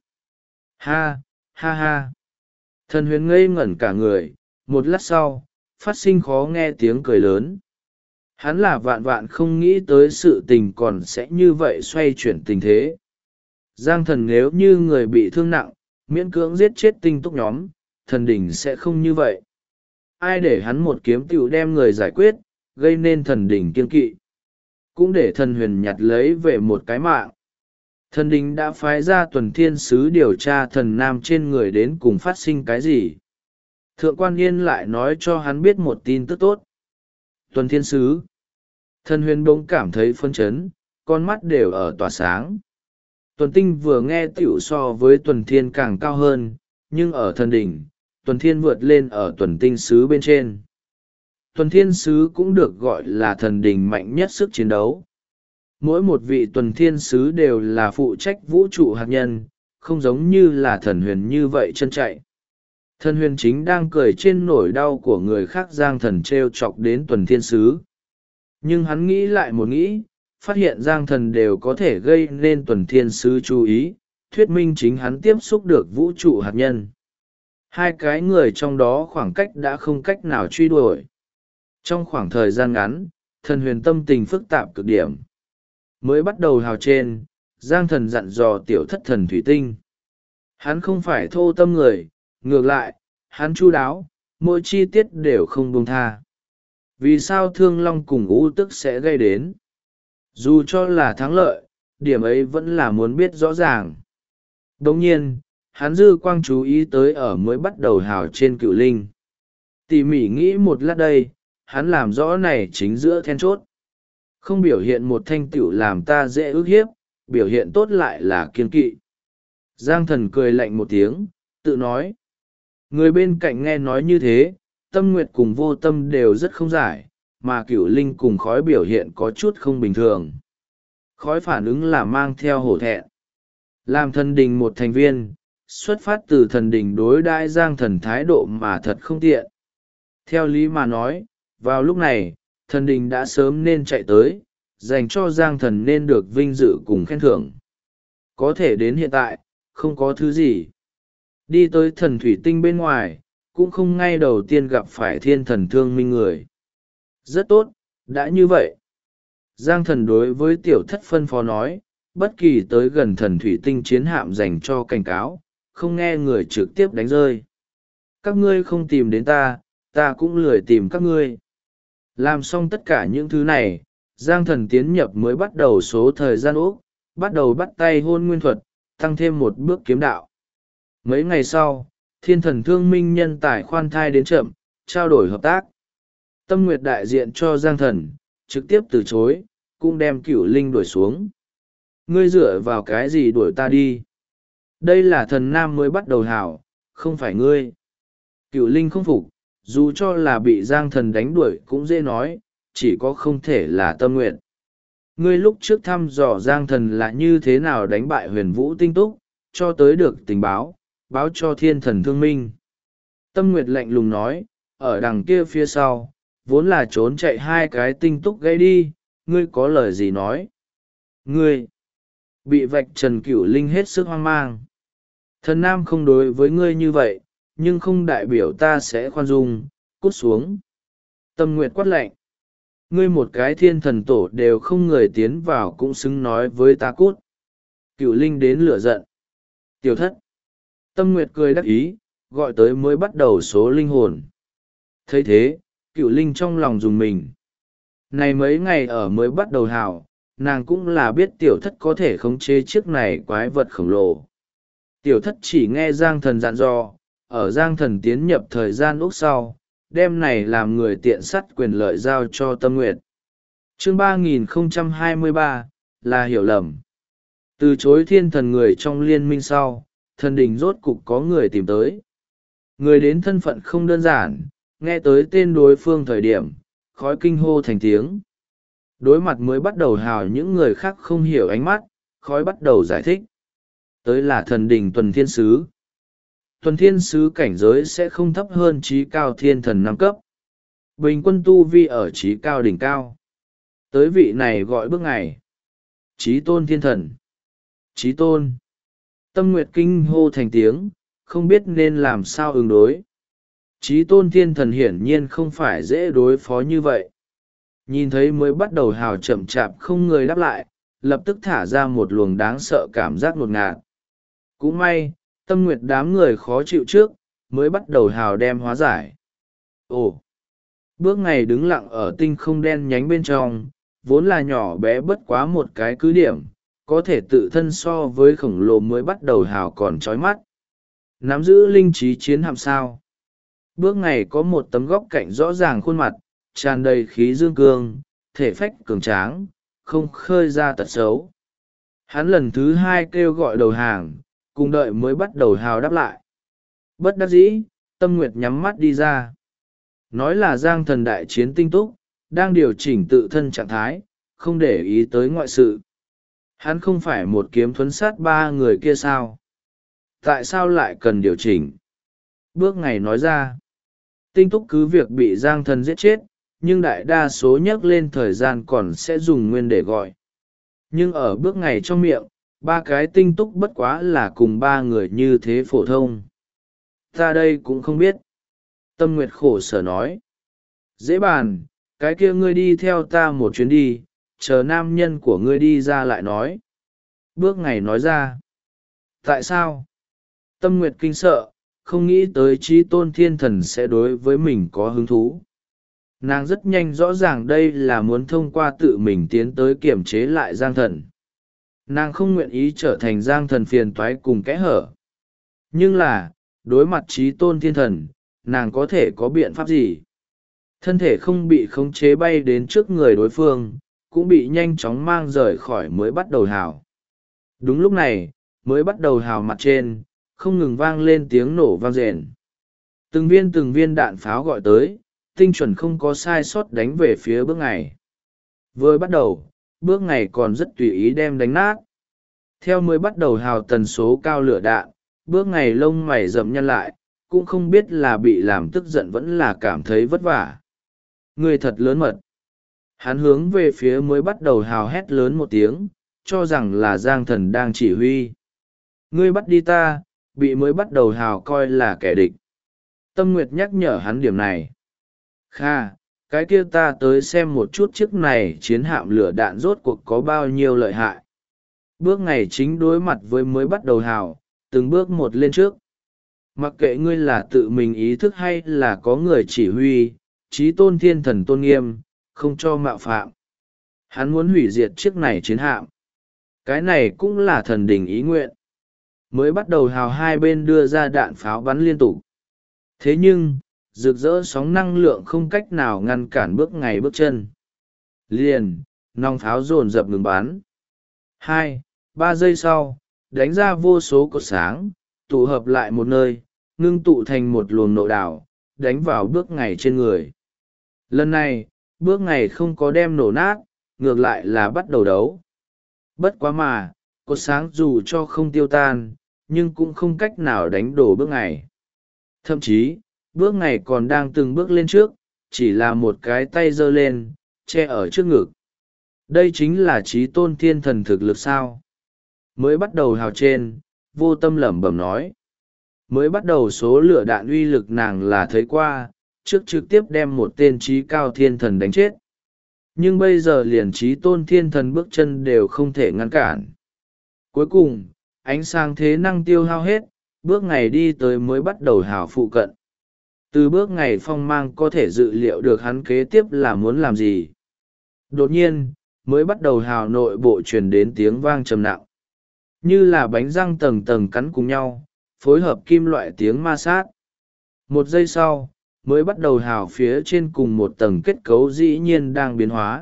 Ha, ha ha. Thần huyền ngây ngẩn cả người, một lát sau, phát sinh khó nghe tiếng cười lớn. Hắn là vạn vạn không nghĩ tới sự tình còn sẽ như vậy xoay chuyển tình thế. Giang Thần nếu như người bị thương nặng, miễn cưỡng giết chết tinh túc nhóm, thần đỉnh sẽ không như vậy. Ai để hắn một kiếm tựu đem người giải quyết, gây nên thần đỉnh kiêng kỵ. Cũng để thần huyền nhặt lấy về một cái mạng. Thần đỉnh đã phái ra tuần thiên sứ điều tra thần nam trên người đến cùng phát sinh cái gì. Thượng quan Yên lại nói cho hắn biết một tin tức tốt. Tuần thiên sứ. Thần huyền bỗng cảm thấy phấn chấn, con mắt đều ở tỏa sáng. Tuần tinh vừa nghe tiểu so với tuần thiên càng cao hơn, nhưng ở thần đỉnh, tuần thiên vượt lên ở tuần tinh sứ bên trên. Tuần thiên sứ cũng được gọi là thần đỉnh mạnh nhất sức chiến đấu. Mỗi một vị tuần thiên sứ đều là phụ trách vũ trụ hạt nhân, không giống như là thần huyền như vậy chân chạy. Thần huyền chính đang cười trên nỗi đau của người khác. Giang Thần trêu chọc đến tuần thiên sứ. Nhưng hắn nghĩ lại một nghĩ, phát hiện Giang Thần đều có thể gây nên tuần thiên sứ chú ý, thuyết minh chính hắn tiếp xúc được vũ trụ hạt nhân. hai cái người trong đó khoảng cách đã không cách nào truy đuổi. Trong khoảng thời gian ngắn, thần huyền tâm tình phức tạp cực điểm. Mới bắt đầu hào trên, Giang Thần dặn dò tiểu thất thần thủy tinh. Hắn không phải thô tâm người, ngược lại, hắn chu đáo, mỗi chi tiết đều không buông tha. Vì sao Thương Long cùng U Tức sẽ gây đến? Dù cho là thắng lợi, điểm ấy vẫn là muốn biết rõ ràng. Đồng nhiên, hắn dư quang chú ý tới ở mới bắt đầu hào trên Cửu Linh. Tỉ mỉ nghĩ một lát đây, hắn làm rõ này chính giữa then chốt. Không biểu hiện một thanh tựu làm ta dễ ức hiếp, biểu hiện tốt lại là kiên kỵ. Giang Thần cười lạnh một tiếng, tự nói. Người bên cạnh nghe nói như thế, Tâm Nguyệt cùng Vô Tâm đều rất không giải, mà Cửu Linh cùng khói biểu hiện có chút không bình thường. Khói phản ứng là mang theo hổ thẹn. Làm thần đình một thành viên, xuất phát từ thần đình đối đãi Giang Thần thái độ mà thật không tiện. Theo lý mà nói, vào lúc này, thần đình đã sớm nên chạy tới, dành cho Giang Thần nên được vinh dự cùng khen thưởng. Có thể đến hiện tại, không có thứ gì. Đi tới thần thủy tinh bên ngoài, cũng không ngay đầu tiên gặp phải thiên thần Thương Minh người. Rất tốt, đã như vậy. Giang Thần đối với tiểu thất phân phó nói, bất kỳ tới gần thần thủy tinh chiến hạm dành cho cảnh cáo, không nghe người trực tiếp đánh rơi. Các ngươi không tìm đến ta, ta cũng lười tìm các ngươi. Làm xong tất cả những thứ này, Giang Thần tiến nhập mới bắt đầu số thời gian úc, bắt đầu bắt tay hôn nguyên thuật, tăng thêm một bước kiếm đạo. Mấy ngày sau, thiên thần Thương Minh nhân tài khoan thai đến chậm, trao đổi hợp tác. Tâm Nguyệt đại diện cho Giang Thần, trực tiếp từ chối, cũng đem Cửu Linh đuổi xuống. Ngươi dựa vào cái gì đuổi ta đi? Đây là thần nam mới bắt đầu hảo, không phải ngươi. Cửu Linh không phục, dù cho là bị Giang Thần đánh đuổi cũng dễ nói, chỉ có không thể là Tâm Nguyệt. Ngươi lúc trước thăm dò Giang Thần là như thế nào đánh bại Huyền Vũ Tinh Túc, cho tới được tình báo, báo cho thiên thần Thương Minh. Tâm Nguyệt lạnh lùng nói, ở đằng kia phía sau, vốn là trốn chạy hai cái Tinh Túc gây đi, ngươi có lời gì nói? Ngươi bị vạch trần. Cửu Linh hết sức hoang mang. Thần nam không đối với ngươi như vậy, nhưng không đại biểu ta sẽ khoan dung, cút xuống. Tâm Nguyệt quát lạnh. Ngươi một cái thiên thần tổ đều không người tiến vào cũng xứng nói với ta cút. Cửu Linh đến lửa giận. Tiểu thất. Tâm Nguyệt cười đắc ý, gọi tới mới bắt đầu số linh hồn. thấy thế, Cửu Linh trong lòng dùng mình. Này mấy ngày ở mới bắt đầu hào, nàng cũng là biết tiểu thất có thể khống chế chiếc này quái vật khổng lồ. Tiểu thất chỉ nghe Giang Thần dặn dò, ở Giang Thần tiến nhập thời gian úc sau, đem này làm người tiện sắt quyền lợi giao cho Tâm Nguyệt. Chương 3023, là hiểu lầm. Từ chối thiên thần người trong liên minh sau, thần đình rốt cục có người tìm tới. Người đến thân phận không đơn giản, nghe tới tên đối phương thời điểm, khói kinh hô thành tiếng. Đối mặt mới bắt đầu hào những người khác không hiểu ánh mắt, khói bắt đầu giải thích. Tới là thần đình tuần thiên sứ. Tuần thiên sứ cảnh giới sẽ không thấp hơn trí cao thiên thần 5 cấp. Bình quân tu vi ở trí cao đỉnh cao. Tới vị này gọi bước ngày. Trí tôn thiên thần. Trí tôn. Tâm Nguyệt kinh hô thành tiếng, không biết nên làm sao ứng đối. Trí tôn thiên thần hiển nhiên không phải dễ đối phó như vậy. Nhìn thấy mới bắt đầu hào chậm chạp không người đáp lại, lập tức thả ra một luồng đáng sợ cảm giác ngột ngạt. Cũng may, Tâm Nguyệt đám người khó chịu trước, mới bắt đầu hào đem hóa giải. Ồ! Bước ngày đứng lặng ở tinh không đen nhánh bên trong, vốn là nhỏ bé bất quá một cái cứ điểm, có thể tự thân so với khổng lồ mới bắt đầu hào còn chói mắt. Nắm giữ linh trí chiến hạm sao. Bước ngày có một tấm góc cạnh rõ ràng khuôn mặt, tràn đầy khí dương cương, thể phách cường tráng, không khơi ra tật xấu. Hắn lần thứ hai kêu gọi đầu hàng, cùng đợi mới bắt đầu hào đáp lại. Bất đắc dĩ, Tâm Nguyệt nhắm mắt đi ra. Nói là Giang Thần đại chiến tinh túc, đang điều chỉnh tự thân trạng thái, không để ý tới ngoại sự. Hắn không phải một kiếm thuấn sát 3 người kia sao? Tại sao lại cần điều chỉnh? Bước ngày nói ra, tinh túc cứ việc bị Giang Thần giết chết, nhưng đại đa số nhắc lên thời gian còn sẽ dùng nguyên để gọi. Nhưng ở bước ngày trong miệng, 3 cái tinh túc bất quá là cùng 3 người như thế phổ thông. Ta đây cũng không biết. Tâm Nguyệt khổ sở nói. Dễ bàn, cái kia ngươi đi theo ta một chuyến đi, chờ nam nhân của ngươi đi ra lại nói. Bước ngày nói ra. Tại sao? Tâm Nguyệt kinh sợ, không nghĩ tới Chí Tôn Thiên Thần sẽ đối với mình có hứng thú. Nàng rất nhanh rõ ràng đây là muốn thông qua tự mình tiến tới kiểm chế lại Giang Thần. Nàng không nguyện ý trở thành Giang Thần phiền toái cùng kẽ hở. Nhưng là, đối mặt Chí Tôn Thiên Thần, nàng có thể có biện pháp gì? Thân thể không bị khống chế bay đến trước người đối phương, cũng bị nhanh chóng mang rời khỏi mới bắt đầu hào. Đúng lúc này, mới bắt đầu hào mặt trên, không ngừng vang lên tiếng nổ vang rền. Từng viên đạn pháo gọi tới, tinh chuẩn không có sai sót đánh về phía bước ngày. Vừa bắt đầu, bước ngày còn rất tùy ý đem đánh nát. Theo mới bắt đầu hào tần số cao lửa đạn, bước ngày lông mày rậm nhăn lại, cũng không biết là bị làm tức giận vẫn là cảm thấy vất vả. Người thật lớn mật. Hắn hướng về phía mới bắt đầu hào hét lớn một tiếng, cho rằng là Giang Thần đang chỉ huy. Ngươi bắt đi ta, bị mới bắt đầu hào coi là kẻ địch. Tâm Nguyệt nhắc nhở hắn điểm này. Kha, cái kia ta tới xem một chút chiếc này chiến hạm lửa đạn rốt cuộc có bao nhiêu lợi hại. Bước ngày chính đối mặt với mới bắt đầu hào, từng bước một lên trước. Mặc kệ ngươi là tự mình ý thức hay là có người chỉ huy, Chí Tôn Thiên Thần tôn nghiêm, không cho mạo phạm. Hắn muốn hủy diệt chiếc này chiến hạm. Cái này cũng là thần đình ý nguyện. Mới bắt đầu hào hai bên đưa ra đạn pháo bắn liên tục. Thế nhưng, rực rỡ sóng năng lượng không cách nào ngăn cản bước ngày bước chân. Liền, nòng pháo dồn dập ngừng bắn. 2-3 giây sau, đánh ra vô số cột sáng, tụ hợp lại một nơi, ngưng tụ thành một luồng nộ đảo, đánh vào bước ngày trên người. Lần này, bước ngày không có đem nổ nát, ngược lại là bắt đầu đấu. Bất quá mà, cột sáng dù cho không tiêu tan, nhưng cũng không cách nào đánh đổ bước ngày. Thậm chí, bước ngày còn đang từng bước lên trước, chỉ là một cái tay giơ lên, che ở trước ngực. Đây chính là Chí Tôn Thiên Thần thực lực sao? Mới bắt đầu hào trên, Vô Tâm lẩm bẩm nói. Mới bắt đầu số lửa đạn uy lực nàng là thấy qua, trước trực tiếp đem một tên Chí Cao Thiên Thần đánh chết. Nhưng bây giờ liền Chí Tôn Thiên Thần bước chân đều không thể ngăn cản. Cuối cùng, ánh sáng thế năng tiêu hao hết, bước ngày đi tới mới bắt đầu hào phụ cận. Từ bước ngày phong mang có thể dự liệu được hắn kế tiếp là muốn làm gì. Đột nhiên, mới bắt đầu hào nội bộ truyền đến tiếng vang trầm nặng. Như là bánh răng tầng tầng cắn cùng nhau, phối hợp kim loại tiếng ma sát. Một giây sau, mới bắt đầu hào phía trên cùng một tầng kết cấu dĩ nhiên đang biến hóa.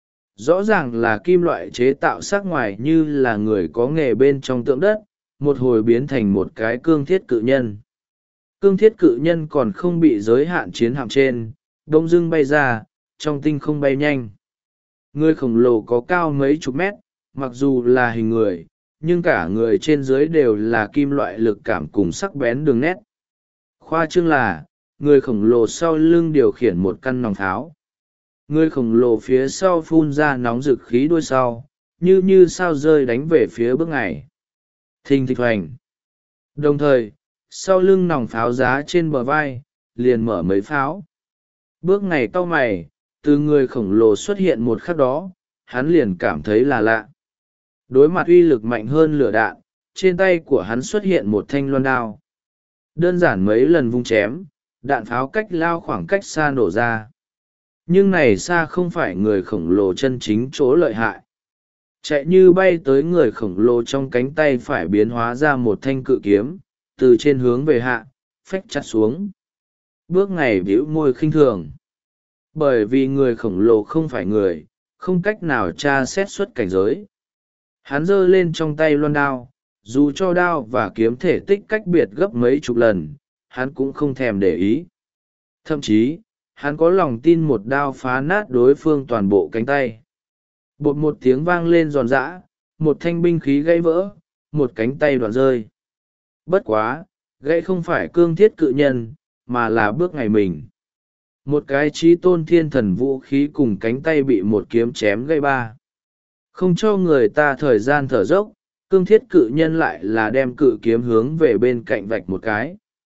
Rõ ràng là kim loại chế tạo sắc ngoài như là người có nghề bên trong tượng đất, một hồi biến thành một cái cương thiết cự nhân. Cương thiết cự nhân còn không bị giới hạn chiến hạm trên, đông dưng bay ra, trong tinh không bay nhanh. Người khổng lồ có cao mấy chục mét, mặc dù là hình người, nhưng cả người trên dưới đều là kim loại lực cảm cùng sắc bén đường nét. Khoa trương là, người khổng lồ sau lưng điều khiển một căn nòng pháo. Người khổng lồ phía sau phun ra nóng rực khí đuôi sau, như sao rơi đánh về phía bước ngày. Thình thịch hoành. Đồng thời, sau lưng nòng pháo giá trên bờ vai, liền mở mấy pháo. Bước ngày cau mày, từ người khổng lồ xuất hiện một khắc đó, hắn liền cảm thấy là lạ. Đối mặt uy lực mạnh hơn lửa đạn, trên tay của hắn xuất hiện một thanh loan đao. Đơn giản mấy lần vung chém, đạn pháo cách lao khoảng cách xa nổ ra. Nhưng này xa không phải người khổng lồ chân chính chỗ lợi hại. Chạy như bay tới người khổng lồ trong cánh tay phải biến hóa ra một thanh cự kiếm, từ trên hướng về hạ, phách chặt xuống. Bước ngày bĩu môi khinh thường. Bởi vì người khổng lồ không phải người, không cách nào tra xét xuất cảnh giới. Hắn giơ lên trong tay loan đao, dù cho đao và kiếm thể tích cách biệt gấp mấy chục lần, hắn cũng không thèm để ý. Thậm chí, hắn có lòng tin một đao phá nát đối phương toàn bộ cánh tay. Bột một tiếng vang lên giòn giã, một thanh binh khí gãy vỡ, một cánh tay đoạn rơi. Bất quá, gãy không phải cương thiết cự nhân, mà là bước ngày mình. Một cái Chí Tôn Thiên Thần vũ khí cùng cánh tay bị một kiếm chém gãy ba. Không cho người ta thời gian thở dốc, cương thiết cự nhân lại là đem cự kiếm hướng về bên cạnh vạch một cái.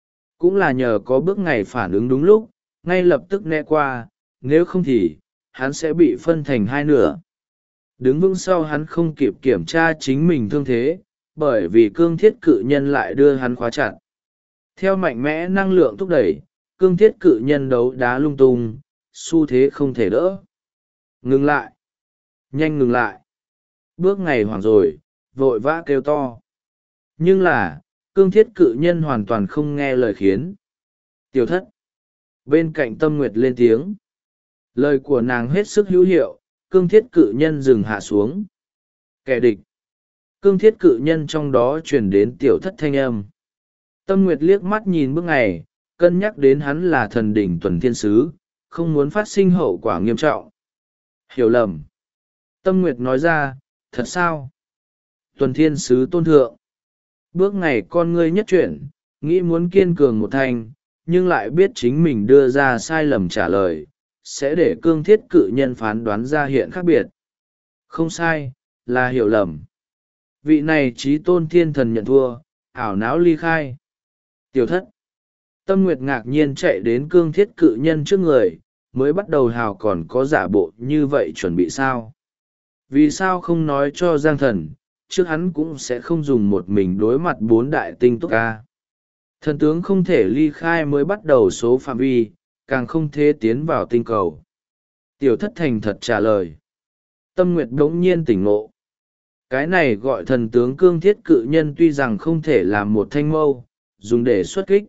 cũng là nhờ có bước ngày phản ứng đúng lúc, ngay lập tức né qua, nếu không thì hắn sẽ bị phân thành hai nửa. Đứng vững sau hắn không kịp kiểm tra chính mình thương thế, bởi vì cương thiết cự nhân lại đưa hắn khóa chặt. Theo mạnh mẽ năng lượng thúc đẩy, cương thiết cự nhân đấu đá lung tung, xu thế không thể đỡ. Ngừng lại! Nhanh ngừng lại! Bước ngày hoảng rồi, vội vã kêu to. Nhưng là, cương thiết cự nhân hoàn toàn không nghe lời khiến. Tiểu thất! Bên cạnh Tâm Nguyệt lên tiếng. Lời của nàng hết sức hữu hiệu, cương thiết cự nhân dừng hạ xuống. Kẻ địch! Cương thiết cự nhân trong đó truyền đến tiểu thất thanh âm. Tâm Nguyệt liếc mắt nhìn bước ngày, cân nhắc đến hắn là thần đỉnh tuần thiên sứ, không muốn phát sinh hậu quả nghiêm trọng. Hiểu lầm. Tâm Nguyệt nói ra, thật sao? Tuần thiên sứ tôn thượng. Bước ngày con ngươi nhất chuyển, nghĩ muốn kiên cường một thành, nhưng lại biết chính mình đưa ra sai lầm trả lời, sẽ để cương thiết cự nhân phán đoán ra hiện khác biệt. Không sai, là hiểu lầm. Vị này trí tôn thiên thần nhận thua, ảo não ly khai. Tiểu thất. Tâm Nguyệt ngạc nhiên chạy đến cương thiết cự nhân trước người, mới bắt đầu hào còn có giả bộ như vậy chuẩn bị sao? Vì sao không nói cho Giang Thần, trước hắn cũng sẽ không dùng một mình đối mặt 4 đại tinh túc ca. Thần tướng không thể ly khai mới bắt đầu số phạm vi, càng không thể tiến vào tinh cầu. Tiểu thất thành thật trả lời. Tâm Nguyệt đống nhiên tỉnh ngộ. Cái này gọi thần tướng cương thiết cự nhân tuy rằng không thể làm một thanh mâu, dùng để xuất kích.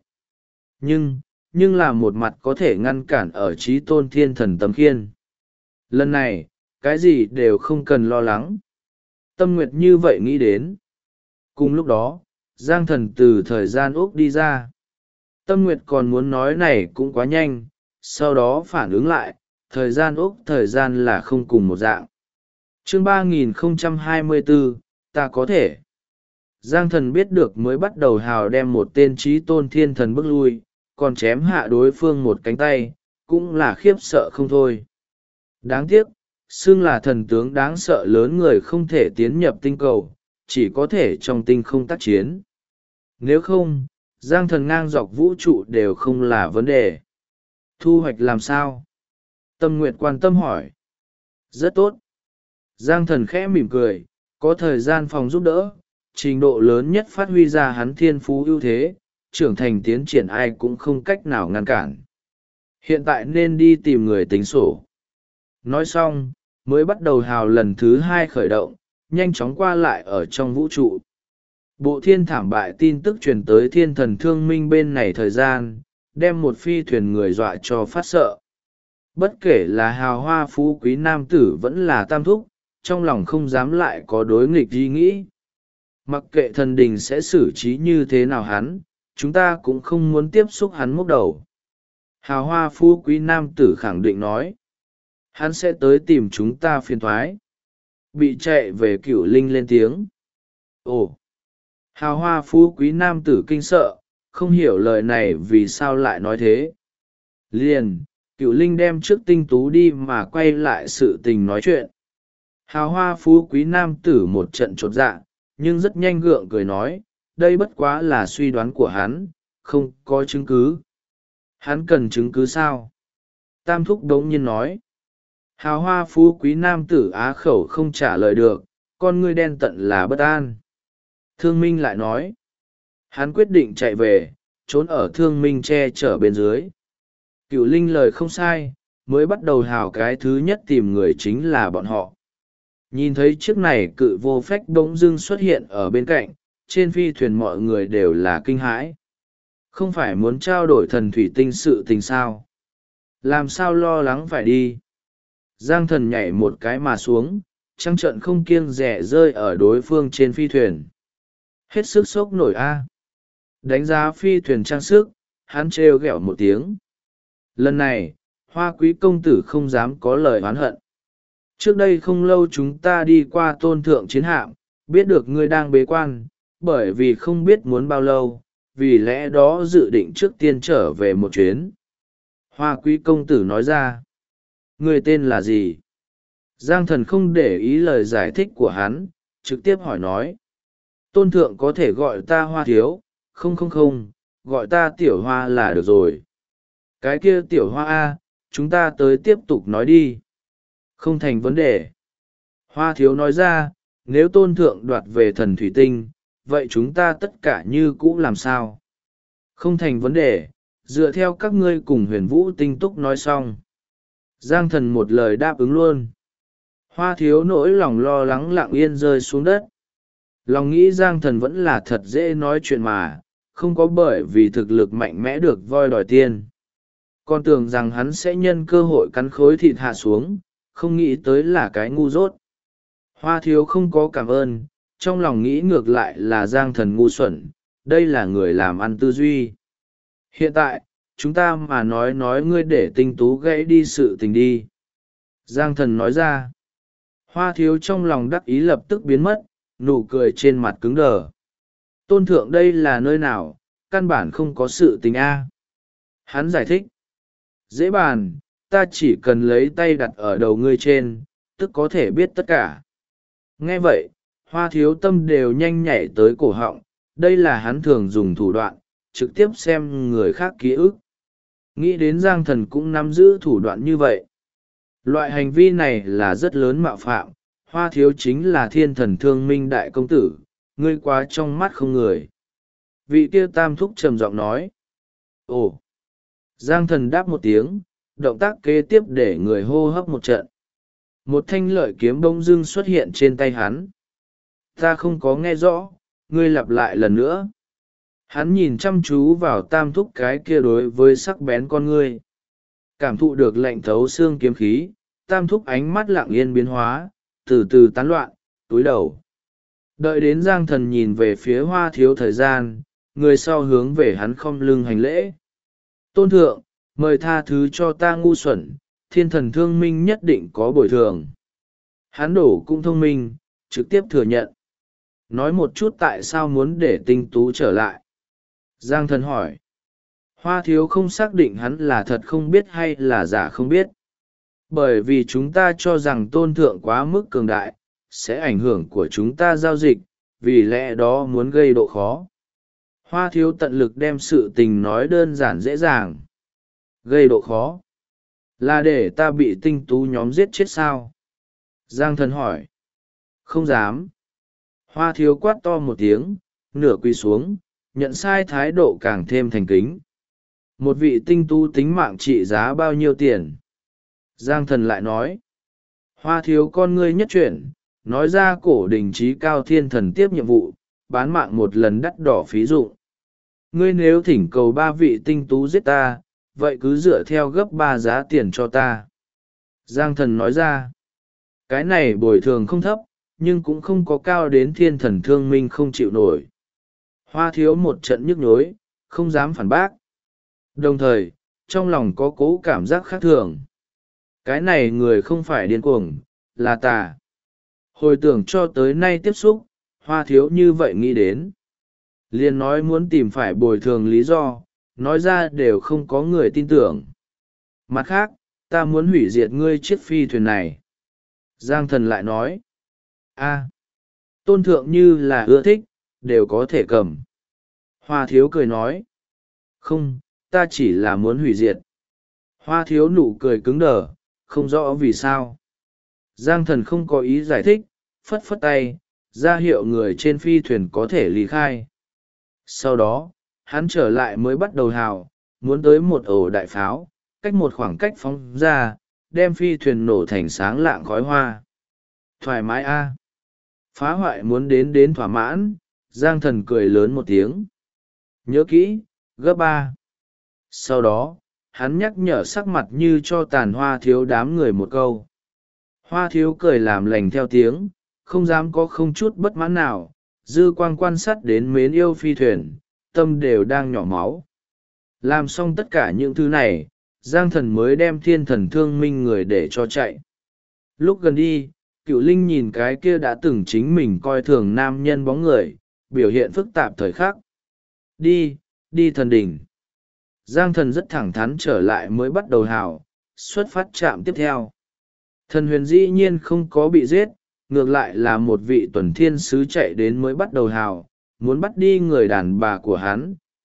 Nhưng là một mặt có thể ngăn cản ở trí tôn thiên thần tấm khiên. Lần này, cái gì đều không cần lo lắng. Tâm Nguyệt như vậy nghĩ đến. Cùng lúc đó, Giang Thần từ thời gian Úc đi ra. Tâm Nguyệt còn muốn nói này cũng quá nhanh, sau đó phản ứng lại, thời gian Úc thời gian là không cùng một dạng. Chương 3024, ta có thể. Giang Thần biết được mới bắt đầu hào đem một tên trí tôn thiên thần bước lui, còn chém hạ đối phương một cánh tay, cũng là khiếp sợ không thôi. Đáng tiếc, xưng là thần tướng đáng sợ lớn người không thể tiến nhập tinh cầu, chỉ có thể trong tinh không tác chiến. Nếu không, Giang Thần ngang dọc vũ trụ đều không là vấn đề. Thu hoạch làm sao? Tâm Nguyệt quan tâm hỏi. Rất tốt. Giang Thần khẽ mỉm cười, có thời gian phòng giúp đỡ, trình độ lớn nhất phát huy ra hắn thiên phú ưu thế, trưởng thành tiến triển ai cũng không cách nào ngăn cản. Hiện tại nên đi tìm người tính sổ. Nói xong, mới bắt đầu hào lần thứ 2 khởi động, nhanh chóng qua lại ở trong vũ trụ. Bộ thiên thảm bại tin tức truyền tới thiên thần thương minh bên này thời gian, đem một phi thuyền người dọa cho phát sợ. Bất kể là hào hoa phú quý nam tử vẫn là tam thúc, trong lòng không dám lại có đối nghịch ý nghĩ. Mặc kệ thần đình sẽ xử trí như thế nào hắn, chúng ta cũng không muốn tiếp xúc hắn mốc đầu. Hào hoa phú quý nam tử khẳng định nói. Hắn sẽ tới tìm chúng ta phiền thoái. Bị chạy về Cửu Linh lên tiếng. Ồ! Hào hoa phú quý nam tử kinh sợ, không hiểu lời này vì sao lại nói thế. Liền, Cửu Linh đem trước tinh tú đi mà quay lại sự tình nói chuyện. Hào hoa phú quý nam tử một trận chột dạ, nhưng rất nhanh gượng cười nói, đây bất quá là suy đoán của hắn, không có chứng cứ. Hắn cần chứng cứ sao? Tam thúc đống nhiên nói. Hào hoa phú quý nam tử á khẩu không trả lời được, con ngươi đen tận là bất an. Thương Minh lại nói. Hắn quyết định chạy về, trốn ở Thương Minh che chở bên dưới. Cửu Linh lời không sai, mới bắt đầu hào cái thứ nhất tìm người chính là bọn họ. Nhìn thấy chiếc này cự vô phách bỗng dưng xuất hiện ở bên cạnh, trên phi thuyền mọi người đều là kinh hãi. Không phải muốn trao đổi thần thủy tinh sự tình sao? Làm sao lo lắng phải đi? Giang Thần nhảy một cái mà xuống, trăng trận không kiêng rẻ rơi ở đối phương trên phi thuyền. Hết sức sốc nổi a. Đánh giá phi thuyền trang sức, hắn trêu ghẹo một tiếng. Lần này, Hoa Quý công tử không dám có lời oán hận. Trước đây không lâu chúng ta đi qua tôn thượng chiến hạm, biết được ngươi đang bế quan, bởi vì không biết muốn bao lâu, vì lẽ đó dự định trước tiên trở về một chuyến. Hoa Quý công tử nói ra. Người tên là gì? Giang Thần không để ý lời giải thích của hắn, trực tiếp hỏi nói. Tôn thượng có thể gọi ta Hoa thiếu, không, gọi ta tiểu hoa là được rồi. Cái kia tiểu hoa a, chúng ta tới tiếp tục nói đi. Không thành vấn đề. Hoa thiếu nói ra, nếu tôn thượng đoạt về thần thủy tinh, vậy chúng ta tất cả như cũ làm sao? Không thành vấn đề, dựa theo các ngươi cùng huyền vũ tinh túc nói xong. Giang thần một lời đáp ứng luôn. Hoa thiếu nỗi lòng lo lắng lặng yên rơi xuống đất. Lòng nghĩ Giang thần vẫn là thật dễ nói chuyện mà, không có bởi vì thực lực mạnh mẽ được voi đòi tiên. Con tưởng rằng hắn sẽ nhân cơ hội cắn khối thịt hạ xuống, không nghĩ tới là cái ngu dốt. Hoa thiếu không có cảm ơn, trong lòng nghĩ ngược lại là Giang thần ngu xuẩn, đây là người làm ăn tư duy. Hiện tại, chúng ta mà nói ngươi để tinh tú gãy đi sự tình đi. Giang thần nói ra. Hoa thiếu trong lòng đắc ý lập tức biến mất, nụ cười trên mặt cứng đờ. Tôn thượng đây là nơi nào, căn bản không có sự tình a. Hắn giải thích. Dễ bàn, ta chỉ cần lấy tay đặt ở đầu ngươi trên, tức có thể biết tất cả. Nghe vậy, hoa thiếu tâm đều nhanh nhảy tới cổ họng, đây là hắn thường dùng thủ đoạn, trực tiếp xem người khác ký ức. Nghĩ đến Giang thần cũng nắm giữ thủ đoạn như vậy. Loại hành vi này là rất lớn mạo phạm, hoa thiếu chính là thiên thần thương minh đại công tử, ngươi quá trong mắt không người. Vị kia tam thúc trầm giọng nói. Ồ! Giang thần đáp một tiếng, động tác kế tiếp để người hô hấp một trận. Một thanh lợi kiếm bỗng dưng xuất hiện trên tay hắn. Ta không có nghe rõ, ngươi lặp lại lần nữa. Hắn nhìn chăm chú vào tam thúc cái kia đối với sắc bén con ngươi. Cảm thụ được lạnh thấu xương kiếm khí, tam thúc ánh mắt lặng yên biến hóa, từ từ tán loạn, túi đầu. Đợi đến Giang thần nhìn về phía hoa thiếu thời gian, người sau hướng về hắn khom lưng hành lễ. Tôn thượng, mời tha thứ cho ta ngu xuẩn, thiên thần thương minh nhất định có bồi thường. Hắn đổ cũng thông minh, trực tiếp thừa nhận. Nói một chút tại sao muốn để tinh tú trở lại. Giang thần hỏi. Hoa thiếu không xác định hắn là thật không biết hay là giả không biết. Bởi vì chúng ta cho rằng tôn thượng quá mức cường đại, sẽ ảnh hưởng của chúng ta giao dịch, vì lẽ đó muốn gây độ khó. Hoa thiếu tận lực đem sự tình nói đơn giản dễ dàng. Gây độ khó. Là để ta bị tinh tú nhóm giết chết sao? Giang thần hỏi. Không dám. Hoa thiếu quát to một tiếng, nửa quỳ xuống, nhận sai thái độ càng thêm thành kính. Một vị tinh tú tính mạng trị giá bao nhiêu tiền? Giang thần lại nói. Hoa thiếu con ngươi nhất chuyển, nói ra cổ đình trí cao thiên thần tiếp nhiệm vụ, bán mạng một lần đắt đỏ phí dụ. Ngươi nếu thỉnh cầu 3 vị tinh tú giết ta, vậy cứ dựa theo gấp 3 giá tiền cho ta. Giang thần nói ra. Cái này bồi thường không thấp, nhưng cũng không có cao đến thiên thần thương minh không chịu nổi. Hoa thiếu một trận nhức nhối, không dám phản bác. Đồng thời, trong lòng có cố cảm giác khác thường. Cái này người không phải điên cuồng, là tà. Hồi tưởng cho tới nay tiếp xúc, hoa thiếu như vậy nghĩ đến. Liền nói muốn tìm phải bồi thường lý do, nói ra đều không có người tin tưởng. Mặt khác, ta muốn hủy diệt ngươi chiếc phi thuyền này. Giang thần lại nói. Tôn thượng như là ưa thích, đều có thể cầm. Hoa thiếu cười nói. Không, ta chỉ là muốn hủy diệt. Hoa thiếu nụ cười cứng đờ, không rõ vì sao. Giang thần không có ý giải thích, phất phất tay, ra hiệu người trên phi thuyền có thể ly khai. Sau đó, hắn trở lại mới bắt đầu hào, muốn tới một ổ đại pháo, cách một khoảng cách phóng ra, đem phi thuyền nổ thành sáng lạng khói hoa. Thoải mái a. Phá hoại muốn đến thỏa mãn, Giang thần cười lớn một tiếng. Nhớ kỹ, gấp 3. Sau đó, hắn nhắc nhở sắc mặt như cho tàn hoa thiếu đám người một câu. Hoa thiếu cười làm lành theo tiếng, không dám có không chút bất mãn nào, dư quang quan sát đến mến yêu phi thuyền, tâm đều đang nhỏ máu. Làm xong tất cả những thứ này, Giang thần mới đem thiên thần thương minh người để cho chạy. Lúc gần đi, Cựu Linh nhìn cái kia đã từng chính mình coi thường nam nhân bóng người, biểu hiện phức tạp thời khắc. Đi thần đỉnh. Giang thần rất thẳng thắn trở lại mới bắt đầu hào, xuất phát trạm tiếp theo. Thần huyền dĩ nhiên không có bị giết, ngược lại là một vị tuần thiên sứ chạy đến mới bắt đầu hào, muốn bắt đi người đàn bà của hắn,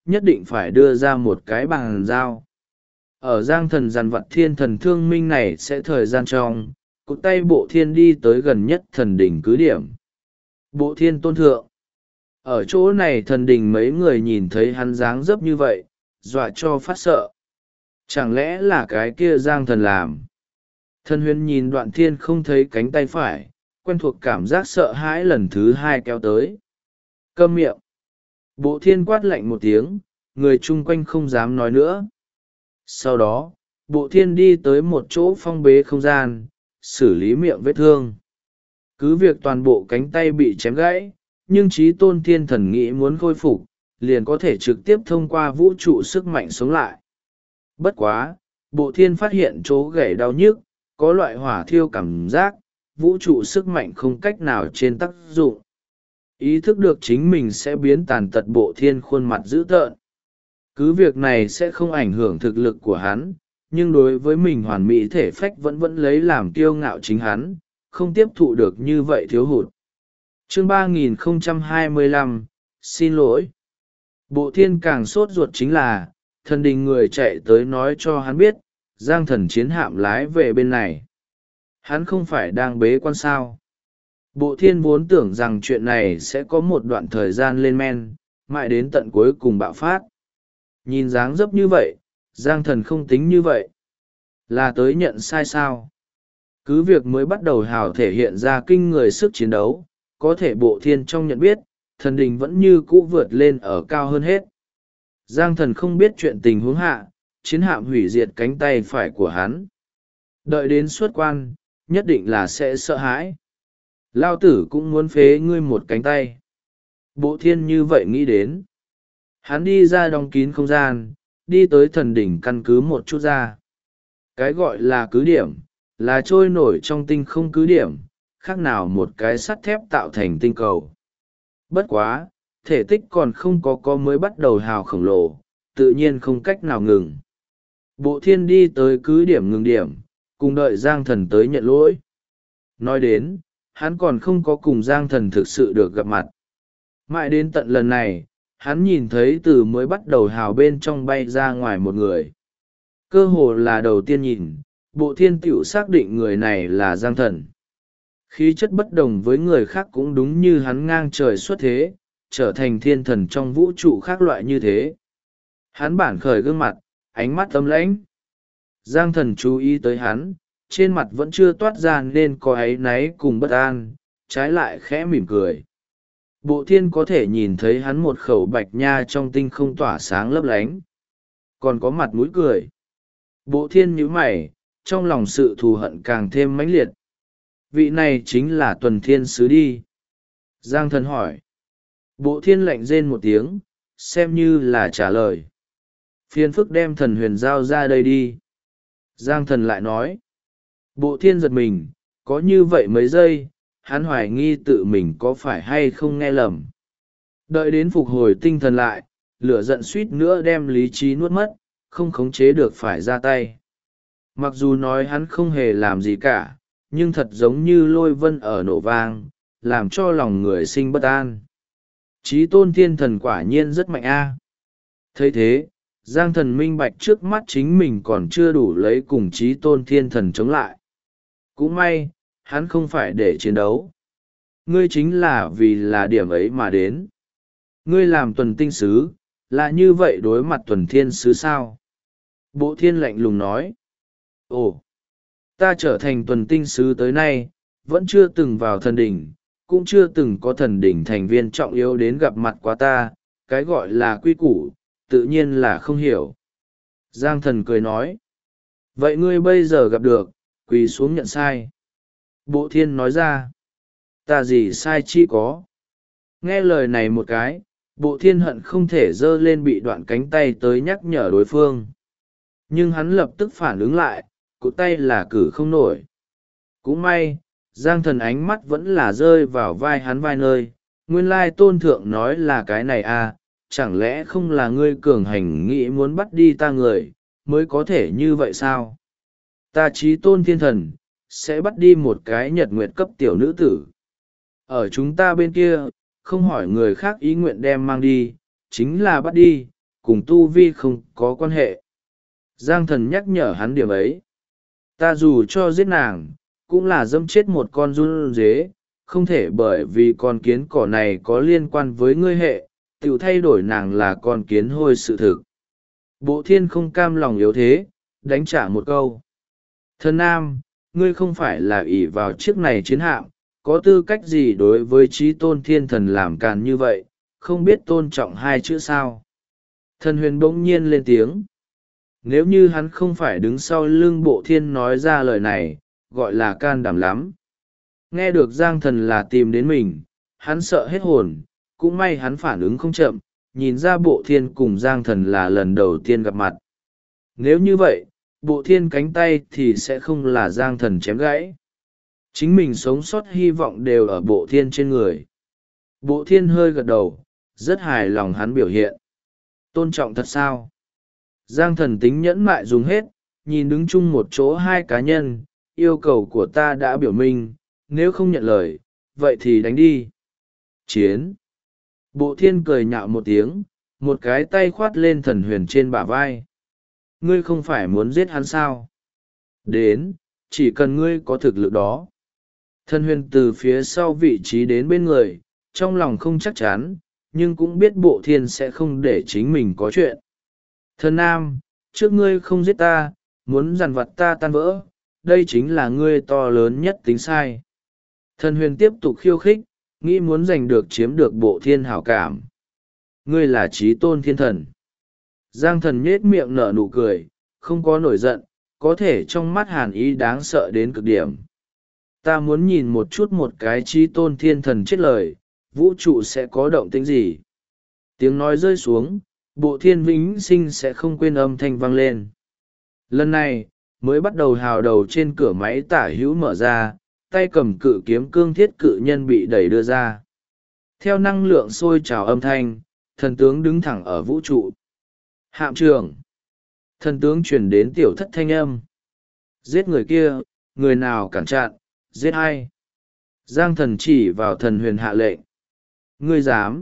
nhất định phải đưa ra một cái bàn giao. Ở giang thần dằn vặt thiên thần thương minh này sẽ thời gian trong, cụt tay bộ thiên đi tới gần nhất thần đỉnh cứ điểm. Bộ thiên tôn thượng. Ở chỗ này thần đình mấy người nhìn thấy hắn dáng dấp như vậy, dọa cho phát sợ. Chẳng lẽ là cái kia giang thần làm? Thần huyền nhìn Đoạn Thiên không thấy cánh tay phải, quen thuộc cảm giác sợ hãi lần thứ hai kéo tới. Câm miệng. Bộ thiên quát lạnh một tiếng, người chung quanh không dám nói nữa. Sau đó, bộ thiên đi tới một chỗ phong bế không gian, xử lý miệng vết thương. Cứ việc toàn bộ cánh tay bị chém gãy, nhưng trí tôn thiên thần nghĩ muốn khôi phục, liền có thể trực tiếp thông qua vũ trụ sức mạnh sống lại. Bất quá, bộ thiên phát hiện chỗ gãy đau nhức, có loại hỏa thiêu cảm giác, vũ trụ sức mạnh không cách nào trên tác dụng. Ý thức được chính mình sẽ biến tàn tật, bộ thiên khuôn mặt dữ tợn. Cứ việc này sẽ không ảnh hưởng thực lực của hắn, nhưng đối với mình hoàn mỹ thể phách vẫn lấy làm kiêu ngạo chính hắn, không tiếp thụ được như vậy thiếu hụt. Chương 3025, xin lỗi. Bộ thiên càng sốt ruột chính là, thần đình người chạy tới nói cho hắn biết, giang thần chiến hạm lái về bên này. Hắn không phải đang bế quan sao. Bộ thiên vốn tưởng rằng chuyện này sẽ có một đoạn thời gian lên men, mãi đến tận cuối cùng bạo phát. Nhìn dáng dấp như vậy, giang thần không tính như vậy. Là tới nhận sai sao? Cứ việc mới bắt đầu hào thể hiện ra kinh người sức chiến đấu, có thể bộ thiên trong nhận biết, thần đình vẫn như cũ vượt lên ở cao hơn hết. Giang thần không biết chuyện tình huống hạ, chiến hạm hủy diệt cánh tay phải của hắn. Đợi đến xuất quan, nhất định là sẽ sợ hãi. Lao tử cũng muốn phế ngươi một cánh tay. Bộ thiên như vậy nghĩ đến. Hắn đi ra đóng kín không gian, đi tới thần đỉnh căn cứ một chút ra. Cái gọi là cứ điểm, là trôi nổi trong tinh không cứ điểm, khác nào một cái sắt thép tạo thành tinh cầu. Bất quá, thể tích còn không có mới bắt đầu hào khổng lồ, tự nhiên không cách nào ngừng. Bộ thiên đi tới cứ điểm ngừng điểm, cùng đợi giang thần tới nhận lỗi. Nói đến, hắn còn không có cùng giang thần thực sự được gặp mặt. Mãi đến tận lần này, hắn nhìn thấy từ mới bắt đầu hào bên trong bay ra ngoài một người. Cơ hồ là đầu tiên nhìn, bộ thiên tiểu xác định người này là giang thần. Khí chất bất đồng với người khác cũng đúng như hắn ngang trời xuất thế, trở thành thiên thần trong vũ trụ khác loại như thế. Hắn bản khởi gương mặt, ánh mắt ấm lãnh. Giang thần chú ý tới hắn, trên mặt vẫn chưa toát ra nên có áy náy cùng bất an, trái lại khẽ mỉm cười. Bộ thiên có thể nhìn thấy hắn một khẩu bạch nha trong tinh không tỏa sáng lấp lánh. Còn có mặt mũi cười. Bộ thiên nhíu mày, trong lòng sự thù hận càng thêm mãnh liệt. Vị này chính là Tuần Thiên Sứ đi. Giang thần hỏi. Bộ thiên lạnh rên một tiếng, xem như là trả lời. Phiền phức đem thần huyền giao ra đây đi. Giang thần lại nói. Bộ thiên giật mình, có như vậy mấy giây, hắn hoài nghi tự mình có phải hay không nghe lầm. Đợi đến phục hồi tinh thần lại, lửa giận suýt nữa đem lý trí nuốt mất, không khống chế được phải ra tay. Mặc dù nói hắn không hề làm gì cả, nhưng thật giống như lôi vân ở nổ vang, làm cho lòng người sinh bất an. Chí tôn thiên thần quả nhiên rất mạnh a. Thấy thế, giang thần minh bạch trước mắt chính mình còn chưa đủ lấy cùng chí tôn thiên thần chống lại. Cũng may, hắn không phải để chiến đấu. Ngươi chính là vì là điểm ấy mà đến. Ngươi làm tuần tinh sứ, là như vậy đối mặt tuần thiên sứ sao? Bộ thiên lạnh lùng nói. Ồ, ta trở thành tuần tinh sứ tới nay, vẫn chưa từng vào thần đỉnh, cũng chưa từng có thần đỉnh thành viên trọng yếu đến gặp mặt quá ta, cái gọi là quy củ, tự nhiên là không hiểu. Giang thần cười nói. Vậy ngươi bây giờ gặp được, quỳ xuống nhận sai. Bộ thiên nói ra. Ta gì sai chi có. Nghe lời này một cái, bộ thiên hận không thể giơ lên bị đoạn cánh tay tới nhắc nhở đối phương. Nhưng hắn lập tức phản ứng lại, cụt tay là cử không nổi. Cũng may, giang thần ánh mắt vẫn là rơi vào vai hắn vai nơi. Nguyên lai tôn thượng nói là cái này à, chẳng lẽ không là ngươi cường hành nghĩ muốn bắt đi ta người, mới có thể như vậy sao? Ta chí tôn thiên thần, sẽ bắt đi một cái nhật nguyệt cấp tiểu nữ tử. Ở chúng ta bên kia, không hỏi người khác ý nguyện đem mang đi, chính là bắt đi, cùng tu vi không có quan hệ. Giang thần nhắc nhở hắn điểm ấy. Ta dù cho giết nàng, cũng là dẫm chết một con run dế, không thể bởi vì con kiến cỏ này có liên quan với ngươi hệ, tự thay đổi nàng là con kiến hôi sự thực. Bộ thiên không cam lòng yếu thế, đánh trả một câu. Thần nam, ngươi không phải là ỷ vào chiếc này chiến hạm, có tư cách gì đối với trí tôn thiên thần làm càn như vậy, không biết tôn trọng hai chữ sao. Thần huyền bỗng nhiên lên tiếng. Nếu như hắn không phải đứng sau lưng bộ thiên nói ra lời này, gọi là can đảm lắm. Nghe được giang thần là tìm đến mình, hắn sợ hết hồn, cũng may hắn phản ứng không chậm, nhìn ra bộ thiên cùng giang thần là lần đầu tiên gặp mặt. Nếu như vậy, bộ thiên cánh tay thì sẽ không là giang thần chém gãy. Chính mình sống sót hy vọng đều ở bộ thiên trên người. Bộ thiên hơi gật đầu, rất hài lòng hắn biểu hiện. Tôn trọng thật sao? Giang thần tính nhẫn mại dùng hết, nhìn đứng chung một chỗ hai cá nhân, yêu cầu của ta đã biểu minh, nếu không nhận lời, vậy thì đánh đi. Chiến. Bộ thiên cười nhạo một tiếng, một cái tay khoát lên thần huyền trên bả vai. Ngươi không phải muốn giết hắn sao? Đến, chỉ cần ngươi có thực lực đó. Thần huyền từ phía sau vị trí đến bên người, trong lòng không chắc chắn, nhưng cũng biết bộ thiên sẽ không để chính mình có chuyện. Thần nam, trước ngươi không giết ta, muốn dằn vặt ta tan vỡ, đây chính là ngươi to lớn nhất tính sai. Thần huyền tiếp tục khiêu khích, nghĩ muốn giành được chiếm được bộ thiên hảo cảm. Ngươi là trí tôn thiên thần. Giang thần nhết miệng nở nụ cười, không có nổi giận, có thể trong mắt hàn ý đáng sợ đến cực điểm. Ta muốn nhìn một chút một cái trí tôn thiên thần chết lời, vũ trụ sẽ có động tĩnh gì. Tiếng nói rơi xuống, bộ thiên vĩnh sinh sẽ không quên âm thanh vang lên. Lần này, mới bắt đầu hào đầu trên cửa máy tả hữu mở ra, tay cầm cự kiếm cương thiết cự nhân bị đẩy đưa ra. Theo năng lượng sôi trào âm thanh, thần tướng đứng thẳng ở vũ trụ. Hạm trưởng. Thần tướng chuyển đến tiểu thất thanh âm. Giết người kia, người nào cản chặn, giết ai. Giang thần chỉ vào thần huyền hạ lệnh. Ngươi dám.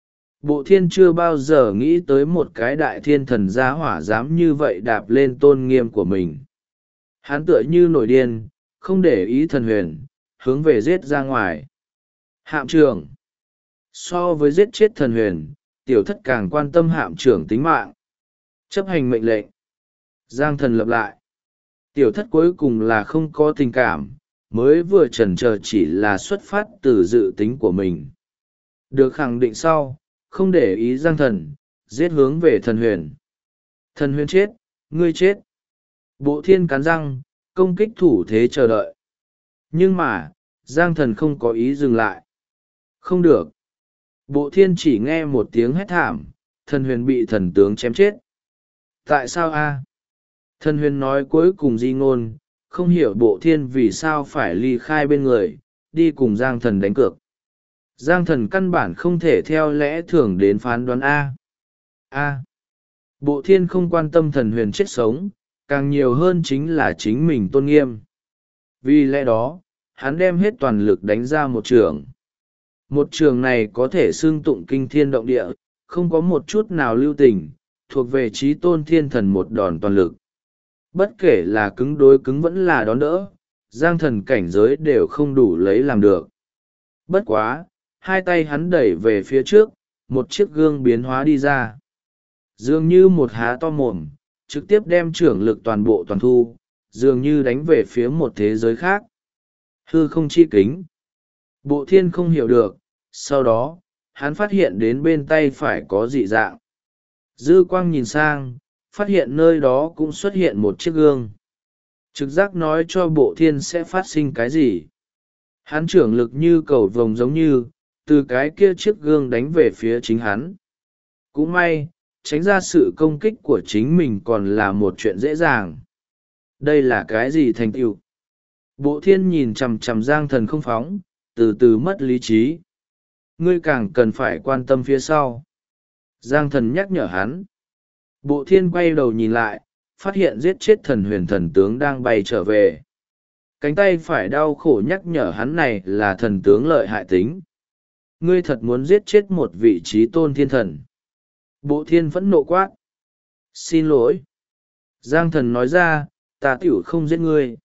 Bộ thiên chưa bao giờ nghĩ tới một cái đại thiên thần gia hỏa dám như vậy đạp lên tôn nghiêm của mình. Hắn tựa như nổi điên, không để ý thần huyền, hướng về giết ra ngoài. Hạm trưởng. So với giết chết thần huyền, tiểu thất càng quan tâm hạm trưởng tính mạng. Chấp hành mệnh lệnh. Giang thần lập lại. Tiểu thất cuối cùng là không có tình cảm, mới vừa chần chờ chỉ là xuất phát từ dự tính của mình. Được khẳng định sau, không để ý giang thần, giết hướng về thần huyền. Thần huyền chết, ngươi chết. Bộ thiên cắn răng, công kích thủ thế chờ đợi. Nhưng mà, giang thần không có ý dừng lại. Không được. Bộ thiên chỉ nghe một tiếng hét thảm, thần huyền bị thần tướng chém chết. Tại sao a? Thần huyền nói cuối cùng di ngôn, không hiểu bộ thiên vì sao phải ly khai bên người, đi cùng giang thần đánh cược. Giang thần căn bản không thể theo lẽ thường đến phán đoán A. Bộ thiên không quan tâm thần huyền chết sống, càng nhiều hơn chính là chính mình tôn nghiêm. Vì lẽ đó, hắn đem hết toàn lực đánh ra một trường. Một trường này có thể xưng tụng kinh thiên động địa, không có một chút nào lưu tình, thuộc về trí tôn thiên thần một đòn toàn lực. Bất kể là cứng đối cứng vẫn là đón đỡ, giang thần cảnh giới đều không đủ lấy làm được. Bất quá, hai tay hắn đẩy về phía trước, một chiếc gương biến hóa đi ra. Dường như một há to mồm, trực tiếp đem trưởng lực toàn bộ toàn thu, dường như đánh về phía một thế giới khác. Hư không chi kính. Bộ thiên không hiểu được, sau đó, hắn phát hiện đến bên tay phải có dị dạng. Dư quang nhìn sang, phát hiện nơi đó cũng xuất hiện một chiếc gương. Trực giác nói cho bộ thiên sẽ phát sinh cái gì. Hắn trưởng lực như cầu vồng giống như, từ cái kia chiếc gương đánh về phía chính hắn. Cũng may, tránh ra sự công kích của chính mình còn là một chuyện dễ dàng. Đây là cái gì thành tựu? Bộ thiên nhìn chằm chằm giang thần không phóng, từ từ mất lý trí. Ngươi càng cần phải quan tâm phía sau. Giang thần nhắc nhở hắn. Bộ thiên quay đầu nhìn lại, phát hiện giết chết thần huyền thần tướng đang bay trở về. Cánh tay phải đau khổ nhắc nhở hắn này là thần tướng lợi hại tính. Ngươi thật muốn giết chết một vị trí tôn thiên thần. Bộ thiên phẫn nộ quát. Xin lỗi. Giang thần nói ra, ta tiểu không giết ngươi.